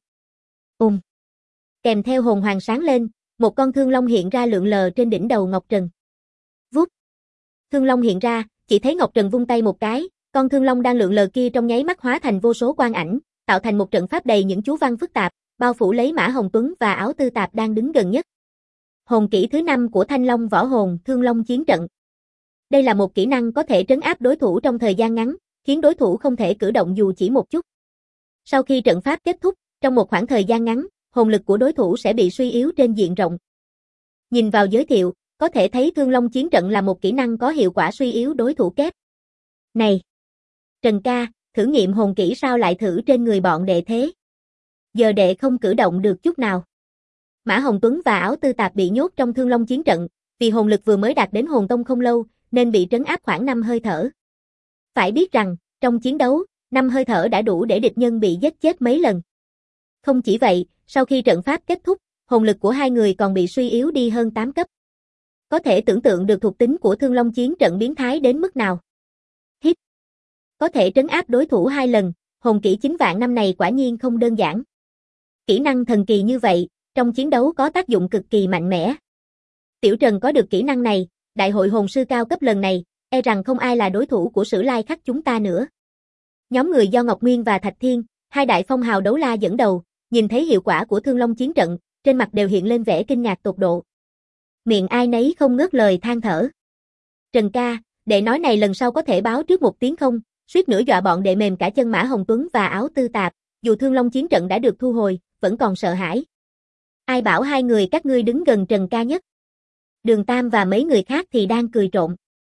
Kèm theo hồn hoàng sáng lên, một con thương long hiện ra lượn lờ trên đỉnh đầu Ngọc Trần. Vút. Thương long hiện ra, chỉ thấy Ngọc Trần vung tay một cái, con thương long đang lượn lờ kia trong nháy mắt hóa thành vô số quang ảnh, tạo thành một trận pháp đầy những chú văn phức tạp, bao phủ lấy Mã Hồng Tuấn và Áo Tư Tạp đang đứng gần nhất. Hồn kỹ thứ 5 của Thanh Long võ hồn, Thương Long chiến trận. Đây là một kỹ năng có thể trấn áp đối thủ trong thời gian ngắn, khiến đối thủ không thể cử động dù chỉ một chút. Sau khi trận pháp kết thúc, trong một khoảng thời gian ngắn, hồn lực của đối thủ sẽ bị suy yếu trên diện rộng. Nhìn vào giới thiệu, có thể thấy Thương Long chiến trận là một kỹ năng có hiệu quả suy yếu đối thủ kép. Này! Trần ca, thử nghiệm hồn kỹ sao lại thử trên người bọn đệ thế? Giờ đệ không cử động được chút nào. Mã Hồng Tuấn và Áo Tư Tạp bị nhốt trong Thương Long chiến trận, vì hồn lực vừa mới đạt đến hồn tông không lâu, nên bị trấn áp khoảng 5 hơi thở. Phải biết rằng, trong chiến đấu, 5 hơi thở đã đủ để địch nhân bị giết chết mấy lần. Không chỉ vậy, sau khi trận pháp kết thúc, hồn lực của hai người còn bị suy yếu đi hơn 8 cấp. Có thể tưởng tượng được thuộc tính của Thương Long chiến trận biến thái đến mức nào. Hít. Có thể trấn áp đối thủ 2 lần, hồn kỹ 9 vạn năm này quả nhiên không đơn giản. Kỹ năng thần kỳ như vậy, trong chiến đấu có tác dụng cực kỳ mạnh mẽ. Tiểu Trần có được kỹ năng này, đại hội hồn sư cao cấp lần này, e rằng không ai là đối thủ của Sử Lai Khắc chúng ta nữa. Nhóm người do Ngọc Nguyên và Thạch Thiên, hai đại phong hào đấu la dẫn đầu, nhìn thấy hiệu quả của Thương Long chiến trận, trên mặt đều hiện lên vẻ kinh ngạc tột độ. Miệng ai nấy không ngớt lời than thở. Trần ca, đệ nói này lần sau có thể báo trước một tiếng không, suýt nữa dọa bọn đệ mềm cả chân Mã Hồng Tuấn và Áo Tư Tạp, dù Thương Long chiến trận đã được thu hồi, vẫn còn sợ hãi. Ai bảo hai người các ngươi đứng gần Trần ca nhất? Đường Tam và mấy người khác thì đang cười trộm.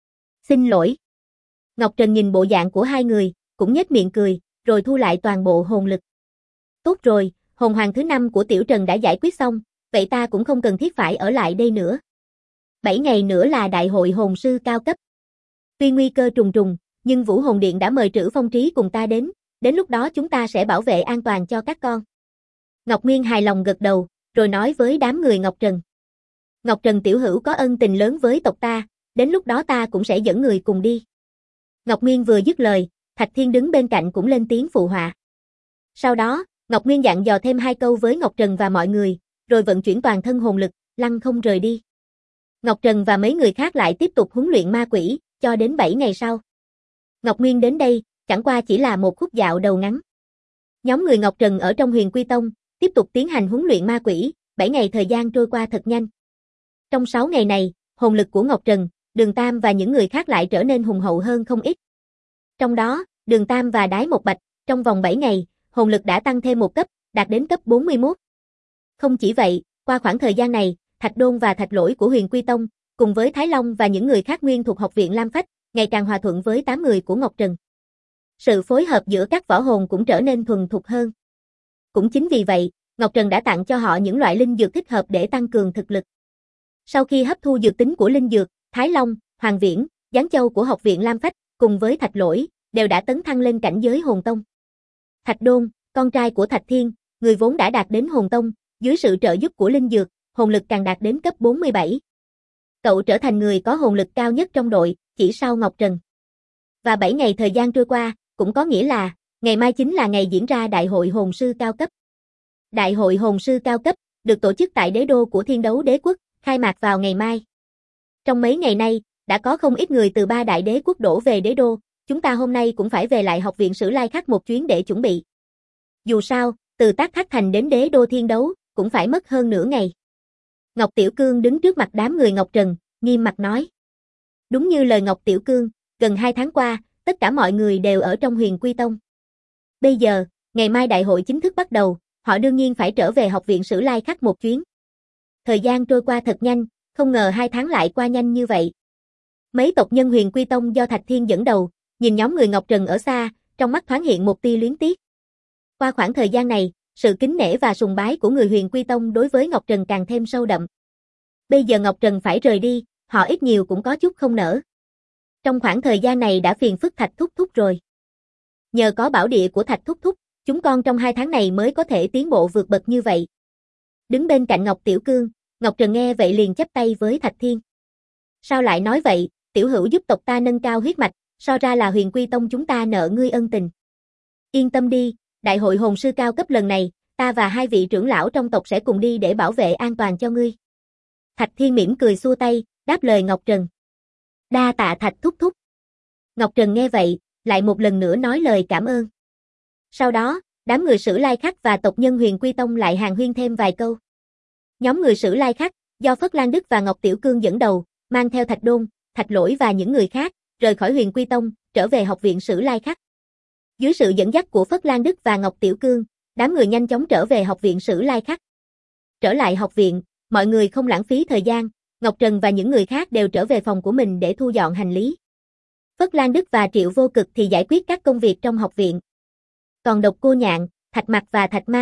Xin lỗi. Ngọc Trần nhìn bộ dạng của hai người, cũng nhếch miệng cười, rồi thu lại toàn bộ hồn lực. Tốt rồi, hồn hoàng thứ 5 của Tiểu Trần đã giải quyết xong, vậy ta cũng không cần thiết phải ở lại đây nữa. 7 ngày nữa là đại hội hồn sư cao cấp. Tuy nguy cơ trùng trùng, nhưng Vũ Hồn Điện đã mời Trữ Phong Trí cùng ta đến lúc đó chúng ta sẽ bảo vệ an toàn cho các con. Ngọc Nguyên hài lòng gật đầu, rồi nói với đám người Ngọc Trần. Ngọc Trần tiểu hữu có ân tình lớn với tộc ta, đến lúc đó ta cũng sẽ dẫn người cùng đi. Ngọc Nguyên vừa dứt lời, Thạch Thiên đứng bên cạnh cũng lên tiếng phụ họa. Sau đó, Ngọc Nguyên dặn dò thêm 2 câu với Ngọc Trần và mọi người, rồi vận chuyển toàn thân hồn lực, lăng không rời đi. Ngọc Trần và mấy người khác lại tiếp tục huấn luyện ma quỷ, cho đến 7 ngày sau. Ngọc Nguyên đến đây, chẳng qua chỉ là một khúc dạo đầu ngắn. Nhóm người Ngọc Trần ở trong Huyền Quy Tông, tiếp tục tiến hành huấn luyện ma quỷ, 7 ngày thời gian trôi qua thật nhanh. Trong 6 ngày này, hồn lực của Ngọc Trần, Đường Tam và những người khác lại trở nên hùng hậu hơn không ít. Trong đó, Đường Tam và Đái Một Bạch, trong vòng 7 ngày, hồn lực đã tăng thêm 1 cấp, đạt đến cấp 41. Không chỉ vậy, qua khoảng thời gian này, Thạch Đôn và Thạch Lỗi của Huyền Quy Tông, cùng với Thái Long và những người khác nguyên thuộc học viện Lam Phách, ngày càng hòa thuận với 8 người của Ngọc Trần. Sự phối hợp giữa các võ hồn cũng trở nên thuần thục hơn. Cũng chính vì vậy, Ngọc Trần đã tặng cho họ những loại linh dược thích hợp để tăng cường thực lực. Sau khi hấp thu dược tính của linh dược, Thái Long, Hoàng Viễn, Giáng Châu của học viện Lam Phách, cùng với Thạch Lỗi, đều đã tấn thăng lên cảnh giới hồn tông. Thạch Đôn, con trai của Thạch Thiên, người vốn đã đạt đến hồn tông, dưới sự trợ giúp của linh dược, hồn lực càng đạt đến cấp 47. Cậu trở thành người có hồn lực cao nhất trong đội, chỉ sau Ngọc Trần. Và 7 ngày thời gian trôi qua, cũng có nghĩa là, ngày mai chính là ngày diễn ra Đại hội Hồn sư cao cấp. Đại hội Hồn sư cao cấp, được tổ chức tại đế đô của Thiên Đấu Đế quốc, khai mạc vào ngày mai. Trong mấy ngày nay, đã có không ít người từ 3 đại đế quốc đổ về đế đô, chúng ta hôm nay cũng phải về lại học viện Sử Lai Khắc một chuyến để chuẩn bị. Dù sao, từ Tác Thác Thành đến đế đô Thiên Đấu, cũng phải mất hơn nửa ngày. Ngọc Tiểu Cương đứng trước mặt đám người Ngọc Trần, nghiêm mặt nói. Đúng như lời Ngọc Tiểu Cương, gần 2 tháng qua, tất cả mọi người đều ở trong Huyền Quy Tông. Bây giờ, ngày mai đại hội chính thức bắt đầu, họ đương nhiên phải trở về học viện Sử Lai Khắc một chuyến. Thời gian trôi qua thật nhanh, không ngờ 2 tháng lại qua nhanh như vậy. Mấy tộc nhân Huyền Quy Tông do Thạch Thiên dẫn đầu, nhìn nhóm người Ngọc Trần ở xa, trong mắt thoáng hiện một tia luyến tiếc. Qua khoảng thời gian này, sự kính nể và sùng bái của người Huyền Quy Tông đối với Ngọc Trần càng thêm sâu đậm. Bây giờ Ngọc Trần phải rời đi, họ ít nhiều cũng có chút không nỡ. Trong khoảng thời gian này đã phiền phức Thạch Thúc Thúc rồi. Nhờ có bảo địa của Thạch Thúc Thúc, chúng con trong 2 tháng này mới có thể tiến bộ vượt bậc như vậy. Đứng bên cạnh Ngọc Tiểu Cương, Ngọc Trần nghe vậy liền chắp tay với Thạch Thiên. Sao lại nói vậy, tiểu hữu giúp tộc ta nâng cao huyết mạch, so ra là Huyền Quy Tông chúng ta nợ ngươi ân tình. Yên tâm đi, đại hội hồn sư cao cấp lần này, ta và 2 vị trưởng lão trong tộc sẽ cùng đi để bảo vệ an toàn cho ngươi. Thạch Thiên mỉm cười xua tay, đáp lời Ngọc Trần. Đa tạ Thạch Thúc Thúc. Ngọc Trần nghe vậy, lại một lần nữa nói lời cảm ơn. Sau đó, đám người Sử Lai Khắc và tộc nhân Huyền Quy Tông lại hàn huyên thêm vài câu. Nhóm người Sử Lai Khắc, do Phất Lan Đức và Ngọc Tiểu Cương dẫn đầu, mang theo Thạch Đôn, Thạch Lỗi và những người khác, rời khỏi Huyền Quy Tông, trở về học viện Sử Lai Khắc. Dưới sự dẫn dắt của Phất Lan Đức và Ngọc Tiểu Cương, đám người nhanh chóng trở về học viện Sử Lai Khắc. Trở lại học viện, mọi người không lãng phí thời gian, Ngọc Trần và những người khác đều trở về phòng của mình để thu dọn hành lý. Phất Lan Đức và Triệu Vô Cực thì giải quyết các công việc trong học viện. Còn Độc Cô Nhạn, Thạch Mặc và Thạch Ma,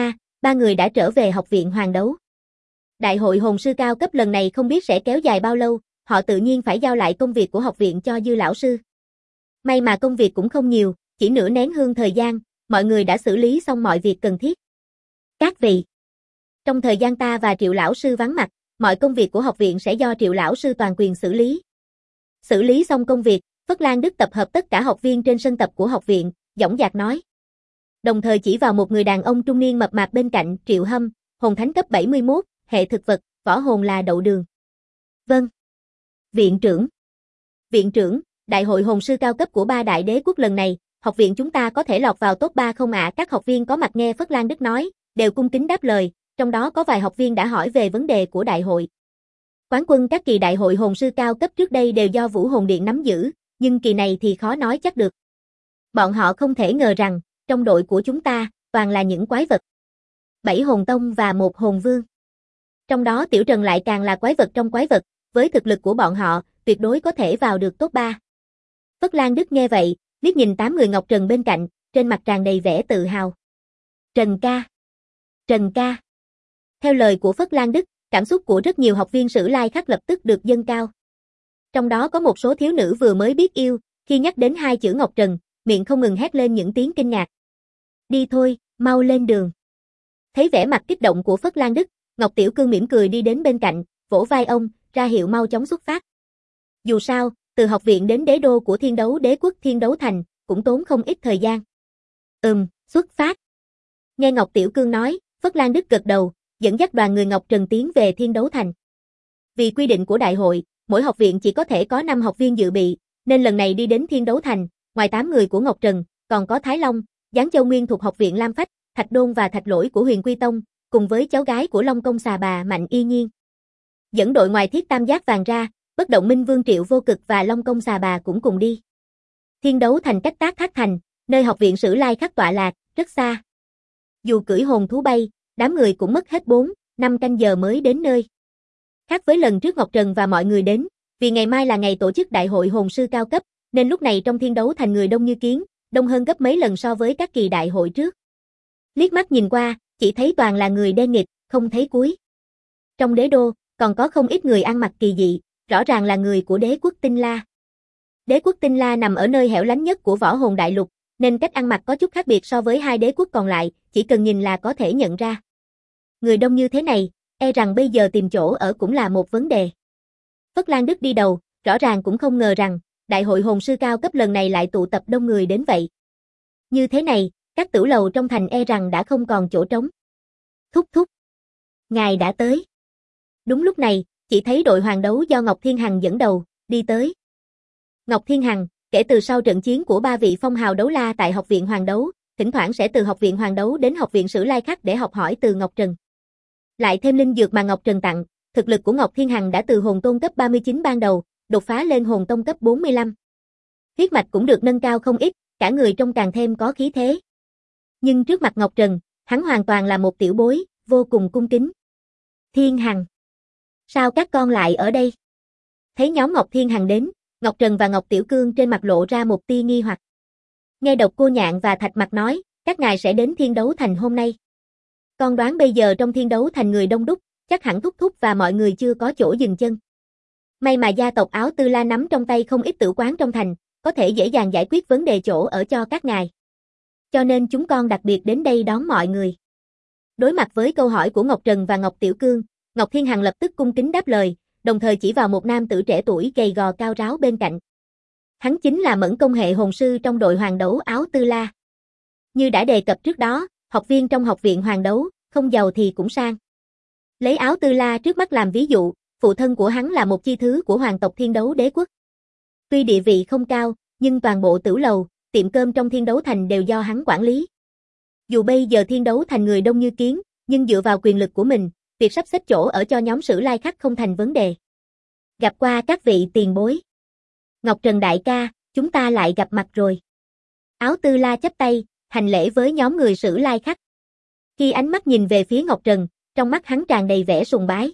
ba người đã trở về học viện Hoàng đấu. Đại hội hồn sư cao cấp lần này không biết sẽ kéo dài bao lâu, họ tự nhiên phải giao lại công việc của học viện cho Dư lão sư. May mà công việc cũng không nhiều, chỉ nửa nén hương thời gian, mọi người đã xử lý xong mọi việc cần thiết. Các vị, trong thời gian ta và Triệu lão sư vắng mặt, mọi công việc của học viện sẽ do Triệu lão sư toàn quyền xử lý. Xử lý xong công việc, Phất Lan Đức tập hợp tất cả học viên trên sân tập của học viện, dõng dạc nói. Đồng thời chỉ vào một người đàn ông trung niên mập mạp bên cạnh, Triệu Hâm, hồn thánh cấp 71, hệ thực vật, võ hồn là đậu đường. Vâng. Viện trưởng. Viện trưởng, đại hội hồn sư cao cấp của ba đại đế quốc lần này, học viện chúng ta có thể lọt vào top 3 không ạ? Các học viên có mặt nghe Phất Lan Đức nói, đều cung kính đáp lời, trong đó có vài học viên đã hỏi về vấn đề của đại hội. Quán quân các kỳ đại hội hồn sư cao cấp trước đây đều do Vũ Hồn Điện nắm giữ, nhưng kỳ này thì khó nói chắc được. Bọn họ không thể ngờ rằng, trong đội của chúng ta, toàn là những quái vật. 7 hồn tông và 1 hồn vương. Trong đó Tiểu Trần lại càng là quái vật trong quái vật, với thực lực của bọn họ, tuyệt đối có thể vào được top 3. Phất Lan Đức nghe vậy, liếc nhìn 8 người Ngọc Trần bên cạnh, trên mặt tràn đầy vẻ tự hào. Trần ca. Trần ca. Theo lời của Phất Lan Đức, cảm xúc của rất nhiều học viên Sử Lai Khắc lập tức được dâng cao. Trong đó có một số thiếu nữ vừa mới biết yêu, khi nhắc đến hai chữ Ngọc Trần, miệng không ngừng hét lên những tiếng kinh ngạc. Đi thôi, mau lên đường. Thấy vẻ mặt kích động của Phất Lan Đức, Ngọc Tiểu Cương mỉm cười đi đến bên cạnh, vỗ vai ông, ra hiệu mau chóng xuất phát. Dù sao, từ học viện đến đế đô của Thiên Đấu Đế quốc Thiên Đấu Thành, cũng tốn không ít thời gian. Xuất phát. Nghe Ngọc Tiểu Cương nói, Phất Lan Đức gật đầu, dẫn dắt đoàn người Ngọc Trần tiến về Thiên Đấu Thành. Vì quy định của đại hội, mỗi học viện chỉ có thể có 5 học viên dự bị, nên lần này đi đến Thiên Đấu Thành, ngoài 8 người của Ngọc Trần, còn có Thái Long, Giáng Châu Nguyên thuộc học viện Lam Phách, Thạch Đôn và Thạch Lỗi của Huyền Quy Tông, cùng với cháu gái của Long Công Xà Bà Mạnh Y Nhiên. Dẫn đội ngoài Thiết Tam Giác Vàng ra, Bất Động Minh Vương Triệu Vô Cực và Long Công Xà Bà cũng cùng đi. Thiên Đấu Thành cách Tác Thác Thành, nơi học viện Sử Lai Khắc tọa lạc, rất xa. Dù cưỡi hồn thú bay, đám người cũng mất hết 4-5 canh giờ mới đến nơi. Khác với lần trước Ngọc Trần và mọi người đến, vì ngày mai là ngày tổ chức đại hội hồn sư cao cấp, nên lúc này trong Thiên Đấu Thành người đông như kiến, đông hơn gấp mấy lần so với các kỳ đại hội trước. Liếc mắt nhìn qua, chỉ thấy toàn là người đen nghịt, không thấy cuối. Trong đế đô, còn có không ít người ăn mặc kỳ dị, rõ ràng là người của đế quốc Tinh La. Đế quốc Tinh La nằm ở nơi hẻo lánh nhất của võ hồn đại lục, nên cách ăn mặc có chút khác biệt so với hai đế quốc còn lại, chỉ cần nhìn là có thể nhận ra. Người đông như thế này, e rằng bây giờ tìm chỗ ở cũng là một vấn đề. Phất Lan Đức đi đầu, rõ ràng cũng không ngờ rằng, đại hội hồn sư cao cấp lần này lại tụ tập đông người đến vậy. Như thế này, các tử lầu trong thành e rằng đã không còn chỗ trống. Thúc thúc. Ngài đã tới. Đúng lúc này, chỉ thấy đội hoàng đấu do Ngọc Thiên Hằng dẫn đầu, đi tới. Ngọc Thiên Hằng, kể từ sau trận chiến của 3 vị phong hào đấu la tại học viện hoàng đấu, thỉnh thoảng sẽ từ học viện hoàng đấu đến học viện Sử Lai Khắc để học hỏi từ Ngọc Trần. Lại thêm linh dược mà Ngọc Trần tặng, thực lực của Ngọc Thiên Hằng đã từ hồn tôn cấp 39 ban đầu, đột phá lên hồn tông cấp 45. Huyết mạch cũng được nâng cao không ít, cả người trông càng thêm có khí thế. Nhưng trước mặt Ngọc Trần, hắn hoàn toàn là một tiểu bối, vô cùng cung kính. Thiên Hằng. Sao các con lại ở đây? Thấy nhóm Ngọc Thiên Hằng đến, Ngọc Trần và Ngọc Tiểu Cương trên mặt lộ ra một tia nghi hoặc. Nghe Độc Cô Nhạn và Thạch Mặc nói, các ngài sẽ đến Thiên Đấu Thành hôm nay. Con đoán bây giờ trong Thiên Đấu Thành người đông đúc, chắc hẳn thúc thúc và mọi người chưa có chỗ dừng chân. May mà gia tộc Áo Tư La nắm trong tay không ít tử quán trong thành, có thể dễ dàng giải quyết vấn đề chỗ ở cho các ngài. Cho nên chúng con đặc biệt đến đây đón mọi người. Đối mặt với câu hỏi của Ngọc Trần và Ngọc Tiểu Cương, Ngọc Thiên Hằng lập tức cung kính đáp lời, đồng thời chỉ vào một nam tử trẻ tuổi gầy gò cao ráo bên cạnh. Hắn chính là Mẫn Công hệ hồn sư trong đội hoàng đấu Áo Tư La. Như đã đề cập trước đó, học viên trong học viện hoàng đấu, không giàu thì cũng sang. Lấy Áo Tư La trước mắt làm ví dụ, phụ thân của hắn là một chi thứ của hoàng tộc Thiên Đấu Đế quốc. Tuy địa vị không cao, nhưng toàn bộ tử lầu, tiệm cơm trong Thiên Đấu Thành đều do hắn quản lý. Dù bây giờ Thiên Đấu Thành người đông như kiến, nhưng dựa vào quyền lực của mình, việc sắp xếp chỗ ở cho nhóm Sử Lai Khắc không thành vấn đề. Gặp qua các vị tiền bối. Ngọc Trần đại ca, chúng ta lại gặp mặt rồi. Áo Tư La chắp tay, hành lễ với nhóm người Sử Lai Khắc. Khi ánh mắt nhìn về phía Ngọc Trần, trong mắt hắn tràn đầy vẻ sùng bái.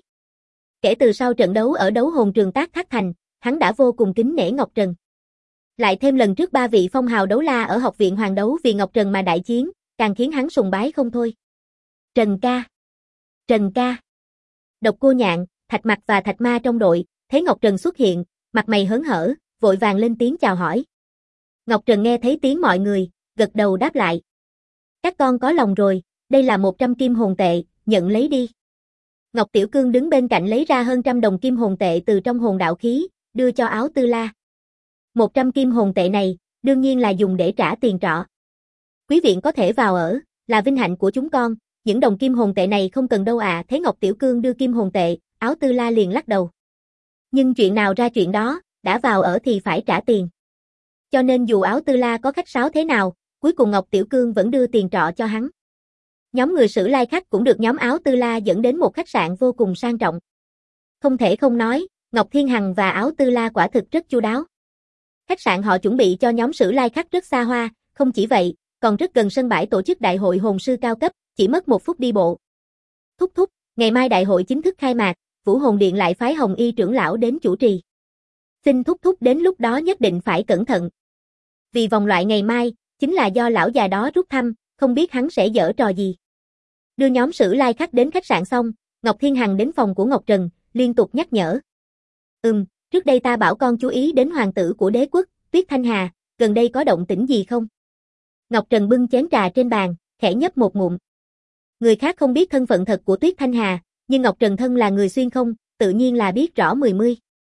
Kể từ sau trận đấu ở đấu hồn trường Tác Thác Thành, hắn đã vô cùng kính nể Ngọc Trần. Lại thêm lần trước 3 vị phong hào đấu la ở học viện hoàng đấu vì Ngọc Trần mà đại chiến, càng khiến hắn sùng bái không thôi. Trần ca. Trần ca. Độc Cô Nhạn, Thạch Mặc và Thạch Ma trong đội, thấy Ngọc Trần xuất hiện, mặt mày hớn hở, vội vàng lên tiếng chào hỏi. Ngọc Trần nghe thấy tiếng mọi người, gật đầu đáp lại. Các con có lòng rồi, đây là 100 kim hồn tệ, nhận lấy đi. Ngọc Tiểu Cương đứng bên cạnh lấy ra hơn 100 đồng kim hồn tệ từ trong hồn đạo khí, đưa cho Áo Tư La. 100 kim hồn tệ này, đương nhiên là dùng để trả tiền trọ. Quý viện có thể vào ở, là vinh hạnh của chúng con, những đồng kim hồn tệ này không cần đâu à. Thấy Ngọc Tiểu Cương đưa kim hồn tệ, Áo Tư La liền lắc đầu. Nhưng chuyện nào ra chuyện đó, đã vào ở thì phải trả tiền. Cho nên dù Áo Tư La có khách sáo thế nào, cuối cùng Ngọc Tiểu Cương vẫn đưa tiền trọ cho hắn. Nhóm người Sử Lai khách cũng được nhóm Áo Tư La dẫn đến một khách sạn vô cùng sang trọng. Không thể không nói, Ngọc Thiên Hằng và Áo Tư La quả thực rất chu đáo. Khách sạn họ chuẩn bị cho nhóm Sử Lai khách rất xa hoa, không chỉ vậy, còn rất gần sân bãi tổ chức đại hội hồn sư cao cấp, chỉ mất 1 phút đi bộ. Thúc thúc, ngày mai đại hội chính thức khai mạc, Vũ Hồn Điện lại phái Hồng Y trưởng lão đến chủ trì. Xin thúc thúc đến lúc đó nhất định phải cẩn thận. Vì vòng loại ngày mai, chính là do lão già đó rút thăm, không biết hắn sẽ giở trò gì. Đưa nhóm Sử Lai khách đến khách sạn xong, Ngọc Thiên Hằng đến phòng của Ngọc Trần, liên tục nhắc nhở. Trước đây ta bảo con chú ý đến hoàng tử của đế quốc, Tuyết Thanh Hà, gần đây có động tĩnh gì không? Ngọc Trần bưng chén trà trên bàn, khẽ nhấp một ngụm. Người khác không biết thân phận thật của Tuyết Thanh Hà, nhưng Ngọc Trần thân là người xuyên không, tự nhiên là biết rõ mười mươi.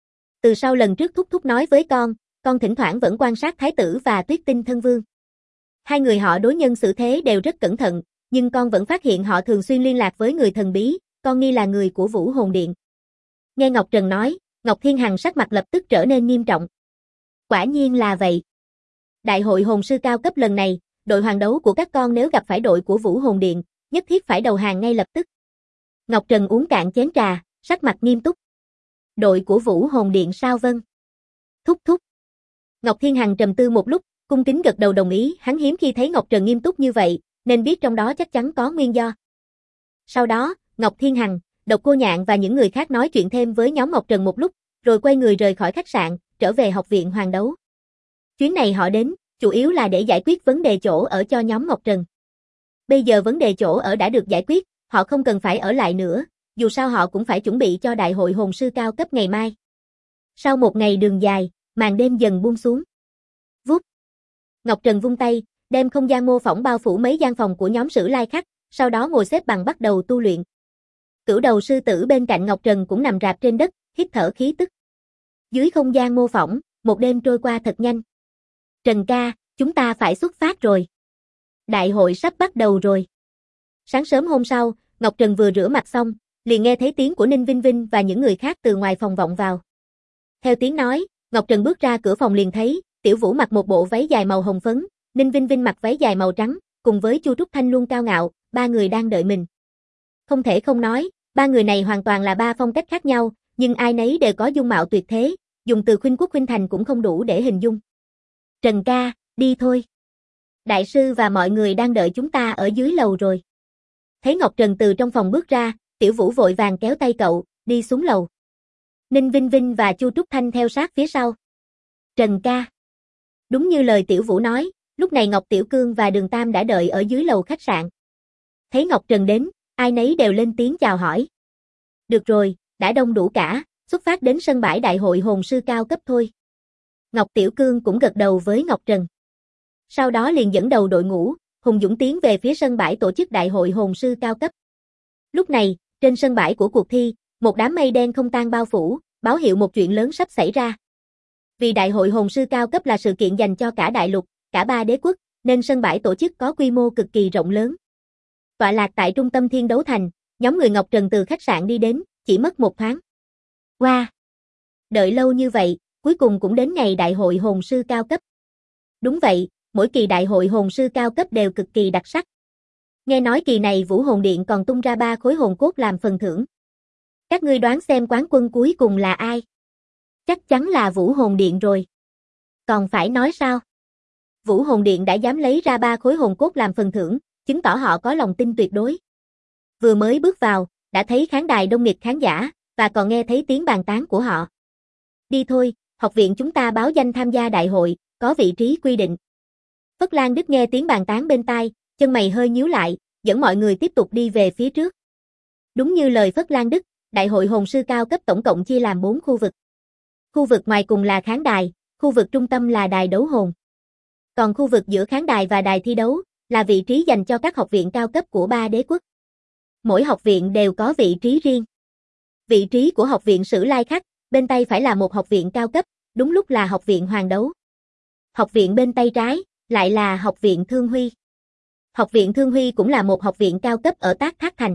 Từ sau lần trước thúc thúc nói với con thỉnh thoảng vẫn quan sát Thái tử và Tuyết Tinh thân vương. Hai người họ đối nhân xử thế đều rất cẩn thận, nhưng con vẫn phát hiện họ thường xuyên liên lạc với người thần bí, con nghi là người của Vũ Hồn Điện. Nghe Ngọc Trần nói, Ngọc Thiên Hằng sắc mặt lập tức trở nên nghiêm trọng. Quả nhiên là vậy. Đại hội hồn sư cao cấp lần này, đội hoàng đấu của các con nếu gặp phải đội của Vũ Hồn Điện, nhất thiết phải đầu hàng ngay lập tức. Ngọc Trần uống cạn chén trà, sắc mặt nghiêm túc. Đội của Vũ Hồn Điện sao vâng? Thúc thúc. Ngọc Thiên Hằng trầm tư một lúc, cung kính gật đầu đồng ý, hắn hiếm khi thấy Ngọc Trần nghiêm túc như vậy, nên biết trong đó chắc chắn có nguyên do. Sau đó, Ngọc Thiên Hằng, Độc Cô Nhạn và những người khác nói chuyện thêm với nhóm Ngọc Trần một lúc, rồi quay người rời khỏi khách sạn, trở về học viện hoàng đấu. Chuyến này họ đến, chủ yếu là để giải quyết vấn đề chỗ ở cho nhóm Ngọc Trần. Bây giờ vấn đề chỗ ở đã được giải quyết, họ không cần phải ở lại nữa, dù sao họ cũng phải chuẩn bị cho đại hội hồn sư cao cấp ngày mai. Sau một ngày đường dài, màn đêm dần buông xuống. Vút. Ngọc Trần vung tay, đem không gian mô phỏng bao phủ mấy gian phòng của nhóm Sử Lai khách, sau đó ngồi xếp bằng bắt đầu tu luyện. Cửu đầu sư tử bên cạnh Ngọc Trần cũng nằm rạp trên đất, hít thở khí tức. Dưới không gian mô phỏng, một đêm trôi qua thật nhanh. Trần ca, chúng ta phải xuất phát rồi. Đại hội sắp bắt đầu rồi. Sáng sớm hôm sau, Ngọc Trần vừa rửa mặt xong, liền nghe thấy tiếng của Ninh Vinh Vinh và những người khác từ ngoài phòng vọng vào. Theo tiếng nói, Ngọc Trần bước ra cửa phòng liền thấy, Tiểu Vũ mặc một bộ váy dài màu hồng phấn, Ninh Vinh Vinh mặc váy dài màu trắng, cùng với Chu Trúc Thanh luôn cao ngạo, ba người đang đợi mình. Không thể không nói, ba người này hoàn toàn là ba phong cách khác nhau, nhưng ai nấy đều có dung mạo tuyệt thế, dùng từ khuynh quốc khuynh thành cũng không đủ để hình dung. Trần ca, đi thôi. Đại sư và mọi người đang đợi chúng ta ở dưới lầu rồi. Thấy Ngọc Trần từ trong phòng bước ra, Tiểu Vũ vội vàng kéo tay cậu, đi xuống lầu. Ninh Vinh Vinh và Chu Trúc Thanh theo sát phía sau. Trần ca. Đúng như lời Tiểu Vũ nói, lúc này Ngọc Tiểu Cương và Đường Tam đã đợi ở dưới lầu khách sạn. Thấy Ngọc Trần đến, ai nấy đều lên tiếng chào hỏi. Được rồi, đã đông đủ cả, xuất phát đến sân bãi đại hội hồn sư cao cấp thôi. Ngọc Tiểu Cương cũng gật đầu với Ngọc Trần. Sau đó liền dẫn đầu đội ngũ, hùng dũng tiến về phía sân bãi tổ chức đại hội hồn sư cao cấp. Lúc này, trên sân bãi của cuộc thi, một đám mây đen không tan bao phủ, báo hiệu một chuyện lớn sắp xảy ra. Vì đại hội hồn sư cao cấp là sự kiện dành cho cả đại lục, cả ba đế quốc, nên sân bãi tổ chức có quy mô cực kỳ rộng lớn. Tọa lạc tại trung tâm Thiên Đấu Thành, nhóm người Ngọc Trần từ khách sạn đi đến, chỉ mất một thoáng. Wow! Đợi lâu như vậy, cuối cùng cũng đến ngày đại hội hồn sư cao cấp. Đúng vậy, mỗi kỳ đại hội hồn sư cao cấp đều cực kỳ đặc sắc. Nghe nói kỳ này Vũ Hồn Điện còn tung ra 3 khối hồn cốt làm phần thưởng. Các ngươi đoán xem quán quân cuối cùng là ai? Chắc chắn là Vũ Hồn Điện rồi. Còn phải nói sao? Vũ Hồn Điện đã dám lấy ra 3 khối hồn cốt làm phần thưởng, chứng tỏ họ có lòng tin tuyệt đối. Vừa mới bước vào, đã thấy khán đài đông nghịt khán giả, và còn nghe thấy tiếng bàn tán của họ. Đi thôi, học viện chúng ta báo danh tham gia đại hội, có vị trí quy định. Phất Lan Đức nghe tiếng bàn tán bên tai, chân mày hơi nhíu lại, dẫn mọi người tiếp tục đi về phía trước. Đúng như lời Phất Lan Đức, Đại hội hồn sư cao cấp tổng cộng chia làm 4 khu vực. Khu vực ngoài cùng là khán đài, khu vực trung tâm là đài đấu hồn. Còn khu vực giữa khán đài và đài thi đấu là vị trí dành cho các học viện cao cấp của 3 đế quốc. Mỗi học viện đều có vị trí riêng. Vị trí của học viện Sử Lai Khắc, bên tay phải là một học viện cao cấp, đúng lúc là học viện Hoàng Đấu. Học viện bên tay trái lại là học viện Thương Huy. Học viện Thương Huy cũng là một học viện cao cấp ở Tác Thác Thành.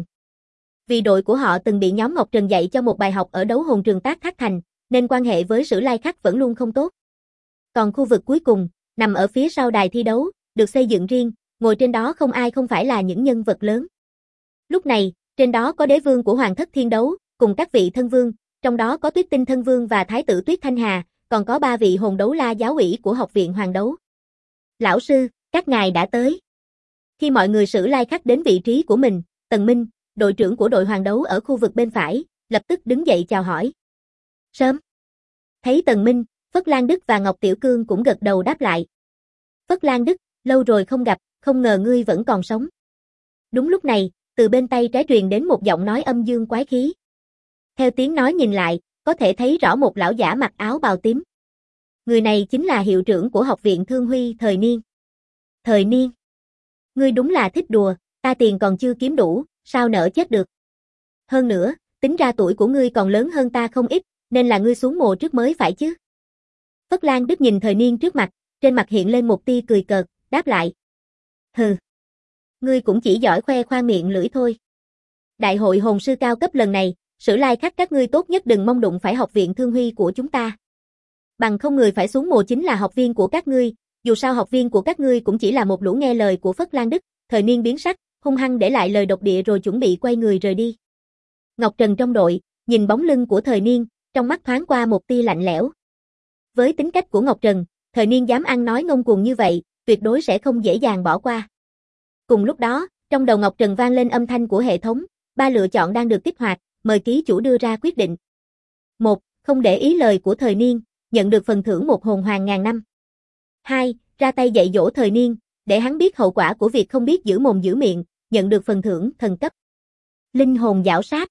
Vì đội của họ từng bị nhóm Ngọc Trần dạy cho một bài học ở đấu hồn trường Tác Thác Thành, nên quan hệ với Sử Lai Khắc vẫn luôn không tốt. Còn khu vực cuối cùng, nằm ở phía sau đài thi đấu, được xây dựng riêng, ngồi trên đó không ai không phải là những nhân vật lớn. Lúc này, trên đó có đế vương của Hoàng Thất Thiên Đấu, cùng các vị thân vương, trong đó có Tuyết Tinh Thân Vương và Thái tử Tuyết Thanh Hà, còn có 3 vị hồn đấu la giáo ủy của học viện Hoàng Đấu. Lão sư, các ngài đã tới. Khi mọi người Sử Lai Khắc đến vị trí của mình, Tần Minh, đội trưởng của đội Hoàng Đấu ở khu vực bên phải, lập tức đứng dậy chào hỏi. Sớm. Thấy Tần Minh, Phất Lan Đức và Ngọc Tiểu Cương cũng gật đầu đáp lại. Phất Lan Đức, lâu rồi không gặp, không ngờ ngươi vẫn còn sống. Đúng lúc này, từ bên tay trái truyền đến một giọng nói âm dương quái khí. Theo tiếng nói nhìn lại, có thể thấy rõ một lão giả mặc áo bào tím. Người này chính là hiệu trưởng của học viện Thương Huy Thời Niên. Thời Niên. Ngươi đúng là thích đùa, ta tiền còn chưa kiếm đủ, sao nỡ chết được. Hơn nữa, tính ra tuổi của ngươi còn lớn hơn ta không ít, nên là ngươi xuống mồ trước mới phải chứ. Phất Lan Đức nhìn Thời Niên trước mặt, trên mặt hiện lên một tia cười cợt, đáp lại. Hừ. Ngươi cũng chỉ giỏi khoe khoang miệng lưỡi thôi. Đại hội hồn sư cao cấp lần này, Sử Lai Khắc các ngươi tốt nhất đừng mong đụng phải học viện Thương Huy của chúng ta. Bằng không người phải xuống mồ chính là học viên của các ngươi, dù sao học viên của các ngươi cũng chỉ là một lũ nghe lời của Phất Lan Đức. Thời Niên biến sắc, hung hăng để lại lời độc địa rồi chuẩn bị quay người rời đi. Ngọc Trần trong đội, nhìn bóng lưng của Thời Niên, trong mắt thoáng qua một tia lạnh lẽo. Với tính cách của Ngọc Trần, Thời Niên dám ăn nói ngông cuồng như vậy, tuyệt đối sẽ không dễ dàng bỏ qua. Cùng lúc đó, trong đầu Ngọc Trần vang lên âm thanh của hệ thống, 3 lựa chọn đang được kích hoạt, mời ký chủ đưa ra quyết định. 1. Không để ý lời của Thời Niên, nhận được phần thưởng một hồn hoàng ngàn năm. 2. Ra tay dạy dỗ Thời Niên, để hắn biết hậu quả của việc không biết giữ mồm giữ miệng, nhận được phần thưởng thần cấp. Linh hồn giảo sát.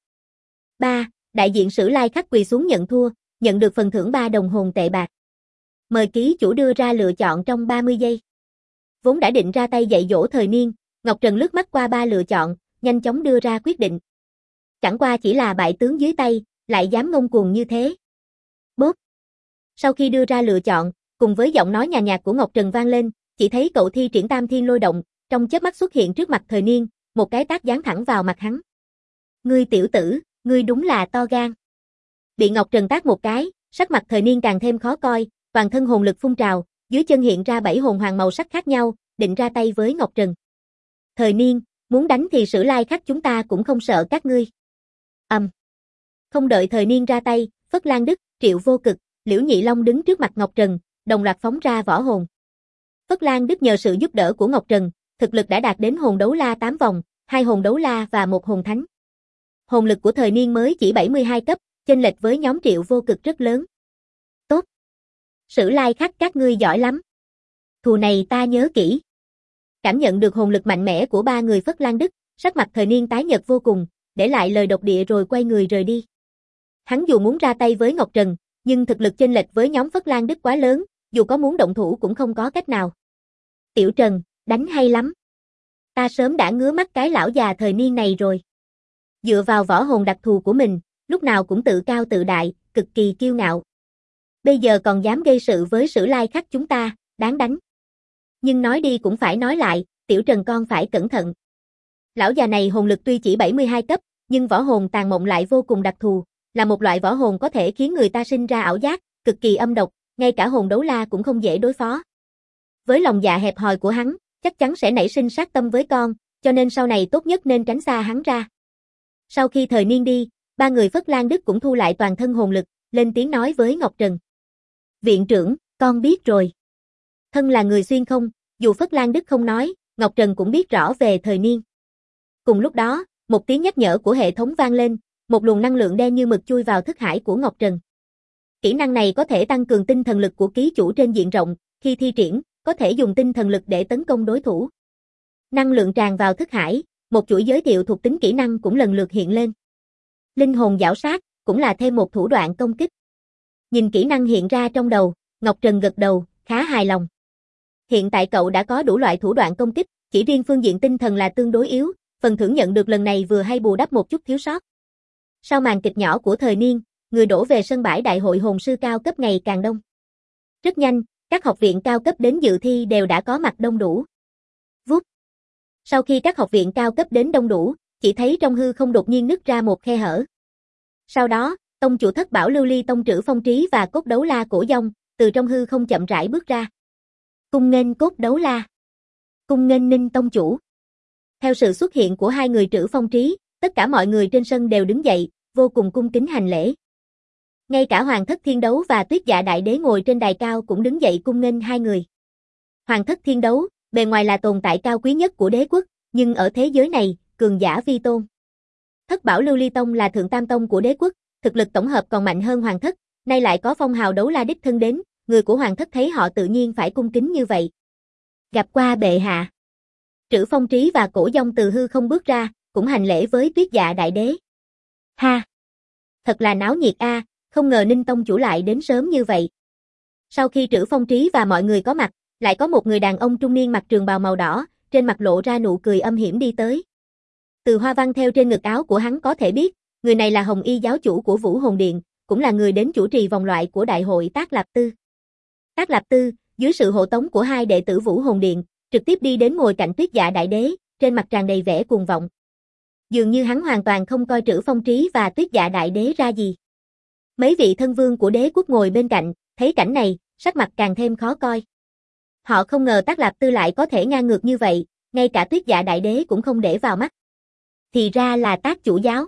3. Đại diện Sử Lai Khắc quỳ xuống nhận thua, nhận được phần thưởng 3 đồng hồn tệ bạc. Mời ký chủ đưa ra lựa chọn trong 30 giây. Vốn đã định ra tay dạy dỗ Thời Niên, Ngọc Trần lướt mắt qua 3 lựa chọn, nhanh chóng đưa ra quyết định. Chẳng qua chỉ là bại tướng dưới tay, lại dám ngông cuồng như thế. Bốp. Sau khi đưa ra lựa chọn, cùng với giọng nói nhàn nhạt của Ngọc Trần vang lên, chỉ thấy cậu thi triển Tam Thiên Lôi Động, trong chớp mắt xuất hiện trước mặt Thời Niên, một cái tát giáng thẳng vào mặt hắn. Ngươi tiểu tử, ngươi đúng là to gan. Bị Ngọc Trần tát một cái, sắc mặt Thời Niên càng thêm khó coi, toàn thân hồn lực phun trào, dưới chân hiện ra 7 hồn hoàng màu sắc khác nhau, định ra tay với Ngọc Trần. Thời Niên, muốn đánh thì Sử Lai Khắc chúng ta cũng không sợ các ngươi. Không đợi Thời Niên ra tay, Phất Lan Đức, Triệu Vô Cực, Liễu Nhị Long đứng trước mặt Ngọc Trần, đồng loạt phóng ra võ hồn. Phất Lan Đức nhờ sự giúp đỡ của Ngọc Trần, thực lực đã đạt đến hồn đấu la 8 vòng, 2 hồn đấu la và 1 hồn thánh. Hồn lực của Thời Niên mới chỉ 72 cấp, chênh lệch với nhóm Triệu Vô Cực rất lớn. Tốt. Sử Lai Khắc các ngươi giỏi lắm. Thù này ta nhớ kỹ. Cảm nhận được hồn lực mạnh mẽ của 3 người Phất Lan Đức, sắc mặt Thời Niên tái nhợt vô cùng, để lại lời độc địa rồi quay người rời đi. Hắn dù muốn ra tay với Ngọc Trần, nhưng thực lực chênh lệch với nhóm Phất Lan Đức quá lớn, dù có muốn động thủ cũng không có cách nào. Tiểu Trần, đánh hay lắm. Ta sớm đã ngứa mắt cái lão già Thời Niên này rồi. Dựa vào võ hồn đặc thù của mình, lúc nào cũng tự cao tự đại, cực kỳ kiêu ngạo. Bây giờ còn dám gây sự với Sử Lai Khắc chúng ta, đáng đánh. Nhưng nói đi cũng phải nói lại, Tiểu Trần con phải cẩn thận. Lão già này hồn lực tuy chỉ 72 cấp, nhưng võ hồn tàn mộng lại vô cùng đặc thù, là một loại võ hồn có thể khiến người ta sinh ra ảo giác, cực kỳ âm độc, ngay cả hồn đấu la cũng không dễ đối phó. Với lòng dạ hẹp hòi của hắn, chắc chắn sẽ nảy sinh sát tâm với con, cho nên sau này tốt nhất nên tránh xa hắn ra. Sau khi Thời Niên đi, 3 người Phất Lan Đức cũng thu lại toàn thân hồn lực, lên tiếng nói với Ngọc Trần. Viện trưởng, con biết rồi. Thân là người xuyên không, dù Phất Lan Đức không nói, Ngọc Trần cũng biết rõ về Thời Niên. Cùng lúc đó, một tiếng nhắc nhở của hệ thống vang lên, một luồng năng lượng đen như mực chui vào thức hải của Ngọc Trần. Kỹ năng này có thể tăng cường tinh thần lực của ký chủ trên diện rộng, khi thi triển, có thể dùng tinh thần lực để tấn công đối thủ. Năng lượng tràn vào thức hải, Một chuỗi giới thiệu thuộc tính kỹ năng cũng lần lượt hiện lên. Linh hồn giảo sát, cũng là thêm một thủ đoạn công kích. Nhìn kỹ năng hiện ra trong đầu, Ngọc Trần gật đầu, khá hài lòng. Hiện tại cậu đã có đủ loại thủ đoạn công kích, chỉ riêng phương diện tinh thần là tương đối yếu, phần thưởng nhận được lần này vừa hay bù đắp một chút thiếu sót. Sau màn kịch nhỏ của thời niên, người đổ về sân bãi đại hội hồn sư cao cấp ngày càng đông. Rất nhanh, các học viện cao cấp đến dự thi đều đã có mặt đông đủ. Vút. Sau khi các học viện cao cấp đến đông đủ, chỉ thấy trong hư không đột nhiên nứt ra một khe hở. Sau đó, tông chủ Thất Bảo Lưu Ly Tông Trữ Phong Trí và Cốt Đấu La Cổ Dông từ trong hư không chậm rãi bước ra. Cung nghênh Cốt Đấu La. Cung nghênh Ninh tông chủ. Theo sự xuất hiện của hai người Trữ Phong Trí, tất cả mọi người trên sân đều đứng dậy, vô cùng cung kính hành lễ. Ngay cả Hoàng Thất Thiên Đấu và Tuyết Dạ Đại Đế ngồi trên đài cao cũng đứng dậy cung nghênh hai người. Hoàng Thất Thiên Đấu, bề ngoài là tồn tại cao quý nhất của đế quốc, nhưng ở thế giới này, cường giả vi tôn. Thất Bảo Lưu Ly Tông là thượng tam tông của đế quốc, thực lực tổng hợp còn mạnh hơn Hoàng Thất, nay lại có phong hào đấu la đích thân đến, người của Hoàng Thất thấy họ tự nhiên phải cung kính như vậy. Gặp qua bệ hạ. Trữ Phong Trí và Cổ Dông từ hư không bước ra, cũng hành lễ với Tuyết Dạ Đại Đế. Ha! Thật là náo nhiệt a, không ngờ Ninh tông chủ lại đến sớm như vậy. Sau khi Trữ Phong Trí và mọi người có mặt, lại có một người đàn ông trung niên mặc trường bào màu đỏ, trên mặt lộ ra nụ cười âm hiểm đi tới. Từ hoa văn theo trên ngực áo của hắn có thể biết, người này là Hồng Y giáo chủ của Vũ Hồn Điện, cũng là người đến chủ trì vòng loại của đại hội Tác Lạp Tư. Tác Lạp Tư, dưới sự hộ tống của hai đệ tử Vũ Hồn Điện, trực tiếp đi đến ngồi cạnh Tuyết Dạ Đại Đế, trên mặt tràn đầy vẻ cuồng vọng. Dường như hắn hoàn toàn không coi Trữ Phong Trí và Tuyết Dạ Đại Đế ra gì. Mấy vị thân vương của đế quốc ngồi bên cạnh, thấy cảnh này, sắc mặt càng thêm khó coi. Họ không ngờ Tác Lạp Tư lại có thể ngang ngược như vậy, ngay cả Tuyết Dạ Đại Đế cũng không để vào mắt. Thì ra là Tác chủ giáo.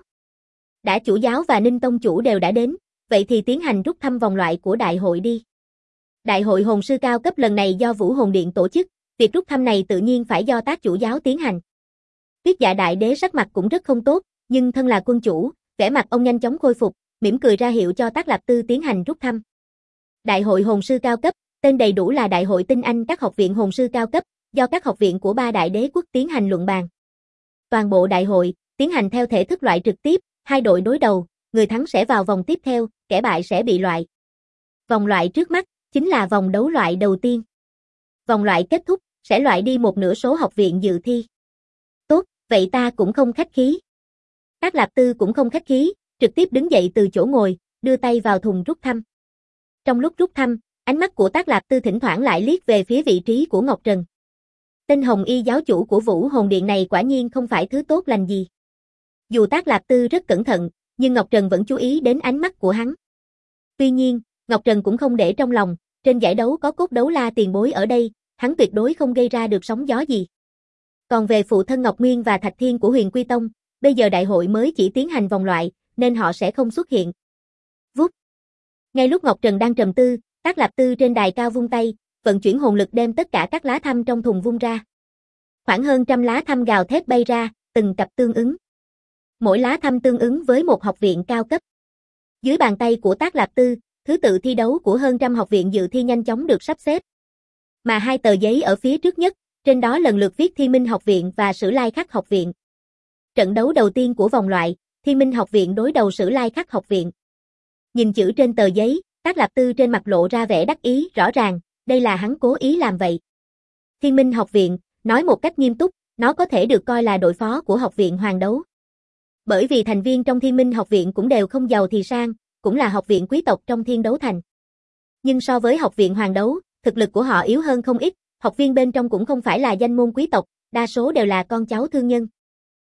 Đã chủ giáo và Ninh tông chủ đều đã đến, vậy thì tiến hành rút thăm vòng loại của đại hội đi. Đại hội hồn sư cao cấp lần này do Vũ Hồn Điện tổ chức, việc rút thăm này tự nhiên phải do Tác chủ giáo tiến hành. Tuyết Dạ Đại Đế sắc mặt cũng rất không tốt, nhưng thân là quân chủ, vẻ mặt ông nhanh chóng khôi phục, mỉm cười ra hiệu cho Tác Lạp Tư tiến hành rút thăm. Đại hội hồn sư cao cấp, tên đầy đủ là Đại hội tinh anh các học viện hồn sư cao cấp, do các học viện của ba đại đế quốc tiến hành luận bàn. Toàn bộ đại hội tiến hành theo thể thức loại trực tiếp, hai đội đối đầu, người thắng sẽ vào vòng tiếp theo, kẻ bại sẽ bị loại. Vòng loại trước mắt chính là vòng đấu loại đầu tiên. Vòng loại kết thúc sẽ loại đi một nửa số học viện dự thi. Tốt, vậy ta cũng không khách khí. Tác Lạp Tư cũng không khách khí, trực tiếp đứng dậy từ chỗ ngồi, đưa tay vào thùng rút thăm. Trong lúc rút thăm, ánh mắt của Tác Lạp Tư thỉnh thoảng lại liếc về phía vị trí của Ngọc Trần. Tên Hồng Y giáo chủ của Vũ Hồn Điện này quả nhiên không phải thứ tốt lành gì. Dù Tác Lạp Tư rất cẩn thận, nhưng Ngọc Trần vẫn chú ý đến ánh mắt của hắn. Tuy nhiên, Ngọc Trần cũng không để trong lòng, trên giải đấu có Cốt Đấu La tiền bối ở đây, hắn tuyệt đối không gây ra được sóng gió gì. Còn về phụ thân Ngọc Nguyên và Thạch Thiên của Huyền Quy Tông, bây giờ đại hội mới chỉ tiến hành vòng loại, nên họ sẽ không xuất hiện. Vút. Ngay lúc Ngọc Trần đang trầm tư, Tác Lạp Tư trên đài cao vung tay, vận chuyển hồn lực đem tất cả các lá thăm trong thùng vung ra. Khoảng hơn trăm lá thăm gào thét bay ra, từng cặp tương ứng. Mỗi lá thăm tương ứng với một học viện cao cấp. Dưới bàn tay của Tác Lạp Tư, thứ tự thi đấu của hơn trăm học viện dự thi nhanh chóng được sắp xếp. Mà hai tờ giấy ở phía trước nhất, trên đó lần lượt viết Thiên Minh học viện và Sử Lai Khắc học viện. Trận đấu đầu tiên của vòng loại, Thiên Minh học viện đối đầu Sử Lai Khắc học viện. Nhìn chữ trên tờ giấy, Tác Lạp Tư trên mặt lộ ra vẻ đắc ý, rõ ràng, đây là hắn cố ý làm vậy. Thiên Minh học viện, nói một cách nghiêm túc, nó có thể được coi là đội phó của học viện Hoàng Đấu. Bởi vì thành viên trong Thiên Minh học viện cũng đều không giàu thì sang, cũng là học viện quý tộc trong Thiên Đấu Thành. Nhưng so với học viện Hoàng Đấu, thực lực của họ yếu hơn không ít, học viên bên trong cũng không phải là danh môn quý tộc, đa số đều là con cháu thương nhân.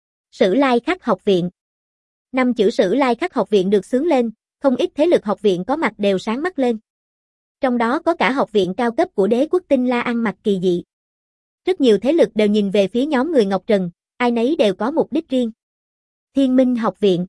Sử Lai Khắc học viện. Năm chữ Sử Lai Khắc học viện được xướng lên, không ít thế lực học viện có mặt đều sáng mắt lên. Trong đó có cả học viện cao cấp của đế quốc Tinh La ăn mặc kỳ dị. Rất nhiều thế lực đều nhìn về phía nhóm người Ngọc Trần, ai nấy đều có mục đích riêng. Thiên Minh học viện.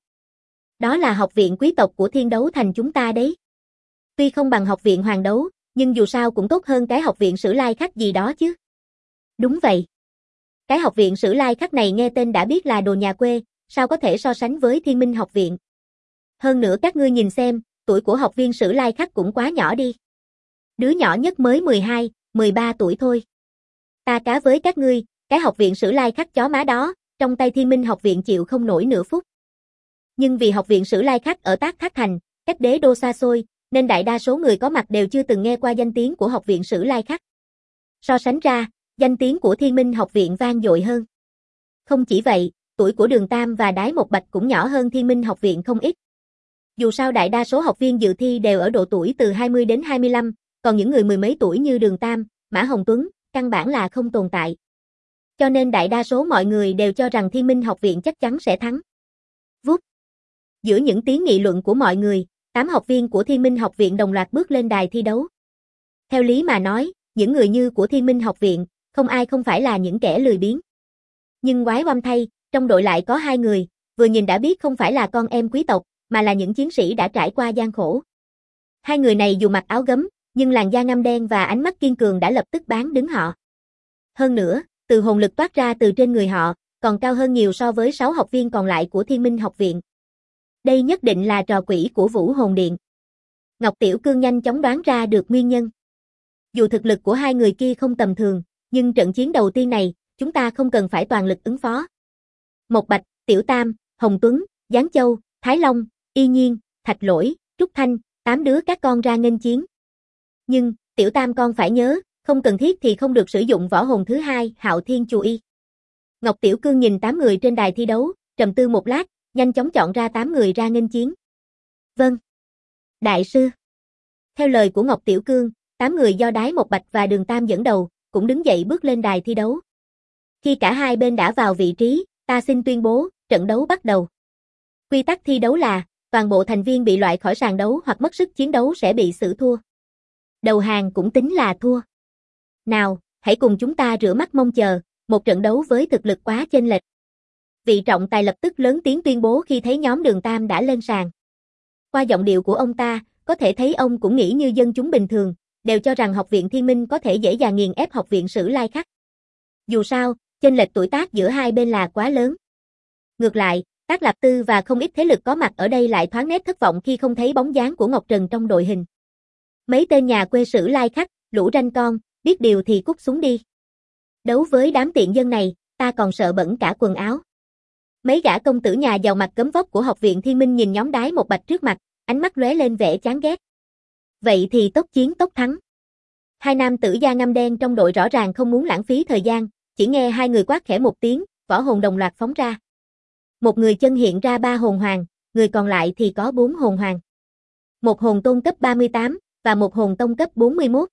Đó là học viện quý tộc của Thiên Đấu Thành chúng ta đấy. Tuy không bằng học viện Hoàng Đấu, nhưng dù sao cũng tốt hơn cái học viện Sử Lai Khắc gì đó chứ. Đúng vậy. Cái học viện Sử Lai Khắc này nghe tên đã biết là đồ nhà quê, sao có thể so sánh với Thiên Minh học viện. Hơn nữa các ngươi nhìn xem, tuổi của học viên Sử Lai Khắc cũng quá nhỏ đi. Đứa nhỏ nhất mới 12, 13 tuổi thôi. Ta cá với các ngươi, cái học viện Sử Lai Khắc chó má đó, trong tay Thiên Minh học viện chịu không nổi nửa phút. Nhưng vì học viện Sử Lai Khắc ở Tác Thác Thành, cách đế đô xa xôi, nên đại đa số người có mặt đều chưa từng nghe qua danh tiếng của học viện Sử Lai Khắc. So sánh ra, danh tiếng của Thiên Minh học viện vang dội hơn. Không chỉ vậy, tuổi của Đường Tam và Đái Một Bạch cũng nhỏ hơn Thiên Minh học viện không ít. Dù sao đại đa số học viên dự thi đều ở độ tuổi từ 20 đến 25, còn những người mười mấy tuổi như Đường Tam, Mã Hồng Tuấn, căn bản là không tồn tại. Cho nên đại đa số mọi người đều cho rằng Thiên Minh học viện chắc chắn sẽ thắng. Vút. Giữa những tiếng nghị luận của mọi người, 8 học viên của Thiên Minh học viện đồng loạt bước lên đài thi đấu. Theo lý mà nói, những người như của Thiên Minh học viện, không ai không phải là những kẻ lười biếng. Nhưng quái oăm thay, trong đội lại có 2 người, vừa nhìn đã biết không phải là con em quý tộc, mà là những chiến sĩ đã trải qua gian khổ. 2 người này dù mặc áo gấm, nhưng làn da ngăm đen và ánh mắt kiên cường đã lập tức bán đứng họ. Hơn nữa, từ hồn lực toát ra từ trên người họ, còn cao hơn nhiều so với 6 học viên còn lại của Thiên Minh học viện. Đây nhất định là trò quỷ của Vũ Hồn Điện. Ngọc Tiểu Cương nhanh chóng đoán ra được nguyên nhân. Dù thực lực của 2 người kia không tầm thường, nhưng trận chiến đầu tiên này, chúng ta không cần phải toàn lực ứng phó. Mộc Bạch, Tiểu Tam, Hồng Tuấn, Giáng Châu, Thái Long, Y Nhiên, Thạch Lỗi, Trúc Thanh, 8 đứa các con ra nghênh chiến. Nhưng, Tiểu Tam con phải nhớ, không cần thiết thì không được sử dụng võ hồn thứ hai, Hạo Thiên Chù Y. Ngọc Tiểu Cương nhìn 8 người trên đài thi đấu, trầm tư một lát, nhanh chóng chọn ra 8 người ra nghênh chiến. Vâng. Đại sư. Theo lời của Ngọc Tiểu Cương, 8 người do Đái Một Bạch và Đường Tam dẫn đầu, cũng đứng dậy bước lên đài thi đấu. Khi cả hai bên đã vào vị trí, ta xin tuyên bố, trận đấu bắt đầu. Quy tắc thi đấu là, toàn bộ thành viên bị loại khỏi sàn đấu hoặc mất sức chiến đấu sẽ bị xử thua. Đầu hàng cũng tính là thua. Nào, hãy cùng chúng ta rửa mắt mong chờ, một trận đấu với thực lực quá chênh lệch. Vị trọng tài lập tức lớn tiếng tuyên bố khi thấy nhóm Đường Tam đã lên sàn. Qua giọng điệu của ông ta, có thể thấy ông cũng nghĩ như dân chúng bình thường, đều cho rằng học viện Thiên Minh có thể dễ dàng nghiền ép học viện Sử Lai Khắc. Dù sao, chênh lệch tuổi tác giữa hai bên là quá lớn. Ngược lại, Tác Lạp Tư và không ít thế lực có mặt ở đây lại thoáng nét thất vọng khi không thấy bóng dáng của Ngọc Trần trong đội hình. Mấy tên nhà quê Sử Lai Khắc, lũ ranh con, biết điều thì cút xuống đi. Đấu với đám tiện dân này, ta còn sợ bẩn cả quần áo. Mấy gã công tử nhà giàu mặt gấm vóc của học viện Thiên Minh nhìn nhóm Đái Một Bạch trước mặt, ánh mắt lóe lên vẻ chán ghét. Vậy thì tốc chiến tốc thắng. 2 nam tử da ngăm đen trong đội rõ ràng không muốn lãng phí thời gian, chỉ nghe 2 người quát khẽ một tiếng, võ hồn đồng loạt phóng ra. Một người chân hiện ra 3 hồn hoàng, người còn lại thì có 4 hồn hoàng. Một hồn tôn cấp 38 và một hồn tông cấp 41.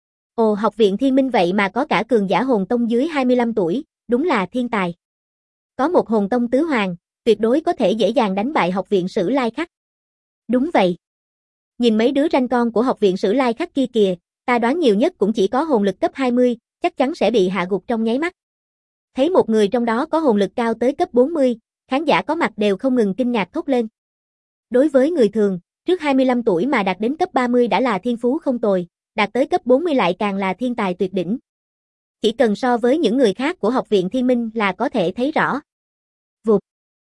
Ồ, học viện Thiên Minh vậy mà có cả cường giả hồn tông dưới 25 tuổi, đúng là thiên tài. Có một hồn tông tứ hoàng, tuyệt đối có thể dễ dàng đánh bại học viện Sử Lai Khắc. Đúng vậy. Nhìn mấy đứa ranh con của học viện Sử Lai Khắc kia kìa, ta đoán nhiều nhất cũng chỉ có hồn lực cấp 20, chắc chắn sẽ bị hạ gục trong nháy mắt. Thấy một người trong đó có hồn lực cao tới cấp 40, khán giả có mặt đều không ngừng kinh ngạc thốt lên. Đối với người thường, trước 25 tuổi mà đạt đến cấp 30 đã là thiên phú không tồi, đạt tới cấp 40 lại càng là thiên tài tuyệt đỉnh. Chỉ cần so với những người khác của học viện Thiên Minh là có thể thấy rõ. Vụt.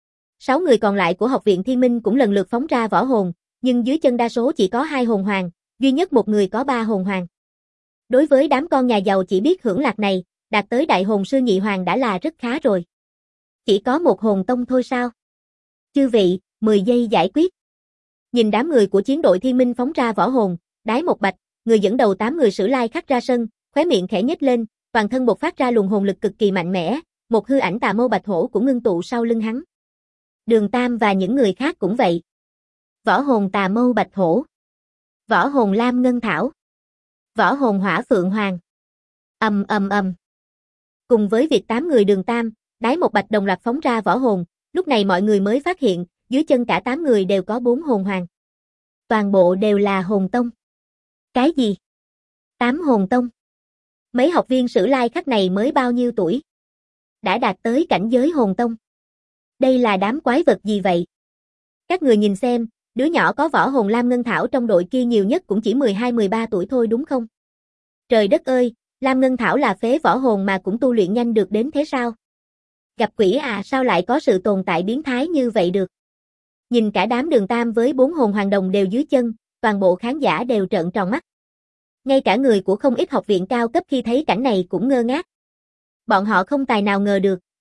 6 người còn lại của học viện Thiên Minh cũng lần lượt phóng ra võ hồn, nhưng dưới chân đa số chỉ có 2 hồn hoàng, duy nhất một người có 3 hồn hoàng. Đối với đám con nhà giàu chỉ biết hưởng lạc này, đạt tới đại hồn sư nhị hoàng đã là rất khá rồi. Chỉ có một hồn tông thôi sao? Chư vị, 10 giây giải quyết. Nhìn đám người của chiến đội Thiên Minh phóng ra võ hồn, Đái Một Bạch, người dẫn đầu 8 người Sử Lai Khắc ra sân, khóe miệng khẽ nhếch lên, toàn thân bộc phát ra luồng hồn lực cực kỳ mạnh mẽ, một hư ảnh tà mâu bạch hổ cũng ngưng tụ sau lưng hắn. Đường Tam và những người khác cũng vậy. Võ hồn tà mâu bạch hổ, võ hồn lam ngân thảo, võ hồn hỏa phượng hoàng. Ầm ầm ầm. Cùng với việc 8 người Đường Tam, Đái Một Bạch đồng loạt phóng ra võ hồn, lúc này mọi người mới phát hiện, dưới chân cả 8 người đều có 4 hồn hoàng. Toàn bộ đều là hồn tông. Cái gì? 8 hồn tông? Mấy học viên Sử Lai Khắc này mới bao nhiêu tuổi? Đã đạt tới cảnh giới hồn tông. Đây là đám quái vật gì vậy? Các người nhìn xem, đứa nhỏ có võ hồn lam ngân thảo trong đội kia nhiều nhất cũng chỉ 12-13 tuổi thôi đúng không? Trời đất ơi, lam ngân thảo là phế võ hồn mà cũng tu luyện nhanh được đến thế sao? Gặp quỷ à, sao lại có sự tồn tại biến thái như vậy được? Nhìn cả đám Đường Tam với 4 hồn hoàng đồng đều dưới chân, toàn bộ khán giả đều trợn tròn mắt. Ngay cả người của không ít học viện cao cấp khi thấy cảnh này cũng ngơ ngác. Bọn họ không tài nào ngờ được,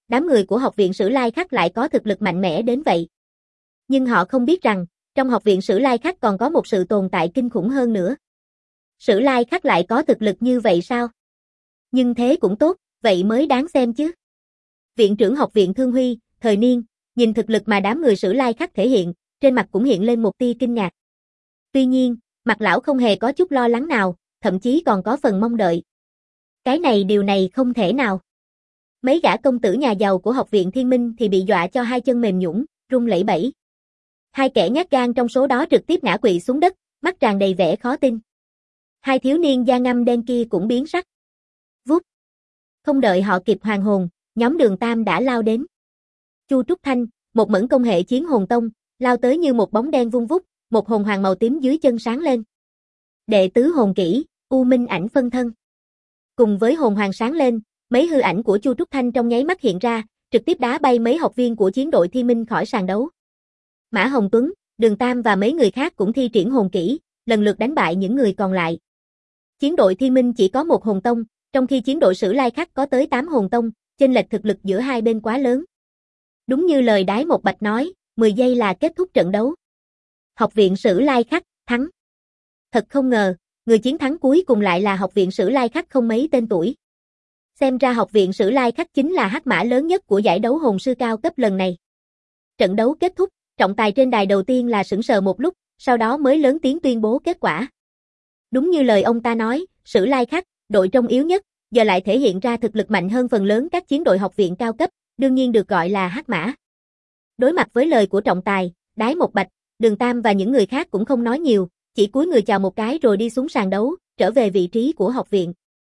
đám người của Học viện Sử Lai Khắc lại có thực lực mạnh mẽ đến vậy. Nhưng họ không biết rằng, trong Học viện Sử Lai Khắc còn có một sự tồn tại kinh khủng hơn nữa. Sử Lai Khắc lại có thực lực như vậy sao? Nhưng thế cũng tốt, vậy mới đáng xem chứ. Viện trưởng Học viện Thương Huy, Thời Niên, nhìn thực lực mà đám người Sử Lai Khắc thể hiện, trên mặt cũng hiện lên một tia kinh ngạc. Tuy nhiên, mặt lão không hề có chút lo lắng nào, thậm chí còn có phần mong đợi. Điều này không thể nào. Mấy gã công tử nhà giàu của Học viện Thiên Minh thì bị dọa cho hai chân mềm nhũn, run lẩy bẩy. Hai kẻ nhát gan trong số đó trực tiếp ngã quỵ xuống đất, mắt tràn đầy vẻ khó tin. Hai thiếu niên da ngăm đen kia cũng biến sắc. Vút. Không đợi họ kịp hoàn hồn, nhóm Đường Tam đã lao đến. Chu Trúc Thanh, một mẫn công hệ chiến hồn tông, lao tới như một bóng đen vung vút, một hồn hoàng màu tím dưới chân sáng lên. Đệ tứ hồn kỹ, U Minh ảnh phân thân. Cùng với hồn hoàng sáng lên, mấy hư ảnh của Chu Trúc Thanh trong nháy mắt hiện ra, trực tiếp đá bay mấy học viên của chiến đội Thiên Minh khỏi sàn đấu. Mã Hồng Tuấn, Đường Tam và mấy người khác cũng thi triển hồn kỹ, lần lượt đánh bại những người còn lại. Chiến đội Thiên Minh chỉ có một hồn tông, trong khi chiến đội Sử Lai Khắc có tới 8 hồn tông, chênh lệch thực lực giữa hai bên quá lớn. Đúng như lời Đái Một Bạch nói, 10 giây là kết thúc trận đấu. Học viện Sử Lai Khắc thắng. Thật không ngờ, người chiến thắng cuối cùng lại là Học viện Sử Lai Khắc không mấy tên tuổi. Xem ra Học viện Sử Lai Khắc chính là hắc mã lớn nhất của giải đấu hồn sư cao cấp lần này. Trận đấu kết thúc, trọng tài trên đài đầu tiên là sững sờ một lúc, sau đó mới lớn tiếng tuyên bố kết quả. Đúng như lời ông ta nói, Sử Lai Khắc, đội trong yếu nhất, giờ lại thể hiện ra thực lực mạnh hơn phần lớn các chiến đội học viện cao cấp, đương nhiên được gọi là hắc mã. Đối mặt với lời của trọng tài, Đái Một Bạch, Đường Tam và những người khác cũng không nói nhiều, chỉ cúi người chào một cái rồi đi xuống sàn đấu, trở về vị trí của học viện.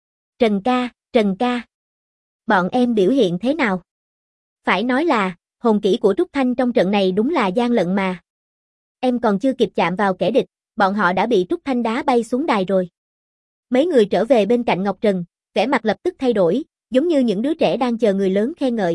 Trần ca. Bọn em biểu hiện thế nào? Phải nói là, hồn kỹ của Trúc Thanh trong trận này đúng là gian lận mà. Em còn chưa kịp chạm vào kẻ địch, bọn họ đã bị Trúc Thanh đá bay xuống đài rồi. Mấy người trở về bên cạnh Ngọc Trần, vẻ mặt lập tức thay đổi, giống như những đứa trẻ đang chờ người lớn khen ngợi.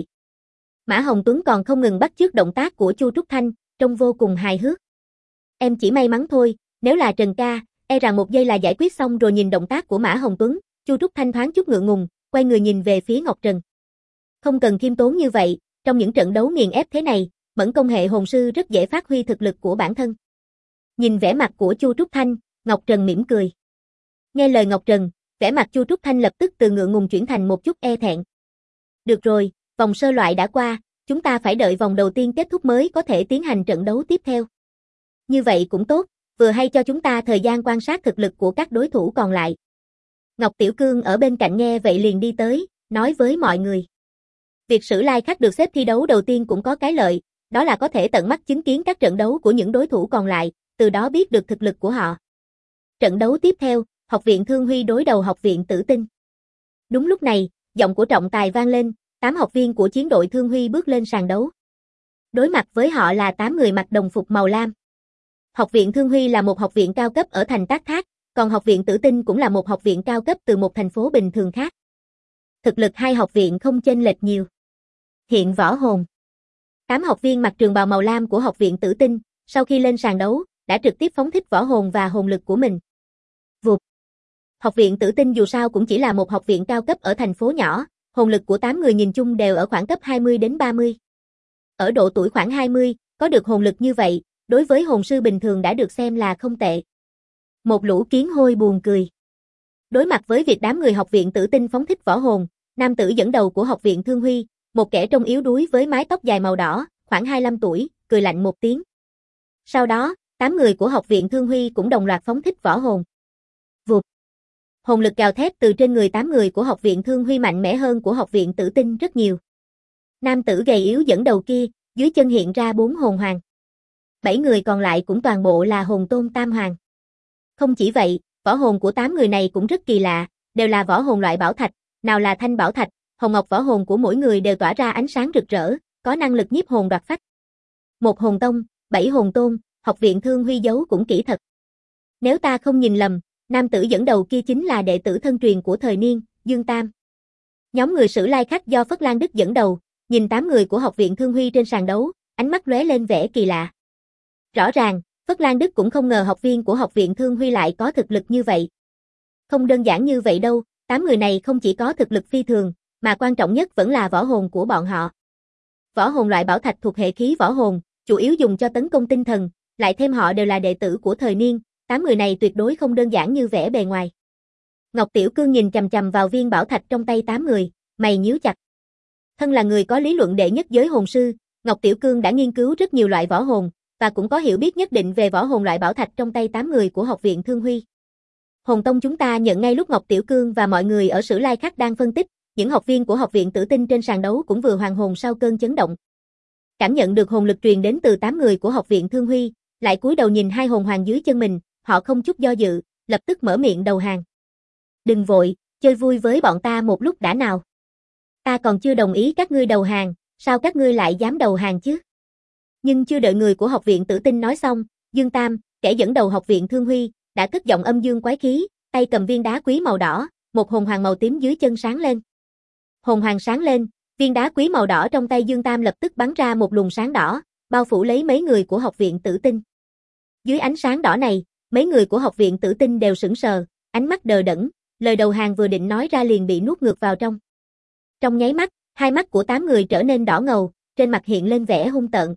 Mã Hồng Tuấn còn không ngừng bắt chước động tác của Chu Trúc Thanh, trông vô cùng hài hước. Em chỉ may mắn thôi, nếu là Trần ca, e rằng một giây là giải quyết xong rồi. Nhìn động tác của Mã Hồng Tuấn, Chu Trúc Thanh thoáng chút ngượng ngùng, quay người nhìn về phía Ngọc Trần. Không cần khiêm tốn như vậy, trong những trận đấu nghiền ép thế này, mẫn công hệ hồn sư rất dễ phát huy thực lực của bản thân. Nhìn vẻ mặt của Chu Trúc Thanh, Ngọc Trần mỉm cười. Nghe lời Ngọc Trần, vẻ mặt Chu Trúc Thanh lập tức từ ngượng ngùng chuyển thành một chút e thẹn. Được rồi, vòng sơ loại đã qua, chúng ta phải đợi vòng đầu tiên kết thúc mới có thể tiến hành trận đấu tiếp theo. Như vậy cũng tốt, vừa hay cho chúng ta thời gian quan sát thực lực của các đối thủ còn lại. Ngọc Tiểu Cương ở bên cạnh nghe vậy liền đi tới, nói với mọi người. Việc Sử Lai Khắc được xếp thi đấu đầu tiên cũng có cái lợi, đó là có thể tận mắt chứng kiến các trận đấu của những đối thủ còn lại, từ đó biết được thực lực của họ. Trận đấu tiếp theo, Học viện Thương Huy đối đầu Học viện Tử Tinh. Đúng lúc này, giọng của trọng tài vang lên, 8 học viên của chiến đội Thương Huy bước lên sàn đấu. Đối mặt với họ là 8 người mặc đồng phục màu lam. Học viện Thương Huy là một học viện cao cấp ở thành Tác Thác, còn Học viện Tử Tinh cũng là một học viện cao cấp từ một thành phố bình thường khác. Thực lực hai học viện không chênh lệch nhiều. Hiện võ hồn. 8 học viên mặc trường bào màu lam của Học viện Tử Tinh, sau khi lên sàn đấu, đã trực tiếp phóng thích võ hồn và hồn lực của mình. Vụt. Học viện Tử Tinh dù sao cũng chỉ là một học viện cao cấp ở thành phố nhỏ, hồn lực của 8 người nhìn chung đều ở khoảng cấp 20 đến 30. Ở độ tuổi khoảng 20, có được hồn lực như vậy, đối với hồn sư bình thường đã được xem là không tệ. Một lũ kiến hôi buồn cười. Đối mặt với việc đám người Học viện Tử Tinh phóng thích võ hồn, nam tử dẫn đầu của Học viện Thương Huy, một kẻ trông yếu đuối với mái tóc dài màu đỏ, khoảng 25 tuổi, cười lạnh một tiếng. Sau đó, 8 người của Học viện Thương Huy cũng đồng loạt phóng thích võ hồn. Vụt. Hồn lực gào thét từ trên người 8 người của Học viện Thương Huy mạnh mẽ hơn của Học viện Tử Tinh rất nhiều. Nam tử gầy yếu dẫn đầu kia, dưới chân hiện ra 4 hồn hoàng. 7 người còn lại cũng toàn bộ là hồn tôn tam hoàng. Không chỉ vậy, võ hồn của 8 người này cũng rất kỳ lạ, đều là võ hồn loại bảo thạch, nào là thanh bảo thạch, hồng ngọc. Võ hồn của mỗi người đều tỏa ra ánh sáng rực rỡ, có năng lực nhiếp hồn đoạt phách. Một hồn tông, 7 hồn tôn, Học viện Thương Huy giấu cũng kỹ thật. Nếu ta không nhìn lầm, nam tử dẫn đầu kia chính là đệ tử thân truyền của Thời Niên, Dương Tam. Nhóm người Sử Lai Khắc do Phất Lan Đức dẫn đầu, nhìn 8 người của Học viện Thương Huy trên sàn đấu, ánh mắt lóe lên vẻ kỳ lạ. Rõ ràng, Phất Lan Đức cũng không ngờ học viên của Học viện Thương Huy lại có thực lực như vậy. Không đơn giản như vậy đâu, 8 người này không chỉ có thực lực phi thường, mà quan trọng nhất vẫn là võ hồn của bọn họ. Võ hồn loại bảo thạch thuộc hệ khí võ hồn, chủ yếu dùng cho tấn công tinh thần, lại thêm họ đều là đệ tử của thời niên, 8 người này tuyệt đối không đơn giản như vẻ bề ngoài. Ngọc Tiểu Cương nhìn chằm chằm vào viên bảo thạch trong tay 8 người, mày nhíu chặt. Thân là người có lý luận đệ nhất giới hồn sư, Ngọc Tiểu Cương đã nghiên cứu rất nhiều loại võ hồn, và cũng có hiểu biết nhất định về võ hồn loại bảo thạch trong tay 8 người của học viện Thương Huy. Hồn Tông chúng ta nhận ngay lúc Ngọc Tiểu Cương và mọi người ở Sử Lai Khắc đang phân tích, những học viên của học viện Tử Tinh trên sàn đấu cũng vừa hoàn hồn sau cơn chấn động. Cảm nhận được hồn lực truyền đến từ 8 người của học viện Thương Huy, lại cúi đầu nhìn hai hồn hoàng dưới chân mình, họ không chút do dự, lập tức mở miệng đầu hàng. Đừng vội, chơi vui với bọn ta một lúc đã nào. Ta còn chưa đồng ý các ngươi đầu hàng, sao các ngươi lại dám đầu hàng chứ? Nhưng chưa đợi người của học viện Tử Tinh nói xong, Dương Tam, kẻ dẫn đầu học viện Thương Huy, đã cất giọng âm dương quái khí, tay cầm viên đá quý màu đỏ, một hồn hoàng màu tím dưới chân sáng lên. Hồn hoàng sáng lên, viên đá quý màu đỏ trong tay Dương Tam lập tức bắn ra một luồng sáng đỏ, bao phủ lấy mấy người của học viện Tử Tinh. Dưới ánh sáng đỏ này, mấy người của học viện Tử Tinh đều sững sờ, ánh mắt đờ đẫn, lời đầu hàng vừa định nói ra liền bị nuốt ngược vào trong. Trong nháy mắt, hai mắt của 8 người trở nên đỏ ngầu, trên mặt hiện lên vẻ hung tợn.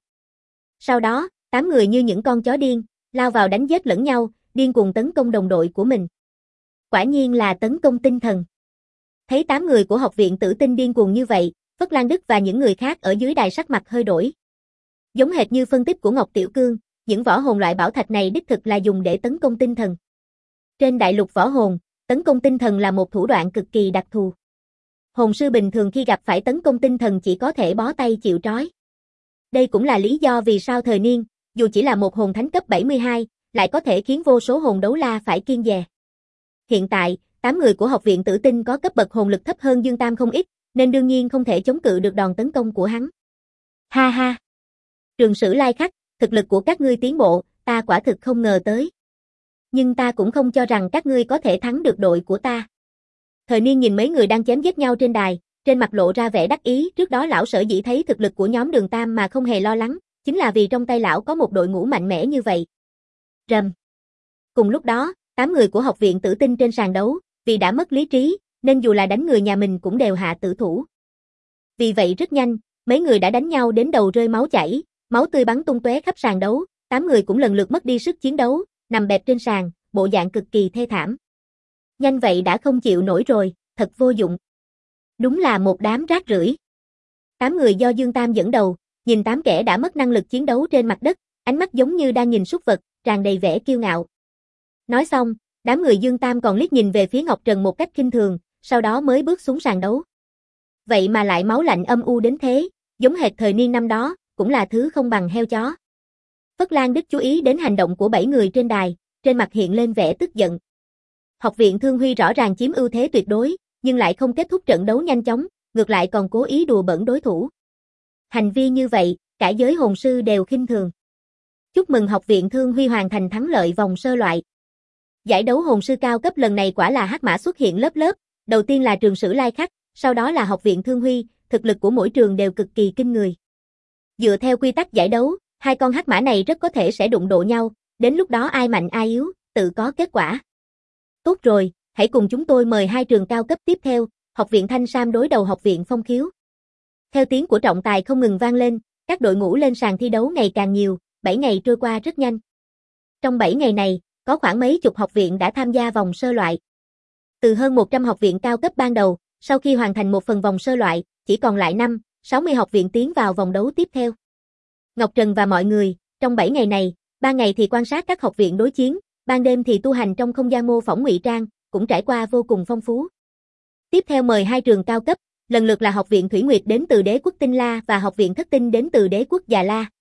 Sau đó, 8 người như những con chó điên, lao vào đánh giết lẫn nhau, điên cuồng tấn công đồng đội của mình. Quả nhiên là tấn công tinh thần. Thấy 8 người của học viện Tử Tinh điên cuồng như vậy, Phất Lan Đức và những người khác ở dưới đài sắc mặt hơi đổi. Giống hệt như phân tích của Ngọc Tiểu Cương, những võ hồn loại bảo thạch này đích thực là dùng để tấn công tinh thần. Trên đại lục võ hồn, tấn công tinh thần là một thủ đoạn cực kỳ đặc thù. Hồn sư bình thường khi gặp phải tấn công tinh thần chỉ có thể bó tay chịu trói. Đây cũng là lý do vì sao thời niên, dù chỉ là một hồn thánh cấp 72, lại có thể khiến vô số hồn đấu la phải kiêng dè. Hiện tại, 8 người của học viện Tử Tinh có cấp bậc hồn lực thấp hơn Dương Tam không ít, nên đương nhiên không thể chống cự được đòn tấn công của hắn. Ha ha! Trường Sử Lai Khắc, thực lực của các ngươi tiến bộ, ta quả thực không ngờ tới. Nhưng ta cũng không cho rằng các ngươi có thể thắng được đội của ta. Thời niên nhìn mấy người đang chém giết nhau trên đài, trên mặt lộ ra vẻ đắc ý, trước đó lão sở dĩ thấy thực lực của nhóm Đường Tam mà không hề lo lắng, chính là vì trong tay lão có một đội ngũ mạnh mẽ như vậy. Rầm. Cùng lúc đó, 8 người của học viện Tử Tinh trên sàn đấu, vì đã mất lý trí, nên dù là đánh người nhà mình cũng đều hạ tử thủ. Vì vậy rất nhanh, mấy người đã đánh nhau đến đầu rơi máu chảy, máu tươi bắn tung tóe khắp sàn đấu, 8 người cũng lần lượt mất đi sức chiến đấu, nằm bẹp trên sàn, bộ dạng cực kỳ thê thảm. Nhanh vậy đã không chịu nổi rồi, thật vô dụng. Đúng là một đám rác rưởi. 8 người do Dương Tam dẫn đầu, nhìn 8 kẻ đã mất năng lực chiến đấu trên mặt đất, ánh mắt giống như đang nhìn súc vật, tràn đầy vẻ kiêu ngạo. Nói xong, đám người Dương Tam còn liếc nhìn về phía Ngọc Trần một cách khinh thường, sau đó mới bước xuống sàn đấu. Vậy mà lại máu lạnh âm u đến thế, giống hệt thời niên năm đó, cũng là thứ không bằng heo chó. Phất Lan Đức chú ý đến hành động của 7 người trên đài, trên mặt hiện lên vẻ tức giận. Học viện Thương Huy rõ ràng chiếm ưu thế tuyệt đối, nhưng lại không kết thúc trận đấu nhanh chóng, ngược lại còn cố ý đùa bỡn đối thủ. Hành vi như vậy, cả giới hồn sư đều khinh thường. Chúc mừng học viện Thương Huy hoàn thành thắng lợi vòng sơ loại. Giải đấu hồn sư cao cấp lần này quả là hắc mã xuất hiện lớp lớp, đầu tiên là trường Sử Lai Khắc, sau đó là học viện Thương Huy, thực lực của mỗi trường đều cực kỳ kinh người. Dựa theo quy tắc giải đấu, hai con hắc mã này rất có thể sẽ đụng độ nhau, đến lúc đó ai mạnh ai yếu, tự có kết quả. Tốt rồi, hãy cùng chúng tôi mời hai trường cao cấp tiếp theo, học viện Thanh Sam đối đầu học viện Phong Khiếu. Theo tiếng của trọng tài không ngừng vang lên, các đội ngũ lên sàn thi đấu ngày càng nhiều, 7 ngày trôi qua rất nhanh. Trong 7 ngày này, có khoảng mấy chục học viện đã tham gia vòng sơ loại. Từ hơn 100 học viện cao cấp ban đầu, sau khi hoàn thành một phần vòng sơ loại, chỉ còn lại 60 học viện tiến vào vòng đấu tiếp theo. Ngọc Trần và mọi người, trong 7 ngày này, ban ngày thì quan sát các học viện đối chiến, ban đêm thì tu hành trong không gian mô phỏng ngụy trang, cũng trải qua vô cùng phong phú. Tiếp theo mời hai trường cao cấp, lần lượt là học viện Thủy Nguyệt đến từ đế quốc Tinh La và học viện Thất Tinh đến từ đế quốc Già La.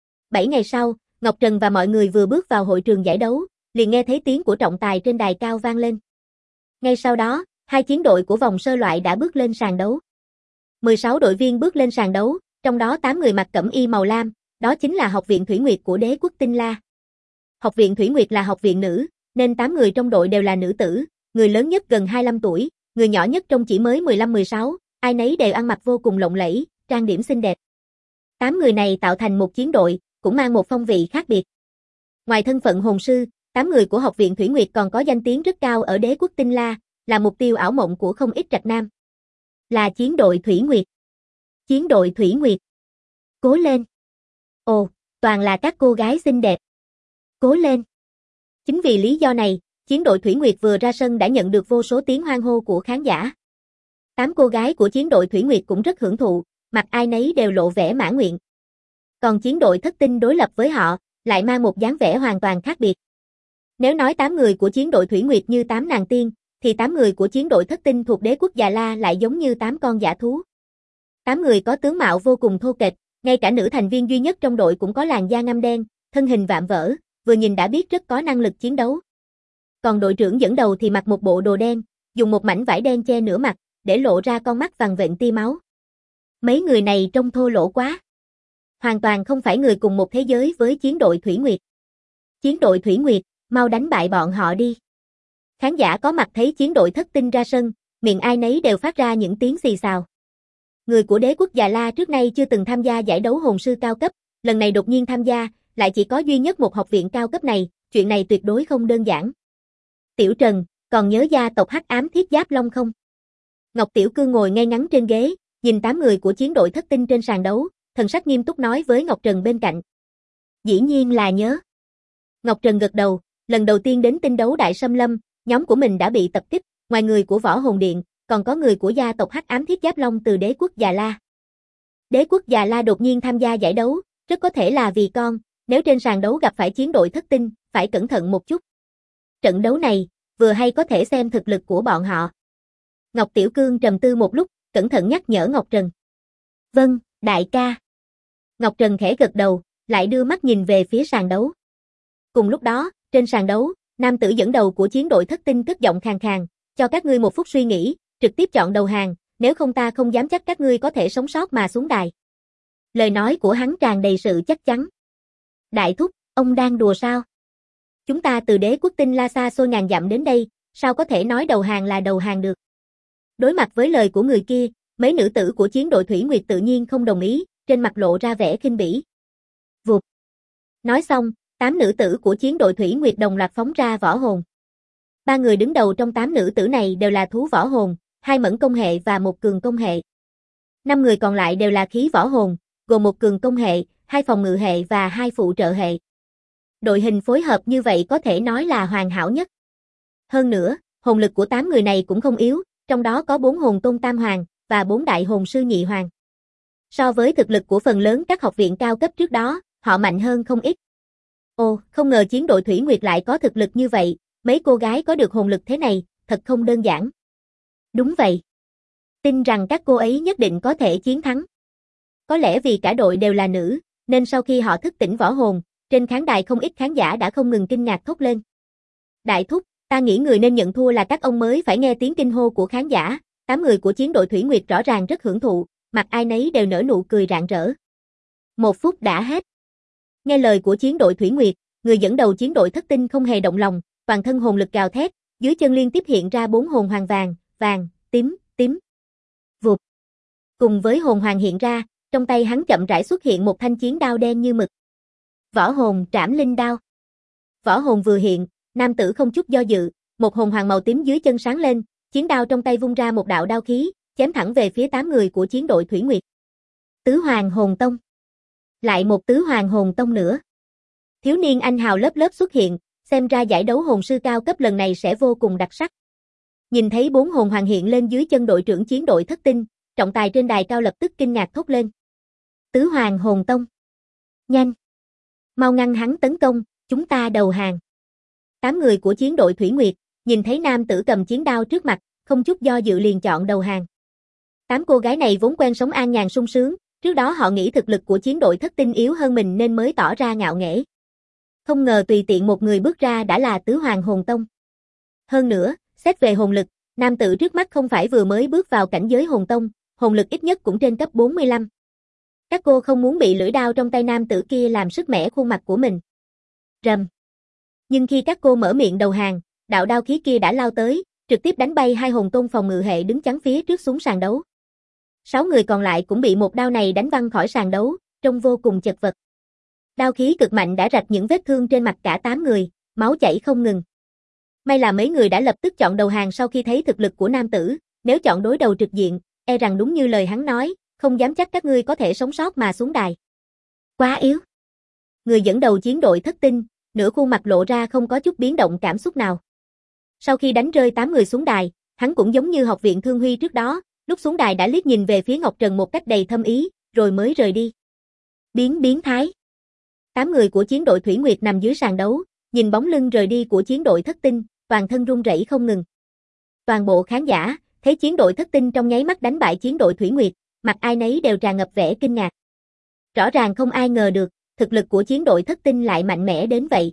7 ngày sau, Ngọc Trần và mọi người vừa bước vào hội trường giải đấu, liền nghe thấy tiếng của trọng tài trên đài cao vang lên. Ngay sau đó, hai chiến đội của vòng sơ loại đã bước lên sàn đấu. 16 đội viên bước lên sàn đấu, trong đó 8 người mặc cẩm y màu lam, đó chính là học viện Thủy Nguyệt của đế quốc Tinh La. Học viện Thủy Nguyệt là học viện nữ, nên 8 người trong đội đều là nữ tử, người lớn nhất gần 25 tuổi, người nhỏ nhất trông chỉ mới 15-16, ai nấy đều ăn mặc vô cùng lộng lẫy, trang điểm xinh đẹp. 8 người này tạo thành một chiến đội, cũng mang một phong vị khác biệt. Ngoài thân phận hồn sư, 8 người của học viện Thủy Nguyệt còn có danh tiếng rất cao ở đế quốc Tinh La, là mục tiêu ảo mộng của không ít trạch nam. Là chiến đội Thủy Nguyệt. Chiến đội Thủy Nguyệt. Cố lên. Ồ, toàn là các cô gái xinh đẹp. Cố lên. Chính vì lý do này, chiến đội Thủy Nguyệt vừa ra sân đã nhận được vô số tiếng hoan hô của khán giả. 8 cô gái của chiến đội Thủy Nguyệt cũng rất hưởng thụ, mặt ai nấy đều lộ vẻ mãn nguyện. Còn chiến đội Thất Tinh đối lập với họ, lại mang một dáng vẻ hoàn toàn khác biệt. Nếu nói 8 người của chiến đội Thủy Nguyệt như 8 nàng tiên, thì 8 người của chiến đội Thất Tinh thuộc đế quốc Già La lại giống như 8 con dã thú. 8 người có tướng mạo vô cùng thô kệch, ngay cả nữ thành viên duy nhất trong đội cũng có làn da ngăm đen, thân hình vạm vỡ, vừa nhìn đã biết rất có năng lực chiến đấu. Còn đội trưởng dẫn đầu thì mặc một bộ đồ đen, dùng một mảnh vải đen che nửa mặt, để lộ ra con mắt vằn vện tia máu. Mấy người này trông thô lỗ quá. Hoàn toàn không phải người cùng một thế giới với chiến đội Thủy Nguyệt. Chiến đội Thủy Nguyệt, mau đánh bại bọn họ đi. Khán giả có mặt thấy chiến đội Thất Tinh ra sân, miệng ai nấy đều phát ra những tiếng xì xào. Người của đế quốc Già La trước nay chưa từng tham gia giải đấu hồn sư cao cấp, lần này đột nhiên tham gia, lại chỉ có duy nhất một học viện cao cấp này, chuyện này tuyệt đối không đơn giản. Tiểu Trần, còn nhớ gia tộc Hắc Ám Thiết Giáp Long không? Ngọc Tiểu Cương ngồi ngay ngắn trên ghế, nhìn 8 người của chiến đội Thất Tinh trên sàn đấu, thần sắc nghiêm túc nói với Ngọc Trần bên cạnh. Dĩ nhiên là nhớ. Ngọc Trần gật đầu, lần đầu tiên đến tinh đấu Đại Sâm Lâm, nhóm của mình đã bị tập kích, ngoài người của Võ Hồn Điện, còn có người của gia tộc Hắc Ám Thiết Giáp Long từ đế quốc Già La. Đế quốc Già La đột nhiên tham gia giải đấu, rất có thể là vì con, nếu trên sàn đấu gặp phải chiến đội Thất Tinh, phải cẩn thận một chút. Trận đấu này, vừa hay có thể xem thực lực của bọn họ. Ngọc Tiểu Cương trầm tư một lúc, cẩn thận nhắc nhở Ngọc Trần. Vâng, đại ca. Ngọc Trần khẽ gật đầu, lại đưa mắt nhìn về phía sàn đấu. Cùng lúc đó, trên sàn đấu, nam tử dẫn đầu của chiến đội Thất Tinh cất giọng khàn khàn, cho các ngươi một phút suy nghĩ, trực tiếp chọn đầu hàng, nếu không ta không dám chắc các ngươi có thể sống sót mà xuống đài. Lời nói của hắn tràn đầy sự chắc chắn. Đại thúc, ông đang đùa sao? Chúng ta từ đế quốc Tinh La xa xôi ngàn dặm đến đây, sao có thể nói đầu hàng là đầu hàng được? Đối mặt với lời của người kia, mấy nữ tử của chiến đội Thủy Nguyệt tự nhiên không đồng ý, trên mặt lộ ra vẻ khinh bỉ. Vụt. Nói xong, 8 nữ tử của chiến đội Thủy Nguyệt đồng loạt phóng ra võ hồn. 3 người đứng đầu trong 8 nữ tử này đều là thú võ hồn, 2 mẫn công hệ và 1 cường công hệ. 5 người còn lại đều là khí võ hồn, gồm 1 cường công hệ, 2 phòng ngự hệ và 2 phụ trợ hệ. Đội hình phối hợp như vậy có thể nói là hoàn hảo nhất. Hơn nữa, hồn lực của 8 người này cũng không yếu, trong đó có 4 hồn tôn tam hoàng và 4 đại hồn sư nhị hoàng. So với thực lực của phần lớn các học viện cao cấp trước đó, họ mạnh hơn không ít. Ồ, không ngờ chiến đội Thủy Nguyệt lại có thực lực như vậy, mấy cô gái có được hồn lực thế này, thật không đơn giản. Đúng vậy. Tin rằng các cô ấy nhất định có thể chiến thắng. Có lẽ vì cả đội đều là nữ, nên sau khi họ thức tỉnh võ hồn, trên khán đài không ít khán giả đã không ngừng kinh ngạc thốt lên. Đại thúc, ta nghĩ người nên nhận thua là các ông mới phải nghe tiếng kinh hô của khán giả, 8 người của chiến đội Thủy Nguyệt rõ ràng rất hưởng thụ, mặt ai nấy đều nở nụ cười rạng rỡ. 1 phút đã hết. Nghe lời của chiến đội Thủy Nguyệt, người dẫn đầu chiến đội Thất Tinh không hề động lòng, toàn thân hồn lực gào thét, dưới chân liên tiếp hiện ra 4 hồn hoàng vàng, vàng, tím, tím. Vụt. Cùng với hồn hoàng hiện ra, trong tay hắn chậm rãi xuất hiện một thanh chiến đao đen như mực. Võ hồn Trảm Linh Đao. Võ hồn vừa hiện, nam tử không chút do dự, một hồn hoàng màu tím dưới chân sáng lên, chiến đao trong tay vung ra một đạo đao khí, chém thẳng về phía 8 người của chiến đội Thủy Nguyệt. Tứ Hoàng Hồn Tông. Lại một Tứ Hoàng Hồn Tông nữa. Thiếu niên anh hào lớp lớp xuất hiện, xem ra giải đấu hồn sư cao cấp lần này sẽ vô cùng đặc sắc. Nhìn thấy 4 hồn hoàng hiện lên dưới chân đội trưởng chiến đội Thất Tinh, trọng tài trên đài cao lập tức kinh ngạc thốt lên. Tứ Hoàng Hồn Tông. Nhanh. Mau ngăn hắn tấn công, chúng ta đầu hàng. 8 người của chiến đội Thủy Nguyệt, nhìn thấy nam tử cầm chiến đao trước mặt, không chút do dự liền chọn đầu hàng. 8 cô gái này vốn quen sống an nhàn sung sướng, trước đó họ nghĩ thực lực của chiến đội Thất Tinh yếu hơn mình nên mới tỏ ra ngạo nghễ. Không ngờ tùy tiện một người bước ra đã là Tứ Hoàng Hồn Tông. Hơn nữa, xét về hồn lực, nam tử trước mắt không phải vừa mới bước vào cảnh giới hồn tông, hồn lực ít nhất cũng trên cấp 45. Các cô không muốn bị lưỡi đao trong tay nam tử kia làm sứt mẻ khuôn mặt của mình. Rầm. Nhưng khi các cô mở miệng đầu hàng, đạo đao khí kia đã lao tới, trực tiếp đánh bay 2 hồn tôn phòng ngự hệ đứng chắn phía trước xuống sàn đấu. 6 người còn lại cũng bị một đao này đánh văng khỏi sàn đấu, trông vô cùng chật vật. Đao khí cực mạnh đã rạch những vết thương trên mặt cả 8 người, máu chảy không ngừng. May là mấy người đã lập tức chọn đầu hàng sau khi thấy thực lực của nam tử, nếu chọn đối đầu trực diện, e rằng đúng như lời hắn nói, không dám chắc các ngươi có thể sống sót mà xuống đài. Quá yếu. Người dẫn đầu chiến đội thất tinh, nửa khuôn mặt lộ ra không có chút biến động cảm xúc nào. Sau khi đánh rơi 8 người xuống đài, hắn cũng giống như học viện Thương Huy trước đó, lúc xuống đài đã liếc nhìn về phía Ngọc Trần một cách đầy thâm ý, rồi mới rời đi. Biến thái. 8 người của chiến đội Thủy Nguyệt nằm dưới sàn đấu, nhìn bóng lưng rời đi của chiến đội thất tinh, toàn thân run rẩy không ngừng. Toàn bộ khán giả, thấy chiến đội thất tinh trong nháy mắt đánh bại chiến đội Thủy Nguyệt, mặt ai nấy đều tràn ngập vẻ kinh ngạc. Rõ ràng không ai ngờ được, thực lực của chiến đội thất tinh lại mạnh mẽ đến vậy.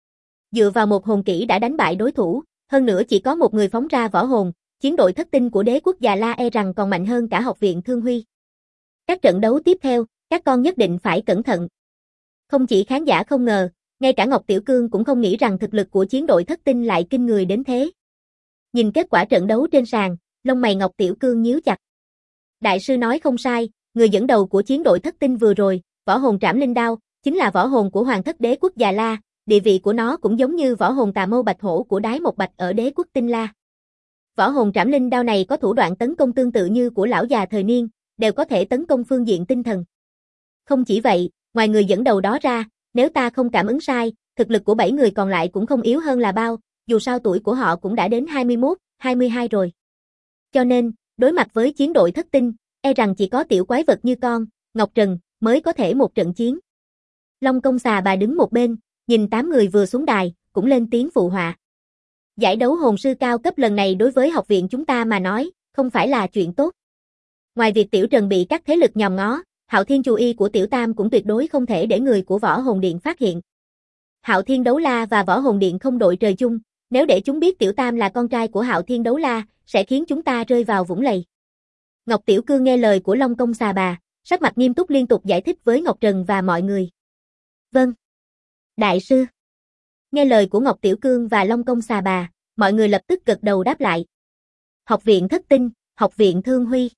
Dựa vào một hồn kỹ đã đánh bại đối thủ, hơn nữa chỉ có một người phóng ra võ hồn, chiến đội thất tinh của Đế quốc Già La e rằng còn mạnh hơn cả học viện Thương Huy. Các trận đấu tiếp theo, các con nhất định phải cẩn thận. Không chỉ khán giả không ngờ, ngay cả Ngọc Tiểu Cương cũng không nghĩ rằng thực lực của chiến đội thất tinh lại kinh người đến thế. Nhìn kết quả trận đấu trên sàn, lông mày Ngọc Tiểu Cương nhíu chặt. Đại sư nói không sai, người dẫn đầu của chiến đội thất tinh vừa rồi, võ hồn Trảm Linh Đao, chính là võ hồn của Hoàng thất Đế quốc Già La, địa vị của nó cũng giống như võ hồn Tà Mâu Bạch Hổ của Đái Một Bạch ở Đế quốc Tinh La. Võ hồn Trảm Linh Đao này có thủ đoạn tấn công tương tự như của lão già thời niên, đều có thể tấn công phương diện tinh thần. Không chỉ vậy, ngoài người dẫn đầu đó ra, nếu ta không cảm ứng sai, thực lực của 7 người còn lại cũng không yếu hơn là bao, dù sao tuổi của họ cũng đã đến 21, 22 rồi. Cho nên, đối mặt với chiến đội thất tinh, e rằng chỉ có tiểu quái vật như con, Ngọc Trần, mới có thể một trận chiến. Long Công Xà Bà đứng một bên, nhìn 8 người vừa xuống đài, cũng lên tiếng phụ họa. Giải đấu hồn sư cao cấp lần này đối với học viện chúng ta mà nói, không phải là chuyện tốt. Ngoài việc Tiểu Trần bị các thế lực nhòm ngó, Hạo Thiên chú y của Tiểu Tam cũng tuyệt đối không thể để người của Võ Hồn Điện phát hiện. Hạo Thiên Đấu La và Võ Hồn Điện không đội trời chung, nếu để chúng biết Tiểu Tam là con trai của Hạo Thiên Đấu La, sẽ khiến chúng ta rơi vào vũng lầy. Ngọc Tiểu Cương nghe lời của Long Công Xà Bà, sắc mặt nghiêm túc liên tục giải thích với Ngọc Trần và mọi người. Vâng. Đại sư. Nghe lời của Ngọc Tiểu Cương và Long Công Xà Bà, mọi người lập tức gật đầu đáp lại. Học viện Thất Tinh, học viện Thương Huy.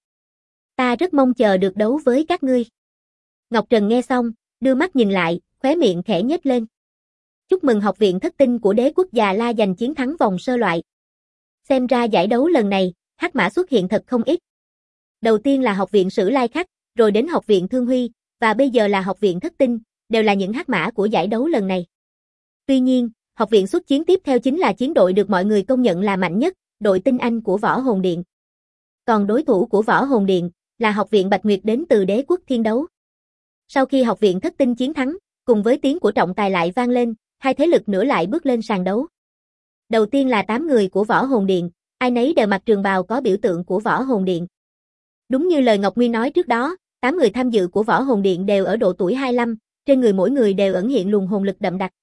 Ta rất mong chờ được đấu với các ngươi. Ngọc Trần nghe xong, đưa mắt nhìn lại, khóe miệng khẽ nhếch lên. Chúc mừng học viện Thất Tinh của Đế quốc Già La giành chiến thắng vòng sơ loại. Xem ra giải đấu lần này, hắc mã xuất hiện thật không ít. Đầu tiên là học viện Sử Lai Khắc, rồi đến học viện Thương Huy, và bây giờ là học viện Thất Tinh, đều là những hắc mã của giải đấu lần này. Tuy nhiên, học viện xuất chiến tiếp theo chính là chiến đội được mọi người công nhận là mạnh nhất, đội tinh anh của Võ Hồn Điện. Còn đối thủ của Võ Hồn Điện là học viện Bạch Nguyệt đến từ Đế quốc Thiên Đấu. Sau khi học viện Thất Tinh chiến thắng, cùng với tiếng của trọng tài lại vang lên, hai thế lực nữa lại bước lên sàn đấu. Đầu tiên là 8 người của Võ Hồn Điện, ai nấy đều mặc trường bào có biểu tượng của Võ Hồn Điện. Đúng như lời Ngọc Nguyên nói trước đó, 8 người tham dự của Võ Hồn Điện đều ở độ tuổi 25, trên người mỗi người đều ẩn hiện luồng hồn lực đậm đặc.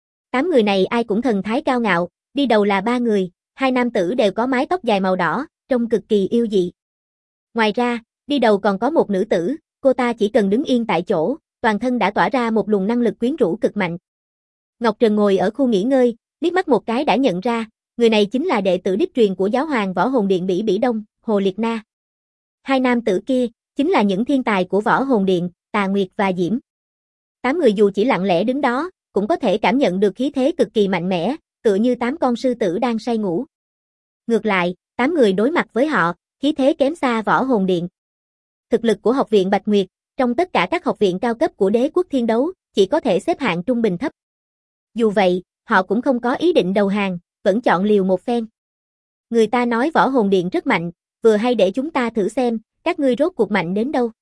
8 người này ai cũng thần thái cao ngạo, đi đầu là 3 người, 2 nam tử đều có mái tóc dài màu đỏ, trông cực kỳ yêu dị. Ngoài ra, đi đầu còn có một nữ tử, cô ta chỉ cần đứng yên tại chỗ, toàn thân đã tỏa ra một luồng năng lực quyến rũ cực mạnh. Ngọc Trần ngồi ở khu nghỉ ngơi, liếc mắt một cái đã nhận ra, người này chính là đệ tử đích truyền của giáo hoàng Võ Hồn Điện Bỉ Bỉ Đông, Hồ Liệt Na. Hai nam tử kia, chính là những thiên tài của Võ Hồn Điện, Tà Nguyệt và Diễm. 8 người dù chỉ lặng lẽ đứng đó, cũng có thể cảm nhận được khí thế cực kỳ mạnh mẽ, tựa như 8 con sư tử đang say ngủ. Ngược lại, 8 người đối mặt với họ, khí thế kém xa Võ Hồn Điện. Thực lực của học viện Bạch Nguyệt, trong tất cả các học viện cao cấp của Đế quốc Thiên Đấu, chỉ có thể xếp hạng trung bình thấp. Dù vậy, họ cũng không có ý định đầu hàng, vẫn chọn liều một phen. Người ta nói Võ Hồn Điện rất mạnh, vừa hay để chúng ta thử xem, các ngươi rốt cuộc mạnh đến đâu.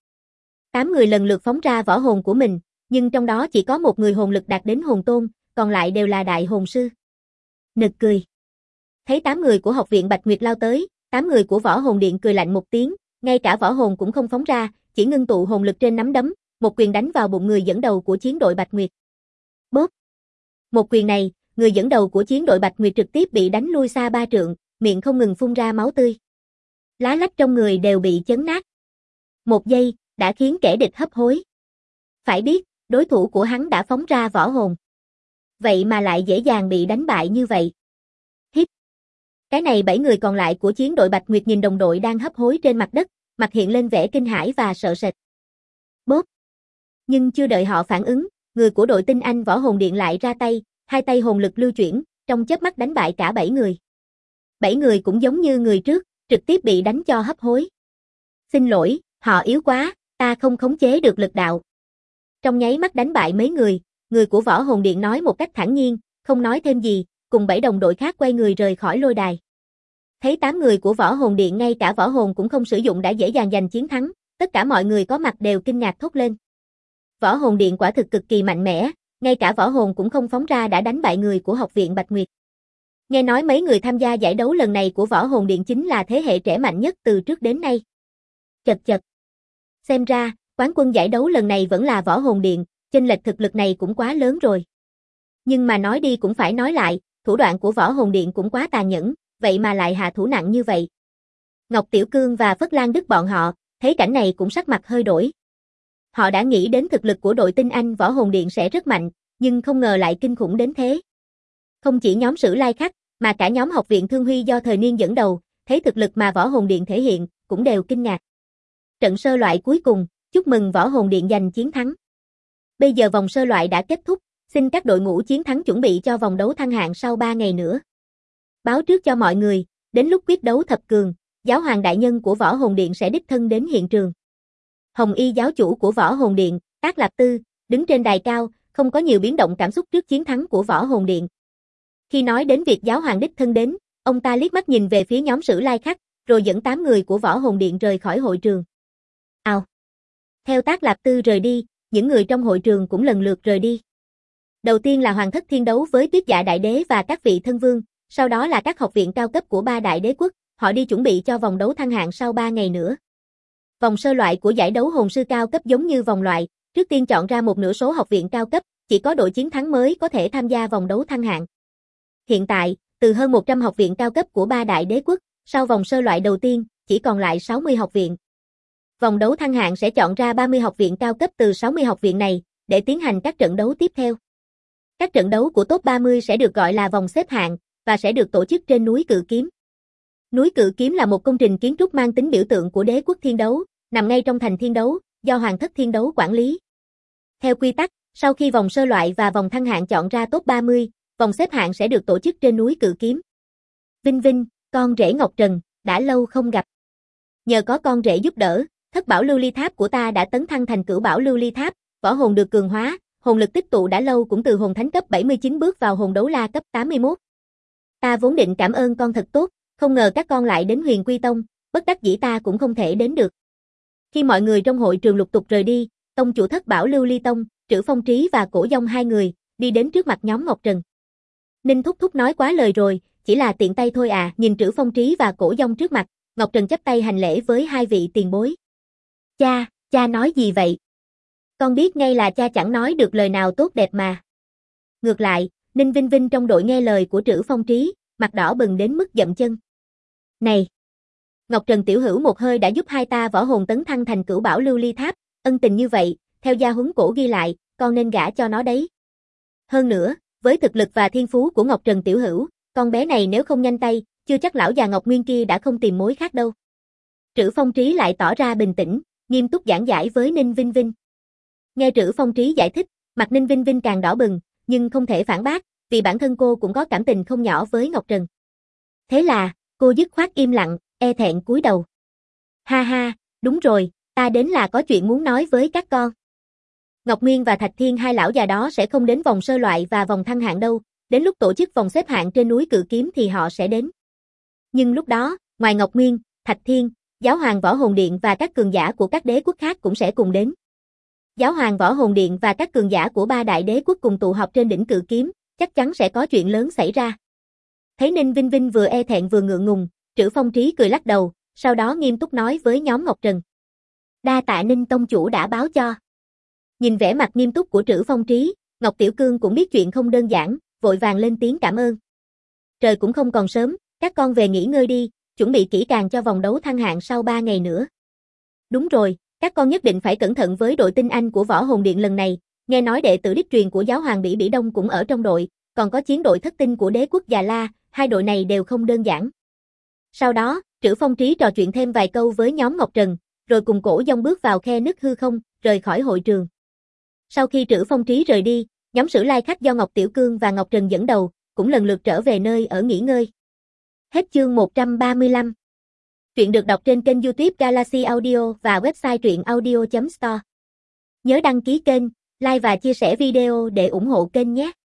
8 người lần lượt phóng ra võ hồn của mình, nhưng trong đó chỉ có một người hồn lực đạt đến hồn tôn, còn lại đều là đại hồn sư. Nực cười. Thấy 8 người của học viện Bạch Nguyệt lao tới, 8 người của Võ Hồn Điện cười lạnh một tiếng, ngay cả võ hồn cũng không phóng ra, chỉ ngưng tụ hồn lực trên nắm đấm, một quyền đánh vào bụng người dẫn đầu của chiến đội Bạch Nguyệt. Bốp. Một quyền này, người dẫn đầu của chiến đội Bạch Nguyệt trực tiếp bị đánh lui xa 3 trượng, miệng không ngừng phun ra máu tươi. Lá lách trong người đều bị chấn nát. Một giây, đã khiến kẻ địch hấp hối. Phải biết, đối thủ của hắn đã phóng ra võ hồn. Vậy mà lại dễ dàng bị đánh bại như vậy. Hít. Cái này 7 người còn lại của chiến đội Bạch Nguyệt nhìn đồng đội đang hấp hối trên mặt đất, mặt hiện lên vẻ kinh hãi và sợ sệt. Bốp. Nhưng chưa đợi họ phản ứng, người của đội tinh anh Võ Hồn Điện lại ra tay, hai tay hồn lực lưu chuyển, trong chớp mắt đánh bại cả 7 người. 7 người cũng giống như người trước, trực tiếp bị đánh cho hấp hối. Xin lỗi, họ yếu quá, ta không khống chế được lực đạo. Trong nháy mắt đánh bại mấy người của Võ Hồn Điện nói một cách thản nhiên, không nói thêm gì, cùng 7 đồng đội khác quay người rời khỏi lôi đài. Thấy 8 người của Võ Hồn Điện ngay cả võ hồn cũng không sử dụng đã dễ dàng giành chiến thắng, tất cả mọi người có mặt đều kinh ngạc thốt lên. Võ Hồn Điện quả thực cực kỳ mạnh mẽ, ngay cả võ hồn cũng không phóng ra đã đánh bại người của Học viện Bạch Nguyệt. Nghe nói mấy người tham gia giải đấu lần này của Võ Hồn Điện chính là thế hệ trẻ mạnh nhất từ trước đến nay. Chật chật. Xem ra, quán quân giải đấu lần này vẫn là Võ Hồn Điện, chênh lệch thực lực này cũng quá lớn rồi. Nhưng mà nói đi cũng phải nói lại, thủ đoạn của Võ Hồn Điện cũng quá tàn nhẫn, vậy mà lại hạ thủ nặng như vậy. Ngọc Tiểu Cương và Phất Lan Đức bọn họ, thấy cảnh này cũng sắc mặt hơi đổi. Họ đã nghĩ đến thực lực của đội tinh anh Võ Hồn Điện sẽ rất mạnh, nhưng không ngờ lại kinh khủng đến thế. Không chỉ nhóm Sử Lai Khắc, mà cả nhóm Học viện Thương Huy do Thời Niên dẫn đầu, thấy thực lực mà Võ Hồn Điện thể hiện, cũng đều kinh ngạc. Trận sơ loại cuối cùng, chúc mừng Võ Hồn Điện giành chiến thắng. Bây giờ vòng sơ loại đã kết thúc, xin các đội ngũ chiến thắng chuẩn bị cho vòng đấu thăng hạng sau 3 ngày nữa. Báo trước cho mọi người, đến lúc quyết đấu thập cường, giáo hoàng đại nhân của Võ Hồn Điện sẽ đích thân đến hiện trường. Hồng Y giáo chủ của Võ Hồn Điện, Tác Lạp Tư, đứng trên đài cao, không có nhiều biến động cảm xúc trước chiến thắng của Võ Hồn Điện. Khi nói đến việc giáo hoàng đích thân đến, ông ta liếc mắt nhìn về phía nhóm Sử Lai Khắc, rồi dẫn 8 người của Võ Hồn Điện rời khỏi hội trường. Theo Tác Lạp Tư rời đi, những người trong hội trường cũng lần lượt rời đi. Đầu tiên là Hoàng Thất Thiên đấu với Tuyết Dạ Đại Đế và các vị thân vương, sau đó là các học viện cao cấp của 3 đại đế quốc, họ đi chuẩn bị cho vòng đấu thăng hạng sau 3 ngày nữa. Vòng sơ loại của giải đấu hồn sư cao cấp giống như vòng loại, trước tiên chọn ra một nửa số học viện cao cấp, chỉ có đội chiến thắng mới có thể tham gia vòng đấu thăng hạng. Hiện tại, từ hơn 100 học viện cao cấp của 3 đại đế quốc, sau vòng sơ loại đầu tiên, chỉ còn lại 60 học viện. Vòng đấu thăng hạng sẽ chọn ra 30 học viện cao cấp từ 60 học viện này, để tiến hành các trận đấu tiếp theo. Các trận đấu của top 30 sẽ được gọi là vòng xếp hạng, và sẽ được tổ chức trên núi Cự Kiếm. Núi Cự Kiếm là một công trình kiến trúc mang tính biểu tượng của đế quốc thiên đấu, nằm ngay trong thành thiên đấu, do Hoàng Thất Thiên đấu quản lý. Theo quy tắc, sau khi vòng sơ loại và vòng thăng hạng chọn ra top 30, vòng xếp hạng sẽ được tổ chức trên núi Cự Kiếm. Vinh Vinh, con rể Ngọc Trần, đã lâu không gặp. Nhờ có con rể giúp đỡ, Thất Bảo Lưu Ly Tháp của ta đã tấn thăng thành Cửu Bảo Lưu Ly Tháp, võ hồn được cường hóa, hồn lực tích tụ đã lâu cũng từ hồn thánh cấp 79 bước vào hồn đấu la cấp 81. Ta vốn định cảm ơn con thật tốt, không ngờ các con lại đến Huyền Quy Tông, bất đắc dĩ ta cũng không thể đến được. Khi mọi người trong hội trường lục tục rời đi, tông chủ Thất Bảo Lưu Ly Tông, Trữ Phong Trí và Cổ Dông hai người, đi đến trước mặt nhóm Ngọc Trần. Ninh Thúc Thúc nói quá lời rồi, chỉ là tiện tay thôi à, nhìn Trữ Phong Trí và Cổ Dông trước mặt, Ngọc Trần chắp tay hành lễ với hai vị tiền bối. Cha nói gì vậy? Con biết ngay là cha chẳng nói được lời nào tốt đẹp mà. Ngược lại, Ninh Vinh Vinh trong đội nghe lời của Trữ Phong Trí, mặt đỏ bừng đến mức dậm chân. Này! Ngọc Trần tiểu hữu một hơi đã giúp hai ta võ hồn tấn thăng thành Cửu Bảo Lưu Ly Tháp, ân tình như vậy, theo gia huấn cổ ghi lại, con nên gả cho nó đấy. Hơn nữa, với thực lực và thiên phú của Ngọc Trần tiểu hữu, con bé này nếu không nhanh tay, chưa chắc lão già Ngọc Nguyên kia đã không tìm mối khác đâu. Trữ Phong Trí lại tỏ ra bình tĩnh, nghiêm túc giảng giải với Ninh Vinh Vinh. Nghe Trữ Phong Trí giải thích, mặt Ninh Vinh Vinh càng đỏ bừng, nhưng không thể phản bác, vì bản thân cô cũng có cảm tình không nhỏ với Ngọc Trần. Thế là, cô dứt khoát im lặng, e thẹn cúi đầu. Ha ha, đúng rồi, ta đến là có chuyện muốn nói với các con. Ngọc Nguyên và Thạch Thiên hai lão già đó sẽ không đến vòng sơ loại và vòng thăng hạng đâu, đến lúc tổ chức vòng xếp hạng trên núi Cự Kiếm thì họ sẽ đến. Nhưng lúc đó, ngoài Ngọc Nguyên, Thạch Thiên, Giáo hoàng Võ Hồn Điện và các cường giả của các đế quốc khác cũng sẽ cùng đến. Giáo hoàng Võ Hồn Điện và các cường giả của 3 đại đế quốc cùng tụ họp trên đỉnh Cự Kiếm, chắc chắn sẽ có chuyện lớn xảy ra. Thấy Ninh Vinh Vinh vừa e thẹn vừa ngượng ngùng, Trữ Phong Trí cười lắc đầu, sau đó nghiêm túc nói với nhóm Ngọc Trần. Đa tạ Ninh tông chủ đã báo cho. Nhìn vẻ mặt nghiêm túc của Trữ Phong Trí, Ngọc Tiểu Cương cũng biết chuyện không đơn giản, vội vàng lên tiếng cảm ơn. Trời cũng không còn sớm, các con về nghỉ ngơi đi, chuẩn bị kỹ càng cho vòng đấu thăng hạng sau 3 ngày nữa. Đúng rồi, các con nhất định phải cẩn thận với đội tinh anh của Võ Hồn Điện lần này, nghe nói đệ tử đích truyền của giáo hoàng Bỉ Bỉ Đông cũng ở trong đội, còn có chiến đội thất tinh của đế quốc Già La, hai đội này đều không đơn giản. Sau đó, Trữ Phong Trí trò chuyện thêm vài câu với nhóm Ngọc Trần, rồi cùng Cổ Dông bước vào khe nứt hư không, rời khỏi hội trường. Sau khi Trữ Phong Trí rời đi, nhóm Sử Lai Khắc do Ngọc Tiểu Cương và Ngọc Trần dẫn đầu, cũng lần lượt trở về nơi ở nghỉ ngơi. Hết chương 135 Truyện được đọc trên kênh YouTube Galaxy Audio và website truyệnaudio.store. Nhớ đăng ký kênh, like và chia sẻ video để ủng hộ kênh nhé.